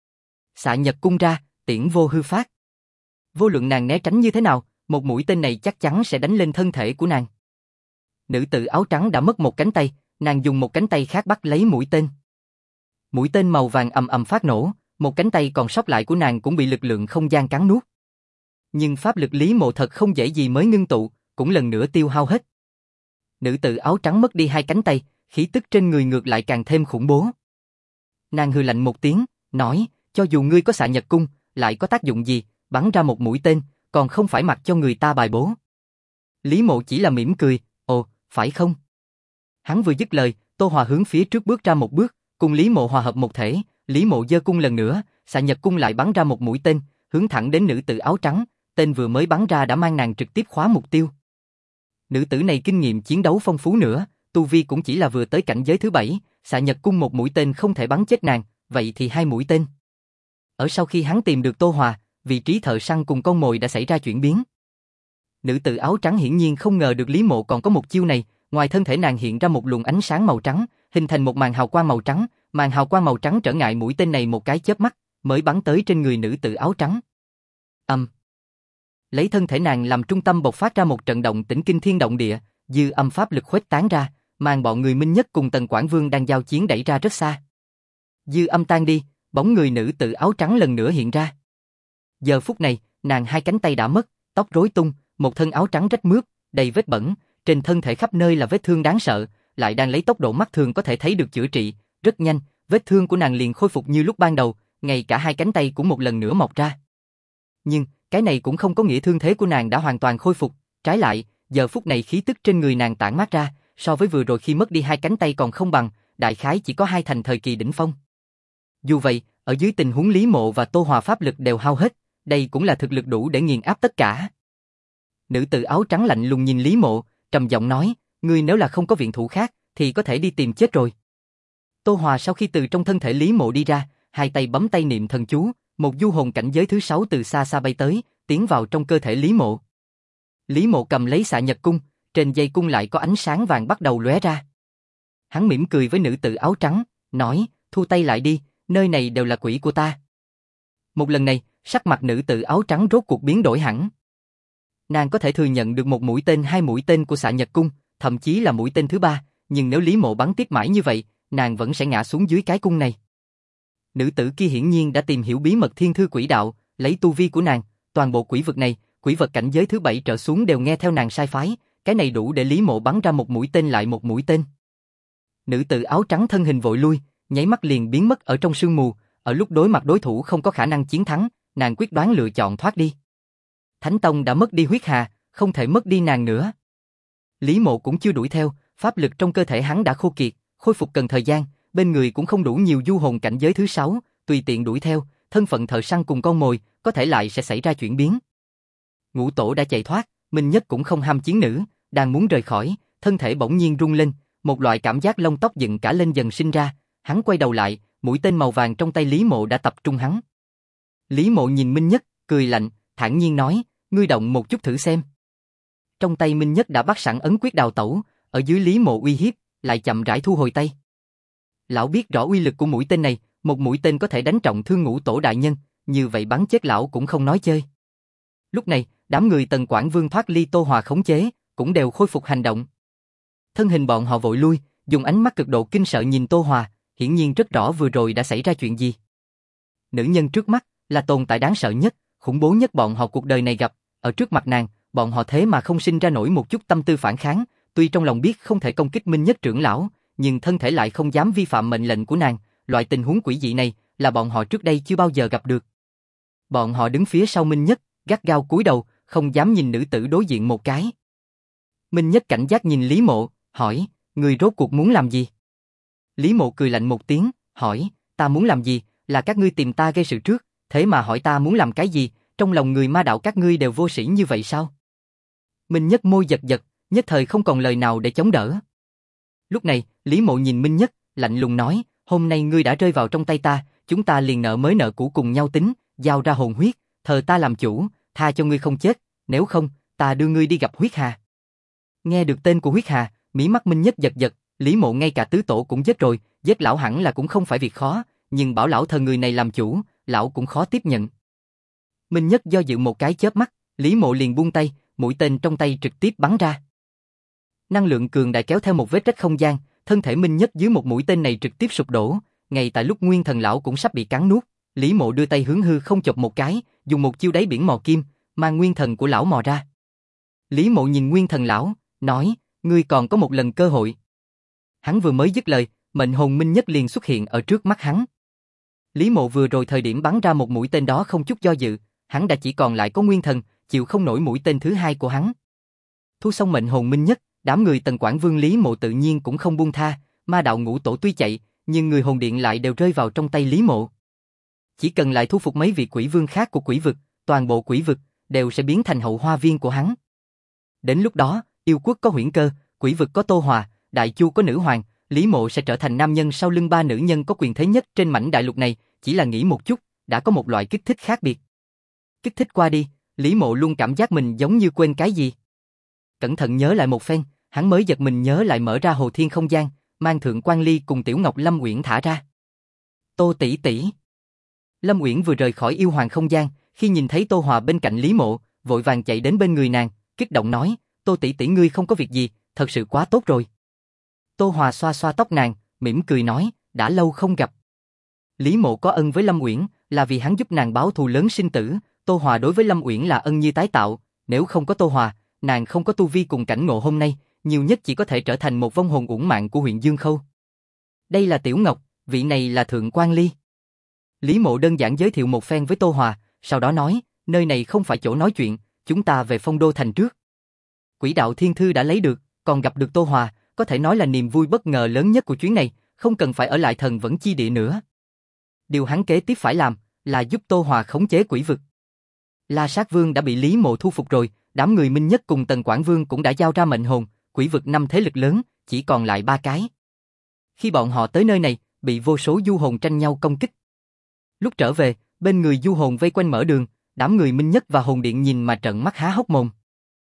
Xạ nhật cung ra, tiễn vô hư phát. Vô luận nàng né tránh như thế nào, một mũi tên này chắc chắn sẽ đánh lên thân thể của nàng. Nữ tử áo trắng đã mất một cánh tay, nàng dùng một cánh tay khác bắt lấy mũi tên. Mũi tên màu vàng ầm ầm phát nổ, một cánh tay còn sót lại của nàng cũng bị lực lượng không gian cắn nuốt. Nhưng pháp lực Lý Mộ thật không dễ gì mới ngưng tụ, cũng lần nữa tiêu hao hết. Nữ tử áo trắng mất đi hai cánh tay, khí tức trên người ngược lại càng thêm khủng bố. Nàng hừ lạnh một tiếng, nói, cho dù ngươi có xạ nhật cung, lại có tác dụng gì, bắn ra một mũi tên, còn không phải mặc cho người ta bài bố. Lý Mộ chỉ là mỉm cười, ồ, phải không? Hắn vừa dứt lời, Tô Hòa hướng phía trước bước ra một bước, cùng Lý Mộ hòa hợp một thể, Lý Mộ giơ cung lần nữa, xạ nhật cung lại bắn ra một mũi tên, hướng thẳng đến nữ tử áo trắng, tên vừa mới bắn ra đã mang nàng trực tiếp khóa mục tiêu. Nữ tử này kinh nghiệm chiến đấu phong phú nữa, tu vi cũng chỉ là vừa tới cảnh giới thứ 7, xạ nhật cung một mũi tên không thể bắn chết nàng, vậy thì hai mũi tên. Ở sau khi hắn tìm được Tô Hòa, vị trí thợ săn cùng con mồi đã xảy ra chuyển biến. Nữ tử áo trắng hiển nhiên không ngờ được Lý Mộ còn có một chiêu này, ngoài thân thể nàng hiện ra một luồng ánh sáng màu trắng, hình thành một màn hào quang màu trắng, màn hào quang màu trắng trở ngại mũi tên này một cái chớp mắt, mới bắn tới trên người nữ tử áo trắng. Lấy thân thể nàng làm trung tâm bộc phát ra một trận động tĩnh kinh thiên động địa, dư âm pháp lực khuếch tán ra, mang bọn người Minh Nhất cùng Tần Quảng Vương đang giao chiến đẩy ra rất xa. Dư âm tan đi, bóng người nữ tử áo trắng lần nữa hiện ra. Giờ phút này, nàng hai cánh tay đã mất, tóc rối tung, một thân áo trắng rách mướp, đầy vết bẩn, trên thân thể khắp nơi là vết thương đáng sợ, lại đang lấy tốc độ mắt thường có thể thấy được chữa trị, rất nhanh, vết thương của nàng liền khôi phục như lúc ban đầu, ngay cả hai cánh tay cũng một lần nữa mọc ra. Nhưng, cái này cũng không có nghĩa thương thế của nàng đã hoàn toàn khôi phục, trái lại, giờ phút này khí tức trên người nàng tản mát ra, so với vừa rồi khi mất đi hai cánh tay còn không bằng, đại khái chỉ có hai thành thời kỳ đỉnh phong. Dù vậy, ở dưới tình huống Lý Mộ và Tô Hòa pháp lực đều hao hết, đây cũng là thực lực đủ để nghiền áp tất cả. Nữ tử áo trắng lạnh lùng nhìn Lý Mộ, trầm giọng nói, ngươi nếu là không có viện thủ khác, thì có thể đi tìm chết rồi. Tô Hòa sau khi từ trong thân thể Lý Mộ đi ra, hai tay bấm tay niệm thần chú, một du hồn cảnh giới thứ 6 từ xa xa bay tới, tiến vào trong cơ thể Lý Mộ. Lý Mộ cầm lấy xạ nhật cung, trên dây cung lại có ánh sáng vàng bắt đầu lóe ra. Hắn mỉm cười với nữ tử áo trắng, nói, thu tay lại đi, nơi này đều là quỷ của ta. Một lần này, sắc mặt nữ tử áo trắng rốt cuộc biến đổi hẳn. Nàng có thể thừa nhận được một mũi tên hai mũi tên của xạ nhật cung, thậm chí là mũi tên thứ 3, nhưng nếu Lý Mộ bắn tiếp mãi như vậy, nàng vẫn sẽ ngã xuống dưới cái cung này. Nữ tử kia hiển nhiên đã tìm hiểu bí mật thiên thư quỷ đạo, lấy tu vi của nàng, toàn bộ quỷ vực này, quỷ vật cảnh giới thứ 7 trở xuống đều nghe theo nàng sai phái, cái này đủ để Lý Mộ bắn ra một mũi tên lại một mũi tên. Nữ tử áo trắng thân hình vội lui, nháy mắt liền biến mất ở trong sương mù, ở lúc đối mặt đối thủ không có khả năng chiến thắng, nàng quyết đoán lựa chọn thoát đi. Thánh Tông đã mất đi huyết hà, không thể mất đi nàng nữa. Lý Mộ cũng chưa đuổi theo, pháp lực trong cơ thể hắn đã khô kiệt, khôi phục cần thời gian, bên người cũng không đủ nhiều du hồn cảnh giới thứ 6, tùy tiện đuổi theo, thân phận thợ săn cùng con mồi, có thể lại sẽ xảy ra chuyển biến. Ngũ tổ đã chạy thoát, Minh Nhất cũng không ham chiến nữ, đang muốn rời khỏi, thân thể bỗng nhiên rung lên, một loại cảm giác lông tóc dựng cả lên dần sinh ra, hắn quay đầu lại, mũi tên màu vàng trong tay Lý Mộ đã tập trung hắn. Lý Mộ nhìn Minh Nhất, cười lạnh, thản nhiên nói, ngươi động một chút thử xem. Trong tay Minh Nhất đã bắt sẵn ấn quyết đào tẩu, ở dưới Lý Mộ uy hiếp, lại chậm rãi thu hồi tay. Lão biết rõ uy lực của mũi tên này, một mũi tên có thể đánh trọng thương Ngũ tổ đại nhân, như vậy bắn chết lão cũng không nói chơi. Lúc này, đám người Tần Quảng Vương thoát ly Tô Hòa khống chế, cũng đều khôi phục hành động. Thân hình bọn họ vội lui, dùng ánh mắt cực độ kinh sợ nhìn Tô Hòa, hiển nhiên rất rõ vừa rồi đã xảy ra chuyện gì. Nữ nhân trước mắt là tồn tại đáng sợ nhất, khủng bố nhất bọn họ cuộc đời này gặp, ở trước mặt nàng, bọn họ thế mà không sinh ra nổi một chút tâm tư phản kháng, tuy trong lòng biết không thể công kích Minh Nhất trưởng lão, nhưng thân thể lại không dám vi phạm mệnh lệnh của nàng, loại tình huống quỷ dị này là bọn họ trước đây chưa bao giờ gặp được. Bọn họ đứng phía sau Minh Nhất, gắt gao cúi đầu, không dám nhìn nữ tử đối diện một cái. Minh Nhất cảnh giác nhìn Lý Mộ, hỏi, người rốt cuộc muốn làm gì? Lý Mộ cười lạnh một tiếng, hỏi, ta muốn làm gì, là các ngươi tìm ta gây sự trước, thế mà hỏi ta muốn làm cái gì, trong lòng người ma đạo các ngươi đều vô sĩ như vậy sao? Minh Nhất môi giật giật, nhất thời không còn lời nào để chống đỡ. Lúc này, Lý Mộ nhìn Minh Nhất, lạnh lùng nói, hôm nay ngươi đã rơi vào trong tay ta, chúng ta liền nợ mới nợ cũ cùng nhau tính, giao ra hồn huyết, thờ ta làm chủ, tha cho ngươi không chết, nếu không, ta đưa ngươi đi gặp huyết hà. Nghe được tên của huyết hà, mí mắt Minh Nhất giật giật, Lý Mộ ngay cả tứ tổ cũng giết rồi, giết lão hẳn là cũng không phải việc khó, nhưng bảo lão thờ người này làm chủ, lão cũng khó tiếp nhận. Minh Nhất do dự một cái chớp mắt, Lý Mộ liền buông tay, mũi tên trong tay trực tiếp bắn ra. Năng lượng cường đại kéo theo một vết rách không gian, thân thể Minh Nhất dưới một mũi tên này trực tiếp sụp đổ, ngay tại lúc Nguyên Thần lão cũng sắp bị cắn nuốt, Lý Mộ đưa tay hướng hư không chộp một cái, dùng một chiêu đáy biển mò kim, mang Nguyên Thần của lão mò ra. Lý Mộ nhìn Nguyên Thần lão, nói, ngươi còn có một lần cơ hội. Hắn vừa mới dứt lời, mệnh hồn Minh Nhất liền xuất hiện ở trước mắt hắn. Lý Mộ vừa rồi thời điểm bắn ra một mũi tên đó không chút do dự, hắn đã chỉ còn lại có Nguyên Thần, chịu không nổi mũi tên thứ hai của hắn. Thu xong mệnh hồn Minh Nhất, đám người Tần Quảng Vương Lý Mộ tự nhiên cũng không buông tha, ma đạo ngũ tổ tuy chạy, nhưng người hồn điện lại đều rơi vào trong tay Lý Mộ. Chỉ cần lại thu phục mấy vị quỷ vương khác của quỷ vực, toàn bộ quỷ vực đều sẽ biến thành hậu hoa viên của hắn. Đến lúc đó, yêu quốc có Huyễn Cơ, quỷ vực có Tô Hòa, Đại Chu có Nữ Hoàng, Lý Mộ sẽ trở thành nam nhân sau lưng ba nữ nhân có quyền thế nhất trên mảnh đại lục này, chỉ là nghĩ một chút, đã có một loại kích thích khác biệt. Kích thích qua đi, Lý Mộ luôn cảm giác mình giống như quên cái gì. Cẩn thận nhớ lại một phen, hắn mới giật mình nhớ lại mở ra hồ thiên không gian, mang Thượng Quan Ly cùng Tiểu Ngọc Lâm Uyển thả ra. Tô tỷ tỷ. Lâm Uyển vừa rời khỏi yêu hoàng không gian, khi nhìn thấy Tô Hòa bên cạnh Lý Mộ, vội vàng chạy đến bên người nàng, kích động nói, Tô tỷ tỷ ngươi không có việc gì, thật sự quá tốt rồi. Tô Hòa xoa xoa tóc nàng, mỉm cười nói, đã lâu không gặp. Lý Mộ có ân với Lâm Uyển, là vì hắn giúp nàng báo thù lớn sinh tử, Tô Hòa đối với Lâm Uyển là ân như tái tạo, nếu không có Tô Hòa, nàng không có tu vi cùng cảnh ngộ hôm nay, nhiều nhất chỉ có thể trở thành một vong hồn uổng mạng của huyện Dương Khâu. Đây là Tiểu Ngọc, vị này là Thượng Quan Ly. Lý Mộ đơn giản giới thiệu một phen với Tô Hòa, sau đó nói, nơi này không phải chỗ nói chuyện, chúng ta về Phong Đô Thành trước. Quỷ đạo thiên thư đã lấy được, còn gặp được Tô Hòa, có thể nói là niềm vui bất ngờ lớn nhất của chuyến này, không cần phải ở lại Thần Vẫn Chi Địa nữa. Điều hắn kế tiếp phải làm là giúp Tô Hòa khống chế quỷ vực. La Sát Vương đã bị Lý Mộ thu phục rồi, đám người Minh Nhất cùng Tần Quảng Vương cũng đã giao ra mệnh hồn, quỷ vực 5 thế lực lớn, chỉ còn lại 3 cái. Khi bọn họ tới nơi này, bị vô số du hồn tranh nhau công kích. Lúc trở về, bên người du hồn vây quanh mở đường, đám người Minh Nhất và hồn điện nhìn mà trợn mắt há hốc mồm.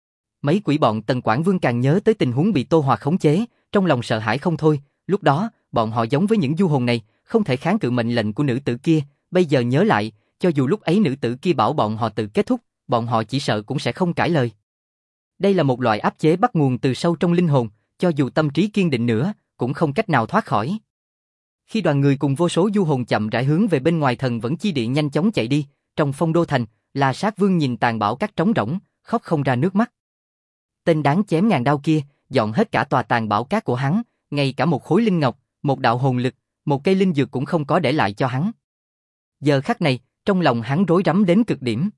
Mấy quỷ bọn Tần Quảng Vương càng nhớ tới tình huống bị Tô Hòa khống chế, trong lòng sợ hãi không thôi, lúc đó, bọn họ giống với những du hồn này, không thể kháng cự mệnh lệnh của nữ tử kia, bây giờ nhớ lại, cho dù lúc ấy nữ tử kia bảo bọn họ tự kết thúc, bọn họ chỉ sợ cũng sẽ không cãi lời. Đây là một loại áp chế bắt nguồn từ sâu trong linh hồn, cho dù tâm trí kiên định nữa, cũng không cách nào thoát khỏi. Khi đoàn người cùng vô số du hồn chậm rãi hướng về bên ngoài Thần Vẫn Chi Địa nhanh chóng chạy đi, trong Phong Đô Thành, La Sát Vương nhìn tàn bạo các trống rỗng, khóc không ra nước mắt. Tên đáng chém ngàn đao kia, dọn hết cả tòa tàn bạo cát của hắn, ngay cả một khối linh ngọc, một đạo hồn lực, một cây linh dược cũng không có để lại cho hắn. Giờ khắc này, trong lòng hắn rối rắm đến cực điểm.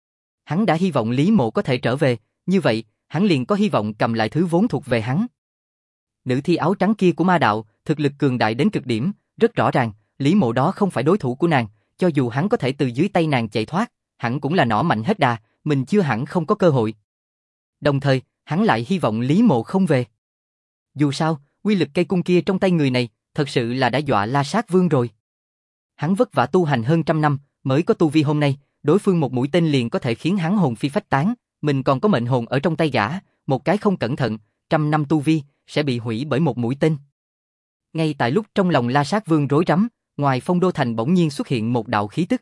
Hắn đã hy vọng Lý Mộ có thể trở về, như vậy, hắn liền có hy vọng cầm lại thứ vốn thuộc về hắn. Nữ thi áo trắng kia của ma đạo, thực lực cường đại đến cực điểm, rất rõ ràng, Lý Mộ đó không phải đối thủ của nàng, cho dù hắn có thể từ dưới tay nàng chạy thoát, hắn cũng là nỏ mạnh hết đà, mình chưa hẳn không có cơ hội. Đồng thời, hắn lại hy vọng Lý Mộ không về. Dù sao, uy lực cây cung kia trong tay người này, thật sự là đã dọa La Sát Vương rồi. Hắn vất vả tu hành hơn trăm năm, mới có tu vi hôm nay, đối phương một mũi tên liền có thể khiến hắn hồn phi phách tán, mình còn có mệnh hồn ở trong tay gã, một cái không cẩn thận, trăm năm tu vi sẽ bị hủy bởi một mũi tên. Ngay tại lúc trong lòng La Sát Vương rối rắm, ngoài Phong Đô Thành bỗng nhiên xuất hiện một đạo khí tức.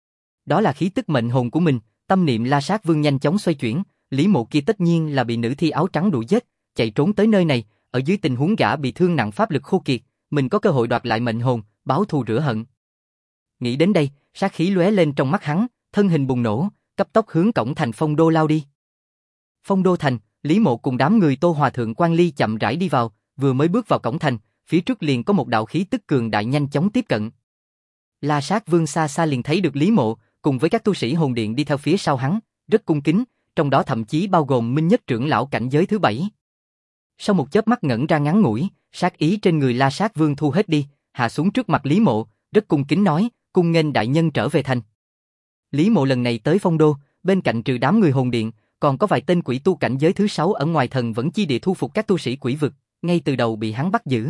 Đó là khí tức mệnh hồn của mình, tâm niệm La Sát Vương nhanh chóng xoay chuyển, Lý Mộ kia tất nhiên là bị nữ thi áo trắng đuổi giết, chạy trốn tới nơi này, ở dưới tình huống gã bị thương nặng pháp lực khô kiệt, mình có cơ hội đoạt lại mệnh hồn, báo thù rửa hận. Nghĩ đến đây, sát khí lóe lên trong mắt hắn, thân hình bùng nổ, cấp tốc hướng cổng thành Phong Đô lao đi. Phong Đô thành, Lý Mộ cùng đám người Tô Hòa Thượng Quan Ly chậm rãi đi vào, vừa mới bước vào cổng thành, phía trước liền có một đạo khí tức cường đại nhanh chóng tiếp cận. La Sát Vương xa xa liền thấy được Lý Mộ, cùng với các tu sĩ hồn điện đi theo phía sau hắn, rất cung kính, trong đó thậm chí bao gồm Minh Nhất trưởng lão cảnh giới thứ 7. Sau một chớp mắt ngẩn ra ngắn ngủi, sát ý trên người La Sát Vương thu hết đi, hạ xuống trước mặt Lý Mộ, rất cung kính nói, cung nghênh đại nhân trở về thành. Lý Mộ lần này tới Phong Đô, bên cạnh trừ đám người hồn điện, còn có vài tên quỷ tu cảnh giới thứ 6 ở ngoài thần vẫn chi địa thu phục các tu sĩ quỷ vực, ngay từ đầu bị hắn bắt giữ.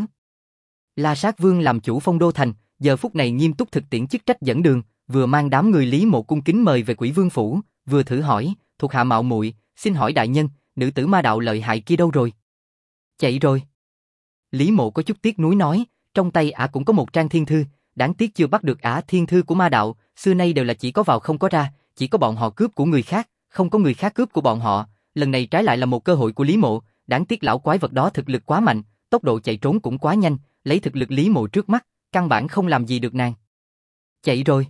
La Sát Vương làm chủ Phong Đô thành, giờ phút này nghiêm túc thực tiễn chức trách dẫn đường, vừa mang đám người Lý Mộ cung kính mời về Quỷ Vương phủ, vừa thử hỏi, thuộc hạ mạo muội, xin hỏi đại nhân, nữ tử ma đạo lợi hại kia đâu rồi? Chạy rồi. Lý Mộ có chút tiếc nuối nói, trong tay ả cũng có một trang thiên thư, đáng tiếc chưa bắt được ả thiên thư của ma đạo, xưa nay đều là chỉ có vào không có ra, chỉ có bọn họ cướp của người khác, không có người khác cướp của bọn họ, lần này trái lại là một cơ hội của Lý Mộ, đáng tiếc lão quái vật đó thực lực quá mạnh, tốc độ chạy trốn cũng quá nhanh, lấy thực lực Lý Mộ trước mắt, căn bản không làm gì được nàng. Chạy rồi.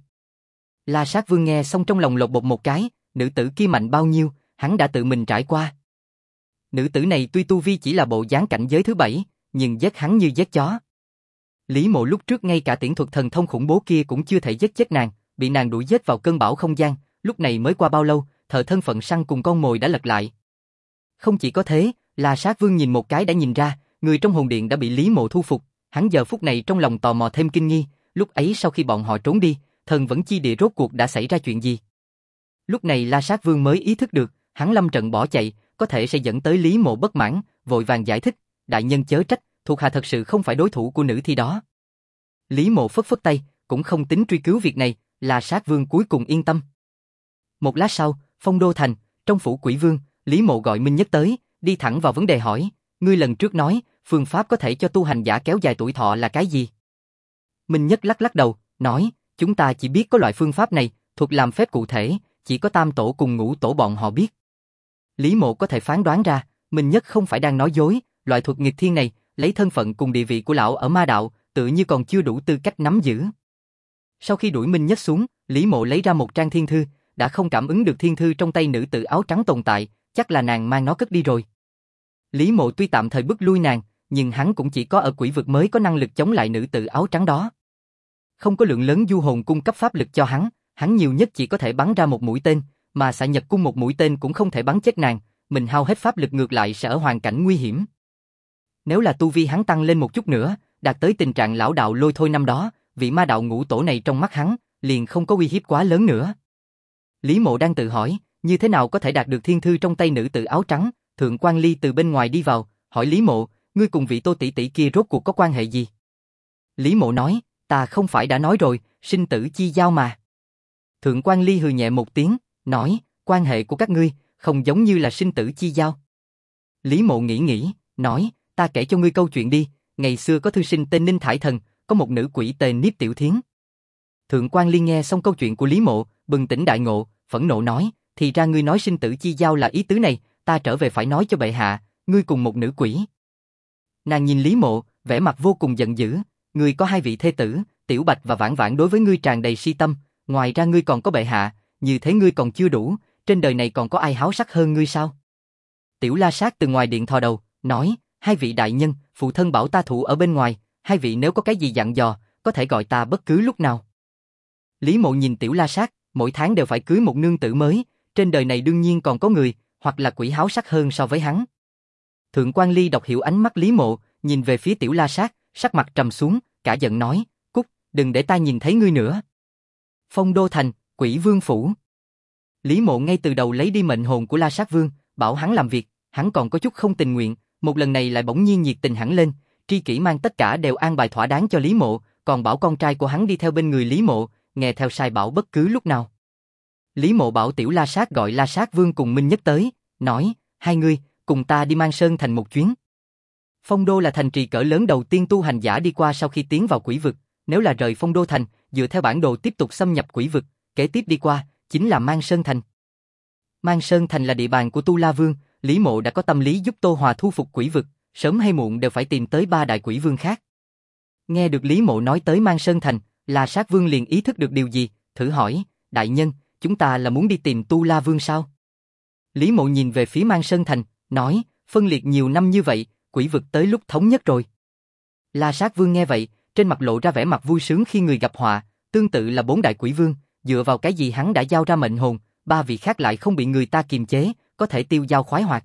La Sát Vương nghe xong trong lòng lột bột một cái, nữ tử kia mạnh bao nhiêu, hắn đã tự mình trải qua. Nữ tử này tuy tu vi chỉ là bộ dáng cảnh giới thứ 7, nhưng giết hắn như giết chó. Lý Mộ lúc trước ngay cả tiễn thuật thần thông khủng bố kia cũng chưa thể giết chết nàng, bị nàng đuổi giết vào cơn bão không gian, lúc này mới qua bao lâu, thợ thân phận săn cùng con mồi đã lật lại. Không chỉ có thế, La Sát Vương nhìn một cái đã nhìn ra, người trong hồn điện đã bị Lý Mộ thu phục, hắn giờ phút này trong lòng tò mò thêm kinh nghi, lúc ấy sau khi bọn họ trốn đi, thần vẫn chi địa rốt cuộc đã xảy ra chuyện gì. Lúc này La Sát Vương mới ý thức được, hắn lâm trận bỏ chạy, có thể sẽ dẫn tới Lý Mộ bất mãn, vội vàng giải thích, đại nhân chớ trách, thuộc hạ thật sự không phải đối thủ của nữ thi đó. Lý Mộ phất phất tay, cũng không tính truy cứu việc này, La Sát Vương cuối cùng yên tâm. Một lát sau, Phong Đô thành, trong phủ Quỷ Vương, Lý Mộ gọi Minh Nhất tới, đi thẳng vào vấn đề hỏi, ngươi lần trước nói, phương pháp có thể cho tu hành giả kéo dài tuổi thọ là cái gì? Minh Nhất lắc lắc đầu, nói, chúng ta chỉ biết có loại phương pháp này, thuật làm phép cụ thể, chỉ có tam tổ cùng ngũ tổ bọn họ biết. Lý Mộ có thể phán đoán ra, Minh Nhất không phải đang nói dối, loại thuật nghịch thiên này, lấy thân phận cùng địa vị của lão ở ma đạo, tự như còn chưa đủ tư cách nắm giữ. Sau khi đuổi Minh Nhất xuống, Lý Mộ lấy ra một trang thiên thư, đã không cảm ứng được thiên thư trong tay nữ tử áo trắng tồn tại, chắc là nàng mang nó cất đi rồi. Lý Mộ tuy tạm thời bức lui nàng, nhưng hắn cũng chỉ có ở quỷ vực mới có năng lực chống lại nữ tử áo trắng đó. Không có lượng lớn du hồn cung cấp pháp lực cho hắn nhiều nhất chỉ có thể bắn ra một mũi tên, mà xạ nhật cung một mũi tên cũng không thể bắn chết nàng, mình hao hết pháp lực ngược lại sẽ ở hoàn cảnh nguy hiểm. Nếu là tu vi hắn tăng lên một chút nữa, đạt tới tình trạng lão đạo lôi thôi năm đó, vị ma đạo ngũ tổ này trong mắt hắn, liền không có uy hiếp quá lớn nữa. Lý Mộ đang tự hỏi, như thế nào có thể đạt được thiên thư trong tay nữ tử áo trắng, Thượng Quan Ly từ bên ngoài đi vào, hỏi Lý Mộ, ngươi cùng vị Tô tỷ tỷ kia rốt cuộc có quan hệ gì? Lý Mộ nói, ta không phải đã nói rồi, sinh tử chi giao mà. Thượng Quan Ly hừ nhẹ một tiếng, nói, quan hệ của các ngươi, không giống như là sinh tử chi giao. Lý Mộ nghĩ, nói, ta kể cho ngươi câu chuyện đi, ngày xưa có thư sinh tên Ninh Thải Thần, có một nữ quỷ tên Niếp Tiểu Thiến. Thượng Quan Ly nghe xong câu chuyện của Lý Mộ, bừng tỉnh đại ngộ, phẫn nộ nói, thì ra ngươi nói sinh tử chi giao là ý tứ này, ta trở về phải nói cho bệ hạ, ngươi cùng một nữ quỷ. Nàng nhìn Lý Mộ, vẻ mặt vô cùng giận dữ, ngươi có hai vị thê tử, Tiểu Bạch và Vãn Vãn đối với ngươi tràn đầy si tâm, ngoài ra ngươi còn có bệ hạ, như thế ngươi còn chưa đủ, trên đời này còn có ai háo sắc hơn ngươi sao? Tiểu La Sát từ ngoài điện thò đầu, nói, hai vị đại nhân, phụ thân bảo ta thủ ở bên ngoài, hai vị nếu có cái gì dặn dò, có thể gọi ta bất cứ lúc nào. Lý Mộ nhìn Tiểu La Sát, mỗi tháng đều phải cưới một nương tử mới, trên đời này đương nhiên còn có người, hoặc là quỷ háo sắc hơn so với hắn. Thượng Quan Ly đọc hiểu ánh mắt Lý Mộ, nhìn về phía Tiểu La Sát, sắc mặt trầm xuống, cả giận nói, cút, đừng để ta nhìn thấy ngươi nữa. Phong Đô thành, Quỷ Vương phủ. Lý Mộ ngay từ đầu lấy đi mệnh hồn của La Sát Vương, bảo hắn làm việc, hắn còn có chút không tình nguyện, một lần này lại bỗng nhiên nhiệt tình hẳn lên, tri kỷ mang tất cả đều an bài thỏa đáng cho Lý Mộ, còn bảo con trai của hắn đi theo bên người Lý Mộ, nghe theo sai bảo bất cứ lúc nào. Lý Mộ bảo Tiểu La Sát gọi La Sát Vương cùng Minh Nhất tới, nói, hai người, cùng ta đi Mang Sơn thành một chuyến. Phong Đô là thành trì cỡ lớn đầu tiên tu hành giả đi qua sau khi tiến vào quỷ vực, nếu là rời Phong Đô thành, dựa theo bản đồ tiếp tục xâm nhập quỷ vực, kế tiếp đi qua, chính là Mang Sơn thành. Mang Sơn thành là địa bàn của Tu La Vương, Lý Mộ đã có tâm lý giúp Tô Hòa thu phục quỷ vực, sớm hay muộn đều phải tìm tới ba đại quỷ vương khác. Nghe được Lý Mộ nói tới Mang Sơn thành, La Sát Vương liền ý thức được điều gì, thử hỏi, đại nhân, chúng ta là muốn đi tìm Tu La Vương sao? Lý Mộ nhìn về phía Mang Sơn Thành, nói, phân liệt nhiều năm như vậy, quỷ vực tới lúc thống nhất rồi. La Sát Vương nghe vậy, trên mặt lộ ra vẻ mặt vui sướng khi người gặp họa, tương tự là 4 đại quỷ vương, dựa vào cái gì hắn đã giao ra mệnh hồn, 3 vị khác lại không bị người ta kiềm chế, có thể tiêu dao khoái hoạt.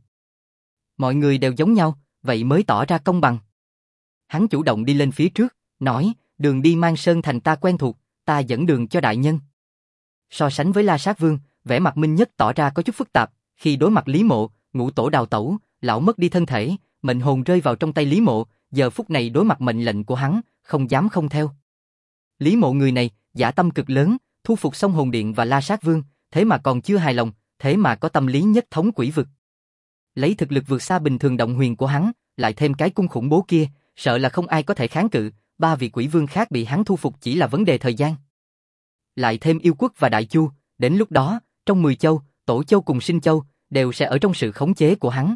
Mọi người đều giống nhau, vậy mới tỏ ra công bằng. Hắn chủ động đi lên phía trước, nói, đường đi Mang Sơn Thành ta quen thuộc, ta dẫn đường cho đại nhân. So sánh với La Sát Vương, vẻ mặt Minh Nhất tỏ ra có chút phức tạp, khi đối mặt Lý Mộ, ngũ tổ đào tẩu, lão mất đi thân thể, mệnh hồn rơi vào trong tay Lý Mộ, giờ phút này đối mặt mệnh lệnh của hắn, không dám không theo. Lý Mộ người này, dã tâm cực lớn, thu phục xong hồn điện và La Sát Vương, thế mà còn chưa hài lòng, thế mà có tâm lý nhất thống quỷ vực. Lấy thực lực vượt xa bình thường động huyền của hắn, lại thêm cái cung khủng bố kia, sợ là không ai có thể kháng cự, 3 vị quỷ vương khác bị hắn thu phục chỉ là vấn đề thời gian. Lại thêm Yêu Quốc và Đại Chu, đến lúc đó, trong 10 châu, Tổ Châu cùng Sinh Châu, đều sẽ ở trong sự khống chế của hắn.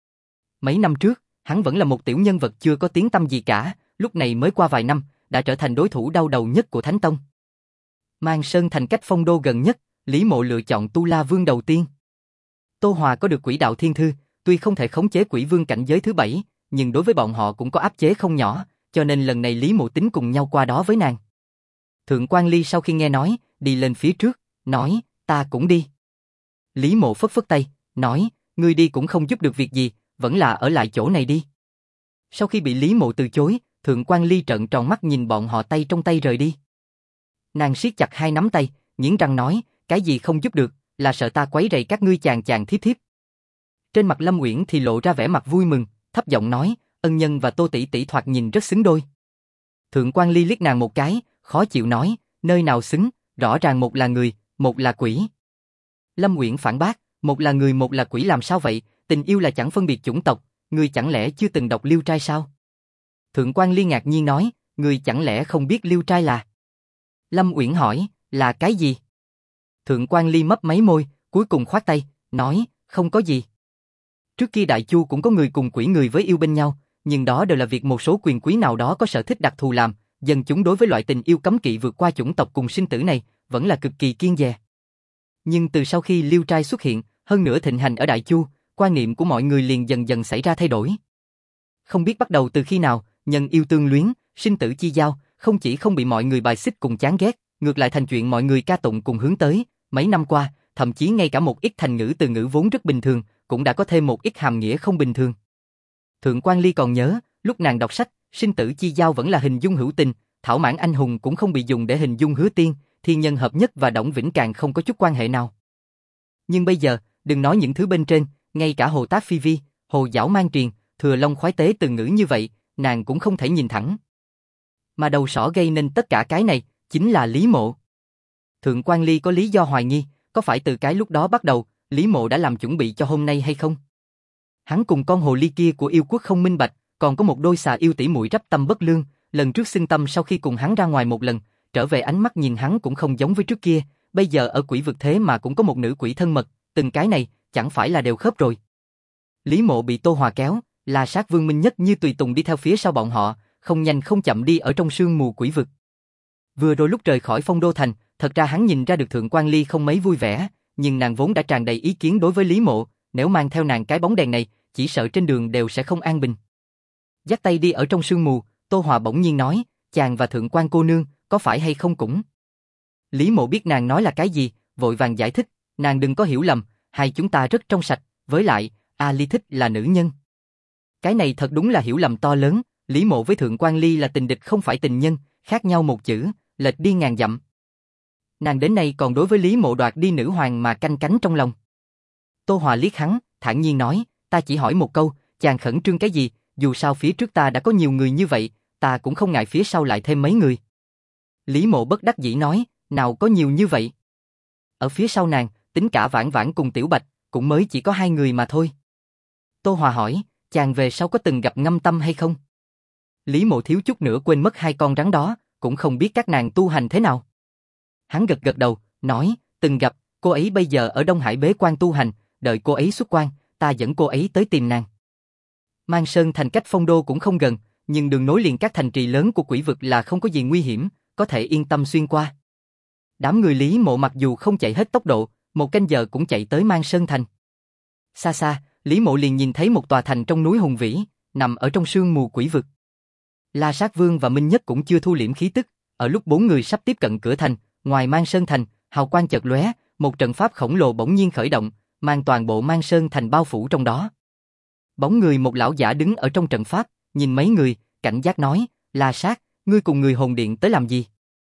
Mấy năm trước, hắn vẫn là một tiểu nhân vật chưa có tiếng tăm gì cả, lúc này mới qua vài năm, đã trở thành đối thủ đau đầu nhất của Thánh Tông. Mang Sơn Thành cách Phong Đô gần nhất, Lý Mộ lựa chọn Tu La Vương đầu tiên. Tô Hòa có được quỷ đạo thiên thư, tuy không thể khống chế quỷ vương cảnh giới thứ 7, nhưng đối với bọn họ cũng có áp chế không nhỏ, cho nên lần này Lý Mộ tính cùng nhau qua đó với nàng. Thượng Quan Ly sau khi nghe nói, đi lên phía trước, nói, ta cũng đi. Lý Mộ phất phất tay, nói, ngươi đi cũng không giúp được việc gì, vẫn là ở lại chỗ này đi. Sau khi bị Lý Mộ từ chối, Thượng Quan Ly trợn tròn mắt nhìn bọn họ tay trong tay rời đi. Nàng siết chặt hai nắm tay, nghiến răng nói, cái gì không giúp được, là sợ ta quấy rầy các ngươi chàng chàng thiếp thiếp. Trên mặt Lâm Uyển thì lộ ra vẻ mặt vui mừng, thấp giọng nói, ân nhân và Tô tỷ tỷ thoạt nhìn rất xứng đôi. Thượng Quan Ly liếc nàng một cái, khó chịu nói, nơi nào xứng, rõ ràng một là người, một là quỷ. Lâm Uyển phản bác, một là người một là quỷ làm sao vậy, tình yêu là chẳng phân biệt chủng tộc, ngươi chẳng lẽ chưa từng đọc Liêu Trai sao? Thượng Quan Ly ngạc nhiên nói, ngươi chẳng lẽ không biết Liêu Trai là? Lâm Uyển hỏi, là cái gì? Thượng Quan Ly mấp máy môi, cuối cùng khoát tay, nói, không có gì. Trước kia Đại Chu cũng có người cùng quỷ người với yêu bên nhau, nhưng đó đều là việc một số quyền quý nào đó có sở thích đặc thù làm, dân chúng đối với loại tình yêu cấm kỵ vượt qua chủng tộc cùng sinh tử này, vẫn là cực kỳ kiêng dè. Nhưng từ sau khi Liêu Trai xuất hiện, hơn nữa thịnh hành ở Đại Chu, quan niệm của mọi người liền dần dần xảy ra thay đổi. Không biết bắt đầu từ khi nào, nhân yêu tương luyến, sinh tử chi giao, không chỉ không bị mọi người bài xích cùng chán ghét, ngược lại thành chuyện mọi người ca tụng cùng hướng tới. Mấy năm qua, thậm chí ngay cả một ít thành ngữ từ ngữ vốn rất bình thường, cũng đã có thêm một ít hàm nghĩa không bình thường. Thượng Quan Ly còn nhớ, lúc nàng đọc sách, sinh tử chi giao vẫn là hình dung hữu tình, thảo mãn anh hùng cũng không bị dùng để hình dung Hứa Tiên, thiên nhân hợp nhất và Đổng Vĩnh càng không có chút quan hệ nào. Nhưng bây giờ, đừng nói những thứ bên trên, ngay cả Hồ Tác Phi Vi, Hồ Giảo Mang Triền, Thừa Long Khoái Tế từ ngữ như vậy, nàng cũng không thể nhìn thẳng. Mà đầu sỏ gây nên tất cả cái này, chính là Lý Mộ. Thượng Quan Ly có lý do hoài nghi, có phải từ cái lúc đó bắt đầu, Lý Mộ đã làm chuẩn bị cho hôm nay hay không? Hắn cùng con hồ ly kia của Yêu Quốc không minh bạch, còn có một đôi xà yêu tỷ muội rắp tâm bất lương, lần trước xưng tâm sau khi cùng hắn ra ngoài một lần, trở về ánh mắt nhìn hắn cũng không giống với trước kia, bây giờ ở quỷ vực thế mà cũng có một nữ quỷ thân mật, từng cái này, chẳng phải là đều khớp rồi. Lý Mộ bị Tô Hòa kéo, La Sát Vương Minh Nhất như tùy tùng đi theo phía sau bọn họ, không nhanh không chậm đi ở trong sương mù quỷ vực. Vừa rồi lúc rời khỏi Phong Đô Thành, thật ra hắn nhìn ra được Thượng Quan Ly không mấy vui vẻ, nhưng nàng vốn đã tràn đầy ý kiến đối với Lý Mộ, nếu mang theo nàng cái bóng đèn này, chỉ sợ trên đường đều sẽ không an bình. Dắt tay đi ở trong sương mù, Tô Hòa bỗng nhiên nói, chàng và Thượng Quan cô nương, có phải hay không cũng? Lý Mộ biết nàng nói là cái gì, vội vàng giải thích, nàng đừng có hiểu lầm, hai chúng ta rất trong sạch, với lại, A Ly thích là nữ nhân. Cái này thật đúng là hiểu lầm to lớn, Lý Mộ với Thượng Quan Ly là tình địch không phải tình nhân, khác nhau một chữ, lệch đi ngàn dặm. Nàng đến nay còn đối với Lý Mộ đoạt đi nữ hoàng mà canh cánh trong lòng. Tô Hòa liếc hắn, thản nhiên nói, ta chỉ hỏi một câu, chàng khẩn trương cái gì, dù sao phía trước ta đã có nhiều người như vậy, ta cũng không ngại phía sau lại thêm mấy người. Lý Mộ bất đắc dĩ nói, nào có nhiều như vậy. Ở phía sau nàng, tính cả Vãn Vãn cùng Tiểu Bạch, cũng mới chỉ có 2 người mà thôi. Tô Hòa hỏi, chàng về sau có từng gặp Ngâm Tâm hay không? Lý Mộ thiếu chút nữa quên mất 2 con rắn đó, cũng không biết các nàng tu hành thế nào. Hắn gật gật đầu, nói, từng gặp, cô ấy bây giờ ở Đông Hải bế quan tu hành, đợi cô ấy xuất quan, ta dẫn cô ấy tới tìm nàng. Mang Sơn Thành cách Phong Đô cũng không gần, nhưng đường nối liền các thành trì lớn của quỷ vực là không có gì nguy hiểm, có thể yên tâm xuyên qua. Đám người Lý Mộ mặc dù không chạy hết tốc độ, một canh giờ cũng chạy tới Mang Sơn Thành. Xa xa, Lý Mộ liền nhìn thấy một tòa thành trong núi hùng vĩ, nằm ở trong sương mù quỷ vực. La Sát Vương và Minh Nhất cũng chưa thu liễm khí tức, ở lúc bốn người sắp tiếp cận cửa thành, ngoài Mang Sơn Thành, hào quang chợt lóe, một trận pháp khổng lồ bỗng nhiên khởi động, mang toàn bộ Mang Sơn Thành bao phủ trong đó. Bóng người một lão giả đứng ở trong trận pháp, nhìn mấy người, cảnh giác nói, La Sát, ngươi cùng người hồn điện tới làm gì?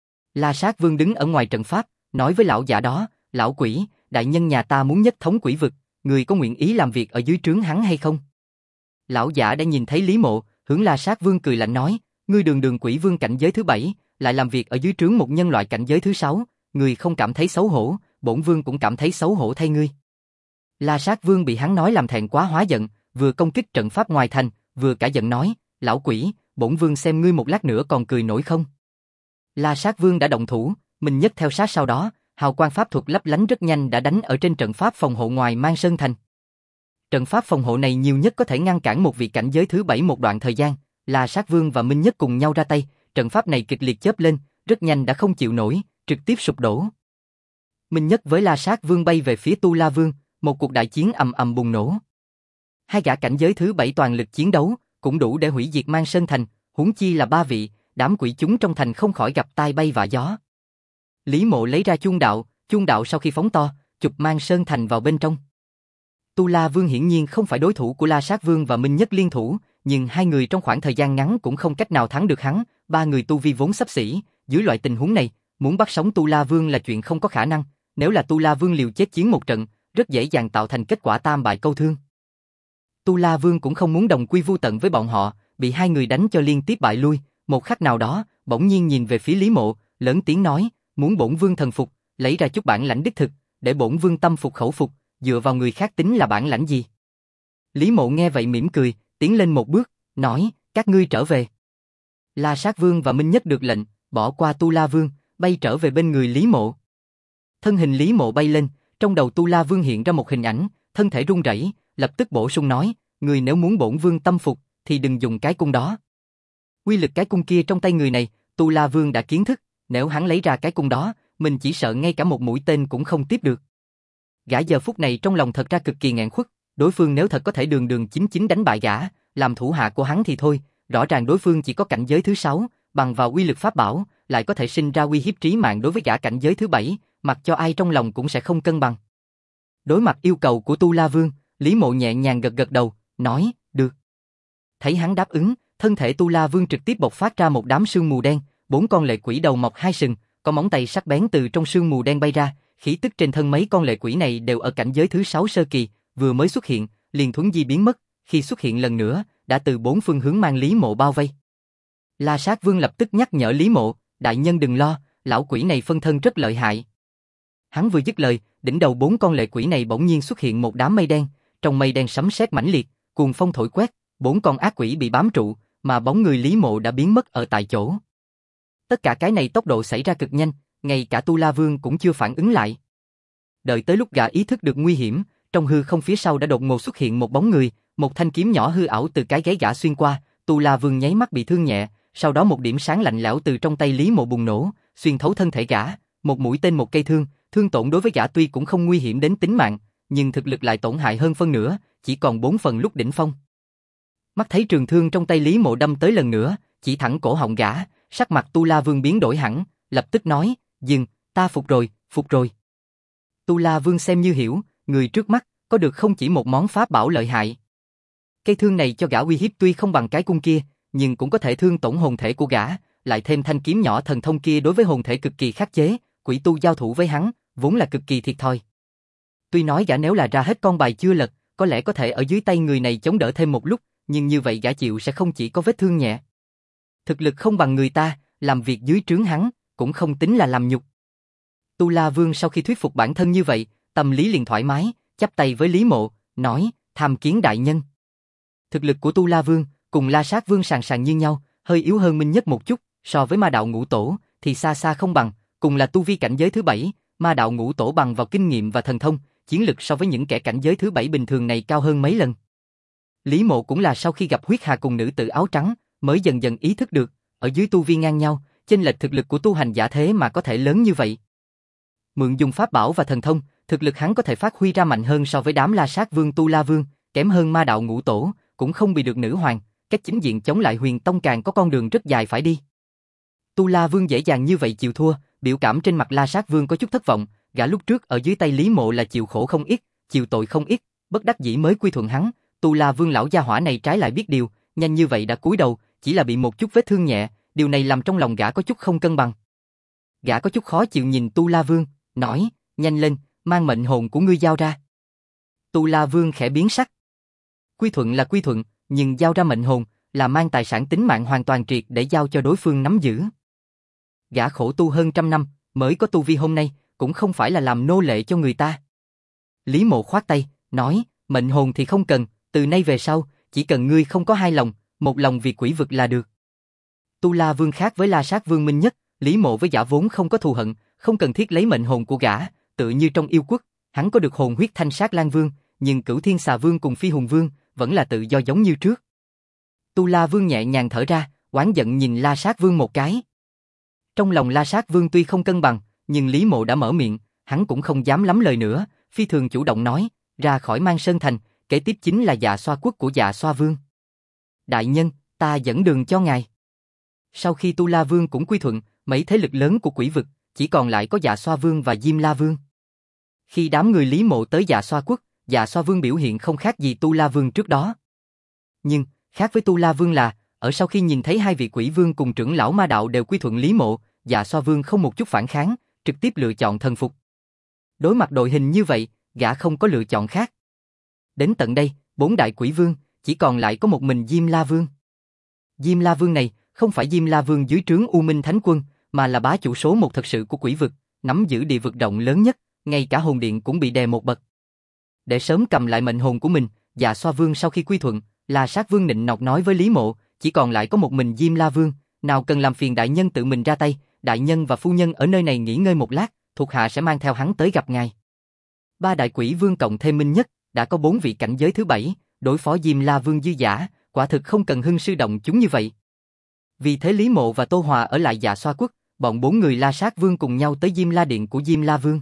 La Sát Vương đứng ở ngoài trận pháp, nói với lão giả đó, lão quỷ, đại nhân nhà ta muốn nhất thống quỷ vực, người có nguyện ý làm việc ở dưới trướng hắn hay không? Lão giả đã nhìn thấy Lý Mộ, hướng La Sát Vương cười lạnh nói, ngươi đường đường quỷ vương cảnh giới thứ 7, lại làm việc ở dưới trướng một nhân loại cảnh giới thứ 6, ngươi không cảm thấy xấu hổ, bổn vương cũng cảm thấy xấu hổ thay ngươi. La Sát Vương bị hắn nói làm thẹn quá hóa giận, vừa công kích trận pháp ngoài thành, vừa cả giận nói, lão quỷ, bổn vương xem ngươi một lát nữa còn cười nổi không? La Sát Vương đã động thủ, Minh Nhất theo sát sau đó, hào quang pháp thuật lấp lánh rất nhanh đã đánh ở trên trận pháp phòng hộ ngoài Mang Sơn Thành. Trận pháp phòng hộ này nhiều nhất có thể ngăn cản một vị cảnh giới thứ 7 một đoạn thời gian, La Sát Vương và Minh Nhất cùng nhau ra tay, trận pháp này kịch liệt chớp lên, rất nhanh đã không chịu nổi, trực tiếp sụp đổ. Minh Nhất với La Sát Vương bay về phía Tu La Vương, một cuộc đại chiến ầm ầm bùng nổ. Hai gã cảnh giới thứ 7 toàn lực chiến đấu, cũng đủ để hủy diệt Mang Sơn Thành, huống chi là ba vị, đám quỷ chúng trong thành không khỏi gặp tai bay vạ gió. Lý Mộ lấy ra chuông đạo sau khi phóng to, chụp Mang Sơn Thành vào bên trong. Tu La Vương hiển nhiên không phải đối thủ của La Sát Vương và Minh Nhất liên thủ, nhưng hai người trong khoảng thời gian ngắn cũng không cách nào thắng được hắn, ba người tu vi vốn xấp xỉ, dưới loại tình huống này, muốn bắt sống Tu La Vương là chuyện không có khả năng, nếu là Tu La Vương liều chết chiến một trận, rất dễ dàng tạo thành kết quả tam bại câu thương. Tu La Vương cũng không muốn đồng quy vu tận với bọn họ, bị hai người đánh cho liên tiếp bại lui, một khắc nào đó, bỗng nhiên nhìn về phía Lý Mộ, lớn tiếng nói, muốn bổn vương thần phục, lấy ra chút bản lãnh đích thực, để bổn vương tâm phục khẩu phục, dựa vào người khác tính là bản lãnh gì? Lý Mộ nghe vậy mỉm cười, tiến lên một bước, nói, các ngươi trở về. La Sát Vương và Minh Nhất được lệnh, bỏ qua Tu La Vương, bay trở về bên người Lý Mộ. Thân hình Lý Mộ bay lên, trong đầu Tu La Vương hiện ra một hình ảnh, thân thể run rẩy, lập tức bổ sung nói, người nếu muốn bổn vương tâm phục, thì đừng dùng cái cung đó. Uy lực cái cung kia trong tay người này, Tu La Vương đã kiến thức, nếu hắn lấy ra cái cung đó, mình chỉ sợ ngay cả một mũi tên cũng không tiếp được. Gã giờ phút này trong lòng thật ra cực kỳ nghẹn khuất, đối phương nếu thật có thể đường đường chính chính đánh bại gã, làm thủ hạ của hắn thì thôi, rõ ràng đối phương chỉ có cảnh giới thứ 6, bằng vào uy lực pháp bảo, lại có thể sinh ra uy hiếp trí mạng đối với gã cảnh giới thứ 7, mặc cho ai trong lòng cũng sẽ không cân bằng. Đối mặt yêu cầu của Tu La Vương, Lý Mộ nhẹ nhàng gật gật đầu, nói, được. Thấy hắn đáp ứng, thân thể Tu La Vương trực tiếp bộc phát ra một đám sương mù đen, 4 con lệ quỷ đầu mọc hai sừng, có móng tay sắc bén từ trong sương mù đen bay ra, khí tức trên thân mấy con lệ quỷ này đều ở cảnh giới thứ 6 sơ kỳ, vừa mới xuất hiện, liền thuấn di biến mất, khi xuất hiện lần nữa, đã từ 4 phương hướng mang Lý Mộ bao vây. La Sát Vương lập tức nhắc nhở Lý Mộ, đại nhân đừng lo, lão quỷ này phân thân rất lợi hại. Hắn vừa dứt lời, đỉnh đầu 4 con lệ quỷ này bỗng nhiên xuất hiện một đám mây đen, trong mây đen sấm sét mãnh liệt, cuồng phong thổi quét, 4 con ác quỷ bị bám trụ, mà bóng người Lý Mộ đã biến mất ở tại chỗ. Tất cả cái này tốc độ xảy ra cực nhanh, ngay cả Tu La Vương cũng chưa phản ứng lại. Đợi tới lúc gã ý thức được nguy hiểm, trong hư không phía sau đã đột ngột xuất hiện một bóng người, một thanh kiếm nhỏ hư ảo từ cái gáy gã xuyên qua, Tu La Vương nháy mắt bị thương nhẹ, sau đó một điểm sáng lạnh lẽo từ trong tay Lý Mộ bùng nổ, xuyên thấu thân thể gã, một mũi tên một cây thương, thương tổn đối với gã tuy cũng không nguy hiểm đến tính mạng, nhưng thực lực lại tổn hại hơn phân nửa, chỉ còn 4 phần lúc đỉnh phong. Mắt thấy trường thương trong tay Lý Mộ đâm tới lần nữa, chỉ thẳng cổ họng gã, sắc mặt Tu La Vương biến đổi hẳn, lập tức nói, dừng, ta phục rồi, phục rồi. Tu La Vương xem như hiểu, người trước mắt, có được không chỉ một món pháp bảo lợi hại. Cây thương này cho gã uy hiếp tuy không bằng cái cung kia, nhưng cũng có thể thương tổn hồn thể của gã, lại thêm thanh kiếm nhỏ thần thông kia đối với hồn thể cực kỳ khắc chế, quỷ tu giao thủ với hắn, vốn là cực kỳ thiệt thòi. Tuy nói gã nếu là ra hết con bài chưa lật, có lẽ có thể ở dưới tay người này chống đỡ thêm một lúc, nhưng như vậy gã chịu sẽ không chỉ có vết thương nhẹ. Thực lực không bằng người ta, làm việc dưới trướng hắn, cũng không tính là làm nhục. Tu La Vương sau khi thuyết phục bản thân như vậy, tâm lý liền thoải mái, chắp tay với Lý Mộ, nói, tham kiến đại nhân. Thực lực của Tu La Vương, cùng La Sát Vương sàn sàn như nhau, hơi yếu hơn Minh Nhất một chút, so với Ma Đạo Ngũ Tổ, thì xa xa không bằng, cùng là tu vi cảnh giới thứ 7, Ma Đạo Ngũ Tổ bằng vào kinh nghiệm và thần thông, chiến lực so với những kẻ cảnh giới thứ 7 bình thường này cao hơn mấy lần. Lý Mộ cũng là sau khi gặp Huyết Hà cùng nữ tử áo trắng, mới dần dần ý thức được, ở dưới tu vi ngang nhau, chênh lệch thực lực của tu hành giả thế mà có thể lớn như vậy. Mượn dùng pháp bảo và thần thông, thực lực hắn có thể phát huy ra mạnh hơn so với đám La Sát Vương Tu La Vương, kém hơn Ma Đạo Ngũ Tổ, cũng không bị được nữ hoàng, các chính diện chống lại Huyền Tông càng có con đường rất dài phải đi. Tu La Vương dễ dàng như vậy chịu thua, biểu cảm trên mặt La Sát Vương có chút thất vọng, gã lúc trước ở dưới tay Lý Mộ là chịu khổ không ít, chịu tội không ít, bất đắc dĩ mới quy thuận hắn, Tu La Vương lão gia hỏa này trái lại biết điều, nhanh như vậy đã cúi đầu, chỉ là bị một chút vết thương nhẹ, điều này làm trong lòng gã có chút không cân bằng. Gã có chút khó chịu nhìn Tu La Vương, nói, nhanh lên, mang mệnh hồn của ngươi giao ra. Tu La Vương khẽ biến sắc. Quy thuận là quy thuận, nhưng giao ra mệnh hồn là mang tài sản tính mạng hoàn toàn triệt để giao cho đối phương nắm giữ. Gã khổ tu hơn trăm năm, mới có tu vi hôm nay, cũng không phải là làm nô lệ cho người ta. Lý Mộ khoát tay, nói, mệnh hồn thì không cần, từ nay về sau, chỉ cần ngươi không có hai lòng, một lòng vì quỷ vực là được. Tu La Vương khác với La Sát Vương Minh Nhất, Lý Mộ với gã vốn không có thù hận, không cần thiết lấy mệnh hồn của gã, tự như trong yêu quốc, hắn có được hồn huyết Thanh Sát Lang Vương, nhưng Cửu Thiên Xà Vương cùng Phi Hùng Vương vẫn là tự do giống như trước. Tu La Vương nhẹ nhàng thở ra, oán giận nhìn La Sát Vương một cái. Trong lòng La Sát Vương tuy không cân bằng, nhưng Lý Mộ đã mở miệng, hắn cũng không dám lắm lời nữa, phi thường chủ động nói, ra khỏi Mang Sơn Thành, kế tiếp chính là Dạ Xoa quốc của Dạ Xoa Vương. Đại nhân, ta dẫn đường cho ngài. Sau khi Tu La Vương cũng quy thuận, mấy thế lực lớn của quỷ vực, chỉ còn lại có Dạ Xoa Vương và Diêm La Vương. Khi đám người Lý Mộ tới Dạ Xoa quốc, Dạ Xoa Vương biểu hiện không khác gì Tu La Vương trước đó. Nhưng, khác với Tu La Vương là, ở sau khi nhìn thấy hai vị quỷ vương cùng trưởng lão ma đạo đều quy thuận Lý Mộ, Dạ Xoa Vương không một chút phản kháng, trực tiếp lựa chọn thần phục. Đối mặt đội hình như vậy, gã không có lựa chọn khác. Đến tận đây, bốn đại quỷ vương, chỉ còn lại có một mình Diêm La Vương. Diêm La Vương này, không phải Diêm La Vương dưới trướng U Minh Thánh Quân, mà là bá chủ số một thật sự của quỷ vực, nắm giữ địa vực rộng lớn nhất, ngay cả hồn điện cũng bị đè một bậc. Để sớm cầm lại mệnh hồn của mình, Dạ Xoa Vương sau khi quy thuận, La Sát Vương nịnh nọt nói với Lý Mộ, chỉ còn lại có một mình Diêm La Vương, nào cần làm phiền đại nhân tự mình ra tay, đại nhân và phu nhân ở nơi này nghỉ ngơi một lát, thuộc hạ sẽ mang theo hắn tới gặp ngài. Ba đại quỷ vương cộng thêm Minh Nhất, đã có 4 vị cảnh giới thứ 7, đối phó Diêm La Vương dư dả, quả thực không cần hưng sư động chúng như vậy. Vì thế Lý Mộ và Tô Hòa ở lại Dạ Xoa quốc, bọn 4 người La Sát Vương cùng nhau tới Diêm La Điện của Diêm La Vương.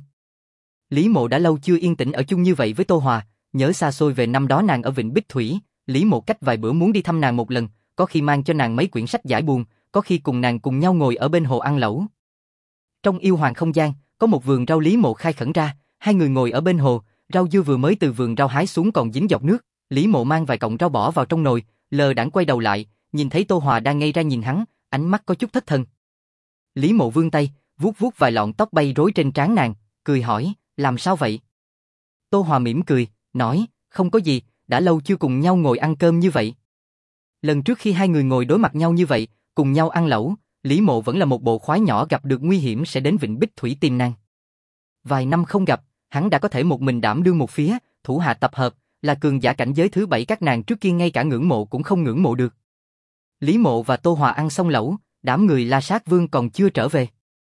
Lý Mộ đã lâu chưa yên tĩnh ở chung như vậy với Tô Hòa, nhớ xa xôi về năm đó nàng ở Vịnh Bích Thủy, Lý Mộ cách vài bữa muốn đi thăm nàng một lần, có khi mang cho nàng mấy quyển sách giải buồn, có khi cùng nàng cùng nhau ngồi ở bên hồ ăn lẩu. Trong yêu hoàng không gian, có một vườn rau Lý Mộ khai khẩn ra, hai người ngồi ở bên hồ, rau dưa vừa mới từ vườn rau hái xuống còn dính dọc nước, Lý Mộ mang vài cọng rau bỏ vào trong nồi, lờ đãng quay đầu lại, nhìn thấy Tô Hòa đang ngây ra nhìn hắn, ánh mắt có chút thất thần. Lý Mộ vươn tay, vuốt vuốt vài lọn tóc bay rối trên trán nàng, cười hỏi, làm sao vậy? Tô Hòa mỉm cười, nói, không có gì, đã lâu chưa cùng nhau ngồi ăn cơm như vậy. Lần trước khi hai người ngồi đối mặt nhau như vậy, cùng nhau ăn lẩu, Lý Mộ vẫn là một bộ khoái nhỏ gặp được nguy hiểm sẽ đến Vịnh Bích Thủy tìm nàng. Vài năm không gặp, hắn đã có thể một mình đảm đương một phía, thủ hạ tập hợp, là cường giả cảnh giới thứ 7 các nàng trước kia ngay cả ngưỡng mộ cũng không ngưỡng mộ được. Lý Mộ và Tô Hòa ăn xong lẩu, đám người La Sát Vương còn chưa trở về.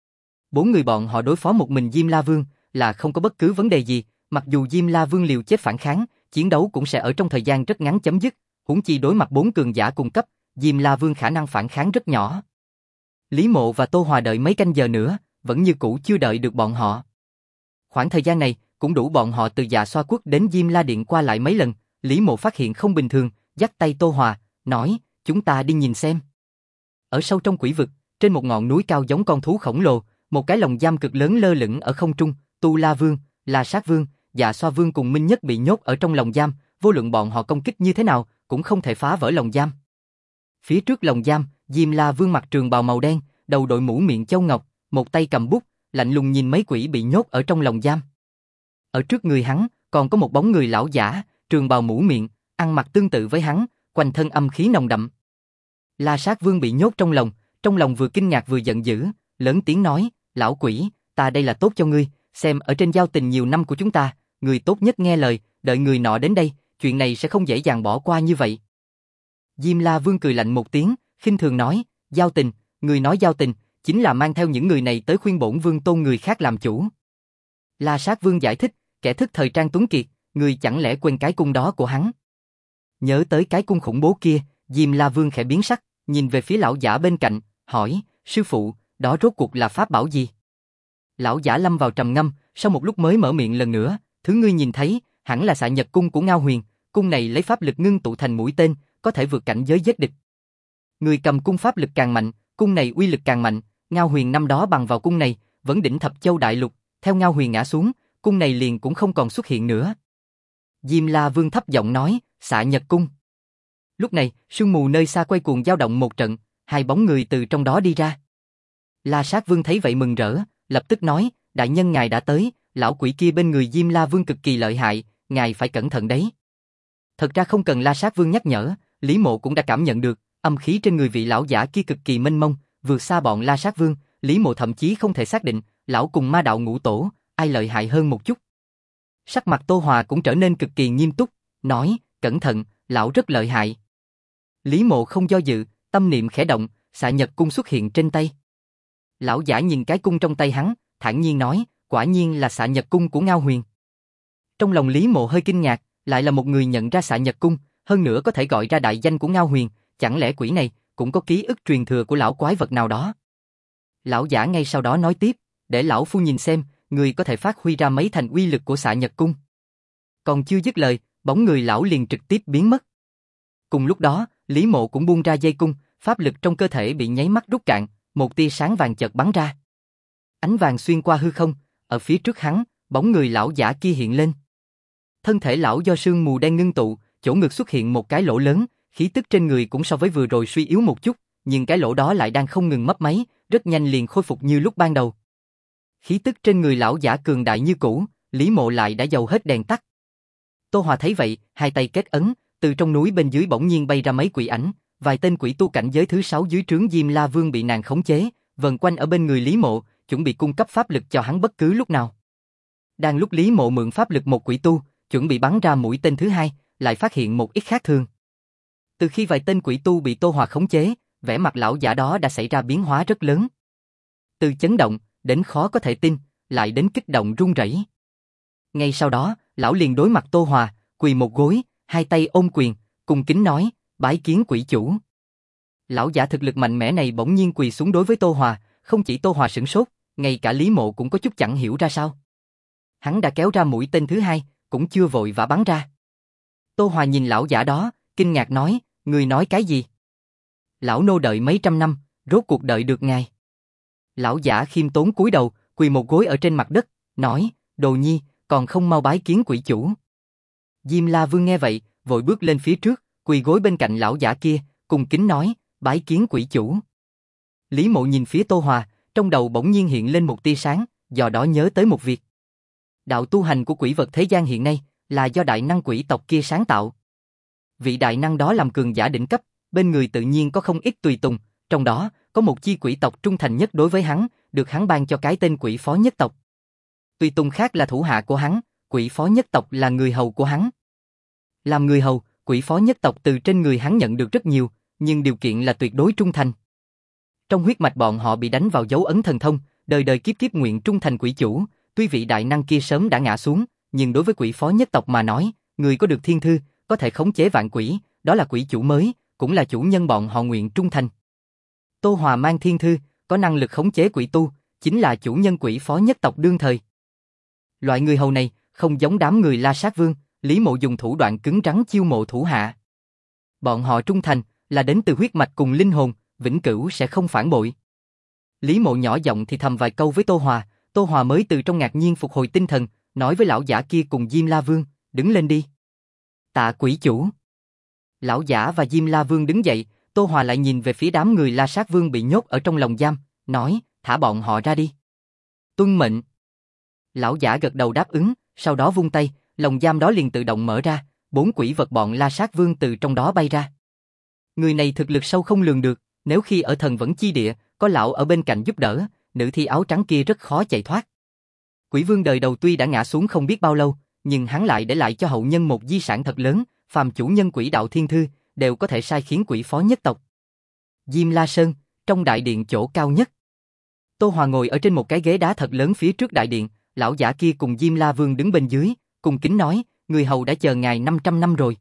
4 người bọn họ đối phó một mình Diêm La Vương là không có bất cứ vấn đề gì, mặc dù Diêm La Vương liều chết phản kháng, chiến đấu cũng sẽ ở trong thời gian rất ngắn chấm dứt, huống chi đối mặt 4 cường giả cùng cấp, Diêm La Vương khả năng phản kháng rất nhỏ. Lý Mộ và Tô Hòa đợi mấy canh giờ nữa, vẫn như cũ chưa đợi được bọn họ. Khoảng thời gian này, cũng đủ bọn họ từ Dạ Xoa quốc đến Diêm La Điện qua lại mấy lần, Lý Mộ phát hiện không bình thường, dắt tay Tô Hòa, nói, chúng ta đi nhìn xem. Ở sâu trong quỷ vực, trên một ngọn núi cao giống con thú khổng lồ, một cái lồng giam cực lớn lơ lửng ở không trung, Tu La Vương, La Sát Vương, Dạ Xoa Vương cùng Minh Nhất bị nhốt ở trong lồng giam, vô luận bọn họ công kích như thế nào, cũng không thể phá vỡ lồng giam. Phía trước lồng giam, Diêm La Vương mặc trường bào màu đen, đầu đội mũ miệng châu ngọc, một tay cầm bút, lạnh lùng nhìn mấy quỷ bị nhốt ở trong lồng giam. Ở trước người hắn, còn có một bóng người lão giả, trường bào mũ miệng, ăn mặc tương tự với hắn, quanh thân âm khí nồng đậm. La Sát Vương bị nhốt trong lòng vừa kinh ngạc vừa giận dữ, lớn tiếng nói, lão quỷ, ta đây là tốt cho ngươi, xem ở trên giao tình nhiều năm của chúng ta, người tốt nhất nghe lời, đợi người nọ đến đây, chuyện này sẽ không dễ dàng bỏ qua như vậy. Diêm La Vương cười lạnh một tiếng, khinh thường nói, giao tình, người nói giao tình, chính là mang theo những người này tới khuyên bổn vương tôn người khác làm chủ. La Sát Vương giải thích, kẻ thức thời trang tuấn kiệt, người chẳng lẽ quên cái cung đó của hắn. Nhớ tới cái cung khủng bố kia, Diêm La Vương khẽ biến sắc, nhìn về phía lão giả bên cạnh, hỏi, sư phụ, đó rốt cuộc là pháp bảo gì? Lão giả lâm vào trầm ngâm, sau một lúc mới mở miệng lần nữa, thứ ngươi nhìn thấy, hẳn là xạ nhật cung của Ngao Huyền, cung này lấy pháp lực ngưng tụ thành mũi tên, có thể vượt cảnh giới giết địch. Người cầm cung pháp lực càng mạnh, cung này uy lực càng mạnh, Ngao Huyền năm đó bằng vào cung này, vẫn đỉnh thập châu đại lục, theo Ngao Huyền ngã xuống, cung này liền cũng không còn xuất hiện nữa. Diêm La Vương thấp giọng nói, xạ nhật cung. Lúc này, sương mù nơi xa quay cuồng dao động một trận, hai bóng người từ trong đó đi ra. La Sát Vương thấy vậy mừng rỡ, lập tức nói, đại nhân ngài đã tới, lão quỷ kia bên người Diêm La Vương cực kỳ lợi hại, ngài phải cẩn thận đấy. Thật ra không cần La Sát Vương nhắc nhở, Lý Mộ cũng đã cảm nhận được, âm khí trên người vị lão giả kia cực kỳ mênh mông, vượt xa bọn La Sát Vương, Lý Mộ thậm chí không thể xác định, lão cùng ma đạo ngũ tổ, ai lợi hại hơn một chút. Sắc mặt Tô Hòa cũng trở nên cực kỳ nghiêm túc, nói, cẩn thận, lão rất lợi hại. Lý Mộ không do dự, tâm niệm khẽ động, xạ nhật cung xuất hiện trên tay. Lão giả nhìn cái cung trong tay hắn, thản nhiên nói, quả nhiên là xạ nhật cung của Ngao Huyền. Trong lòng Lý Mộ hơi kinh ngạc, lại là một người nhận ra xạ nhật cung, hơn nữa có thể gọi ra đại danh của Ngao Huyền, chẳng lẽ quỷ này cũng có ký ức truyền thừa của lão quái vật nào đó. Lão giả ngay sau đó nói tiếp, để lão phu nhìn xem, người có thể phát huy ra mấy thành uy lực của xạ nhật cung. Còn chưa dứt lời, bóng người lão liền trực tiếp biến mất. Cùng lúc đó, Lý Mộ cũng buông ra dây cung, pháp lực trong cơ thể bị nháy mắt rút cạn, một tia sáng vàng chợt bắn ra. Ánh vàng xuyên qua hư không, ở phía trước hắn, bóng người lão giả kia hiện lên. Thân thể lão do sương mù đen ngưng tụ, chỗ ngực xuất hiện một cái lỗ lớn, khí tức trên người cũng so với vừa rồi suy yếu một chút, nhưng cái lỗ đó lại đang không ngừng mấp máy, rất nhanh liền khôi phục như lúc ban đầu. Khí tức trên người lão giả cường đại như cũ, Lý Mộ lại đã dầu hết đèn tắt. Tô Hòa thấy vậy, hai tay kết ấn, từ trong núi bên dưới bỗng nhiên bay ra mấy quỷ ảnh, vài tên quỷ tu cảnh giới thứ 6 dưới trướng Diêm La Vương bị nàng khống chế, vần quanh ở bên người Lý Mộ, chuẩn bị cung cấp pháp lực cho hắn bất cứ lúc nào. Đang lúc Lý Mộ mượn pháp lực một quỷ tu, chuẩn bị bắn ra mũi tên thứ hai, lại phát hiện một ít khác thường. Từ khi vài tên quỷ tu bị Tô Hòa khống chế, vẻ mặt lão giả đó đã xảy ra biến hóa rất lớn. Từ chấn động, đến khó có thể tin, lại đến kích động run rẩy. Ngay sau đó, lão liền đối mặt Tô Hòa, quỳ một gối, hai tay ôm quyền, cung kính nói, bái kiến quỷ chủ. Lão giả thực lực mạnh mẽ này bỗng nhiên quỳ xuống đối với Tô Hòa, không chỉ Tô Hòa sửng sốt, ngay cả Lý Mộ cũng có chút chẳng hiểu ra sao. Hắn đã kéo ra mũi tên thứ hai, cũng chưa vội vã bắn ra. Tô Hòa nhìn lão giả đó, kinh ngạc nói, người nói cái gì? Lão nô đợi mấy trăm năm, rốt cuộc đợi được ngài. Lão giả khiêm tốn cúi đầu, quỳ một gối ở trên mặt đất, nói, đồ nhi, còn không mau bái kiến quỷ chủ. Diêm La Vương nghe vậy, vội bước lên phía trước, quỳ gối bên cạnh lão giả kia, cung kính nói, bái kiến quỷ chủ. Lý Mộ nhìn phía Tô Hòa, trong đầu bỗng nhiên hiện lên một tia sáng, do đó nhớ tới một việc. Đạo tu hành của quỷ vật thế gian hiện nay, là do đại năng quỷ tộc kia sáng tạo. Vị đại năng đó làm cường giả đỉnh cấp, bên người tự nhiên có không ít tùy tùng, trong đó có một chi quỷ tộc trung thành nhất đối với hắn, được hắn ban cho cái tên quỷ phó nhất tộc. Tùy tùng khác là thủ hạ của hắn, quỷ phó nhất tộc là người hầu của hắn. Làm người hầu, quỷ phó nhất tộc từ trên người hắn nhận được rất nhiều, nhưng điều kiện là tuyệt đối trung thành. Trong huyết mạch bọn họ bị đánh vào dấu ấn thần thông, đời đời kiếp kiếp nguyện trung thành quỷ chủ, tuy vị đại năng kia sớm đã ngã xuống, nhưng đối với quỷ phó nhất tộc mà nói, người có được thiên thư, có thể khống chế vạn quỷ, đó là quỷ chủ mới, cũng là chủ nhân bọn họ nguyện trung thành. Tô Hòa mang thiên thư, có năng lực khống chế quỷ tu, chính là chủ nhân quỷ phó nhất tộc đương thời. Loại người hầu này, không giống đám người La Sát Vương, Lý Mộ dùng thủ đoạn cứng rắn chiêu mộ thủ hạ. Bọn họ trung thành, là đến từ huyết mạch cùng linh hồn, vĩnh cửu sẽ không phản bội. Lý Mộ nhỏ giọng thì thầm vài câu với Tô Hòa mới từ trong ngạc nhiên phục hồi tinh thần, nói với lão giả kia cùng Diêm La Vương, đứng lên đi. Tạ quỷ chủ. Lão giả và Diêm La Vương đứng dậy, Tô Hòa lại nhìn về phía đám người La Sát Vương bị nhốt ở trong lồng giam, nói, thả bọn họ ra đi. Tuân mệnh. Lão giả gật đầu đáp ứng, sau đó vung tay, lồng giam đó liền tự động mở ra, 4 quỷ vật bọn La Sát Vương từ trong đó bay ra. Người này thực lực sâu không lường được, nếu khi ở thần vẫn chi địa, có lão ở bên cạnh giúp đỡ, nữ thi áo trắng kia rất khó chạy thoát. Quỷ vương đời đầu tuy đã ngã xuống không biết bao lâu, nhưng hắn lại để lại cho hậu nhân một di sản thật lớn, phàm chủ nhân quỷ đạo thiên thư, đều có thể sai khiến quỷ phó nhất tộc. Diêm La Sơn, trong đại điện chỗ cao nhất. Tô Hòa ngồi ở trên một cái ghế đá thật lớn phía trước đại điện, lão giả kia cùng Diêm La Vương đứng bên dưới, cùng kính nói, người hầu đã chờ ngài 500 năm rồi.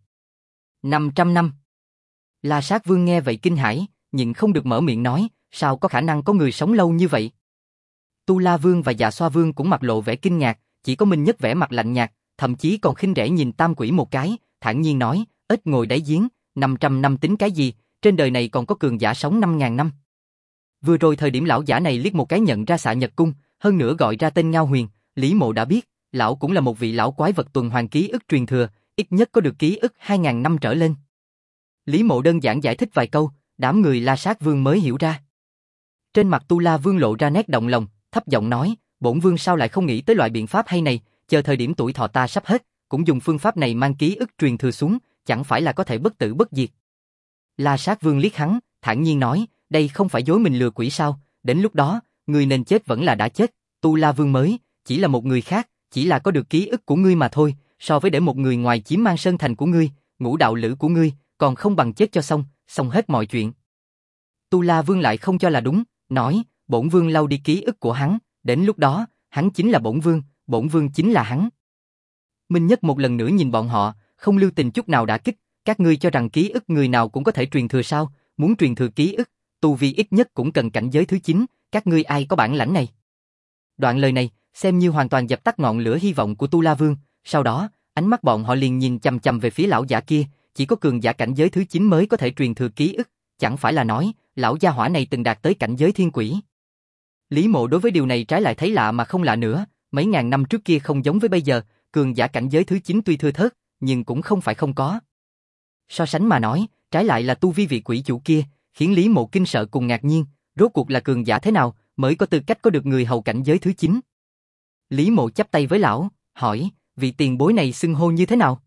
500 năm. La Sát Vương nghe vậy kinh hãi, nhưng không được mở miệng nói, sao có khả năng có người sống lâu như vậy? Tu La Vương và Dạ Xoa Vương cũng mặt lộ vẻ kinh ngạc, chỉ có Minh Nhất vẻ mặt lạnh nhạt, thậm chí còn khinh rẻ nhìn Tam Quỷ một cái, thản nhiên nói, ếch ngồi đáy giếng, 500 năm tính cái gì, trên đời này còn có cường giả sống 5.000 năm. Vừa rồi thời điểm lão giả này liếc một cái nhận ra Xạ Nhật Cung, hơn nữa gọi ra tên Ngao Huyền, Lý Mộ đã biết, lão cũng là một vị lão quái vật tuần hoàn ký ức truyền thừa, ít nhất có được ký ức 2.000 năm trở lên. Lý Mộ đơn giản giải thích vài câu, đám người La Sát Vương mới hiểu ra. Trên mặt Tu La Vương lộ ra nét động lòng, thấp giọng nói, bổn vương sao lại không nghĩ tới loại biện pháp hay này, chờ thời điểm tuổi thọ ta sắp hết, cũng dùng phương pháp này mang ký ức truyền thừa xuống, chẳng phải là có thể bất tử bất diệt. La Sát Vương liếc hắn, thản nhiên nói, đây không phải dối mình lừa quỷ sao, đến lúc đó, người nên chết vẫn là đã chết, Tu La Vương mới, chỉ là một người khác, chỉ là có được ký ức của ngươi mà thôi, so với để một người ngoài chiếm mang sơn thành của ngươi, ngũ đạo lữ của ngươi, còn không bằng chết cho xong, xong hết mọi chuyện. Tu La Vương lại không cho là đúng, nói, bổn vương lau đi ký ức của hắn, đến lúc đó, hắn chính là bổn vương chính là hắn. Minh Nhất một lần nữa nhìn bọn họ, không lưu tình chút nào đả kích, các ngươi cho rằng ký ức người nào cũng có thể truyền thừa sao, muốn truyền thừa ký ức, tu vi ít nhất cũng cần cảnh giới thứ 9, các ngươi ai có bản lãnh này. Đoạn lời này, xem như hoàn toàn dập tắt ngọn lửa hy vọng của Tu La Vương, sau đó, ánh mắt bọn họ liền nhìn chằm chằm về phía lão giả kia, chỉ có cường giả cảnh giới thứ 9 mới có thể truyền thừa ký ức, chẳng phải là nói, lão gia hỏa này từng đạt tới cảnh giới thiên quỷ. Lý Mộ đối với điều này trái lại thấy lạ mà không lạ nữa, mấy ngàn năm trước kia không giống với bây giờ, cường giả cảnh giới thứ 9 tuy thưa thớt, nhưng cũng không phải không có. So sánh mà nói, trái lại là tu vi vị quỷ chủ kia, khiến Lý Mộ kinh sợ cùng ngạc nhiên, rốt cuộc là cường giả thế nào mới có tư cách có được người hầu cảnh giới thứ 9. Lý Mộ chắp tay với lão, hỏi, vị tiền bối này xưng hô như thế nào?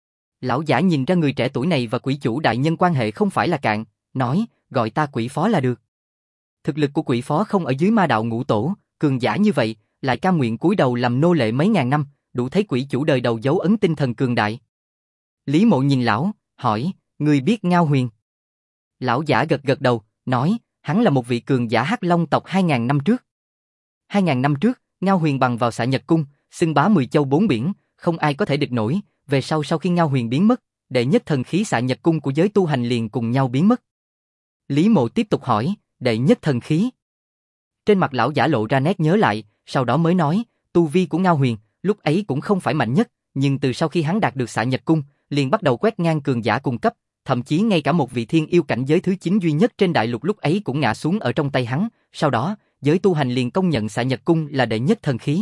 Lão giả nhìn ra người trẻ tuổi này và quỷ chủ đại nhân quan hệ không phải là cạn, nói, gọi ta quỷ phó là được. Thực lực của quỷ phó không ở dưới ma đạo ngũ tổ, cường giả như vậy, lại cam nguyện cúi đầu làm nô lệ mấy ngàn năm, đủ thấy quỷ chủ đời đầu dấu ấn tinh thần cường đại. Lý Mộ nhìn lão, hỏi, ngươi biết Ngao Huyền? Lão giả gật gật đầu, nói, hắn là một vị cường giả Hắc Long tộc 2.000 năm trước. 2.000 năm trước, Ngao Huyền bằng vào Xạ Nhật Cung, xưng bá 10 châu 4 biển, không ai có thể địch nổi, về sau khi Ngao Huyền biến mất, đệ nhất thần khí Xạ Nhật Cung của giới tu hành liền cùng nhau biến mất. Lý Mộ tiếp tục hỏi, đệ nhất thần khí. Trên mặt lão giả lộ ra nét nhớ lại, sau đó mới nói, tu vi của Ngao Huyền, lúc ấy cũng không phải mạnh nhất, nhưng từ sau khi hắn đạt được Xạ Nhật Cung, liền bắt đầu quét ngang cường giả cùng cấp, thậm chí ngay cả một vị thiên yêu cảnh giới thứ 9 duy nhất trên đại lục lúc ấy cũng ngã xuống ở trong tay hắn, sau đó, giới tu hành liền công nhận Xạ Nhật Cung là đệ nhất thần khí.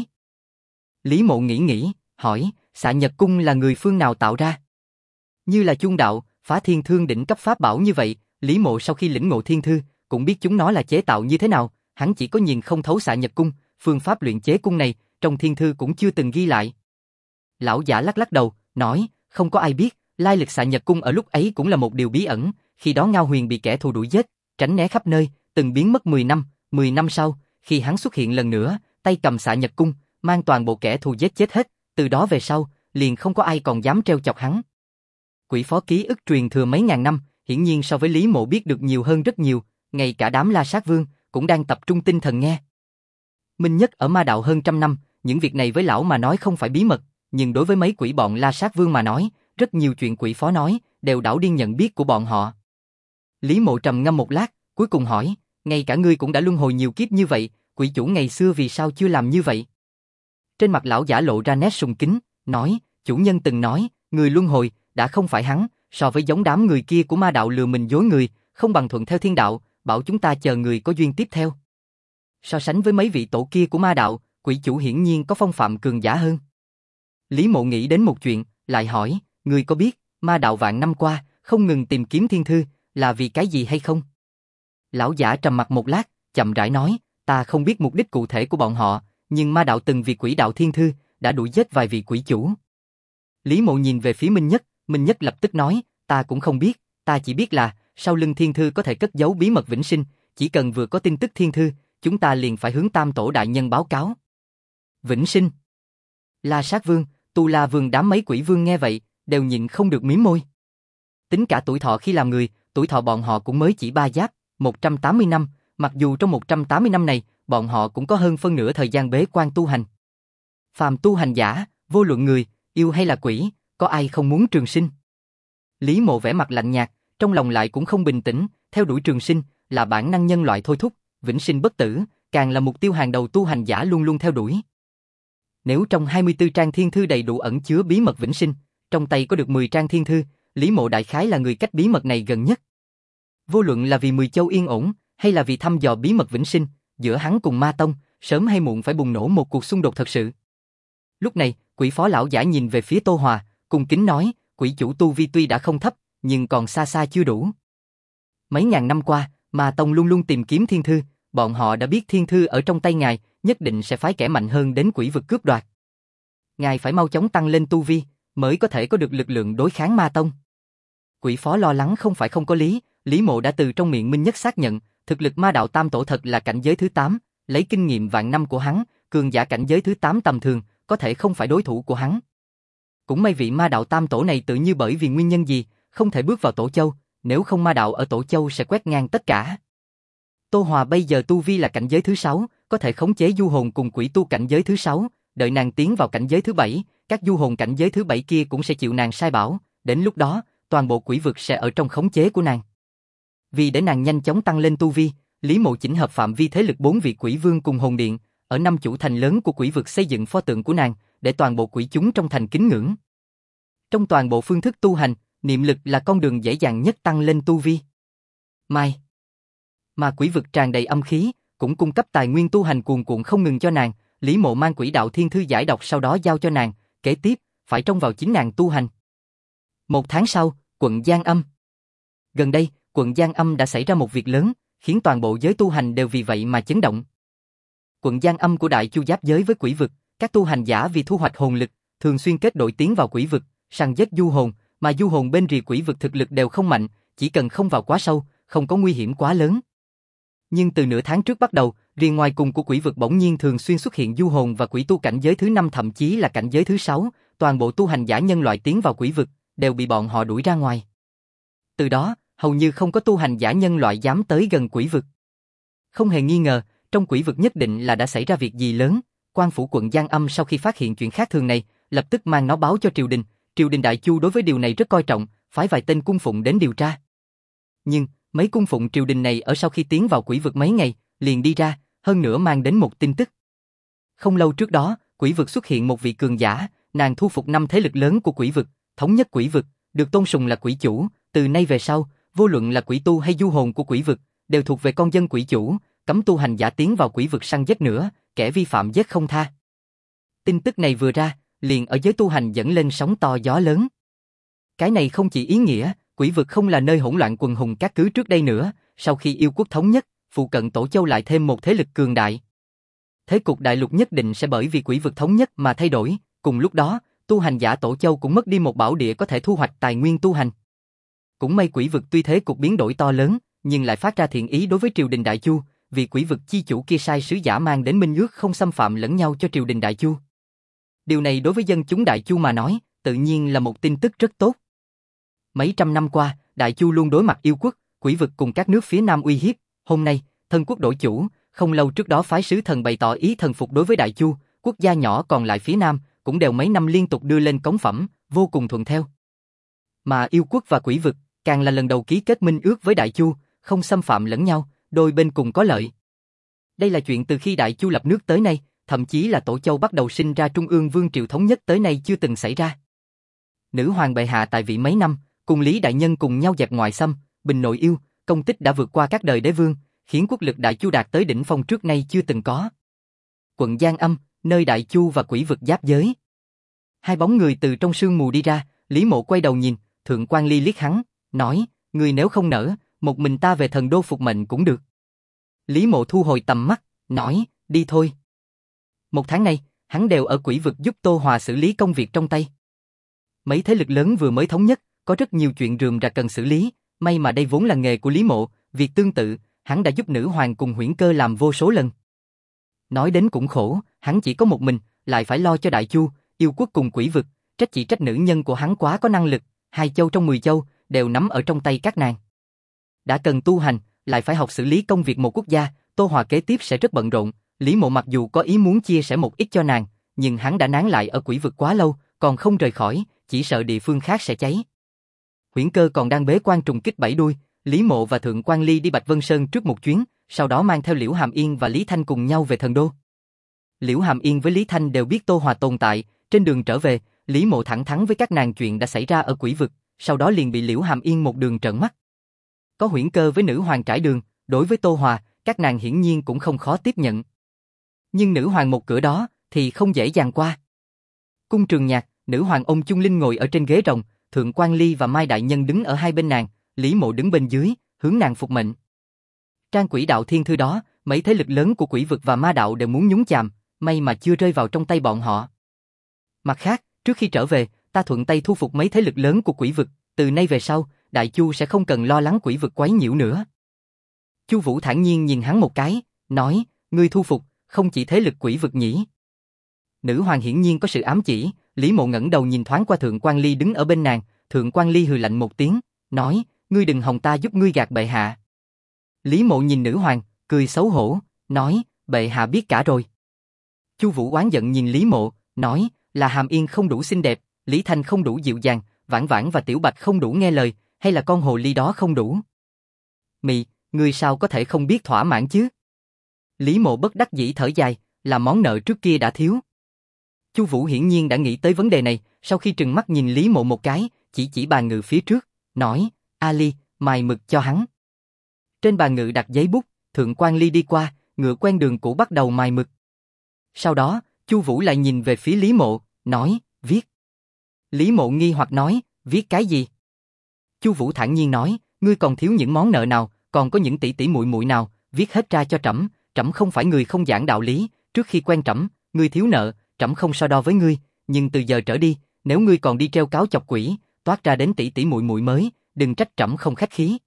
Lý Mộ nghĩ, hỏi, Xạ Nhật Cung là người phương nào tạo ra? Như là Chung Đạo, Phá Thiên Thương đỉnh cấp pháp bảo như vậy, Lý Mộ sau khi lĩnh ngộ thiên thư, cũng biết chúng nó là chế tạo như thế nào, hắn chỉ có nhìn không thấu Xạ Nhật Cung, phương pháp luyện chế cung này, trong thiên thư cũng chưa từng ghi lại. Lão giả lắc lắc đầu, nói, không có ai biết, lai lịch Xạ Nhật Cung ở lúc ấy cũng là một điều bí ẩn, khi đó Ngao Huyền bị kẻ thù đuổi giết, tránh né khắp nơi, từng biến mất 10 năm, 10 năm sau, khi hắn xuất hiện lần nữa, tay cầm Xạ Nhật Cung, mang toàn bộ kẻ thù giết chết hết, từ đó về sau, liền không có ai còn dám trêu chọc hắn. Quỷ phó ký ức truyền thừa mấy ngàn năm, hiển nhiên so với Lý Mộ biết được nhiều hơn rất nhiều, ngay cả đám La Sát Vương cũng đang tập trung tinh thần nghe. Minh Nhất ở ma đạo hơn trăm năm, những việc này với lão mà nói không phải bí mật, nhưng đối với mấy quỷ bọn La Sát Vương mà nói, rất nhiều chuyện quỷ phó nói, đều đảo điên nhận biết của bọn họ. Lý Mộ trầm ngâm một lát, cuối cùng hỏi, ngay cả ngươi cũng đã luân hồi nhiều kiếp như vậy, quỷ chủ ngày xưa vì sao chưa làm như vậy? Trên mặt lão giả lộ ra nét sùng kính, nói, chủ nhân từng nói, người luân hồi, đã không phải hắn, so với giống đám người kia của ma đạo lừa mình dối người, không bằng thuận theo thiên đạo, bảo chúng ta chờ người có duyên tiếp theo. So sánh với mấy vị tổ kia của ma đạo, quỷ chủ hiển nhiên có phong phạm cường giả hơn. Lý Mộ nghĩ đến một chuyện, lại hỏi, người có biết, ma đạo vạn năm qua, không ngừng tìm kiếm thiên thư, là vì cái gì hay không? Lão giả trầm mặt một lát, chậm rãi nói, ta không biết mục đích cụ thể của bọn họ, nhưng ma đạo từng vì quỷ đạo thiên thư, đã đuổi giết vài vị quỷ chủ. Lý Mộ nhìn về phía Minh Nhất lập tức nói, ta cũng không biết, ta chỉ biết là, sau lưng thiên thư có thể cất giấu bí mật vĩnh sinh, chỉ cần vừa có tin tức thiên thư, chúng ta liền phải hướng Tam Tổ đại nhân báo cáo. Vĩnh sinh. La Sát Vương, Tu La Vương đám mấy quỷ vương nghe vậy, đều nhịn không được mím môi. Tính cả tuổi thọ khi làm người, tuổi thọ bọn họ cũng mới chỉ 3 giáp, 180 năm, mặc dù trong 180 năm này, bọn họ cũng có hơn phân nửa thời gian bế quan tu hành. Phàm tu hành giả, vô luận người, yêu hay là quỷ, có ai không muốn trường sinh? Lý Mộ vẻ mặt lạnh nhạt, trong lòng lại cũng không bình tĩnh, theo đuổi trường sinh, là bản năng nhân loại thôi thúc, vĩnh sinh bất tử, càng là mục tiêu hàng đầu tu hành giả luôn luôn theo đuổi. Nếu trong 24 trang thiên thư đầy đủ ẩn chứa bí mật vĩnh sinh, trong tay có được 10 trang thiên thư, Lý Mộ đại khái là người cách bí mật này gần nhất. Vô luận là vì 10 châu yên ổn, hay là vì thăm dò bí mật vĩnh sinh, giữa hắn cùng Ma Tông, sớm hay muộn phải bùng nổ một cuộc xung đột thật sự. Lúc này, Quỷ Phó lão giả nhìn về phía Tô Hòa, cung kính nói, Quỷ chủ tu vi tuy đã không thấp, nhưng còn xa xa chưa đủ. Mấy ngàn năm qua, Ma Tông luôn luôn tìm kiếm thiên thư, bọn họ đã biết thiên thư ở trong tay ngài, nhất định sẽ phái kẻ mạnh hơn đến quỷ vực cướp đoạt. Ngài phải mau chóng tăng lên tu vi, mới có thể có được lực lượng đối kháng Ma Tông. Quỷ Phó lo lắng không phải không có lý, Lý Mộ đã từ trong miệng Minh Nhất xác nhận, thực lực Ma Đạo Tam Tổ thật là cảnh giới thứ 8, lấy kinh nghiệm vạn năm của hắn, cường giả cảnh giới thứ 8 tầm thường, có thể không phải đối thủ của hắn. Cũng may vị Ma Đạo Tam Tổ này tự như bởi vì nguyên nhân gì, không thể bước vào Tổ Châu, nếu không Ma Đạo ở Tổ Châu sẽ quét ngang tất cả. Tô Hòa bây giờ tu vi là cảnh giới thứ 6, có thể khống chế du hồn cùng quỷ tu cảnh giới thứ 6, đợi nàng tiến vào cảnh giới thứ 7, các du hồn cảnh giới thứ 7 kia cũng sẽ chịu nàng sai bảo, đến lúc đó, toàn bộ quỷ vực sẽ ở trong khống chế của nàng. Vì để nàng nhanh chóng tăng lên tu vi, Lý Mộ chỉnh hợp phạm vi thế lực 4 vị quỷ vương cùng hồn điện, ở 5 chủ thành lớn của quỷ vực xây dựng pho tượng của nàng, để toàn bộ quỷ chúng trong thành kính ngưỡng. Trong toàn bộ phương thức tu hành, niệm lực là con đường dễ dàng nhất tăng lên tu vi. Mà quỷ vực tràn đầy âm khí, cũng cung cấp tài nguyên tu hành cuồn cuộn không ngừng cho nàng, Lý Mộ mang quỷ đạo thiên thư giải đọc sau đó giao cho nàng, kế tiếp, phải trông vào chính nàng tu hành. 1 tháng sau, quận Giang Âm. Gần đây, quận Giang Âm đã xảy ra một việc lớn, khiến toàn bộ giới tu hành đều vì vậy mà chấn động. Quận Giang Âm của Đại Chu giáp giới với quỷ vực, các tu hành giả vì thu hoạch hồn lực, thường xuyên kết đội tiến vào quỷ vực, săn giết du hồn, mà du hồn bên rìa quỷ vực thực lực đều không mạnh, chỉ cần không vào quá sâu, không có nguy hiểm quá lớn. Nhưng từ nửa tháng trước bắt đầu, rìa ngoài cùng của quỷ vực bỗng nhiên thường xuyên xuất hiện du hồn và quỷ tu cảnh giới thứ 5 thậm chí là cảnh giới thứ 6, toàn bộ tu hành giả nhân loại tiến vào quỷ vực, đều bị bọn họ đuổi ra ngoài. Từ đó, hầu như không có tu hành giả nhân loại dám tới gần quỷ vực. Không hề nghi ngờ, trong quỷ vực nhất định là đã xảy ra việc gì lớn, quan phủ quận Giang Âm sau khi phát hiện chuyện khác thường này, lập tức mang nó báo cho triều đình Đại Chu đối với điều này rất coi trọng, phái vài tên cung phụng đến điều tra. Nhưng, mấy cung phụng triều đình này ở sau khi tiến vào quỷ vực mấy ngày, liền đi ra, hơn nữa mang đến một tin tức. Không lâu trước đó, quỷ vực xuất hiện một vị cường giả, nàng thu phục 5 thế lực lớn của quỷ vực, thống nhất quỷ vực, được tôn sùng là quỷ chủ, từ nay về sau, vô luận là quỷ tu hay du hồn của quỷ vực, đều thuộc về con dân quỷ chủ, cấm tu hành giả tiến vào quỷ vực săn giết nữa, kẻ vi phạm giết không tha. Tin tức này vừa ra, liền ở giới tu hành dẫn lên sóng to gió lớn. Cái này không chỉ ý nghĩa, quỷ vực không là nơi hỗn loạn quần hùng các cứ trước đây nữa, sau khi yêu quốc thống nhất, phụ cận Tổ Châu lại thêm một thế lực cường đại. Thế cục đại lục nhất định sẽ bởi vì quỷ vực thống nhất mà thay đổi, cùng lúc đó, tu hành giả Tổ Châu cũng mất đi một bảo địa có thể thu hoạch tài nguyên tu hành. Cũng may quỷ vực tuy thế cục biến đổi to lớn, nhưng lại phát ra thiện ý đối với triều đình Đại Chu, vì quỷ vực chi chủ kia sai sứ giả mang đến minh ước không xâm phạm lẫn nhau cho triều đình Đại Chu. Điều này đối với dân chúng Đại Chu mà nói, tự nhiên là một tin tức rất tốt. Mấy trăm năm qua, Đại Chu luôn đối mặt yêu quốc, quỷ vực cùng các nước phía Nam uy hiếp. Hôm nay, thân quốc đổi chủ, không lâu trước đó phái sứ thần bày tỏ ý thần phục đối với Đại Chu, quốc gia nhỏ còn lại phía Nam, cũng đều mấy năm liên tục đưa lên cống phẩm, vô cùng thuận theo. Mà yêu quốc và quỷ vực, càng là lần đầu ký kết minh ước với Đại Chu, không xâm phạm lẫn nhau, đôi bên cùng có lợi. Đây là chuyện từ khi Đại Chu lập nước tới nay, thậm chí là Tổ Châu bắt đầu sinh ra Trung ương Vương triều thống nhất tới nay chưa từng xảy ra. Nữ hoàng bệ hạ tại vị mấy năm, cùng Lý đại nhân cùng nhau dẹp ngoại xâm, bình nội yêu, công tích đã vượt qua các đời đế vương, khiến quốc lực Đại Chu đạt tới đỉnh phong trước nay chưa từng có. Quận Giang Âm, nơi Đại Chu và quỷ vực giáp giới. Hai bóng người từ trong sương mù đi ra, Lý Mộ quay đầu nhìn, Thượng quan Ly liếc hắn, nói, người nếu không nỡ, một mình ta về thần đô phục mệnh cũng được. Lý Mộ thu hồi tầm mắt, nói, đi thôi. 1 tháng nay, hắn đều ở quỷ vực giúp Tô Hòa xử lý công việc trong tay. Mấy thế lực lớn vừa mới thống nhất, có rất nhiều chuyện rườm rà cần xử lý, may mà đây vốn là nghề của Lý Mộ, việc tương tự, hắn đã giúp nữ hoàng cùng Huyễn Cơ làm vô số lần. Nói đến cũng khổ, hắn chỉ có một mình, lại phải lo cho Đại Chu, yêu quốc cùng quỷ vực, trách nữ nhân của hắn quá có năng lực, 2 châu trong 10 châu, đều nắm ở trong tay các nàng. Đã cần tu hành, lại phải học xử lý công việc một quốc gia, Tô Hòa kế tiếp sẽ rất bận rộn, Lý Mộ mặc dù có ý muốn chia sẻ một ít cho nàng, nhưng hắn đã nán lại ở quỷ vực quá lâu, còn không rời khỏi, chỉ sợ địa phương khác sẽ cháy. Huyễn Cơ còn đang bế quan trùng kích 7 đuôi, Lý Mộ và Thượng quan Ly đi Bạch Vân Sơn trước một chuyến, sau đó mang theo Liễu Hàm Yên và Lý Thanh cùng nhau về thần đô. Liễu Hàm Yên với Lý Thanh đều biết Tô Hòa tồn tại, trên đường trở về, Lý Mộ thẳng thắn với các nàng chuyện đã xảy ra ở quỷ vực, sau đó liền bị Liễu Hàm Yên một đường trợn mắt. Có huyễn cơ với nữ hoàng trải đường, đối với Tô Hòa, các nàng hiển nhiên cũng không khó tiếp nhận. Nhưng nữ hoàng một cửa đó thì không dễ dàng qua. Cung Trường Nhạc, nữ hoàng ôm Chung Linh ngồi ở trên ghế rồng, Thượng Quan Ly và Mai đại nhân đứng ở hai bên nàng, Lý Mộ đứng bên dưới, hướng nàng phục mệnh. Trang quỷ đạo thiên thư đó, mấy thế lực lớn của quỷ vực và ma đạo đều muốn nhúng chàm, may mà chưa rơi vào trong tay bọn họ. Mặt khác, trước khi trở về, ta thuận tay thu phục mấy thế lực lớn của quỷ vực, từ nay về sau, Đại Chu sẽ không cần lo lắng quỷ vực quấy nhiễu nữa. Chu Vũ thản nhiên nhìn hắn một cái, nói, ngươi thu phục, không chỉ thế lực quỷ vực nhỉ? Nữ hoàng hiển nhiên có sự ám chỉ, Lý Mộ ngẩng đầu nhìn thoáng qua Thượng Quan Ly đứng ở bên nàng, Thượng Quan Ly hừ lạnh một tiếng, nói, ngươi đừng hòng ta giúp ngươi gạt bệ hạ. Lý Mộ nhìn nữ hoàng, cười xấu hổ, nói, bệ hạ biết cả rồi. Chu Vũ oán giận nhìn Lý Mộ, nói, là Hàm Yên không đủ xinh đẹp, Lý Thanh không đủ dịu dàng, Vãn Vãn và Tiểu Bạch không đủ nghe lời, hay là con hồ ly đó không đủ? Mị, ngươi sao có thể không biết thỏa mãn chứ? Lý Mộ bất đắc dĩ thở dài, là món nợ trước kia đã thiếu. Chu Vũ hiển nhiên đã nghĩ tới vấn đề này, sau khi trừng mắt nhìn Lý Mộ một cái, chỉ bàn ngự phía trước, nói, Ali, mài mực cho hắn. Trên bàn ngự đặt giấy bút, Thượng Quan Ly đi qua, ngựa quen đường cũ bắt đầu mài mực. Sau đó, Chu Vũ lại nhìn về phía Lý Mộ, nói, viết. Lý Mộ nghi hoặc nói, viết cái gì? Chu Vũ thản nhiên nói, ngươi còn thiếu những món nợ nào, còn có những tỷ tỷ muội muội nào, viết hết ra cho trẫm, trẫm không phải người không giảng đạo lý, trước khi quen trẫm, ngươi thiếu nợ, trẫm không so đo với ngươi, nhưng từ giờ trở đi, nếu ngươi còn đi treo cáo chọc quỷ, toát ra đến tỷ tỷ muội muội mới, đừng trách trẫm không khách khí.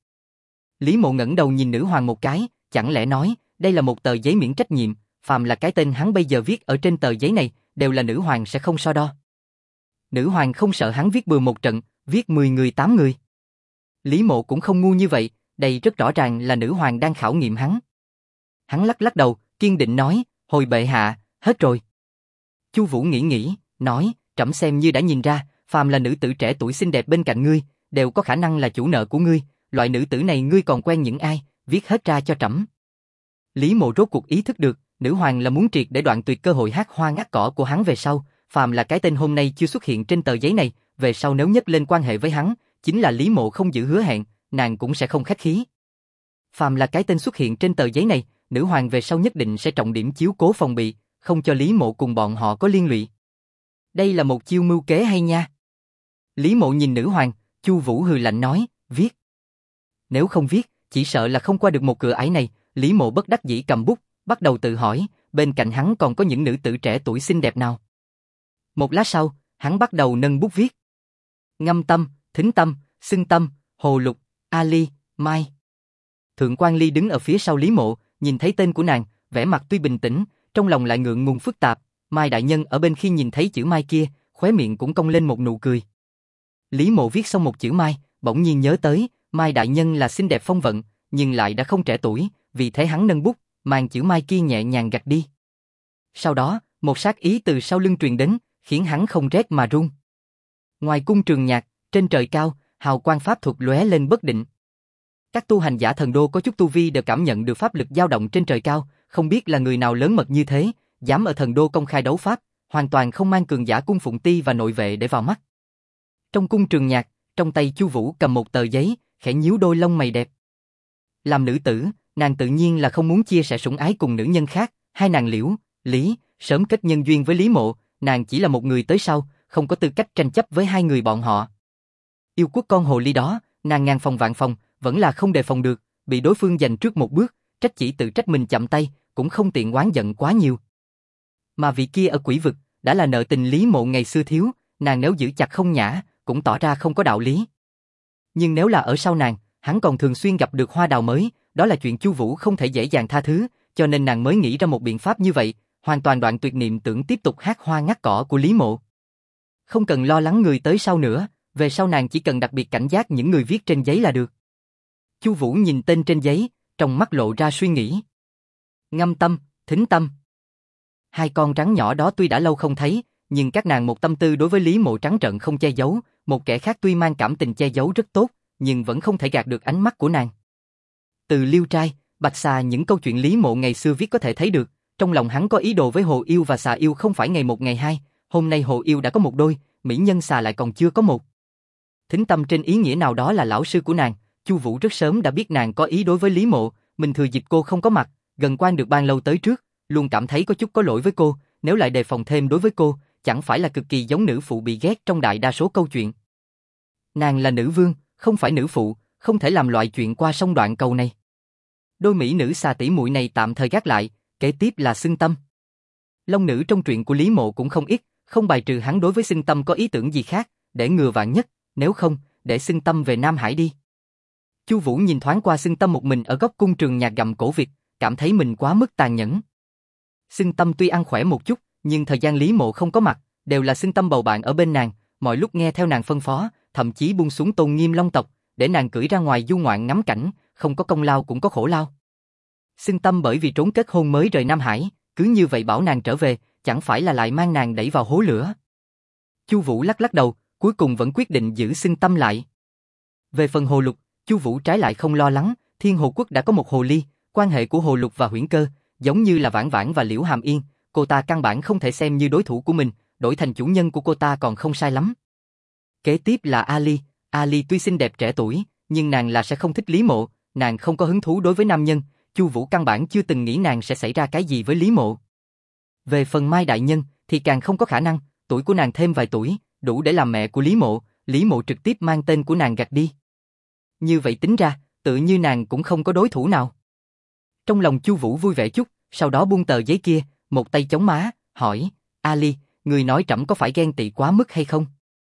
Lý Mộ ngẩng đầu nhìn nữ hoàng một cái, chẳng lẽ nói, đây là một tờ giấy miễn trách nhiệm, phàm là cái tên hắn bây giờ viết ở trên tờ giấy này, đều là nữ hoàng sẽ không so đo. Nữ hoàng không sợ hắn viết bừa một trận, viết 10 người 8 người. Lý Mộ cũng không ngu như vậy, đây rất rõ ràng là nữ hoàng đang khảo nghiệm hắn. Hắn lắc lắc đầu, kiên định nói, hồi bệ hạ, hết rồi. Chu Vũ nghĩ, nói, trẫm xem như đã nhìn ra, phàm là nữ tử trẻ tuổi xinh đẹp bên cạnh ngươi, đều có khả năng là chủ nợ của ngươi, loại nữ tử này ngươi còn quen những ai, viết hết ra cho trẫm. Lý Mộ rốt cuộc ý thức được, nữ hoàng là muốn triệt để đoạn tuyệt cơ hội hát hoa ngắt cỏ của hắn về sau, phàm là cái tên hôm nay chưa xuất hiện trên tờ giấy này, về sau nếu nhắc lên quan hệ với hắn, chính là Lý Mộ không giữ hứa hẹn, nàng cũng sẽ không khách khí. Phàm là cái tên xuất hiện trên tờ giấy này, nữ hoàng về sau nhất định sẽ trọng điểm chiếu cố phòng bị, không cho Lý Mộ cùng bọn họ có liên lụy. Đây là một chiêu mưu kế hay nha. Lý Mộ nhìn nữ hoàng, Chu Vũ hừ lạnh nói, viết. Nếu không viết, chỉ sợ là không qua được một cửa ải này, Lý Mộ bất đắc dĩ cầm bút, bắt đầu tự hỏi, bên cạnh hắn còn có những nữ tử trẻ tuổi xinh đẹp nào. Một lát sau, hắn bắt đầu nâng bút viết. Ngâm Tâm, Thính Tâm, Xưng Tâm, Hồ Lục, Ali, Mai. Thượng Quan Ly đứng ở phía sau Lý Mộ, nhìn thấy tên của nàng, vẻ mặt tuy bình tĩnh, trong lòng lại ngượng ngùng phức tạp. Mai đại nhân ở bên khi nhìn thấy chữ Mai kia, khóe miệng cũng cong lên một nụ cười. Lý Mộ viết xong một chữ Mai, bỗng nhiên nhớ tới, Mai đại nhân là xinh đẹp phong vận, nhưng lại đã không trẻ tuổi, vì thế hắn nâng bút, mang chữ Mai kia nhẹ nhàng gạch đi. Sau đó, một sát ý từ sau lưng truyền đến, khiến hắn không rét mà run. Ngoài cung Trường Nhạc, trên trời cao, hào quang pháp thuật lóe lên bất định. Các tu hành giả thần đô có chút tu vi đều cảm nhận được pháp lực dao động trên trời cao, không biết là người nào lớn mật như thế, dám ở thần đô công khai đấu pháp, hoàn toàn không mang cường giả cung phụng ti và nội vệ để vào mắt. Trong cung Trường Nhạc, trong tay Chu Vũ cầm một tờ giấy, khẽ nhíu đôi lông mày đẹp. Làm nữ tử, nàng tự nhiên là không muốn chia sẻ sủng ái cùng nữ nhân khác, hai nàng Liễu, Lý, sớm kết nhân duyên với Lý Mộ, nàng chỉ là một người tới sau, không có tư cách tranh chấp với hai người bọn họ. Yêu quốc con hồ ly đó, nàng ngàn phòng vạn phòng, vẫn là không đề phòng được, bị đối phương giành trước một bước, trách chỉ tự trách mình chậm tay, cũng không tiện oán giận quá nhiều. Mà vị kia ở quỷ vực, đã là nợ tình Lý Mộ ngày xưa thiếu, nàng nếu giữ chặt không nhã, cũng tỏ ra không có đạo lý. Nhưng nếu là ở sau nàng, hắn còn thường xuyên gặp được hoa đào mới, đó là chuyện Chu Vũ không thể dễ dàng tha thứ, cho nên nàng mới nghĩ ra một biện pháp như vậy, hoàn toàn đoạn tuyệt niệm tưởng tiếp tục hát hoa ngắt cỏ của Lý Mộ. Không cần lo lắng người tới sau nữa, về sau nàng chỉ cần đặc biệt cảnh giác những người viết trên giấy là được. Chu Vũ nhìn tên trên giấy, trong mắt lộ ra suy nghĩ. Ngâm Tâm, Thính Tâm. Hai con rắn nhỏ đó tuy đã lâu không thấy, nhưng các nàng một tâm tư đối với Lý Mộ trắng trợn không che giấu, một kẻ khác tuy mang cảm tình che giấu rất tốt, nhưng vẫn không thể gạt được ánh mắt của nàng. Từ Liêu trai, Bạch Xà những câu chuyện Lý Mộ ngày xưa viết có thể thấy được, trong lòng hắn có ý đồ với Hồ Yêu và Xà Yêu không phải ngày một ngày hai, hôm nay Hồ Yêu đã có một đôi, mỹ nhân xà lại còn chưa có một. Thính Tâm trên ý nghĩa nào đó là lão sư của nàng, Chu Vũ rất sớm đã biết nàng có ý đối với Lý Mộ, mình thừa dịp cô không có mặt, gần quan được ban lâu tới trước, luôn cảm thấy có chút có lỗi với cô, nếu lại đề phòng thêm đối với cô, chẳng phải là cực kỳ giống nữ phụ bị ghét trong đại đa số câu chuyện. Nàng là nữ vương, không phải nữ phụ, không thể làm loại chuyện qua sông đoạn cầu này. Đôi mỹ nữ xà tỷ muội này tạm thời gác lại, kế tiếp là Xưng Tâm. Long nữ trong truyện của Lý Mộ cũng không ít, không bài trừ hắn đối với Xưng Tâm có ý tưởng gì khác, để ngừa vạn nhất, nếu không, để Xưng Tâm về Nam Hải đi. Chu Vũ nhìn thoáng qua Xưng Tâm một mình ở góc cung trường nhạc gặm cổ vịt, cảm thấy mình quá mức tàn nhẫn. Xưng Tâm tuy ăn khỏe một chút, nhưng thời gian Lý Mộ không có mặt, đều là Xưng Tâm bầu bạn ở bên nàng, mọi lúc nghe theo nàng phân phó, thậm chí buông xuống tôn nghiêm Long tộc, để nàng cưỡi ra ngoài du ngoạn ngắm cảnh, không có công lao cũng có khổ lao. Xưng Tâm bởi vì trốn kết hôn mới rời Nam Hải, cứ như vậy bảo nàng trở về, chẳng phải là lại mang nàng đẩy vào hố lửa. Chu Vũ lắc lắc đầu, cuối cùng vẫn quyết định giữ Xưng Tâm lại. Về phần Hồ Lục, Chu Vũ trái lại không lo lắng, Thiên Hồ Quốc đã có một hồ ly, quan hệ của Hồ Lục và Huyễn Cơ, giống như là Vãn Vãn và Liễu Hàm Yên, cô ta căn bản không thể xem như đối thủ của mình, đổi thành chủ nhân của cô ta còn không sai lắm. Kế tiếp là Ali, Ali tuy xinh đẹp trẻ tuổi, nhưng nàng là sẽ không thích Lý Mộ, nàng không có hứng thú đối với nam nhân, Chu Vũ căn bản chưa từng nghĩ nàng sẽ xảy ra cái gì với Lý Mộ. Về phần Mai đại nhân thì càng không có khả năng, tuổi của nàng thêm vài tuổi, đủ để làm mẹ của Lý Mộ trực tiếp mang tên của nàng gạt đi. Như vậy tính ra, tự như nàng cũng không có đối thủ nào. Trong lòng Chu Vũ vui vẻ chút, sau đó buông tờ giấy kia, một tay chống má, hỏi, Ali, người nói trẫm có phải ghen tị quá mức hay không?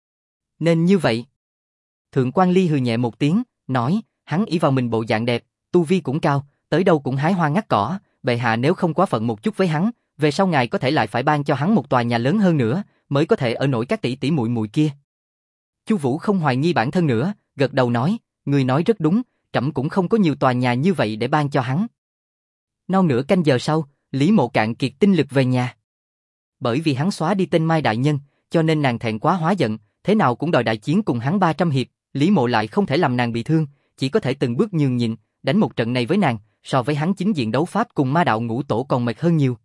Nên như vậy. Thượng quan Ly hừ nhẹ một tiếng, nói, hắn ỷ vào mình bộ dạng đẹp, tu vi cũng cao, tới đâu cũng hái hoa ngắt cỏ, bệ hạ nếu không quá phận một chút với hắn, về sau ngài có thể lại phải ban cho hắn một tòa nhà lớn hơn nữa, mới có thể ở nổi các tỷ tỷ muội muội kia. Chu Vũ không hoài nghi bản thân nữa, gật đầu nói, người nói rất đúng, trẫm cũng không có nhiều tòa nhà như vậy để ban cho hắn. Non nửa canh giờ sau, Lý Mộ cạn kiệt tinh lực về nhà. Bởi vì hắn xóa đi tên Mai đại nhân, cho nên nàng thẹn quá hóa giận, thế nào cũng đòi đại chiến cùng hắn 300 hiệp, Lý Mộ lại không thể làm nàng bị thương, chỉ có thể từng bước nhường nhịn, đánh một trận này với nàng, so với hắn chính diện đấu pháp cùng Ma đạo ngũ tổ còn mệt hơn nhiều.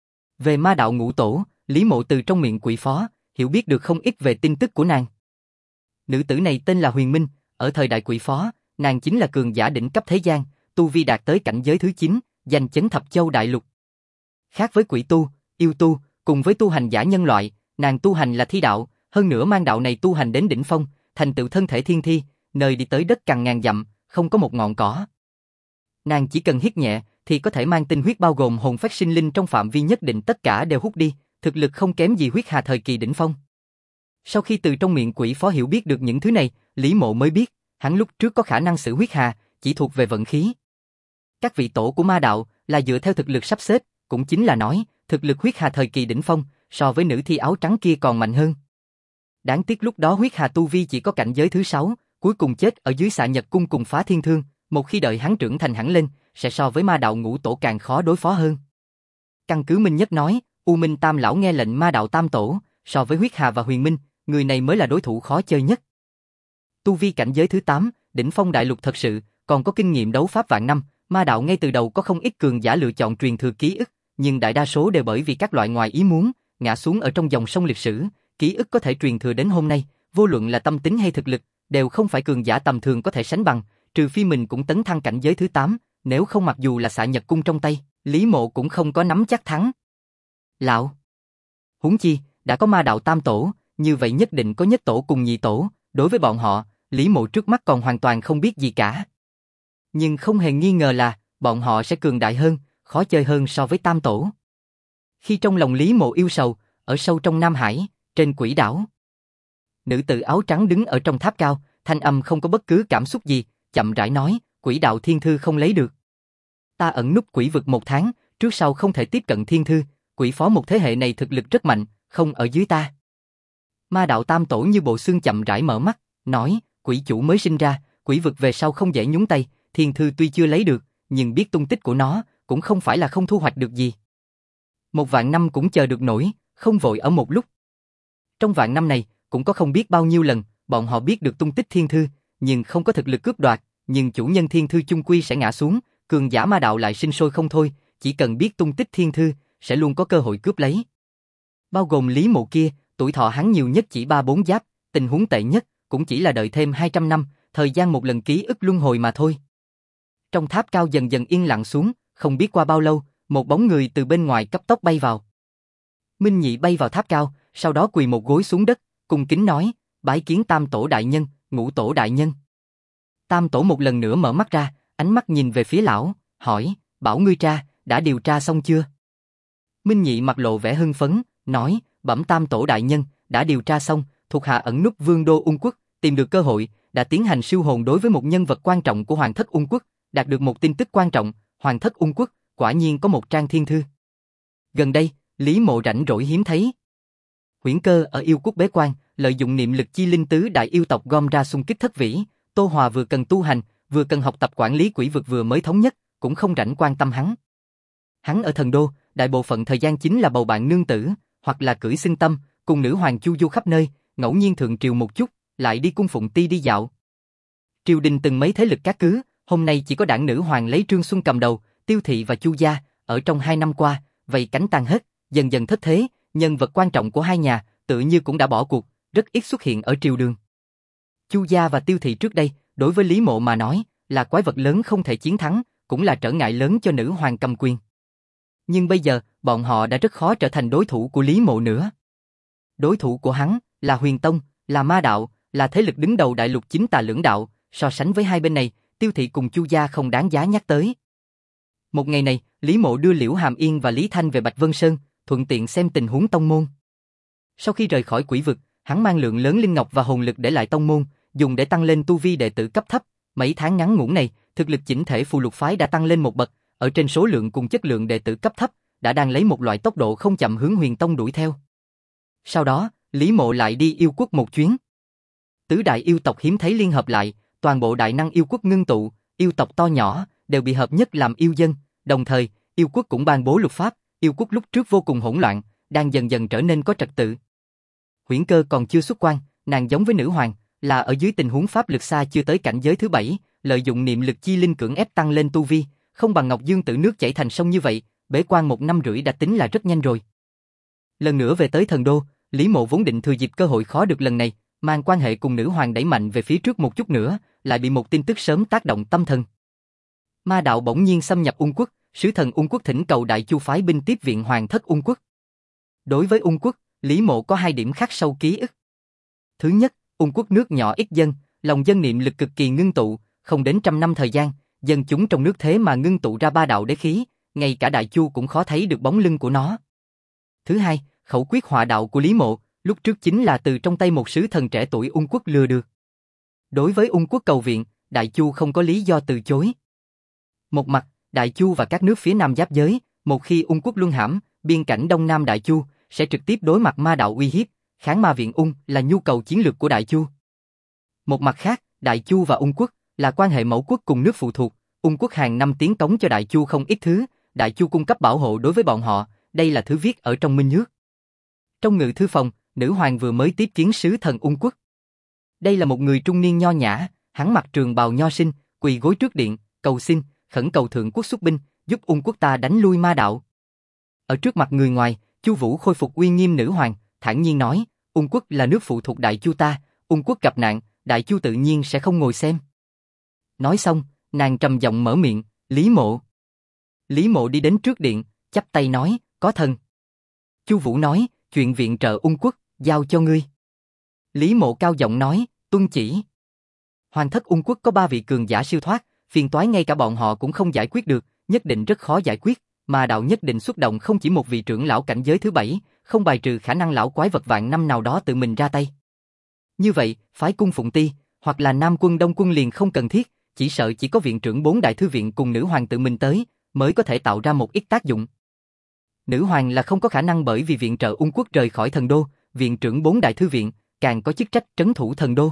Về Ma đạo ngũ tổ, Lý Mộ từ trong miệng quỷ phó, hiểu biết được không ít về tin tức của nàng. Nữ tử này tên là Huyền Minh, ở thời đại quỷ phó, nàng chính là cường giả đỉnh cấp thế gian, tu vi đạt tới cảnh giới thứ 9, giành chấn thập châu đại lục. Khác với quỷ tu, yêu tu, cùng với tu hành giả nhân loại, nàng tu hành là thi đạo, hơn nữa mang đạo này tu hành đến đỉnh phong, thành tựu thân thể thiên thi, nơi đi tới đất cằn ngàn dặm, không có một ngọn cỏ. Nàng chỉ cần hít nhẹ thì có thể mang tinh huyết bao gồm hồn phách sinh linh trong phạm vi nhất định tất cả đều hút đi, thực lực không kém gì huyết hà thời kỳ đỉnh phong. Sau khi từ trong miệng quỷ phó hiểu biết được những thứ này, Lý Mộ mới biết, hắn lúc trước có khả năng sử huyết hà, chỉ thuộc về vận khí. Các vị tổ của ma đạo là dựa theo thực lực sắp xếp, cũng chính là nói, thực lực huyết hà thời kỳ đỉnh phong, so với nữ thi áo trắng kia còn mạnh hơn. Đáng tiếc lúc đó huyết hà tu vi chỉ có cảnh giới thứ 6, cuối cùng chết ở dưới Xạ Nhật Cung cùng Phá Thiên Thương, một khi đợi hắn trưởng thành hẳn lên, sẽ so với ma đạo ngũ tổ càng khó đối phó hơn. Căn cứ Minh Nhất nói, U Minh Tam lão nghe lệnh ma đạo tam tổ, so với huyết hà và Huyền Minh, người này mới là đối thủ khó chơi nhất. Tu vi cảnh giới thứ 8, đỉnh phong đại lục thật sự, còn có kinh nghiệm đấu pháp vạn năm, ma đạo ngay từ đầu có không ít cường giả lựa chọn truyền thừa ký ức, nhưng đại đa số đều bởi vì các loại ngoài ý muốn, ngã xuống ở trong dòng sông lịch sử, ký ức có thể truyền thừa đến hôm nay, vô luận là tâm tính hay thực lực, đều không phải cường giả tầm thường có thể sánh bằng, trừ phi mình cũng tấn thăng cảnh giới thứ 8, nếu không mặc dù là Xạ Nhật Cung trong tay, Lý Mộ cũng không có nắm chắc thắng. Lão, huống chi, đã có ma đạo tam tổ, như vậy nhất định có nhất tổ cùng nhị tổ, đối với bọn họ, Lý Mộ trước mắt còn hoàn toàn không biết gì cả. Nhưng không hề nghi ngờ là, bọn họ sẽ cường đại hơn, khó chơi hơn so với tam tổ. Khi trong lòng Lý Mộ yêu sầu, ở sâu trong Nam Hải, trên quỷ đảo, nữ tử áo trắng đứng ở trong tháp cao, thanh âm không có bất cứ cảm xúc gì, chậm rãi nói, quỷ đạo thiên thư không lấy được. Ta ẩn núp quỷ vực 1 tháng, trước sau không thể tiếp cận thiên thư, quỷ phó một thế hệ này thực lực rất mạnh, không ở dưới ta. Ma đạo tam tổ như bộ xương chậm rãi mở mắt, nói, quỷ chủ mới sinh ra, quỷ vực về sau không dễ nhúng tay, thiên thư tuy chưa lấy được, nhưng biết tung tích của nó, cũng không phải là không thu hoạch được gì. 1.000 năm cũng chờ được nổi, không vội ở một lúc. Trong vạn năm này, cũng có không biết bao nhiêu lần, bọn họ biết được tung tích thiên thư, nhưng không có thực lực cướp đoạt, nhưng chủ nhân thiên thư chung quy sẽ ngã xuống, cường giả ma đạo lại sinh sôi không thôi, chỉ cần biết tung tích thiên thư, sẽ luôn có cơ hội cướp lấy. Bao gồm Lý Mộ kia, tuổi thọ hắn nhiều nhất chỉ 3-4 giáp, tình huống tệ nhất cũng chỉ là đợi thêm 200 năm, thời gian một lần ký ức luân hồi mà thôi. Trong tháp cao dần dần yên lặng xuống, không biết qua bao lâu, một bóng người từ bên ngoài cấp tốc bay vào. Minh Nhị bay vào tháp cao, sau đó quỳ một gối xuống đất, cung kính nói, bái kiến Tam Tổ đại nhân, Ngũ Tổ đại nhân. Tam Tổ một lần nữa mở mắt ra, ánh mắt nhìn về phía lão, hỏi, bảo ngươi tra, đã điều tra xong chưa? Minh Nhị mặt lộ vẻ hưng phấn, nói, bẩm Tam Tổ đại nhân, đã điều tra xong, thuộc hạ ẩn núp Vương đô Ung quốc, tìm được cơ hội, đã tiến hành siêu hồn đối với một nhân vật quan trọng của Hoàng thất Ung quốc, đạt được một tin tức quan trọng, Hoàng thất Ung quốc, quả nhiên có một trang thiên thư. Gần đây, Lý Mộ rảnh rỗi hiếm thấy. Huyễn Cơ ở yêu quốc bế quan, lợi dụng niệm lực chi linh tứ đại yêu tộc gom ra xung kích thất vĩ, Tô Hòa vừa cần tu hành, vừa cần học tập quản lý quỷ vực vừa mới thống nhất, cũng không rảnh quan tâm hắn. Hắn ở thần đô, đại bộ phận thời gian chính là bầu bạn nương tử, hoặc là cưỡi xinh tâm, cùng nữ hoàng chu du khắp nơi, ngẫu nhiên thượng triều một chút, lại đi cung phụng ti đi dạo. Triều đình từng mấy thế lực các cứ, hôm nay chỉ có đảng nữ hoàng lấy Trương Xuân cầm đầu, Tiêu Thị và Chu gia, ở trong 2 năm qua, vậy cánh tan hết, dần dần thất thế, nhân vật quan trọng của hai nhà, tự như cũng đã bỏ cuộc, rất ít xuất hiện ở triều đường. Chu gia và Tiêu Thị trước đây, đối với Lý Mộ mà nói, là quái vật lớn không thể chiến thắng, cũng là trở ngại lớn cho nữ hoàng cầm quyền. Nhưng bây giờ, bọn họ đã rất khó trở thành đối thủ của Lý Mộ nữa. Đối thủ của hắn là Huyền Tông, là ma đạo, là thế lực đứng đầu đại lục chính tà lưỡng đạo, so sánh với hai bên này, Tiêu Thị cùng Chu gia không đáng giá nhắc tới. Một ngày này, Lý Mộ đưa Liễu Hàm Yên và Lý Thanh về Bạch Vân Sơn, thuận tiện xem tình huống tông môn. Sau khi rời khỏi quỷ vực, hắn mang lượng lớn linh ngọc và hồn lực để lại tông môn, dùng để tăng lên tu vi đệ tử cấp thấp. Mấy tháng ngắn ngủn này, thực lực chỉnh thể Phù Lục phái đã tăng lên một bậc, ở trên số lượng cùng chất lượng đệ tử cấp thấp, đã đang lấy một loại tốc độ không chậm hướng Huyền Tông đuổi theo. Sau đó, Lý Mộ lại đi yêu quốc một chuyến. Tứ đại yêu tộc hiếm thấy liên hợp lại, toàn bộ đại năng yêu quốc ngưng tụ, yêu tộc to nhỏ đều bị hợp nhất làm yêu dân, đồng thời, yêu quốc cũng ban bố luật pháp, yêu quốc lúc trước vô cùng hỗn loạn, đang dần dần trở nên có trật tự. Huyễn Cơ còn chưa xuất quan, nàng giống với nữ hoàng, là ở dưới tình huống pháp lực xa chưa tới cảnh giới thứ 7, lợi dụng niệm lực chi linh cưỡng ép tăng lên tu vi, không bằng Ngọc Dương Tử nước chảy thành sông như vậy, bế quan 1 năm rưỡi đã tính là rất nhanh rồi. Lần nữa về tới thần đô, Lý Mộ vốn định thừa dịp cơ hội khó được lần này, mang quan hệ cùng nữ hoàng đẩy mạnh về phía trước một chút nữa, lại bị một tin tức sớm tác động tâm thần. Ma đạo bỗng nhiên xâm nhập Ung quốc, sứ thần Ung quốc thỉnh cầu Đại Chu phái binh tiếp viện Hoàng thất Ung quốc. Đối với Ung quốc, Lý Mộ có 2 điểm khắc sâu ký ức. Thứ nhất, Ung quốc nước nhỏ ít dân, lòng dân niệm lực cực kỳ ngưng tụ, không đến 100 năm thời gian, dân chúng trong nước thế mà ngưng tụ ra 3 đạo đế khí, ngay cả Đại Chu cũng khó thấy được bóng lưng của nó. Thứ hai, khẩu quyết họa đạo của Lý Mộ, lúc trước chính là từ trong tay một sứ thần trẻ tuổi Ung quốc lừa được. Đối với Ung quốc cầu viện, Đại Chu không có lý do từ chối. Một mặt, Đại Chu và các nước phía Nam giáp giới, một khi Ung quốc luân hãm, biên cảnh Đông Nam Đại Chu sẽ trực tiếp đối mặt ma đạo uy hiếp, kháng ma viện Ung là nhu cầu chiến lược của Đại Chu. Một mặt khác, Đại Chu và Ung quốc là quan hệ mẫu quốc cùng nước phụ thuộc, Ung quốc hàng năm tiến cống cho Đại Chu không ít thứ, Đại Chu cung cấp bảo hộ đối với bọn họ, đây là thứ viết ở trong minh ước. Trong ngự thư phòng, nữ hoàng vừa mới tiếp kiến sứ thần Ung quốc. Đây là một người trung niên nho nhã, hắn mặc trường bào nho sinh, quỳ gối trước điện, cầu xin, khẩn cầu thượng quốc xuất binh, giúp Ung quốc ta đánh lui ma đạo. Ở trước mặt người ngoài, Chu Vũ khôi phục uy nghiêm nữ hoàng, thản nhiên nói, Ung quốc là nước phụ thuộc Đại Chu ta, Ung quốc gặp nạn, Đại Chu tự nhiên sẽ không ngồi xem. Nói xong, nàng trầm giọng mở miệng, Lý Mộ. Lý Mộ đi đến trước điện, chắp tay nói, có thần. Chu Vũ nói, chuyện viện trợ Ung quốc, giao cho ngươi. Lý Mộ cao giọng nói, tuân chỉ. Hoàng thất Ung quốc có 3 vị cường giả siêu thoát, phiền toái ngay cả bọn họ cũng không giải quyết được, nhất định rất khó giải quyết, mà đạo nhất định xuất động không chỉ một vị trưởng lão cảnh giới thứ 7, không bài trừ khả năng lão quái vật vạn năm nào đó tự mình ra tay. Như vậy, phái cung phụng ti, hoặc là Nam quân Đông quân liền không cần thiết, chỉ sợ chỉ có viện trưởng 4 đại thư viện cùng nữ hoàng tự mình tới, mới có thể tạo ra một ít tác dụng. Nữ hoàng là không có khả năng bởi vì viện trợ Ung quốc rời khỏi thần đô, viện trưởng 4 đại thư viện, càng có chức trách trấn thủ thần đô.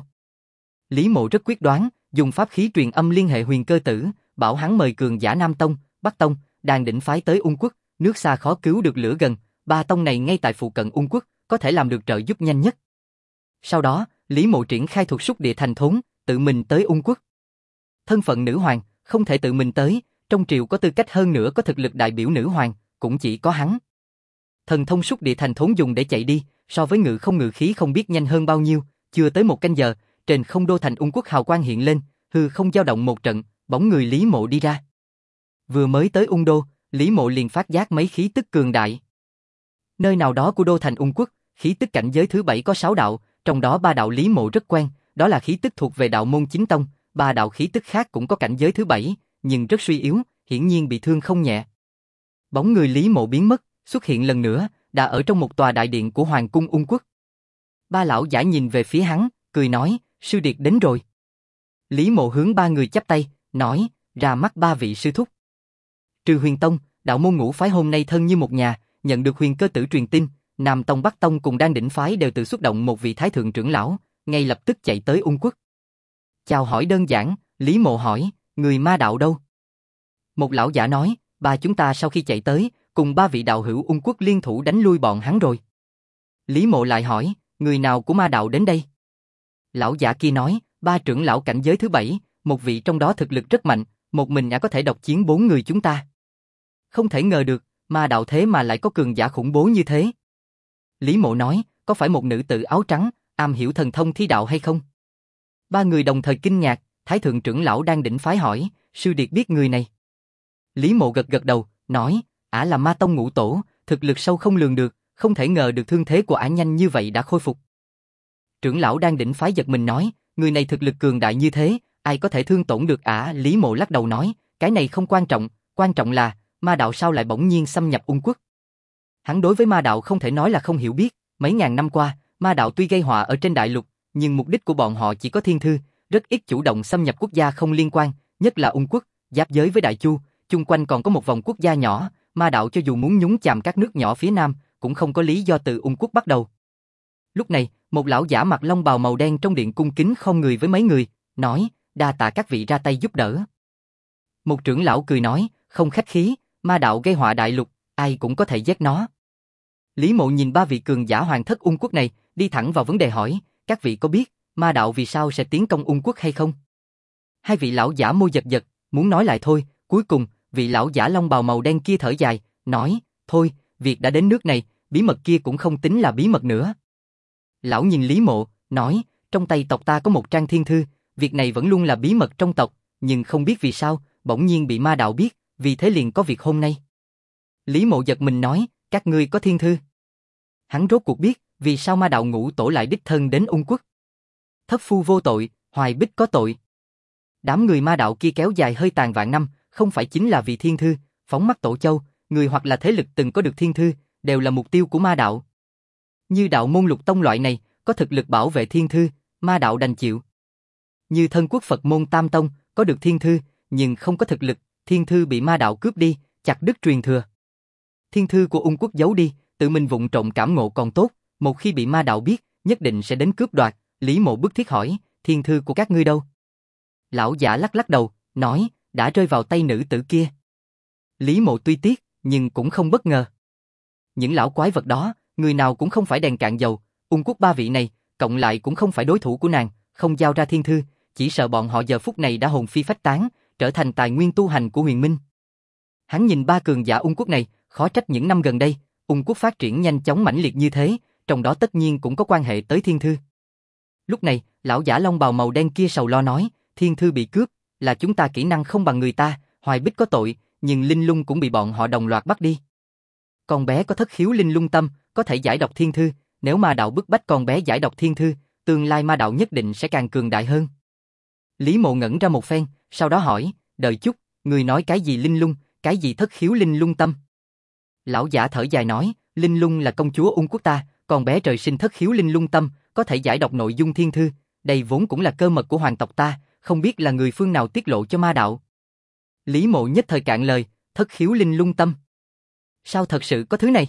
Lý Mộ rất quyết đoán, dùng pháp khí truyền âm liên hệ Huyền Cơ tử, bảo hắn mời cường giả Nam Tông, Bắc Tông, Đàn Đỉnh phái tới Ung quốc, nước xa khó cứu được lửa gần, 3 tông này ngay tại phụ cận Ung quốc, có thể làm được trợ giúp nhanh nhất. Sau đó, Lý Mộ triển khai thuật xúc địa thành thốn, tự mình tới Ung quốc. Thân phận nữ hoàng, không thể tự mình tới, Trong triều có tư cách hơn nữa có thực lực đại biểu nữ hoàng, cũng chỉ có hắn. Thần thông xúc địa thành thốn dùng để chạy đi, so với ngự không ngự khí không biết nhanh hơn bao nhiêu, chưa tới một canh giờ, trên không đô thành Ung Quốc hào quang hiện lên, hư không dao động một trận, bóng người Lý Mộ đi ra. Vừa mới tới Ung Đô, Lý Mộ liền phát giác mấy khí tức cường đại. Nơi nào đó của đô thành Ung Quốc, khí tức cảnh giới thứ 7 có 6 đạo, trong đó 3 đạo Lý Mộ rất quen, đó là khí tức thuộc về đạo môn chính tông, 3 đạo khí tức khác cũng có cảnh giới thứ 7, nhưng rất suy yếu, hiển nhiên bị thương không nhẹ. Bóng người Lý Mộ biến mất, xuất hiện lần nữa, đã ở trong một tòa đại điện của Hoàng cung Ung Quốc. 3 lão giả nhìn về phía hắn, cười nói, sư điệt đến rồi. Lý Mộ hướng 3 người chắp tay, nói, ra mắt 3 vị sư thúc. Trừ Huyền Tông, đạo môn ngũ phái hôm nay thân như một nhà, nhận được Huyền Cơ Tử truyền tin, Nam Tông Bắc Tông cùng Đan Đỉnh phái đều tự xuất động một vị thái thượng trưởng lão, ngay lập tức chạy tới Ung Quốc. Chào hỏi đơn giản, Lý Mộ hỏi, người ma đạo đâu? Một lão giả nói, 3 chúng ta sau khi chạy tới, cùng 3 vị đạo hữu Ung Quốc liên thủ đánh lui bọn hắn rồi. Lý Mộ lại hỏi, người nào của ma đạo đến đây? Lão giả kia nói, 3 trưởng lão cảnh giới thứ 7, một vị trong đó thực lực rất mạnh, một mình có thể độc chiến 4 người chúng ta. Không thể ngờ được, ma đạo thế mà lại có cường giả khủng bố như thế. Lý Mộ nói, có phải một nữ tử áo trắng, am hiểu thần thông thi đạo hay không? 3 người đồng thời kinh ngạc, thái thượng trưởng lão Đan Đỉnh phái hỏi, sư điệt biết người này. Lý Mộ gật gật đầu, nói, ả là ma tông ngũ tổ, thực lực sâu không lường được, không thể ngờ được thương thế của ả nhanh như vậy đã khôi phục. Trưởng lão Đan Đỉnh phái giật mình nói, người này thực lực cường đại như thế, ai có thể thương tổn được ả? Lý Mộ lắc đầu nói, cái này không quan trọng là, ma đạo sao lại bỗng nhiên xâm nhập Ung Quốc. Hắn đối với ma đạo không thể nói là không hiểu biết, mấy ngàn năm qua, ma đạo tuy gây họa ở trên đại lục, nhưng mục đích của bọn họ chỉ có thiên thư, rất ít chủ động xâm nhập quốc gia không liên quan, nhất là Ung Quốc, giáp giới với Đại Chu, chung quanh còn có một vòng quốc gia nhỏ, ma đạo cho dù muốn nhúng chàm các nước nhỏ phía nam, cũng không có lý do từ Ung Quốc bắt đầu. Lúc này, một lão giả mặc long bào màu đen trong điện cung kính không người với mấy người, nói, đa tạ các vị ra tay giúp đỡ. Một trưởng lão cười nói, không khách khí, ma đạo gây họa đại lục, ai cũng có thể giết nó. Lý Mộ nhìn 3 vị cường giả hoàng thất Ung Quốc này, đi thẳng vào vấn đề hỏi, các vị có biết, ma đạo vì sao sẽ tiến công Ung Quốc hay không? 2 vị lão giả môi giật giật, muốn nói lại thôi, cuối cùng, vị lão giả long bào màu đen kia thở dài, nói, thôi, việc đã đến nước này, bí mật kia cũng không tính là bí mật nữa. Lão nhìn Lý Mộ, nói, trong tay tộc ta có một trang thiên thư, việc này vẫn luôn là bí mật trong tộc, nhưng không biết vì sao, bỗng nhiên bị ma đạo biết, vì thế liền có việc hôm nay. Lý Mộ giật mình nói, các ngươi có thiên thư. Hắn rốt cuộc biết, vì sao ma đạo ngũ tổ lại đích thân đến Ung Quốc. Thất phu vô tội, Hoài Bích có tội. Đám người ma đạo kia kéo dài hơi tàn vạn năm, không phải chính là vì thiên thư, phóng mắt Tổ Châu, người hoặc là thế lực từng có được thiên thư, đều là mục tiêu của ma đạo. Như đạo môn Lục Tông loại này, có thực lực bảo vệ thiên thư, ma đạo đành chịu. Như thân quốc Phật môn Tam Tông, có được thiên thư, nhưng không có thực lực, thiên thư bị ma đạo cướp đi, chặt đứt truyền thừa. Thiên thư của Ung Quốc giấu đi, tự mình vụng trộm cảm ngộ còn tốt, một khi bị ma đạo biết, nhất định sẽ đến cướp đoạt. Lý Mộ bức thiết hỏi, thiên thư của các ngươi đâu? Lão giả lắc lắc đầu, nói, đã rơi vào tay nữ tử kia. Lý Mộ tuy tiếc, nhưng cũng không bất ngờ. Những lão quái vật đó, người nào cũng không phải đèn cạn dầu, Ung Quốc 3 vị này, cộng lại cũng không phải đối thủ của nàng, không giao ra thiên thư, chỉ sợ bọn họ giờ phút này đã hồn phi phách tán, trở thành tài nguyên tu hành của Huyền Minh. Hắn nhìn 3 cường giả Ung Quốc này, khó trách những năm gần đây, Ung Quốc phát triển nhanh chóng mãnh liệt như thế, trong đó tất nhiên cũng có quan hệ tới thiên thư. Lúc này, lão giả long bào màu đen kia sầu lo nói, thiên thư bị cướp, là chúng ta kỹ năng không bằng người ta, Hoài Bích có tội, nhưng Linh Lung cũng bị bọn họ đồng loạt bắt đi. Con bé có thất khiếu Linh Lung tâm, có thể giải độc thiên thư, nếu ma đạo bức bách con bé giải độc thiên thư, tương lai ma đạo nhất định sẽ càng cường đại hơn. Lý Mộ ngẩn ra một phen, sau đó hỏi, đợi chút, người nói cái gì Linh Lung, cái gì thất khiếu Linh Lung tâm? Lão giả thở dài nói, Linh Lung là công chúa Ung Quốc ta, con bé trời sinh thất khiếu Linh Lung tâm, có thể giải đọc nội dung thiên thư, đây vốn cũng là cơ mật của hoàng tộc ta, không biết là người phương nào tiết lộ cho ma đạo. Lý Mộ nhất thời cạn lời, thất khiếu Linh Lung tâm. Sao thật sự có thứ này?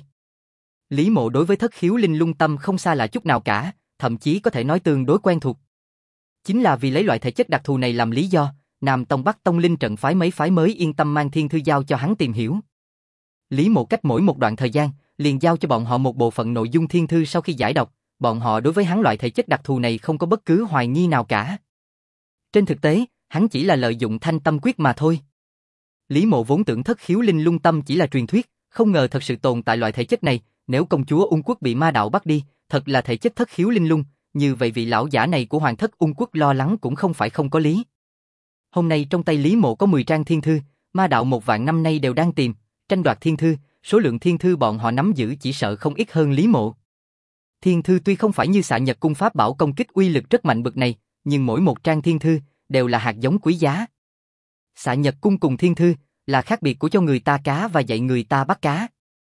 Lý Mộ đối với thất khiếu Linh Lung tâm không xa lạ chút nào cả, thậm chí có thể nói tương đối quen thuộc. Chính là vì lấy loại thể chất đặc thù này làm lý do, Nam Tông Bắc Tông Linh trận phái mấy phái mới yên tâm mang thiên thư giao cho hắn tìm hiểu. Lý Mộ cách mỗi một đoạn thời gian, liền giao cho bọn họ một bộ phận nội dung thiên thư sau khi giải đọc, bọn họ đối với hắn loại thể chất đặc thù này không có bất cứ hoài nghi nào cả. Trên thực tế, hắn chỉ là lợi dụng thanh tâm quyết mà thôi. Lý Mộ vốn tưởng thất khiếu linh lung tâm chỉ là truyền thuyết, không ngờ thật sự tồn tại loại thể chất này, nếu công chúa Ung Quốc bị ma đạo bắt đi, thật là thể chất thất khiếu linh lung, như vậy vị lão giả này của hoàng thất Ung Quốc lo lắng cũng không phải không có lý. Hôm nay trong tay Lý Mộ có 10 trang thiên thư, ma đạo 1 vạn năm nay đều đang tìm, tranh đoạt thiên thư, số lượng thiên thư bọn họ nắm giữ chỉ sợ không ít hơn Lý Mộ. Thiên thư tuy không phải như Xạ Nhật cung pháp bảo công kích uy lực rất mạnh bậc này, nhưng mỗi một trang thiên thư đều là hạt giống quý giá. Xạ Nhật cung cùng thiên thư là khác biệt của cho người ta cá và dạy người ta bắt cá.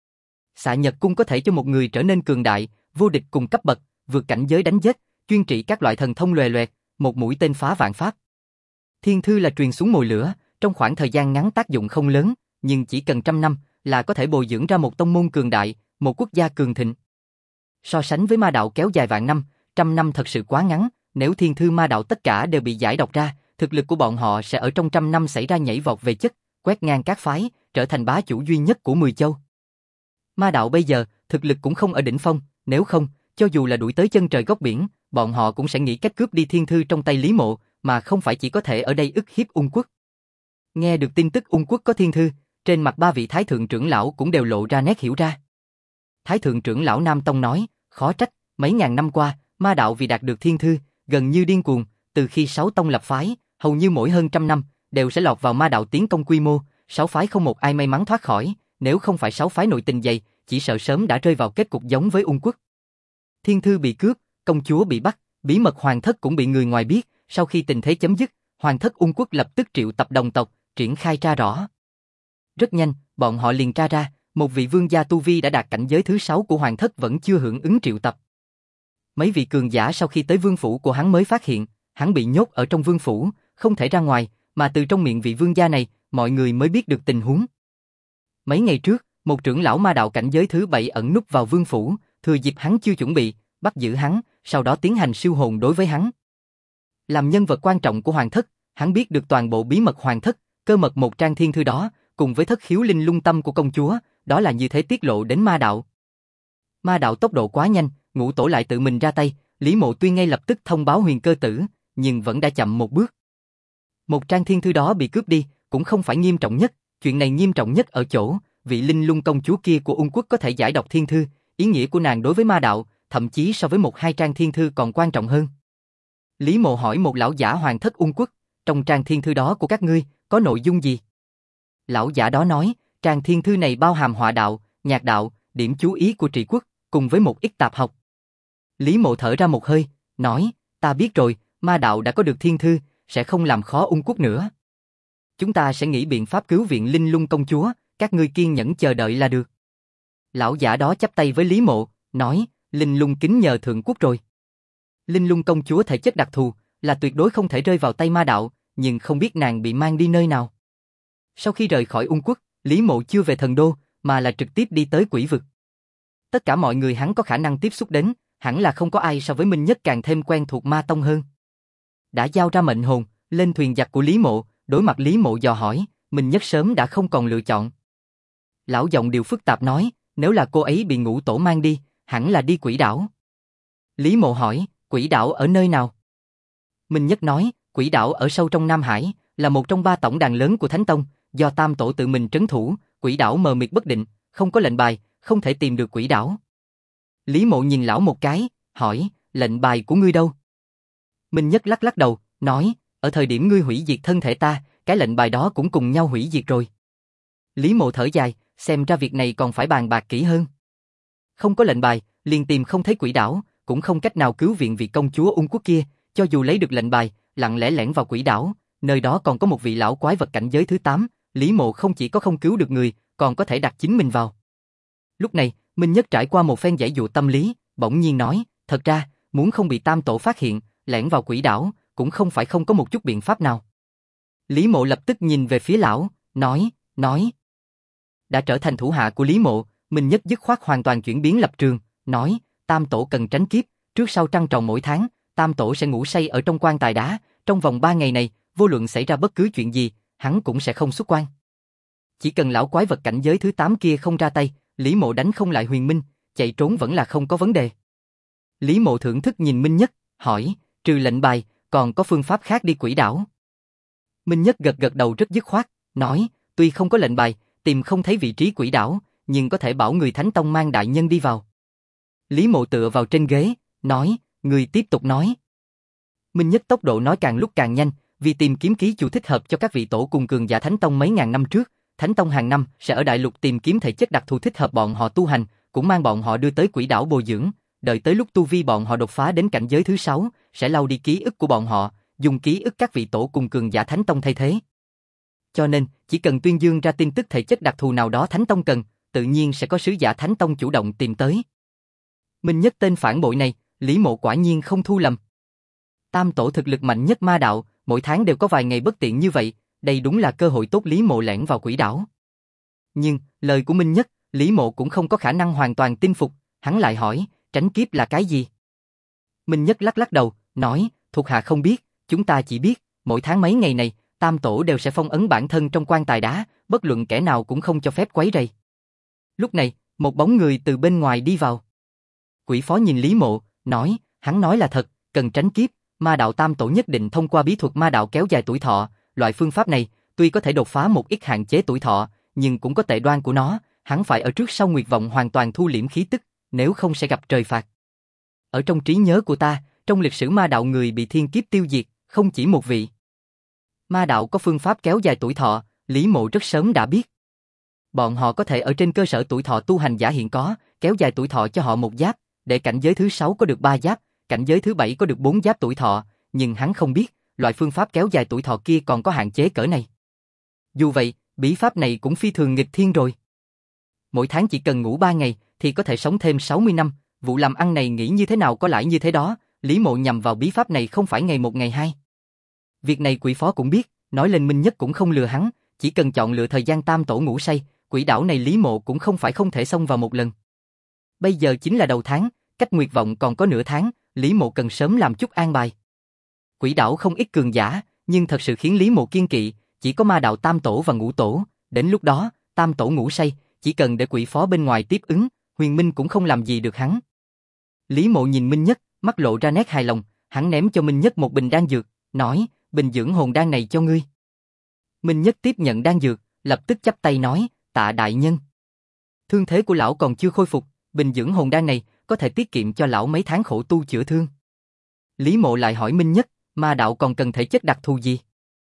Xạ Nhật cung có thể cho một người trở nên cường đại, vô địch cùng cấp bậc, vượt cảnh giới đánh giết, chuyên trị các loại thần thông lòe loẹt, một mũi tên phá vạn pháp. Thiên thư là truyền xuống mồi lửa, trong khoảng thời gian ngắn tác dụng không lớn, nhưng chỉ cần 100 năm là có thể bồi dưỡng ra một tông môn cường đại, một quốc gia cường thịnh. So sánh với ma đạo kéo dài vạn năm, 100 năm thật sự quá ngắn, nếu thiên thư ma đạo tất cả đều bị giải độc ra, thực lực của bọn họ sẽ ở trong 100 năm xảy ra nhảy vọt về chất, quét ngang các phái, trở thành bá chủ duy nhất của 10 châu. Ma đạo bây giờ, thực lực cũng không ở đỉnh phong, nếu không, cho dù là đuổi tới chân trời góc biển, bọn họ cũng sẽ nghĩ cách cướp đi thiên thư trong tay Lý Mộ, mà không phải chỉ có thể ở đây ức hiếp Ung Quốc. Nghe được tin tức Ung Quốc có thiên thư, trên mặt 3 vị thái thượng trưởng lão cũng đều lộ ra nét hiểu ra. Thái thượng trưởng lão Nam Tông nói, khó trách, mấy ngàn năm qua, ma đạo vì đạt được thiên thư, gần như điên cuồng, từ khi 6 tông lập phái, hầu như mỗi hơn 100 năm, đều sẽ lọt vào ma đạo tiến công quy mô, 6 phái không một ai may mắn thoát khỏi, nếu không phải 6 phái nội tình dày, chỉ sợ sớm đã rơi vào kết cục giống với Ung Quốc. Thiên thư bị cướp, công chúa bị bắt, bí mật hoàng thất cũng bị người ngoài biết, sau khi tình thế chấm dứt, hoàng thất Ung Quốc lập tức triệu tập đồng tộc, triển khai tra rõ. Rất nhanh, bọn họ liền tra ra, một vị vương gia tu vi đã đạt cảnh giới thứ 6 của hoàng thất vẫn chưa hưởng ứng triệu tập. Mấy vị cường giả sau khi tới vương phủ của hắn mới phát hiện, hắn bị nhốt ở trong vương phủ, không thể ra ngoài, mà từ trong miệng vị vương gia này, mọi người mới biết được tình huống. Mấy ngày trước, một trưởng lão ma đạo cảnh giới thứ 7 ẩn núp vào vương phủ, thừa dịp hắn chưa chuẩn bị, bắt giữ hắn, sau đó tiến hành siêu hồn đối với hắn. Làm nhân vật quan trọng của hoàng thất, hắn biết được toàn bộ bí mật hoàng thất, cơ mật một trang thiên thư đó, cùng với thất khiếu linh lung tâm của công chúa, đó là như thế tiết lộ đến ma đạo. Ma đạo tốc độ quá nhanh, Ngũ tổ lại tự mình ra tay, Lý Mộ tuy ngay lập tức thông báo Huyền Cơ Tử, nhưng vẫn đã chậm một bước. Một trang thiên thư đó bị cướp đi, cũng không phải nghiêm trọng nhất, chuyện này nghiêm trọng nhất ở chỗ, vị linh lung công chúa kia của Ung Quốc có thể giải đọc thiên thư, ý nghĩa của nàng đối với ma đạo, thậm chí so với 1-2 trang thiên thư còn quan trọng hơn. Lý Mộ hỏi một lão giả hoàng thất Ung Quốc, trong trang thiên thư đó của các ngươi, có nội dung gì? Lão giả đó nói, trang thiên thư này bao hàm họa đạo, nhạc đạo, điểm chú ý của trị quốc, cùng với một ít tạp học. Lý Mộ thở ra một hơi, nói, ta biết rồi, ma đạo đã có được thiên thư, sẽ không làm khó Ung Quốc nữa. Chúng ta sẽ nghĩ biện pháp cứu viện linh lung công chúa, các ngươi kiên nhẫn chờ đợi là được. Lão giả đó chắp tay với Lý Mộ, nói, linh lung kính nhờ thượng quốc rồi. Linh lung công chúa thể chất đặc thù, là tuyệt đối không thể rơi vào tay ma đạo, nhưng không biết nàng bị mang đi nơi nào. Sau khi rời khỏi Ung Quốc, Lý Mộ chưa về thần đô, mà là trực tiếp đi tới Quỷ Vực. Tất cả mọi người hắn có khả năng tiếp xúc đến, hẳn là không có ai so với Minh Nhất càng thêm quen thuộc ma tông hơn. Đã giao ra mệnh hồn, lên thuyền giặc của Lý Mộ, đối mặt Lý Mộ dò hỏi, Minh Nhất sớm đã không còn lựa chọn. Lão giọng điều phức tạp nói, nếu là cô ấy bị Ngũ tổ mang đi, hẳn là đi Quỷ đảo. Lý Mộ hỏi, Quỷ đảo ở nơi nào? Minh Nhất nói, Quỷ đảo ở sâu trong Nam Hải, là một trong 3 tổng đàn lớn của Thánh Tông, do Tam Tổ tự mình trấn thủ, Quỷ đảo mờ mịt bất định, không có lệnh bài, không thể tìm được Quỷ đảo. Lý Mộ nhìn lão một cái, hỏi, lệnh bài của ngươi đâu? Minh Nhất lắc lắc đầu, nói, ở thời điểm ngươi hủy diệt thân thể ta, cái lệnh bài đó cũng cùng nhau hủy diệt rồi. Lý Mộ thở dài, xem ra việc này còn phải bàn bạc kỹ hơn. Không có lệnh bài, liền tìm không thấy Quỷ đảo, cũng không cách nào cứu viện vị công chúa Ung Quốc kia, cho dù lấy được lệnh bài, lặng lẽ lẻn vào Quỷ đảo, nơi đó còn có một vị lão quái vật cảnh giới thứ 8, Lý Mộ không chỉ có không cứu được người, còn có thể đặt chính mình vào. Lúc này, Minh Nhất trải qua một phen giãy dụa tâm lý, bỗng nhiên nói, thật ra, muốn không bị Tam Tổ phát hiện, lẻn vào Quỷ đảo, cũng không phải không có một chút biện pháp nào. Lý Mộ lập tức nhìn về phía lão, nói. Đã trở thành thủ hạ của Lý Mộ, Minh Nhất dứt khoát hoàn toàn chuyển biến lập trường, nói, Tam Tổ cần tránh kiếp, trước sau trăng tròn mỗi tháng, Tam Tổ sẽ ngủ say ở trong quan tài đá, trong vòng 3 ngày này, vô luận xảy ra bất cứ chuyện gì, hắn cũng sẽ không xuất quan. Chỉ cần lão quái vật cảnh giới thứ 8 kia không ra tay, Lý Mộ đánh không lại Huyền Minh, chạy trốn vẫn là không có vấn đề. Lý Mộ thưởng thức nhìn Minh Nhất, hỏi, trừ lệnh bài, còn có phương pháp khác đi Quỷ đảo? Minh Nhất gật gật đầu rất dứt khoát, nói, tuy không có lệnh bài, tìm không thấy vị trí quỷ đảo, nhưng có thể bảo người Thánh Tông mang đại nhân đi vào. Lý Mộ tựa vào trên ghế, nói, người tiếp tục nói. Minh Nhất tốc độ nói càng lúc càng nhanh, vì tìm kiếm ký chủ thích hợp cho các vị tổ cùng cường giả Thánh Tông mấy ngàn năm trước, Thánh Tông hàng năm sẽ ở đại lục tìm kiếm thể chất đặc thù thích hợp bọn họ tu hành, cũng mang bọn họ đưa tới quỷ đảo bồi dưỡng, đợi tới lúc tu vi bọn họ đột phá đến cảnh giới thứ 6, sẽ lau đi ký ức của bọn họ, dùng ký ức các vị tổ cùng cường giả Thánh Tông thay thế. Cho nên, chỉ cần tuyên dương ra tin tức thể chất đặc thù nào đó Thánh Tông cần, tự nhiên sẽ có sứ giả Thánh Tông chủ động tìm tới. Minh Nhất tên phản bội này, Lý Mộ quả nhiên không thu lầm. Tam tổ thực lực mạnh nhất ma đạo, mỗi tháng đều có vài ngày bất tiện như vậy, đây đúng là cơ hội tốt Lý Mộ lẻn vào quỷ đảo. Nhưng, lời của Minh Nhất, Lý Mộ cũng không có khả năng hoàn toàn tin phục, hắn lại hỏi, tránh kiếp là cái gì? Minh Nhất lắc lắc đầu, nói, thuộc hạ không biết, chúng ta chỉ biết, mỗi tháng mấy ngày này, Tam tổ đều sẽ phong ấn bản thân trong quan tài đá, bất luận kẻ nào cũng không cho phép quấy rầy. Lúc này, một bóng người từ bên ngoài đi vào. Quỷ phó nhìn Lý Mộ, nói, hắn nói là thật, cần tránh kiếp, ma đạo Tam tổ nhất định thông qua bí thuật ma đạo kéo dài tuổi thọ, loại phương pháp này, tuy có thể đột phá một ít hạn chế tuổi thọ, nhưng cũng có tệ đoan của nó, hắn phải ở trước sau nguyệt vọng hoàn toàn thu liễm khí tức, nếu không sẽ gặp trời phạt. Ở trong trí nhớ của ta, trong lịch sử ma đạo người bị thiên kiếp tiêu diệt, không chỉ một vị. Ma đạo có phương pháp kéo dài tuổi thọ, Lý Mộ rất sớm đã biết. Bọn họ có thể ở trên cơ sở tuổi thọ tu hành giả hiện có, kéo dài tuổi thọ cho họ một giáp, để cảnh giới thứ 6 có được 3 giáp, cảnh giới thứ 7 có được 4 giáp tuổi thọ, nhưng hắn không biết, loại phương pháp kéo dài tuổi thọ kia còn có hạn chế cỡ này. Dù vậy, bí pháp này cũng phi thường nghịch thiên rồi. Mỗi tháng chỉ cần ngủ 3 ngày, thì có thể sống thêm 60 năm, vụ làm ăn này nghĩ như thế nào có lãi như thế đó, Lý Mộ nhằm vào bí pháp này không phải ngày một ngày hai. Việc này quỷ phó cũng biết, nói lên Minh Nhất cũng không lừa hắn, chỉ cần chọn lựa thời gian Tam tổ ngủ say, quỷ đảo này Lý Mộ cũng không phải không thể xông vào một lần. Bây giờ chính là đầu tháng, cách nguyệt vọng còn có nửa tháng, Lý Mộ cần sớm làm chút an bài. Quỷ đảo không ít cường giả, nhưng thật sự khiến Lý Mộ kiên kỵ, chỉ có ma đạo Tam tổ và Ngũ tổ, đến lúc đó, Tam tổ ngủ say, chỉ cần để quỷ phó bên ngoài tiếp ứng, Huyền Minh cũng không làm gì được hắn. Lý Mộ nhìn Minh Nhất, mắt lộ ra nét hài lòng, hắn ném cho Minh Nhất một bình đan dược, nói, bình dưỡng hồn đan này cho ngươi. Minh Nhất tiếp nhận đan dược, lập tức chắp tay nói, tạ đại nhân. Thương thế của lão còn chưa khôi phục, bình dưỡng hồn đan này có thể tiết kiệm cho lão mấy tháng khổ tu chữa thương. Lý Mộ lại hỏi Minh Nhất, ma đạo còn cần thể chất đặc thù gì?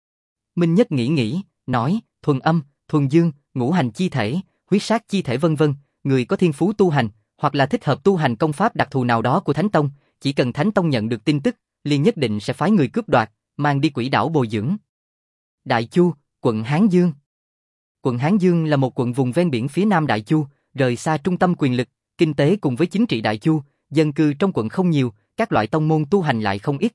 Minh Nhất nghĩ, nói, thuần âm, thuần dương, ngũ hành chi thể, huyết sát chi thể vân vân, người có thiên phú tu hành, hoặc là thích hợp tu hành công pháp đặc thù nào đó của Thánh Tông, chỉ cần Thánh Tông nhận được tin tức, liền nhất định sẽ phái người cướp đoạt, mang đi quỷ đảo bồi dưỡng. Đại Chu, quận Hán Dương. Quận Hán Dương là một quận vùng ven biển phía nam Đại Chu, rời xa trung tâm quyền lực, kinh tế cùng với chính trị Đại Chu, dân cư trong quận không nhiều, các loại tông môn tu hành lại không ít.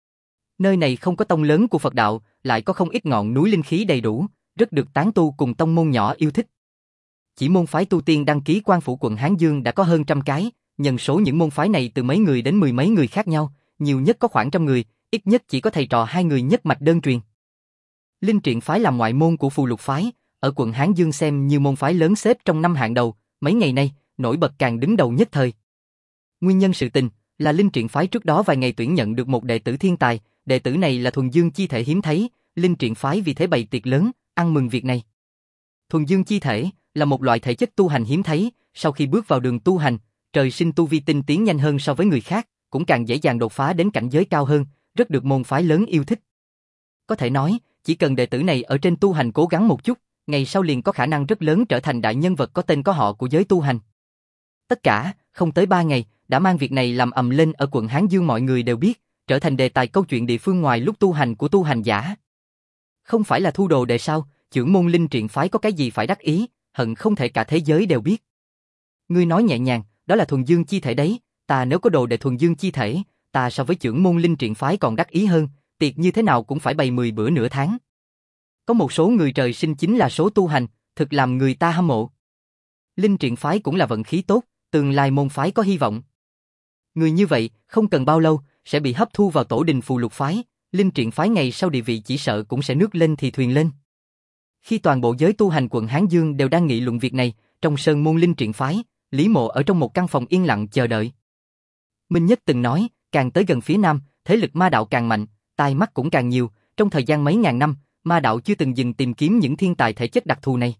Nơi này không có tông lớn của Phật đạo, lại có không ít ngọn núi linh khí đầy đủ, rất được tán tu cùng tông môn nhỏ yêu thích. Chỉ môn phái tu tiên đăng ký quan phủ quận Hán Dương đã có hơn 100 cái, nhân số những môn phái này từ mấy người đến 10 mấy người khác nhau, nhiều nhất có khoảng 100 người, ít nhất chỉ có thầy trò 2 người nhất mạch đơn truyền. Linh Triện phái là ngoại môn của Phù Lục phái, ở quận Hán Dương xem như môn phái lớn xếp trong 5 hạng đầu, mấy ngày nay, nổi bật càng đứng đầu nhất thời. Nguyên nhân sự tình là Linh Triện phái trước đó vài ngày tuyển nhận được một đệ tử thiên tài, đệ tử này là thuần dương chi thể hiếm thấy, Linh Triện phái vì thế bày tiệc lớn, ăn mừng việc này. Thuần dương chi thể là một loại thể chất tu hành hiếm thấy, sau khi bước vào đường tu hành, trời sinh tu vi tinh tiến nhanh hơn so với người khác, cũng càng dễ dàng đột phá đến cảnh giới cao hơn, rất được môn phái lớn yêu thích. Có thể nói, chỉ cần đệ tử này ở trên tu hành cố gắng một chút, ngày sau liền có khả năng rất lớn trở thành đại nhân vật có tên có họ của giới tu hành. Tất cả, không tới 3 ngày, đã mang việc này làm ầm lên ở quận Hán Dương, mọi người đều biết, trở thành đề tài câu chuyện địa phương ngoài lúc tu hành của tu hành giả. Không phải là thu đồ đệ sao, chưởng môn Linh Triện phái có cái gì phải đắc ý, hận không thể cả thế giới đều biết. Ngươi nói nhẹ nhàng, đó là thuần dương chi thể đấy, ta nếu có đồ đệ thuần dương chi thể, ta so với chưởng môn Linh Triện phái còn đắc ý hơn, tiệc như thế nào cũng phải bày 10 bữa nửa tháng. Có một số người trời sinh chính là số tu hành, thực làm người ta hâm mộ. Linh Triện phái cũng là vận khí tốt, tương lai môn phái có hy vọng. Người như vậy, không cần bao lâu, sẽ bị hấp thu vào tổ đình Phù Lục phái, Linh Triện phái ngày sau địa vị chỉ sợ cũng sẽ nước lên thì thuyền lên. Khi toàn bộ giới tu hành quận Hán Dương đều đang nghị luận việc này, trong sơn môn Linh Triện phái, Lý Mộ ở trong một căn phòng yên lặng chờ đợi. Minh Nhất từng nói, càng tới gần phía nam, thế lực ma đạo càng mạnh, tai mắt cũng càng nhiều, trong thời gian mấy ngàn năm, ma đạo chưa từng dừng tìm kiếm những thiên tài thể chất đặc thù này.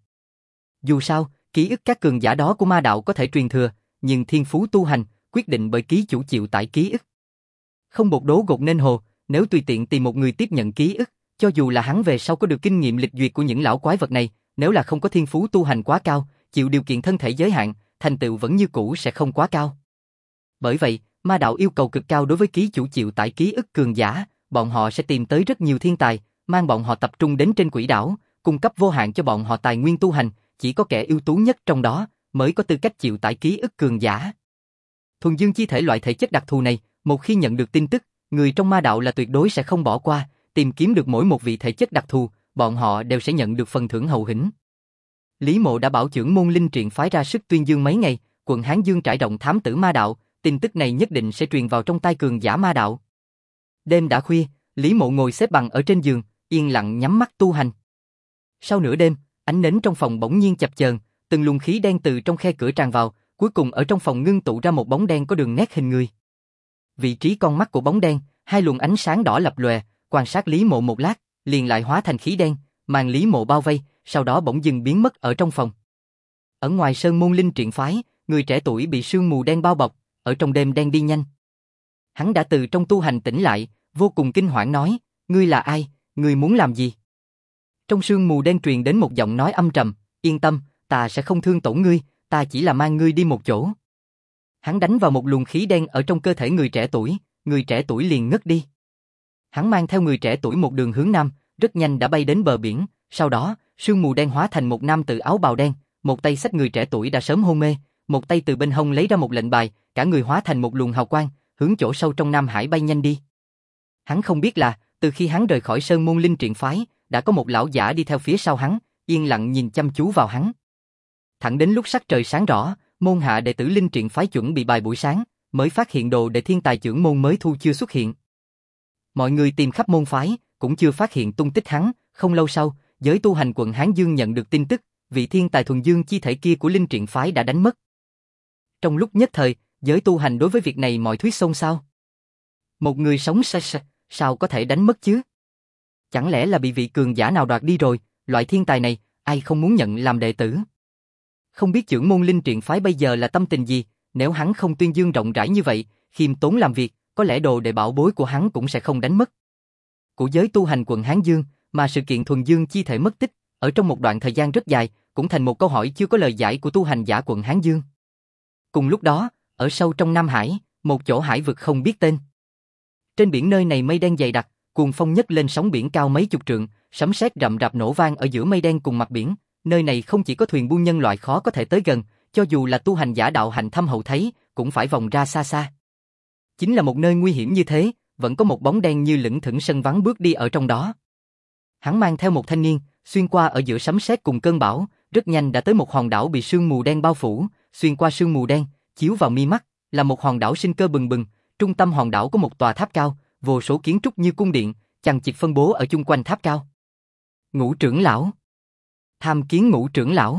Dù sao, ký ức các cường giả đó của ma đạo có thể truyền thừa, nhưng thiên phú tu hành quyết định bởi ký chủ chịu tải ký ức. Không bột đố gột nên hồ, nếu tùy tiện tìm một người tiếp nhận ký ức, cho dù là hắn về sau có được kinh nghiệm lịch duyệt của những lão quái vật này, nếu là không có thiên phú tu hành quá cao, chịu điều kiện thân thể giới hạn, thành tựu vẫn như cũ sẽ không quá cao. Bởi vậy, ma đạo yêu cầu cực cao đối với ký chủ chịu tải ký ức cường giả, bọn họ sẽ tìm tới rất nhiều thiên tài, mang bọn họ tập trung đến trên quỷ đảo, cung cấp vô hạn cho bọn họ tài nguyên tu hành, chỉ có kẻ ưu tú nhất trong đó mới có tư cách chịu tải ký ức cường giả. Thuần dương chi thể loại thể chất đặc thù này, một khi nhận được tin tức, người trong ma đạo là tuyệt đối sẽ không bỏ qua, tìm kiếm được mỗi một vị thể chất đặc thù, bọn họ đều sẽ nhận được phần thưởng hậu hĩnh. Lý Mộ đã bảo trưởng môn linh triện phái ra sức tuyên dương mấy ngày, quận Hán Dương trải rộng thám tử ma đạo, tin tức này nhất định sẽ truyền vào trong tai cường giả ma đạo. Đêm đã khuya, Lý Mộ ngồi xếp bằng ở trên giường, yên lặng nhắm mắt tu hành. Sau nửa đêm, ánh nến trong phòng bỗng nhiên chập chờn, từng luồng khí đen từ trong khe cửa tràn vào, cuối cùng ở trong phòng ngưng tụ ra một bóng đen có đường nét hình người. Vị trí con mắt của bóng đen, hai luồng ánh sáng đỏ lập lòe, quan sát Lý Mộ một lát, liền lại hóa thành khí đen, mang Lý Mộ bao vây, sau đó bỗng dưng biến mất ở trong phòng. Ở ngoài sơn môn linh triện phái, người trẻ tuổi bị sương mù đen bao bọc, ở trong đêm đen đi nhanh. Hắn đã từ trong tu hành tỉnh lại, vô cùng kinh hoảng nói, ngươi là ai, ngươi muốn làm gì? Trong sương mù đen truyền đến một giọng nói âm trầm, yên tâm, ta sẽ không thương tổn ngươi, ta chỉ là mang ngươi đi một chỗ. Hắn đánh vào một luồng khí đen ở trong cơ thể người trẻ tuổi liền ngất đi. Hắn mang theo người trẻ tuổi một đường hướng nam, rất nhanh đã bay đến bờ biển, sau đó, sương mù đen hóa thành một nam tử áo bào đen, một tay xách người trẻ tuổi đã sớm hôn mê, một tay từ bên hông lấy ra một lệnh bài, cả người hóa thành một luồng hào quang, hướng chỗ sâu trong Nam Hải bay nhanh đi. Hắn không biết là, từ khi hắn rời khỏi sơn môn linh triện phái, đã có một lão giả đi theo phía sau hắn, yên lặng nhìn chăm chú vào hắn. Thẳng đến lúc sắc trời sáng rõ, môn hạ đệ tử linh triện phái chuẩn bị bài buổi sáng, mới phát hiện đồ đệ thiên tài trưởng môn mới thu chưa xuất hiện. Mọi người tìm khắp môn phái, cũng chưa phát hiện tung tích hắn, không lâu sau, giới tu hành quận Hán Dương nhận được tin tức, vị thiên tài thuần dương chi thể kia của linh triện phái đã đánh mất. Trong lúc nhất thời, giới tu hành đối với việc này mọi thuyết xôn xao. Một người sống sao có thể đánh mất chứ? Chẳng lẽ là bị vị cường giả nào đoạt đi rồi, loại thiên tài này, ai không muốn nhận làm đệ tử? Không biết trưởng môn linh triện phái bây giờ là tâm tình gì, nếu hắn không tuyên dương rộng rãi như vậy, khiêm tốn làm việc, có lẽ đồ đệ bảo bối của hắn cũng sẽ không đánh mất. Của giới tu hành quận Hán Dương, mà sự kiện thuần dương chi thể mất tích, ở trong một đoạn thời gian rất dài, cũng thành một câu hỏi chưa có lời giải của tu hành giả quận Hán Dương. Cùng lúc đó, ở sâu trong Nam Hải, một chỗ hải vực không biết tên. Trên biển nơi này mây đen dày đặc, cuồng phong nhấc lên sóng biển cao mấy chục trượng, sấm sét rầm rạp nổ vang ở giữa mây đen cùng mặt biển. Nơi này không chỉ có thuyền buôn nhân loại khó có thể tới gần, cho dù là tu hành giả đạo hành thâm hậu thấy, cũng phải vòng ra xa xa. Chính là một nơi nguy hiểm như thế, vẫn có một bóng đen như lững thững sân vắng bước đi ở trong đó. Hắn mang theo một thanh niên, xuyên qua ở giữa sấm sét cùng cơn bão, rất nhanh đã tới một hòn đảo bị sương mù đen bao phủ, xuyên qua sương mù đen, chiếu vào mi mắt, là một hòn đảo sinh cơ bừng bừng, trung tâm hòn đảo có một tòa tháp cao, vô số kiến trúc như cung điện, chằng chịt phân bố ở chung quanh tháp cao. Ngũ trưởng lão. Tham kiến Ngũ trưởng lão.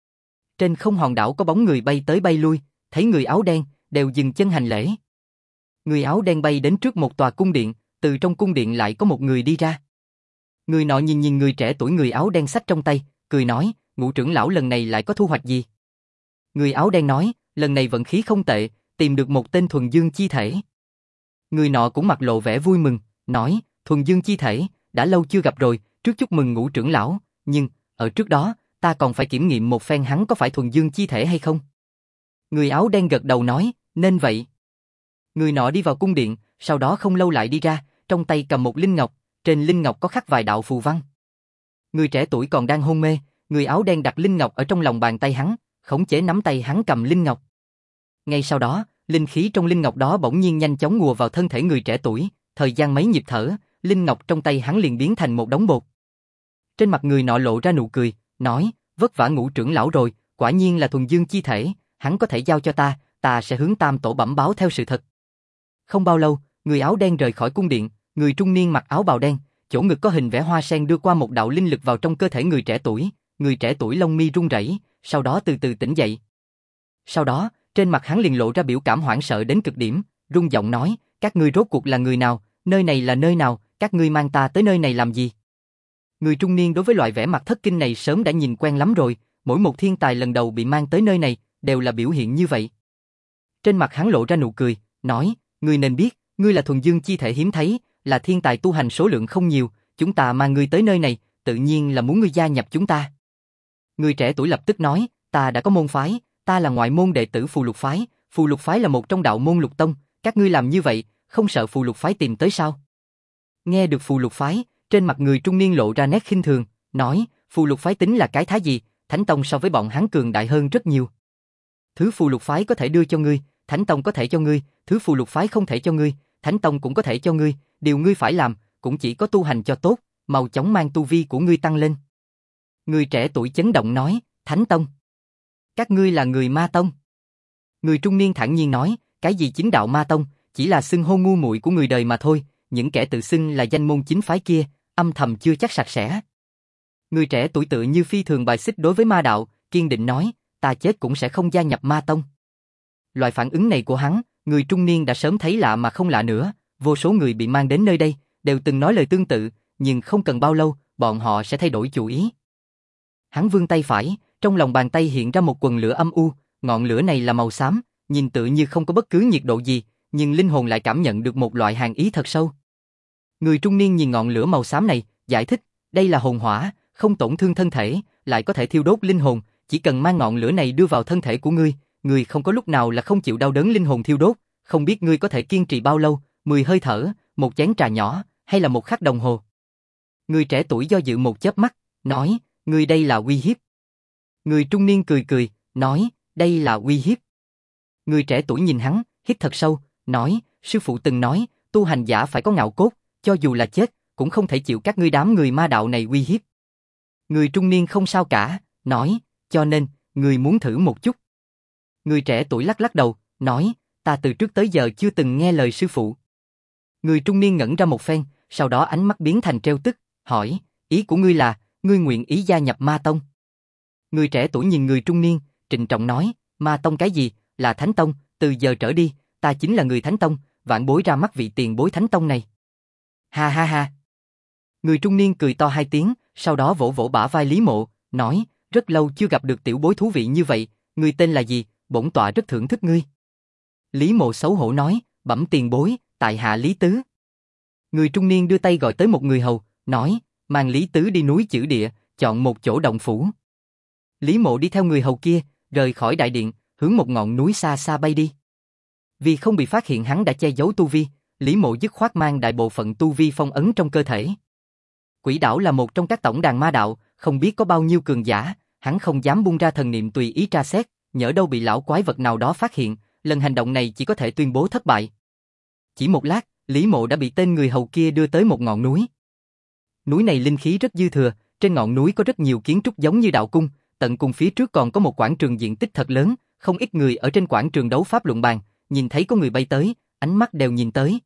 Trên không hòn đảo có bóng người bay tới bay lui, thấy người áo đen, đều dừng chân hành lễ. Người áo đen bay đến trước một tòa cung điện, từ trong cung điện lại có một người đi ra. Người nọ nhìn người trẻ tuổi người áo đen xách trong tay, cười nói, Ngũ trưởng lão lần này lại có thu hoạch gì? Người áo đen nói, lần này vận khí không tệ, tìm được một tên thuần dương chi thể. Người nọ cũng mặt lộ vẻ vui mừng, nói, thuần dương chi thể, đã lâu chưa gặp rồi, trước chúc mừng Ngũ trưởng lão, nhưng, ở trước đó, ta còn phải kiểm nghiệm một phen hắn có phải thuần dương chi thể hay không. Người áo đen gật đầu nói, nên vậy. Người nọ đi vào cung điện, sau đó không lâu lại đi ra, trong tay cầm một linh ngọc, trên linh ngọc có khắc vài đạo phù văn. Người trẻ tuổi còn đang hôn mê, người áo đen đặt linh ngọc ở trong lòng bàn tay hắn, khống chế nắm tay hắn cầm linh ngọc. Ngay sau đó, linh khí trong linh ngọc đó bỗng nhiên nhanh chóng ùa vào thân thể người trẻ tuổi, thời gian mấy nhịp thở, linh ngọc trong tay hắn liền biến thành một đống bột. Trên mặt người nọ lộ ra nụ cười, nói, vất vả Ngũ trưởng lão rồi, quả nhiên là thuần dương chi thể, hắn có thể giao cho ta, ta sẽ hướng Tam tổ bẩm báo theo sự thật. Không bao lâu, người áo đen rời khỏi cung điện, người trung niên mặc áo bào đen, chỗ ngực có hình vẽ hoa sen đưa qua một đạo linh lực vào trong cơ thể người trẻ tuổi lông mi run rẩy, sau đó từ từ tỉnh dậy. Sau đó, trên mặt hắn liền lộ ra biểu cảm hoảng sợ đến cực điểm, run giọng nói, các ngươi rốt cuộc là người nào, nơi này là nơi nào, các ngươi mang ta tới nơi này làm gì? Người trung niên đối với loại vẻ mặt thất kinh này sớm đã nhìn quen lắm rồi, mỗi một thiên tài lần đầu bị mang tới nơi này, đều là biểu hiện như vậy. Trên mặt hắn lộ ra nụ cười, nói, ngươi nên biết, ngươi là thuần dương chi thể hiếm thấy, là thiên tài tu hành số lượng không nhiều, chúng ta mang ngươi tới nơi này, tự nhiên là muốn ngươi gia nhập chúng ta. Người trẻ tuổi lập tức nói, ta đã có môn phái, ta là ngoại môn đệ tử Phù Lục phái, Phù Lục phái là một trong đạo môn Lục tông, các ngươi làm như vậy, không sợ Phù Lục phái tìm tới sao? Nghe được Phù Lục phái, trên mặt người trung niên lộ ra nét khinh thường, nói, Phù Lục phái tính là cái thá gì, Thánh tông so với bọn hắn cường đại hơn rất nhiều. Thứ Phù Lục phái có thể đưa cho ngươi, Thánh tông có thể cho ngươi, thứ Phù Lục phái không thể cho ngươi, Thánh tông cũng có thể cho ngươi, điều ngươi phải làm, cũng chỉ có tu hành cho tốt, mau chóng mang tu vi của ngươi tăng lên. Người trẻ tuổi chấn động nói, Thánh tông. Các ngươi là người Ma tông. Người trung niên thản nhiên nói, cái gì chính đạo Ma tông, chỉ là xưng hô ngu muội của người đời mà thôi, những kẻ tự xưng là danh môn chính phái kia, âm thầm chưa chắc sạch sẽ. Người trẻ tuổi tự như phi thường bài xích đối với ma đạo, kiên định nói, ta chết cũng sẽ không gia nhập Ma tông. Loại phản ứng này của hắn, người trung niên đã sớm thấy lạ mà không lạ nữa, vô số người bị mang đến nơi đây, đều từng nói lời tương tự, nhưng không cần bao lâu, bọn họ sẽ thay đổi chủ ý. Hắn vươn tay phải, trong lòng bàn tay hiện ra một quần lửa âm u, ngọn lửa này là màu xám, nhìn tự như không có bất cứ nhiệt độ gì, nhưng linh hồn lại cảm nhận được một loại hàn ý thật sâu. Người trung niên nhìn ngọn lửa màu xám này, giải thích, đây là hồn hỏa, không tổn thương thân thể, lại có thể thiêu đốt linh hồn, chỉ cần mang ngọn lửa này đưa vào thân thể của ngươi, ngươi không có lúc nào là không chịu đau đớn linh hồn thiêu đốt, không biết ngươi có thể kiên trì bao lâu, 10 hơi thở, một chén trà nhỏ, hay là một khắc đồng hồ. Người trẻ tuổi do dự một chớp mắt, nói, ngươi đây là uy hiếp. Người trung niên cười cười, nói, đây là uy hiếp. Người trẻ tuổi nhìn hắn, hít thật sâu, nói, sư phụ từng nói, tu hành giả phải có ngạo cốt, cho dù là chết, cũng không thể chịu các ngươi đám người ma đạo này uy hiếp. Người trung niên không sao cả, nói, cho nên, ngươi muốn thử một chút. Người trẻ tuổi lắc lắc đầu, nói, ta từ trước tới giờ chưa từng nghe lời sư phụ. Người trung niên ngẩn ra một phen, sau đó ánh mắt biến thành trêu tức, hỏi, ý của ngươi là, ngươi nguyện ý gia nhập Ma tông? Người trẻ tuổi nhìn người trung niên, trịnh trọng nói, Ma tông cái gì, là Thánh tông, từ giờ trở đi, ta chính là người Thánh tông, vạn bối ra mắt vị tiền bối Thánh tông này. Ha ha ha. Người trung niên cười to hai tiếng, sau đó vỗ vỗ bả vai Lý Mộ, nói, rất lâu chưa gặp được tiểu bối thú vị như vậy, ngươi tên là gì, bổn tọa rất thưởng thức ngươi. Lý Mộ xấu hổ nói, bẩm tiền bối, tại hạ Lý Tứ. Người trung niên đưa tay gọi tới một người hầu, nói, mang Lý Tứ đi núi Chữ Địa, chọn một chỗ động phủ. Lý Mộ đi theo người hầu kia, rời khỏi đại điện, hướng một ngọn núi xa xa bay đi. Vì không bị phát hiện hắn đã che giấu tu vi, Lý Mộ dứt khoát mang đại bộ phận tu vi phong ấn trong cơ thể. Quỷ đảo là một trong các tổng đàn ma đạo, không biết có bao nhiêu cường giả, hắn không dám bung ra thần niệm tùy ý tra xét, nhỡ đâu bị lão quái vật nào đó phát hiện, lần hành động này chỉ có thể tuyên bố thất bại. Chỉ một lát, Lý Mộ đã bị tên người hầu kia đưa tới một ngọn núi. Núi này linh khí rất dư thừa, trên ngọn núi có rất nhiều kiến trúc giống như đạo cung, tận cùng phía trước còn có một quảng trường diện tích thật lớn, không ít người ở trên quảng trường đấu pháp luận bàn, nhìn thấy có người bay tới, ánh mắt đều nhìn tới.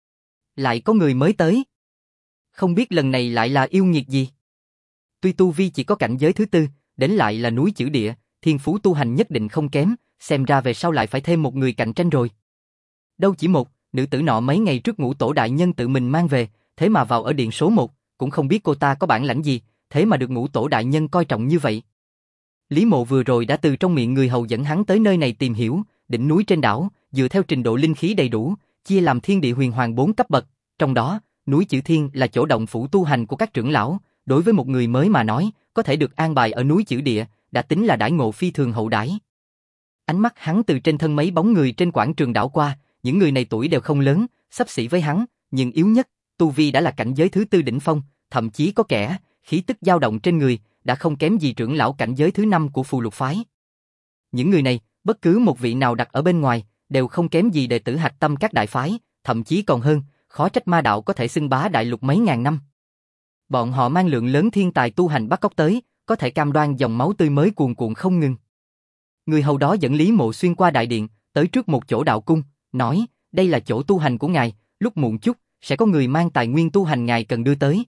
Lại có người mới tới. Không biết lần này lại là yêu nghiệt gì. Tuy tu vi chỉ có cảnh giới thứ tư, đến lại là núi Chữ Địa, thiên phú tu hành nhất định không kém, xem ra về sau lại phải thêm một người cạnh tranh rồi. Đâu chỉ một, nữ tử nọ mấy ngày trước Ngũ Tổ đại nhân tự mình mang về, thế mà vào ở điện số 1, cũng không biết cô ta có bản lãnh gì, thế mà được Ngũ Tổ đại nhân coi trọng như vậy. Lý Mộ vừa rồi đã từ trong miệng người hầu dẫn hắn tới nơi này tìm hiểu, đỉnh núi trên đảo, dựa theo trình độ linh khí đầy đủ, chia làm thiên địa huyền hoàng 4 cấp bậc, trong đó, núi Chữ Thiên là chỗ động phủ tu hành của các trưởng lão, đối với một người mới mà nói, có thể được an bài ở núi Chữ Địa, đã tính là đãi ngộ phi thường hậu đãi. Ánh mắt hắn từ trên thân mấy bóng người trên quảng trường đảo qua, những người này tuổi đều không lớn, xấp xỉ với hắn, nhưng yếu nhất, tu vi đã là cảnh giới thứ tư đỉnh phong, thậm chí có kẻ, khí tức dao động trên người, đã không kém gì trưởng lão cảnh giới thứ 5 của Phù Lục phái. Những người này, bất cứ một vị nào đặt ở bên ngoài, đều không kém gì đệ tử hạch tâm các đại phái, thậm chí còn hơn, khó trách ma đạo có thể xưng bá đại lục mấy ngàn năm. Bọn họ mang lượng lớn thiên tài tu hành bắt cóc tới, có thể cam đoan dòng máu tươi mới cuồn cuộn không ngừng. Người hầu đó dẫn Lý Mộ xuyên qua đại điện, tới trước một chỗ đạo cung, nói, đây là chỗ tu hành của ngài, lúc muộn chút, sẽ có người mang tài nguyên tu hành ngài cần đưa tới.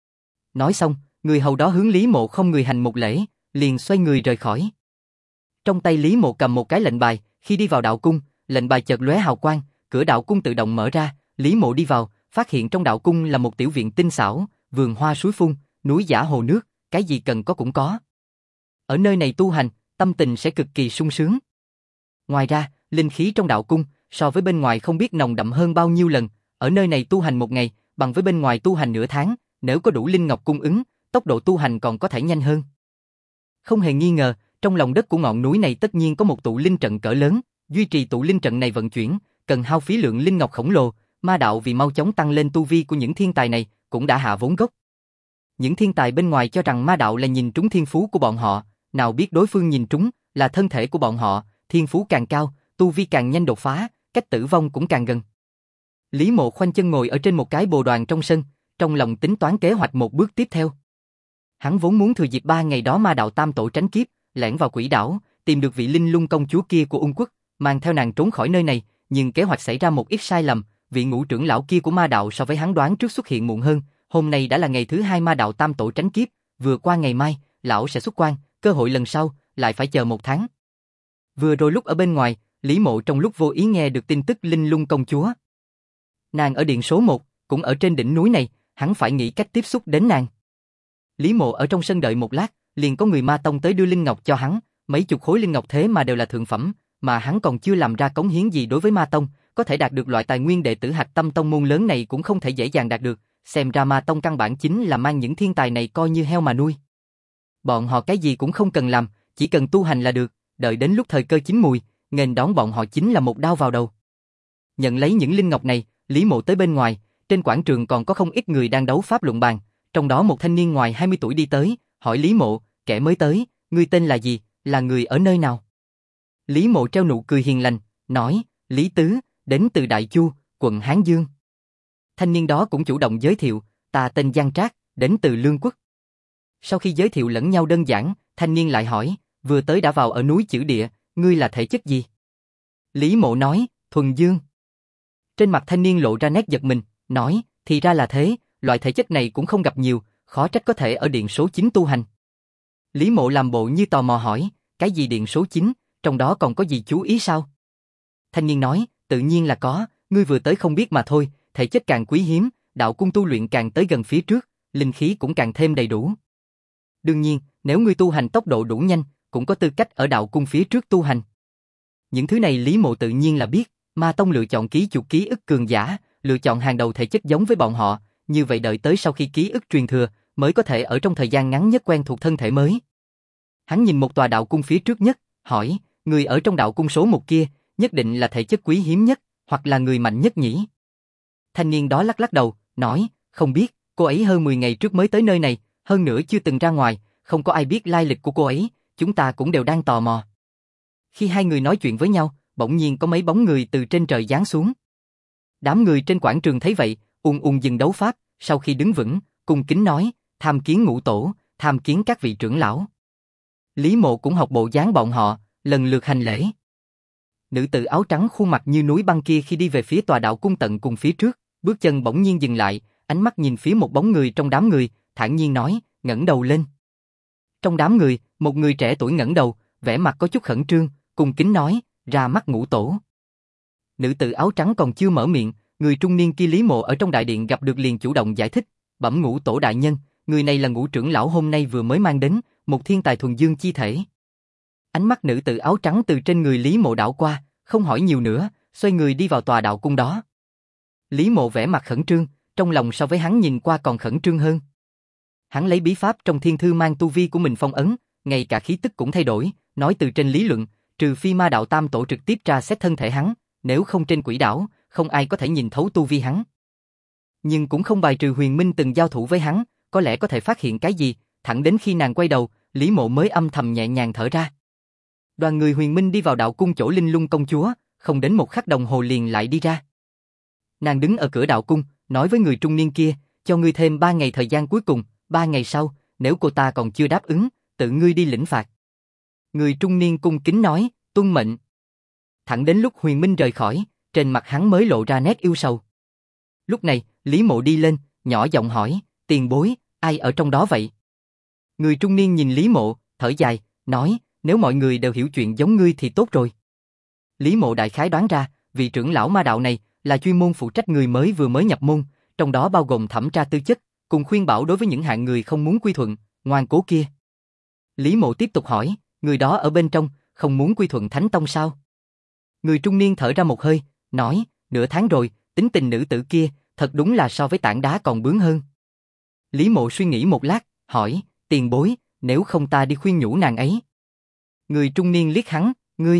Nói xong, người hầu đó hướng Lý Mộ không người hành một lễ, liền xoay người rời khỏi. Trong tay Lý Mộ cầm một cái lệnh bài, khi đi vào đạo cung, lệnh bài chợt lóe hào quang, cửa đạo cung tự động mở ra, Lý Mộ đi vào, phát hiện trong đạo cung là một tiểu viện tinh xảo, vườn hoa suối phun, núi giả hồ nước, cái gì cần có cũng có. Ở nơi này tu hành, tâm tình sẽ cực kỳ sung sướng. Ngoài ra, linh khí trong đạo cung, so với bên ngoài không biết nồng đậm hơn bao nhiêu lần, ở nơi này tu hành một ngày, bằng với bên ngoài tu hành nửa tháng, nếu có đủ linh ngọc cung ứng, tốc độ tu hành còn có thể nhanh hơn. Không hề nghi ngờ, trong lòng đất của ngọn núi này tất nhiên có một tụ linh trận cỡ lớn, duy trì tụ linh trận này vận chuyển, cần hao phí lượng linh ngọc khổng lồ, ma đạo vì mau chóng tăng lên tu vi của những thiên tài này, cũng đã hạ vốn gốc. Những thiên tài bên ngoài cho rằng ma đạo là nhìn trúng thiên phú của bọn họ, nào biết đối phương nhìn trúng là thân thể của bọn họ, thiên phú càng cao, tu vi càng nhanh đột phá, cách tử vong cũng càng gần. Lý Mộ khoanh chân ngồi ở trên một cái bồ đoàn trong sân, trong lòng tính toán kế hoạch một bước tiếp theo. Hắn vốn muốn thừa dịp 3 ngày đó ma đạo tam tổ tránh kiếp, lẻn vào quỷ đảo, tìm được vị linh lung công chúa kia của Ung Quốc, mang theo nàng trốn khỏi nơi này, nhưng kế hoạch xảy ra một ít sai lầm, vị ngũ trưởng lão kia của ma đạo so với hắn đoán trước xuất hiện muộn hơn, hôm nay đã là ngày thứ 2 ma đạo tam tổ tránh kiếp, vừa qua ngày mai, lão sẽ xuất quan, cơ hội lần sau, lại phải chờ 1 tháng. Vừa rồi lúc ở bên ngoài, Lý Mộ trong lúc vô ý nghe được tin tức linh lung công chúa. Nàng ở điện số 1, cũng ở trên đỉnh núi này, hắn phải nghĩ cách tiếp xúc đến nàng. Lý Mộ ở trong sân đợi một lát, liền có người ma tông tới đưa linh ngọc cho hắn, mấy chục khối linh ngọc thế mà đều là thượng phẩm, mà hắn còn chưa làm ra cống hiến gì đối với ma tông, có thể đạt được loại tài nguyên đệ tử hạch tâm tông môn lớn này cũng không thể dễ dàng đạt được, xem ra ma tông căn bản chính là mang những thiên tài này coi như heo mà nuôi. Bọn họ cái gì cũng không cần làm, chỉ cần tu hành là được, đợi đến lúc thời cơ chín mùi, nghênh đón bọn họ chính là một đao vào đầu. Nhận lấy những linh ngọc này, Lý Mộ tới bên ngoài, trên quảng trường còn có không ít người đang đấu pháp luận bàn, trong đó một thanh niên ngoài 20 tuổi đi tới, hỏi Lý Mộ, kẻ mới tới, ngươi tên là gì, là người ở nơi nào? Lý Mộ treo nụ cười hiền lành, nói, Lý Tứ, đến từ Đại Chu, quận Hán Dương. Thanh niên đó cũng chủ động giới thiệu, ta tên Giang Trác, đến từ Lương Quốc. Sau khi giới thiệu lẫn nhau đơn giản, thanh niên lại hỏi, vừa tới đã vào ở núi Chữ Địa, ngươi là thể chất gì? Lý Mộ nói, thuần dương. Trên mặt thanh niên lộ ra nét giật mình, nói, thì ra là thế, loại thể chất này cũng không gặp nhiều, khó trách có thể ở điện số 9 tu hành. Lý Mộ làm bộ như tò mò hỏi, cái gì điện số 9, trong đó còn có gì chú ý sao? Thanh niên nói, tự nhiên là có, ngươi vừa tới không biết mà thôi, thể chất càng quý hiếm, đạo cung tu luyện càng tới gần phía trước, linh khí cũng càng thêm đầy đủ. Đương nhiên, nếu ngươi tu hành tốc độ đủ nhanh, cũng có tư cách ở đạo cung phía trước tu hành. Những thứ này Lý Mộ tự nhiên là biết, Ma Tông lựa chọn ký chủ ký ức cường giả, lựa chọn hàng đầu thể chất giống với bọn họ, như vậy đợi tới sau khi ký ức truyền thừa, mới có thể ở trong thời gian ngắn nhất quen thuộc thân thể mới. Hắn nhìn một tòa đạo cung phía trước nhất, hỏi, người ở trong đạo cung số 1 kia, nhất định là thể chất quý hiếm nhất, hoặc là người mạnh nhất nhỉ? Thanh niên đó lắc lắc đầu, nói, không biết, cô ấy hơn 10 ngày trước mới tới nơi này, hơn nữa chưa từng ra ngoài, không có ai biết lai lịch của cô ấy, chúng ta cũng đều đang tò mò. Khi hai người nói chuyện với nhau, bỗng nhiên có mấy bóng người từ trên trời giáng xuống. Đám người trên quảng trường thấy vậy, ùn ùn dừng đấu pháp, sau khi đứng vững, cung kính nói, tham kiến ngũ tổ, tham kiến các vị trưởng lão. Lý Mộ cũng học bộ dáng bọn họ, lần lượt hành lễ. Nữ tử áo trắng khuôn mặt như núi băng kia khi đi về phía tòa đạo cung tận cùng phía trước, bước chân bỗng nhiên dừng lại, ánh mắt nhìn phía một bóng người trong đám người, thản nhiên nói, ngẩng đầu lên. Trong đám người, một người trẻ tuổi ngẩng đầu, vẻ mặt có chút khẩn trương, cung kính nói, ra mắt ngũ tổ. Nữ tử áo trắng còn chưa mở miệng, người trung niên kia Lý Mộ ở trong đại điện gặp được liền chủ động giải thích, bẩm ngũ tổ đại nhân, người này là ngũ trưởng lão hôm nay vừa mới mang đến, một thiên tài thuần dương chi thể. Ánh mắt nữ tử áo trắng từ trên người Lý Mộ đảo qua, không hỏi nhiều nữa, xoay người đi vào tòa đạo cung đó. Lý Mộ vẻ mặt khẩn trương, trong lòng so với hắn nhìn qua còn khẩn trương hơn. Hắn lấy bí pháp trong thiên thư mang tu vi của mình phong ấn, ngay cả khí tức cũng thay đổi, nói từ trên lý luận, trừ phi ma đạo tam tổ trực tiếp tra xét thân thể hắn, nếu không trên quỷ đảo, không ai có thể nhìn thấu tu vi hắn. Nhưng cũng không bài trừ Huyền Minh từng giao thủ với hắn, có lẽ có thể phát hiện cái gì, thẳng đến khi nàng quay đầu, Lý Mộ mới âm thầm nhẹ nhàng thở ra. Đoàn người Huyền Minh đi vào đạo cung chỗ Linh Lung công chúa, không đến một khắc đồng hồ liền lại đi ra. Nàng đứng ở cửa đạo cung, nói với người trung niên kia, cho ngươi thêm 3 ngày thời gian cuối cùng, 3 ngày sau, nếu cô ta còn chưa đáp ứng, tự ngươi đi lĩnh phạt. Người trung niên cung kính nói, tuân mệnh. Thẳng đến lúc Huyền Minh rời khỏi, trên mặt hắn mới lộ ra nét yêu sầu. Lúc này, Lý Mộ đi lên, nhỏ giọng hỏi, tiền bối, ai ở trong đó vậy? Người trung niên nhìn Lý Mộ, thở dài, nói, nếu mọi người đều hiểu chuyện giống ngươi thì tốt rồi. Lý Mộ đại khái đoán ra, vị trưởng lão ma đạo này là chuyên môn phụ trách người mới vừa mới nhập môn, trong đó bao gồm thẩm tra tư chất, cùng khuyên bảo đối với những hạng người không muốn quy thuận, ngoan cố kia. Lý Mộ tiếp tục hỏi, người đó ở bên trong, không muốn quy thuận Thánh Tông sao? Người trung niên thở ra một hơi, nói, nửa tháng rồi, tính tình nữ tử kia, thật đúng là so với tảng đá còn bướng hơn. Lý Mộ suy nghĩ một lát, hỏi, tiền bối, nếu không ta đi khuyên nhủ nàng ấy. Người trung niên liếc hắn, ngươi.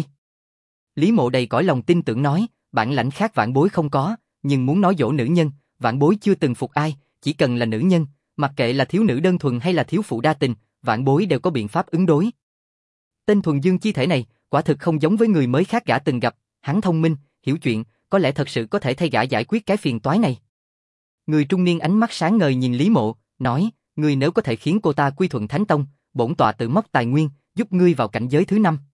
Lý Mộ đầy cõi lòng tin tưởng nói, bản lãnh khác vãn bối không có, nhưng muốn nói dỗ nữ nhân, vãn bối chưa từng phục ai, chỉ cần là nữ nhân, mặc kệ là thiếu nữ đơn thuần hay là thiếu phụ đa tình, vãn bối đều có biện pháp ứng đối. Tên thuần dương chi thể này, quả thực không giống với người mới khác gã từng gặp, hắn thông minh, hiểu chuyện, có lẽ thật sự có thể thay gã giải quyết cái phiền toái này. Người trung niên ánh mắt sáng ngời nhìn Lý Mộ, nói, ngươi nếu có thể khiến cô ta quy thuận Thánh Tông, bổn tọa tự móc tài nguyên, giúp ngươi vào cảnh giới thứ 5.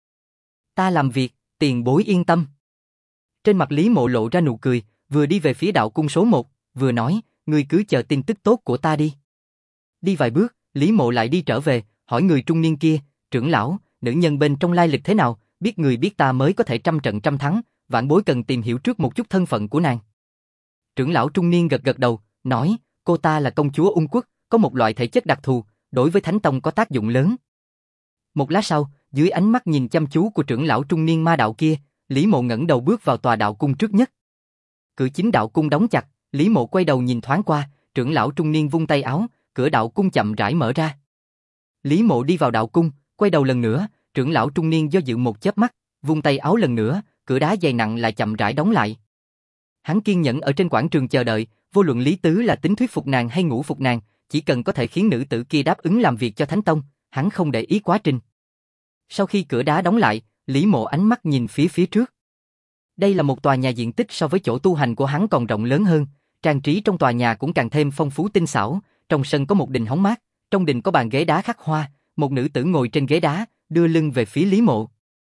Ta làm việc, tiền bối yên tâm. Trên mặt Lý Mộ lộ ra nụ cười, vừa đi về phía đạo cung số 1, vừa nói, ngươi cứ chờ tin tức tốt của ta đi. Đi vài bước, Lý Mộ lại đi trở về, hỏi người trung niên kia, trưởng lão, nữ nhân bên trong lai lịch thế nào, biết người biết ta mới có thể trăm trận trăm thắng, vãn bối cần tìm hiểu trước một chút thân phận của nàng. Trưởng lão trung niên gật gật đầu, nói, cô ta là công chúa Ung Quốc, có một loại thể chất đặc thù, đối với Thánh Tông có tác dụng lớn. Một lát sau, dưới ánh mắt nhìn chăm chú của trưởng lão trung niên ma đạo kia, Lý Mộ ngẩng đầu bước vào tòa đạo cung trước nhất. Cửa chính đạo cung đóng chặt, Lý Mộ quay đầu nhìn thoáng qua, trưởng lão trung niên vung tay áo, cửa đạo cung chậm rãi mở ra. Lý Mộ đi vào đạo cung, quay đầu lần nữa, trưởng lão trung niên do dự một chớp mắt, vung tay áo lần nữa, cửa đá dày nặng lại chậm rãi đóng lại. Hắn kiên nhẫn ở trên quảng trường chờ đợi, vô luận Lý Tứ là tính thuyết phục nàng hay ngủ phục nàng, chỉ cần có thể khiến nữ tử kia đáp ứng làm việc cho Thánh Tông, hắn không để ý quá trình. Sau khi cửa đá đóng lại, Lý Mộ ánh mắt nhìn phía trước. Đây là một tòa nhà diện tích so với chỗ tu hành của hắn còn rộng lớn hơn, trang trí trong tòa nhà cũng càng thêm phong phú tinh xảo, trong sân có một đình hóng mát, trong đình có bàn ghế đá khắc hoa, một nữ tử ngồi trên ghế đá, đưa lưng về phía Lý Mộ.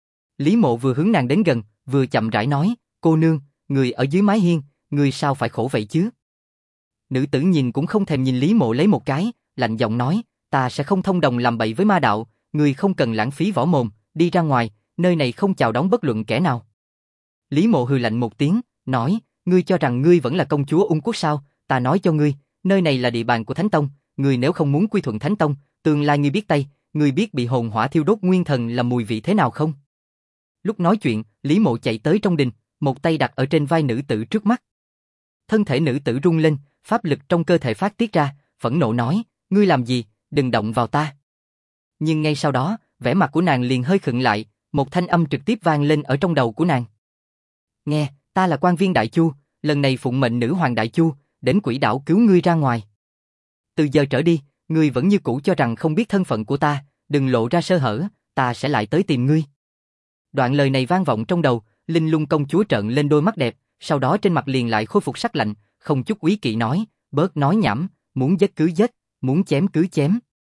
Lý Mộ vừa hướng nàng đến gần, vừa chậm rãi nói, cô nương, người ở dưới mái hiên, người sao phải khổ vậy chứ? Nữ tử nhìn cũng không thèm nhìn Lý Mộ lấy một cái, lạnh giọng nói, ta sẽ không thông đồng làm bậy với ma đạo, người không cần lãng phí võ mồm, đi ra ngoài, nơi này không chào đón bất luận kẻ nào. Lý Mộ hừ lạnh một tiếng, nói, ngươi cho rằng ngươi vẫn là công chúa Ung Quốc sao, ta nói cho ngươi, nơi này là địa bàn của Thánh Tông, ngươi nếu không muốn quy thuận Thánh Tông, tương lai ngươi biết tay, ngươi biết bị hồn hỏa thiêu đốt nguyên thần là mùi vị thế nào không? Lúc nói chuyện, Lý Mộ chạy tới trong đình, một tay đặt ở trên vai nữ tử trước mắt. Thân thể nữ tử rung lên, pháp lực trong cơ thể phát tiết ra, phẫn nộ nói, ngươi làm gì, đừng động vào ta. Nhưng ngay sau đó, vẻ mặt của nàng liền hơi khựng lại, một thanh âm trực tiếp vang lên ở trong đầu của nàng. Nghe, ta là Quan Viên Đại Chu, lần này phụng mệnh nữ hoàng Đại Chu, đến Quỷ Đảo cứu ngươi ra ngoài. Từ giờ trở đi, ngươi vẫn như cũ cho rằng không biết thân phận của ta, đừng lộ ra sơ hở, ta sẽ lại tới tìm ngươi. Đoạn lời này vang vọng trong đầu, Linh Lung công chúa trợn lên đôi mắt đẹp, sau đó trên mặt liền lại khôi phục sắc lạnh, không chút úy kỵ nói, bớt nói nhảm, muốn giết cứ giết, muốn chém cứ chém.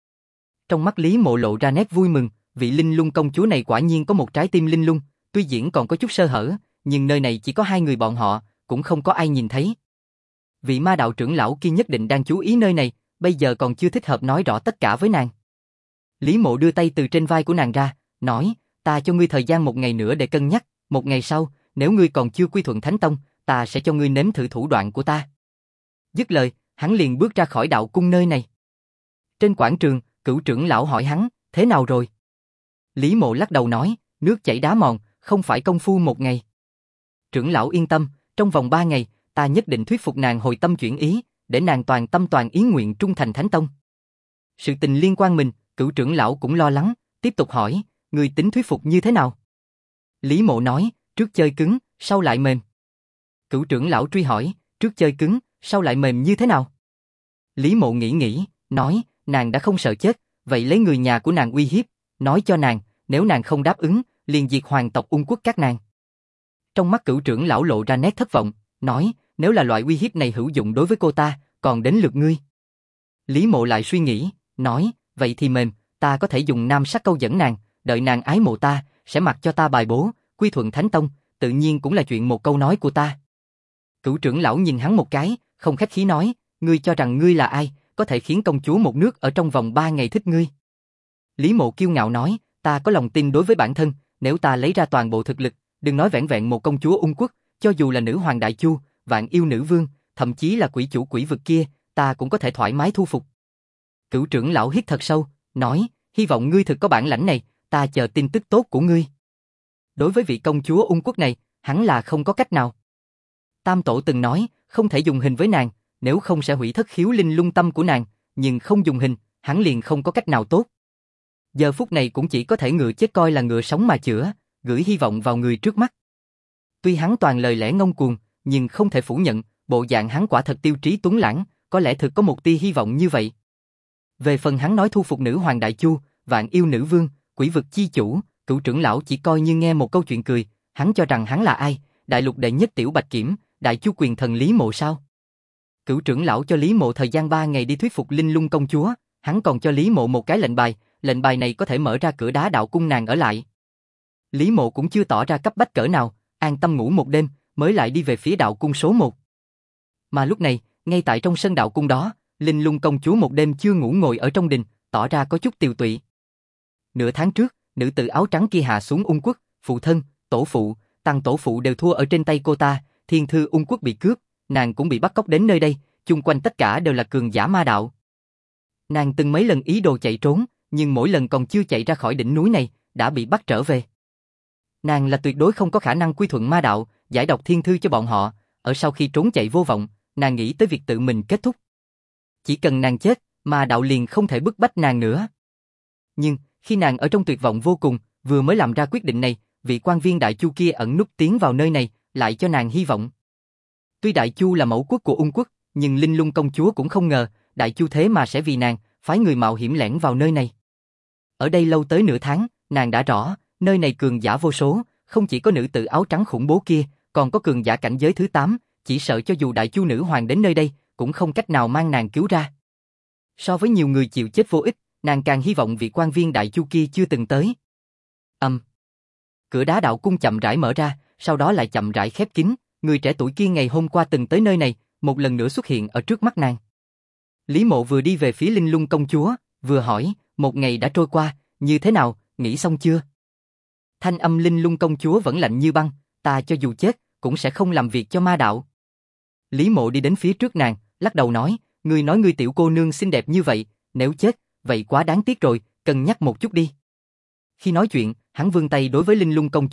Trong mắt Lý Mộ lộ ra nét vui mừng, vị Linh Lung công chúa này quả nhiên có một trái tim linh lung, tuy diễn còn có chút sơ hở, nhưng nơi này chỉ có hai người bọn họ, cũng không có ai nhìn thấy. Vị ma đạo trưởng lão kia nhất định đang chú ý nơi này, bây giờ còn chưa thích hợp nói rõ tất cả với nàng. Lý Mộ đưa tay từ trên vai của nàng ra, nói, ta cho ngươi thời gian 1 ngày nữa để cân nhắc, 1 ngày sau, nếu ngươi còn chưa quy thuận Thánh Tông, ta sẽ cho ngươi nếm thử thủ đoạn của ta. Dứt lời, hắn liền bước ra khỏi đạo cung nơi này. Trên quảng trường, Cửu trưởng lão hỏi hắn, thế nào rồi? Lý Mộ lắc đầu nói, nước chảy đá mòn, không phải công phu 1 ngày. Trưởng lão yên tâm, trong vòng 3 ngày, ta nhất định thuyết phục nàng hồi tâm chuyển ý, để nàng toàn tâm toàn ý nguyện trung thành Thánh Tông. Sự tình liên quan mình, Cửu trưởng lão cũng lo lắng, tiếp tục hỏi, ngươi tính thuyết phục như thế nào? Lý Mộ nói, trước chơi cứng, sau lại mềm. Cửu trưởng lão truy hỏi, trước chơi cứng, sau lại mềm như thế nào? Lý Mộ nghĩ, nói, nàng đã không sợ chết, vậy lấy người nhà của nàng uy hiếp, nói cho nàng, nếu nàng không đáp ứng, liền diệt hoàng tộc Ung Quốc các nàng. Trong mắt Cửu trưởng lão lộ ra nét thất vọng, nói, nếu là loại uy hiếp này hữu dụng đối với cô ta, còn đến lượt ngươi. Lý Mộ lại suy nghĩ, nói, vậy thì mềm, ta có thể dùng nam sắc câu dẫn nàng, đợi nàng ái mộ ta, sẽ mặc cho ta bài bố, quy thuận Thánh Tông, tự nhiên cũng là chuyện một câu nói của ta. Cửu trưởng lão nhìn hắn một cái, không khách khí nói, ngươi cho rằng ngươi là ai, có thể khiến công chúa một nước ở trong vòng 3 ngày thích ngươi. Lý Mộ kiêu ngạo nói, ta có lòng tin đối với bản thân, nếu ta lấy ra toàn bộ thực lực, đừng nói vẻn vẹn một công chúa Ung Quốc, cho dù là nữ hoàng Đại Chu, vạn yêu nữ vương, thậm chí là quỷ chủ quỷ vực kia, ta cũng có thể thoải mái thu phục. Cửu trưởng lão hít thật sâu, nói, hy vọng ngươi thực có bản lãnh này, ta chờ tin tức tốt của ngươi. Đối với vị công chúa Ung Quốc này, hắn là không có cách nào. Tam tổ từng nói, không thể dùng hình với nàng, nếu không sẽ hủy thất khiếu linh lung tâm của nàng, nhưng không dùng hình, hắn liền không có cách nào tốt. Giờ phút này cũng chỉ có thể ngựa chết coi là ngựa sống mà chữa, gửi hy vọng vào người trước mắt. Tuy hắn toàn lời lẽ ngông cuồng, nhưng không thể phủ nhận, bộ dạng hắn quả thật tiêu trí tuấn lãng, có lẽ thực có một tia hy vọng như vậy. Về phần hắn nói thu phục nữ hoàng Đại Chu, vạn yêu nữ vương, quỷ vực chi chủ, Cửu trưởng lão chỉ coi như nghe một câu chuyện cười, hắn cho rằng hắn là ai, đại lục đệ nhất tiểu bạch kiểm, Đại Chu quyền thần Lý Mộ sao? Cửu trưởng lão cho Lý Mộ thời gian 3 ngày đi thuyết phục Linh Lung công chúa, hắn còn cho Lý Mộ một cái lệnh bài này có thể mở ra cửa đá đạo cung nàng ở lại. Lý Mộ cũng chưa tỏ ra cấp bách cỡ nào, an tâm ngủ một đêm, mới lại đi về phía đạo cung số 1. Mà lúc này, ngay tại trong sân đạo cung đó, Linh Lung công chúa một đêm chưa ngủ ngồi ở trong đình, tỏ ra có chút tiều tụy. Nửa tháng trước, nữ tử áo trắng kia hạ xuống Ung Quốc, phụ thân, tổ phụ, tăng tổ phụ đều thua ở trên tay cô ta, thiên thư Ung Quốc bị cướp, nàng cũng bị bắt cóc đến nơi đây, chung quanh tất cả đều là cường giả ma đạo. Nàng từng mấy lần ý đồ chạy trốn, nhưng mỗi lần còn chưa chạy ra khỏi đỉnh núi này, đã bị bắt trở về. Nàng là tuyệt đối không có khả năng quy thuận ma đạo, giải độc thiên thư cho bọn họ, ở sau khi trốn chạy vô vọng, nàng nghĩ tới việc tự mình kết thúc. Chỉ cần nàng chết, ma đạo liền không thể bức bách nàng nữa. Nhưng, khi nàng ở trong tuyệt vọng vô cùng, vừa mới làm ra quyết định này, vị quan viên Đại Chu kia ẩn núp tiến vào nơi này, lại cho nàng hy vọng. Tuy Đại Chu là mẫu quốc của Ung Quốc, nhưng Linh Lung công chúa cũng không ngờ, Đại Chu thế mà sẽ vì nàng, phái người mạo hiểm lẻn vào nơi này. Ở đây lâu tới nửa tháng, nàng đã rõ, nơi này cường giả vô số, không chỉ có nữ tử áo trắng khủng bố kia, còn có cường giả cảnh giới thứ 8, chỉ sợ cho dù Đại Chu nữ hoàng đến nơi đây, cũng không cách nào mang nàng cứu ra. So với nhiều người chịu chết vô ích, nàng càng hy vọng vị quan viên Đại Chu kia chưa từng tới. Cửa đá đạo cung chậm rãi mở ra, sau đó lại chậm rãi khép kín, người trẻ tuổi kia ngày hôm qua từng tới nơi này, một lần nữa xuất hiện ở trước mắt nàng. Lý Mộ vừa đi về phía Linh Lung công chúa, vừa hỏi, một ngày đã trôi qua, như thế nào, nghĩ xong chưa? Thanh âm Linh Lung công chúa vẫn lạnh như băng, ta cho dù chết, cũng sẽ không làm việc cho ma đạo. Lý Mộ đi đến phía trước nàng, lắc đầu nói ngươi tiểu cô nương xinh đẹp như vậy, nếu chết, vậy quá đáng tiếc rồi, cân nhắc một chút đi. Khi nói chuyện, hắn vươn tay đối với Linh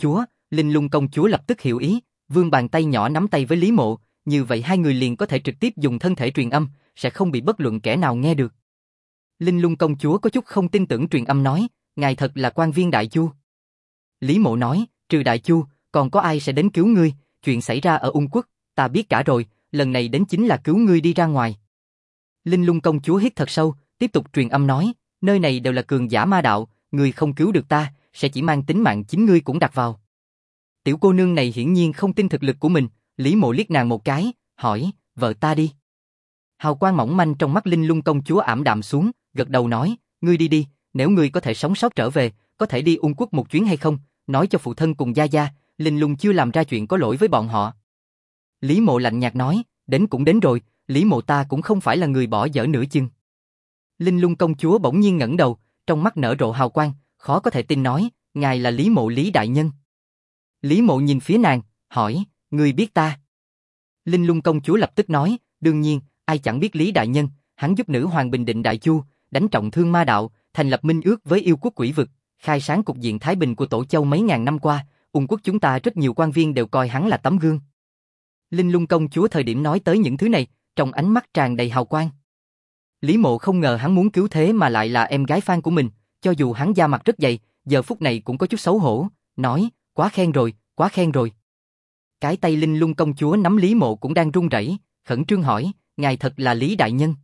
Lung công chúa lập tức hiểu ý, vươn bàn tay nhỏ nắm tay với Lý Mộ, như vậy hai người liền có thể trực tiếp dùng thân thể truyền âm, sẽ không bị bất luận kẻ nào nghe được. Linh Lung công chúa có chút không tin tưởng truyền âm nói, ngài thật là quan viên Đại Chu. Lý Mộ nói, trừ Đại Chu, còn có ai sẽ đến cứu ngươi, chuyện xảy ra ở Ung Quốc, ta biết cả rồi, lần này đến chính là cứu ngươi đi ra ngoài. Linh Lung công chúa hít thật sâu, tiếp tục truyền âm nói, nơi này đều là cường giả ma đạo, ngươi không cứu được ta, sẽ chỉ mang tính mạng chính ngươi cũng đặt vào. Tiểu cô nương này hiển nhiên không tin thực lực của mình, Lý Mộ liếc nàng một cái, hỏi, vợ ta đi. Hào quang mỏng manh trong mắt Linh Lung công chúa ảm đạm xuống, gật đầu nói, ngươi đi đi, nếu ngươi có thể sống sót trở về, có thể đi Ung Quốc một chuyến hay không, nói cho phụ thân cùng gia gia, Linh Lung chưa làm ra chuyện có lỗi với bọn họ. Lý Mộ lạnh nhạt nói, đến cũng đến rồi, Lý Mộ ta cũng không phải là người bỏ dở nửa chừng. Linh Lung công chúa bỗng nhiên ngẩng đầu, trong mắt nở rộ hào quang, khó có thể tin nói, ngài là Lý Mộ Lý đại nhân. Lý Mộ nhìn phía nàng, hỏi, ngươi biết ta? Linh Lung công chúa lập tức nói, đương nhiên, ai chẳng biết Lý đại nhân, hắn giúp nữ hoàng bình định Đại Chu, đánh trọng thương ma đạo, thành lập minh ước với yêu quốc quỷ vực, khai sáng cục diện thái bình của Tổ Châu mấy ngàn năm qua, Ung Quốc chúng ta rất nhiều quan viên đều coi hắn là tấm gương. Linh Lung công chúa thời điểm nói tới những thứ này, trong ánh mắt tràn đầy hào quang. Lý Mộ không ngờ hắn muốn cứu thế mà lại là em gái fan của mình, cho dù hắn da mặt rất dày, giờ phút này cũng có chút xấu hổ, nói, quá khen rồi, quá khen rồi. Cái tay Linh Lung công chúa nắm Lý Mộ cũng đang run rẩy, khẩn trương hỏi, ngài thật là Lý đại nhân.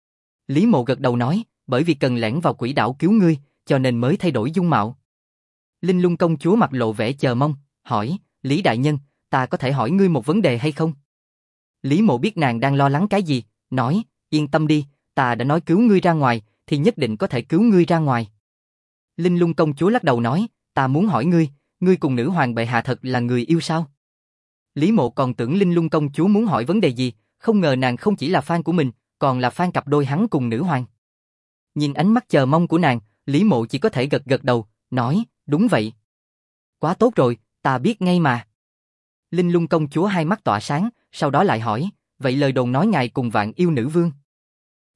Lý Mộ gật đầu nói, bởi vì cần lẻn vào quỷ đảo cứu ngươi, cho nên mới thay đổi dung mạo. Linh Lung công chúa mặt lộ vẻ chờ mong, hỏi, Lý đại nhân, ta có thể hỏi ngươi một vấn đề hay không? Lý Mộ biết nàng đang lo lắng cái gì, nói, yên tâm đi, ta đã nói cứu ngươi ra ngoài, thì nhất định có thể cứu ngươi ra ngoài. Linh Lung công chúa lắc đầu nói, ta muốn hỏi ngươi, ngươi cùng nữ hoàng bệ hạ thật là người yêu sao? Lý Mộ còn tưởng Linh Lung công chúa muốn hỏi vấn đề gì, không ngờ nàng không chỉ là fan của mình, còn là fan cặp đôi hắn cùng nữ hoàng. Nhìn ánh mắt chờ mong của nàng, Lý Mộ chỉ có thể gật gật đầu, nói, đúng vậy. Quá tốt rồi, ta biết ngay mà. Linh Lung công chúa hai mắt tỏa sáng, sau đó lại hỏi, vậy lời đồn nói ngài cùng vạn yêu nữ vương.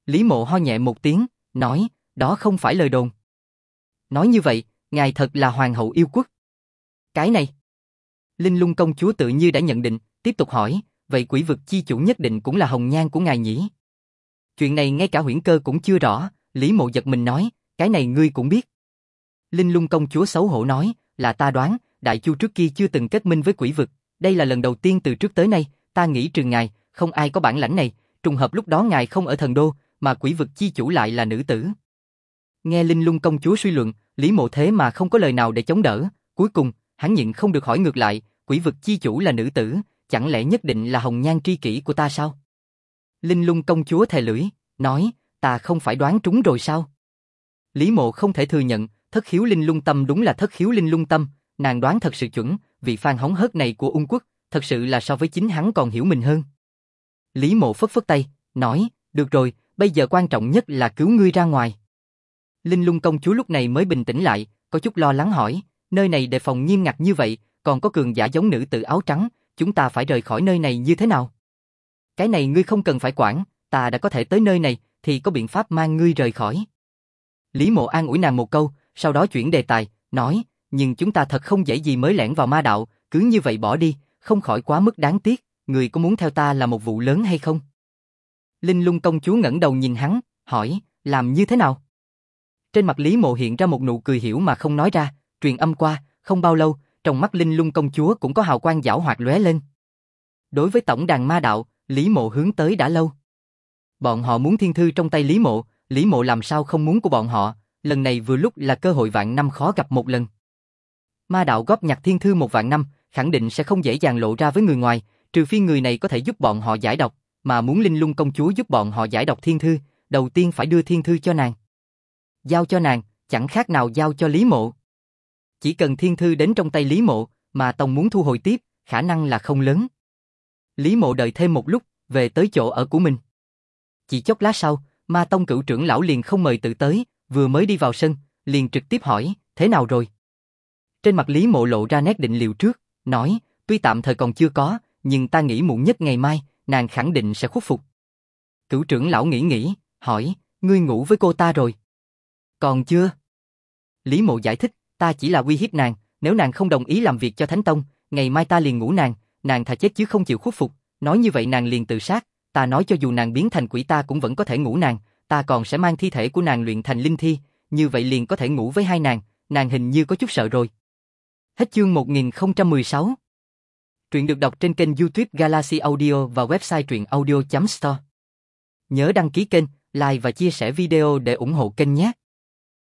Lý Mộ ho nhẹ một tiếng, nói, đó không phải lời đồn. Nói như vậy, ngài thật là hoàng hậu yêu quốc. Cái này. Linh Lung công chúa tự như đã nhận định, tiếp tục hỏi, vậy quỷ vực chi chủ nhất định cũng là hồng nhan của ngài nhỉ? Chuyện này ngay cả Huyễn Cơ cũng chưa rõ, Lý Mộ giật mình nói, cái này ngươi cũng biết. Linh Lung công chúa xấu hổ nói, là ta đoán, Đại Chu trước kia chưa từng kết minh với quỷ vực, đây là lần đầu tiên từ trước tới nay, ta nghĩ trừ ngài, không ai có bản lãnh này, trùng hợp lúc đó ngài không ở thần đô, mà quỷ vực chi chủ lại là nữ tử. Nghe Linh Lung công chúa suy luận, Lý Mộ thế mà không có lời nào để chống đỡ, cuối cùng, hắn nhịn không được hỏi ngược lại, quỷ vực chi chủ là nữ tử, chẳng lẽ nhất định là hồng nhan tri kỷ của ta sao? Linh Lung công chúa thè lưỡi, nói, ta không phải đoán trúng rồi sao? Lý Mộ không thể thừa nhận, thất khiếu linh lung tâm đúng là thất khiếu linh lung tâm, nàng đoán thật sự chuẩn, vị Phan hóng hớt này của Ung quốc, thật sự là so với chính hắn còn hiểu mình hơn. Lý Mộ phất phất tay, nói, được rồi, bây giờ quan trọng nhất là cứu ngươi ra ngoài. Linh Lung công chúa lúc này mới bình tĩnh lại, có chút lo lắng hỏi, nơi này đề phòng nghiêm ngặt như vậy, còn có cường giả giống nữ tử áo trắng, chúng ta phải rời khỏi nơi này như thế nào? Cái này ngươi không cần phải quản, ta đã có thể tới nơi này, thì có biện pháp mang ngươi rời khỏi. Lý Mộ an ủi nàng một câu, sau đó chuyển đề tài, nói, nhưng chúng ta thật không dễ gì mới lẻn vào ma đạo, cứ như vậy bỏ đi, không khỏi quá mức đáng tiếc, người có muốn theo ta là một vụ lớn hay không? Linh Lung công chúa ngẩng đầu nhìn hắn, hỏi, làm như thế nào? Trên mặt Lý Mộ hiện ra một nụ cười hiểu mà không nói ra, truyền âm qua, không bao lâu, trong mắt Linh Lung công chúa cũng có hào quang giảo hoạt lóe lên. Đối với tổng đàn ma đạo, Lý Mộ hướng tới đã lâu. Bọn họ muốn thiên thư trong tay Lý Mộ làm sao không muốn của bọn họ, lần này vừa lúc là cơ hội vạn năm khó gặp một lần. Ma đạo góp nhặt thiên thư một vạn năm, khẳng định sẽ không dễ dàng lộ ra với người ngoài, trừ phi người này có thể giúp bọn họ giải độc, mà muốn Linh Lung công chúa giúp bọn họ giải độc thiên thư, đầu tiên phải đưa thiên thư cho nàng. Giao cho nàng, chẳng khác nào giao cho Lý Mộ. Chỉ cần thiên thư đến trong tay Lý Mộ, mà Tông muốn thu hồi tiếp, khả năng là không lớn. Lý Mộ đợi thêm một lúc, về tới chỗ ở của mình. Chỉ chốc lát sau, Ma Tông cửu trưởng lão liền không mời tự tới, vừa mới đi vào sân, liền trực tiếp hỏi, thế nào rồi? Trên mặt Lý Mộ lộ ra nét định liệu trước, nói, tuy tạm thời còn chưa có, nhưng ta nghĩ muộn nhất ngày mai, nàng khẳng định sẽ khuất phục. Cửu trưởng lão nghĩ, hỏi, ngươi ngủ với cô ta rồi? Còn chưa. Lý Mộ giải thích, ta chỉ là uy hiếp nàng, nếu nàng không đồng ý làm việc cho Thánh Tông, ngày mai ta liền ngủ nàng thà chết chứ không chịu khuất phục, nói như vậy nàng liền tự sát, ta nói cho dù nàng biến thành quỷ ta cũng vẫn có thể ngủ nàng, ta còn sẽ mang thi thể của nàng luyện thành linh thi, như vậy liền có thể ngủ với hai nàng hình như có chút sợ rồi. Hết chương 1016. Truyện được đọc trên kênh YouTube Galaxy Audio và website truyệnaudio.store. Nhớ đăng ký kênh, like và chia sẻ video để ủng hộ kênh nhé.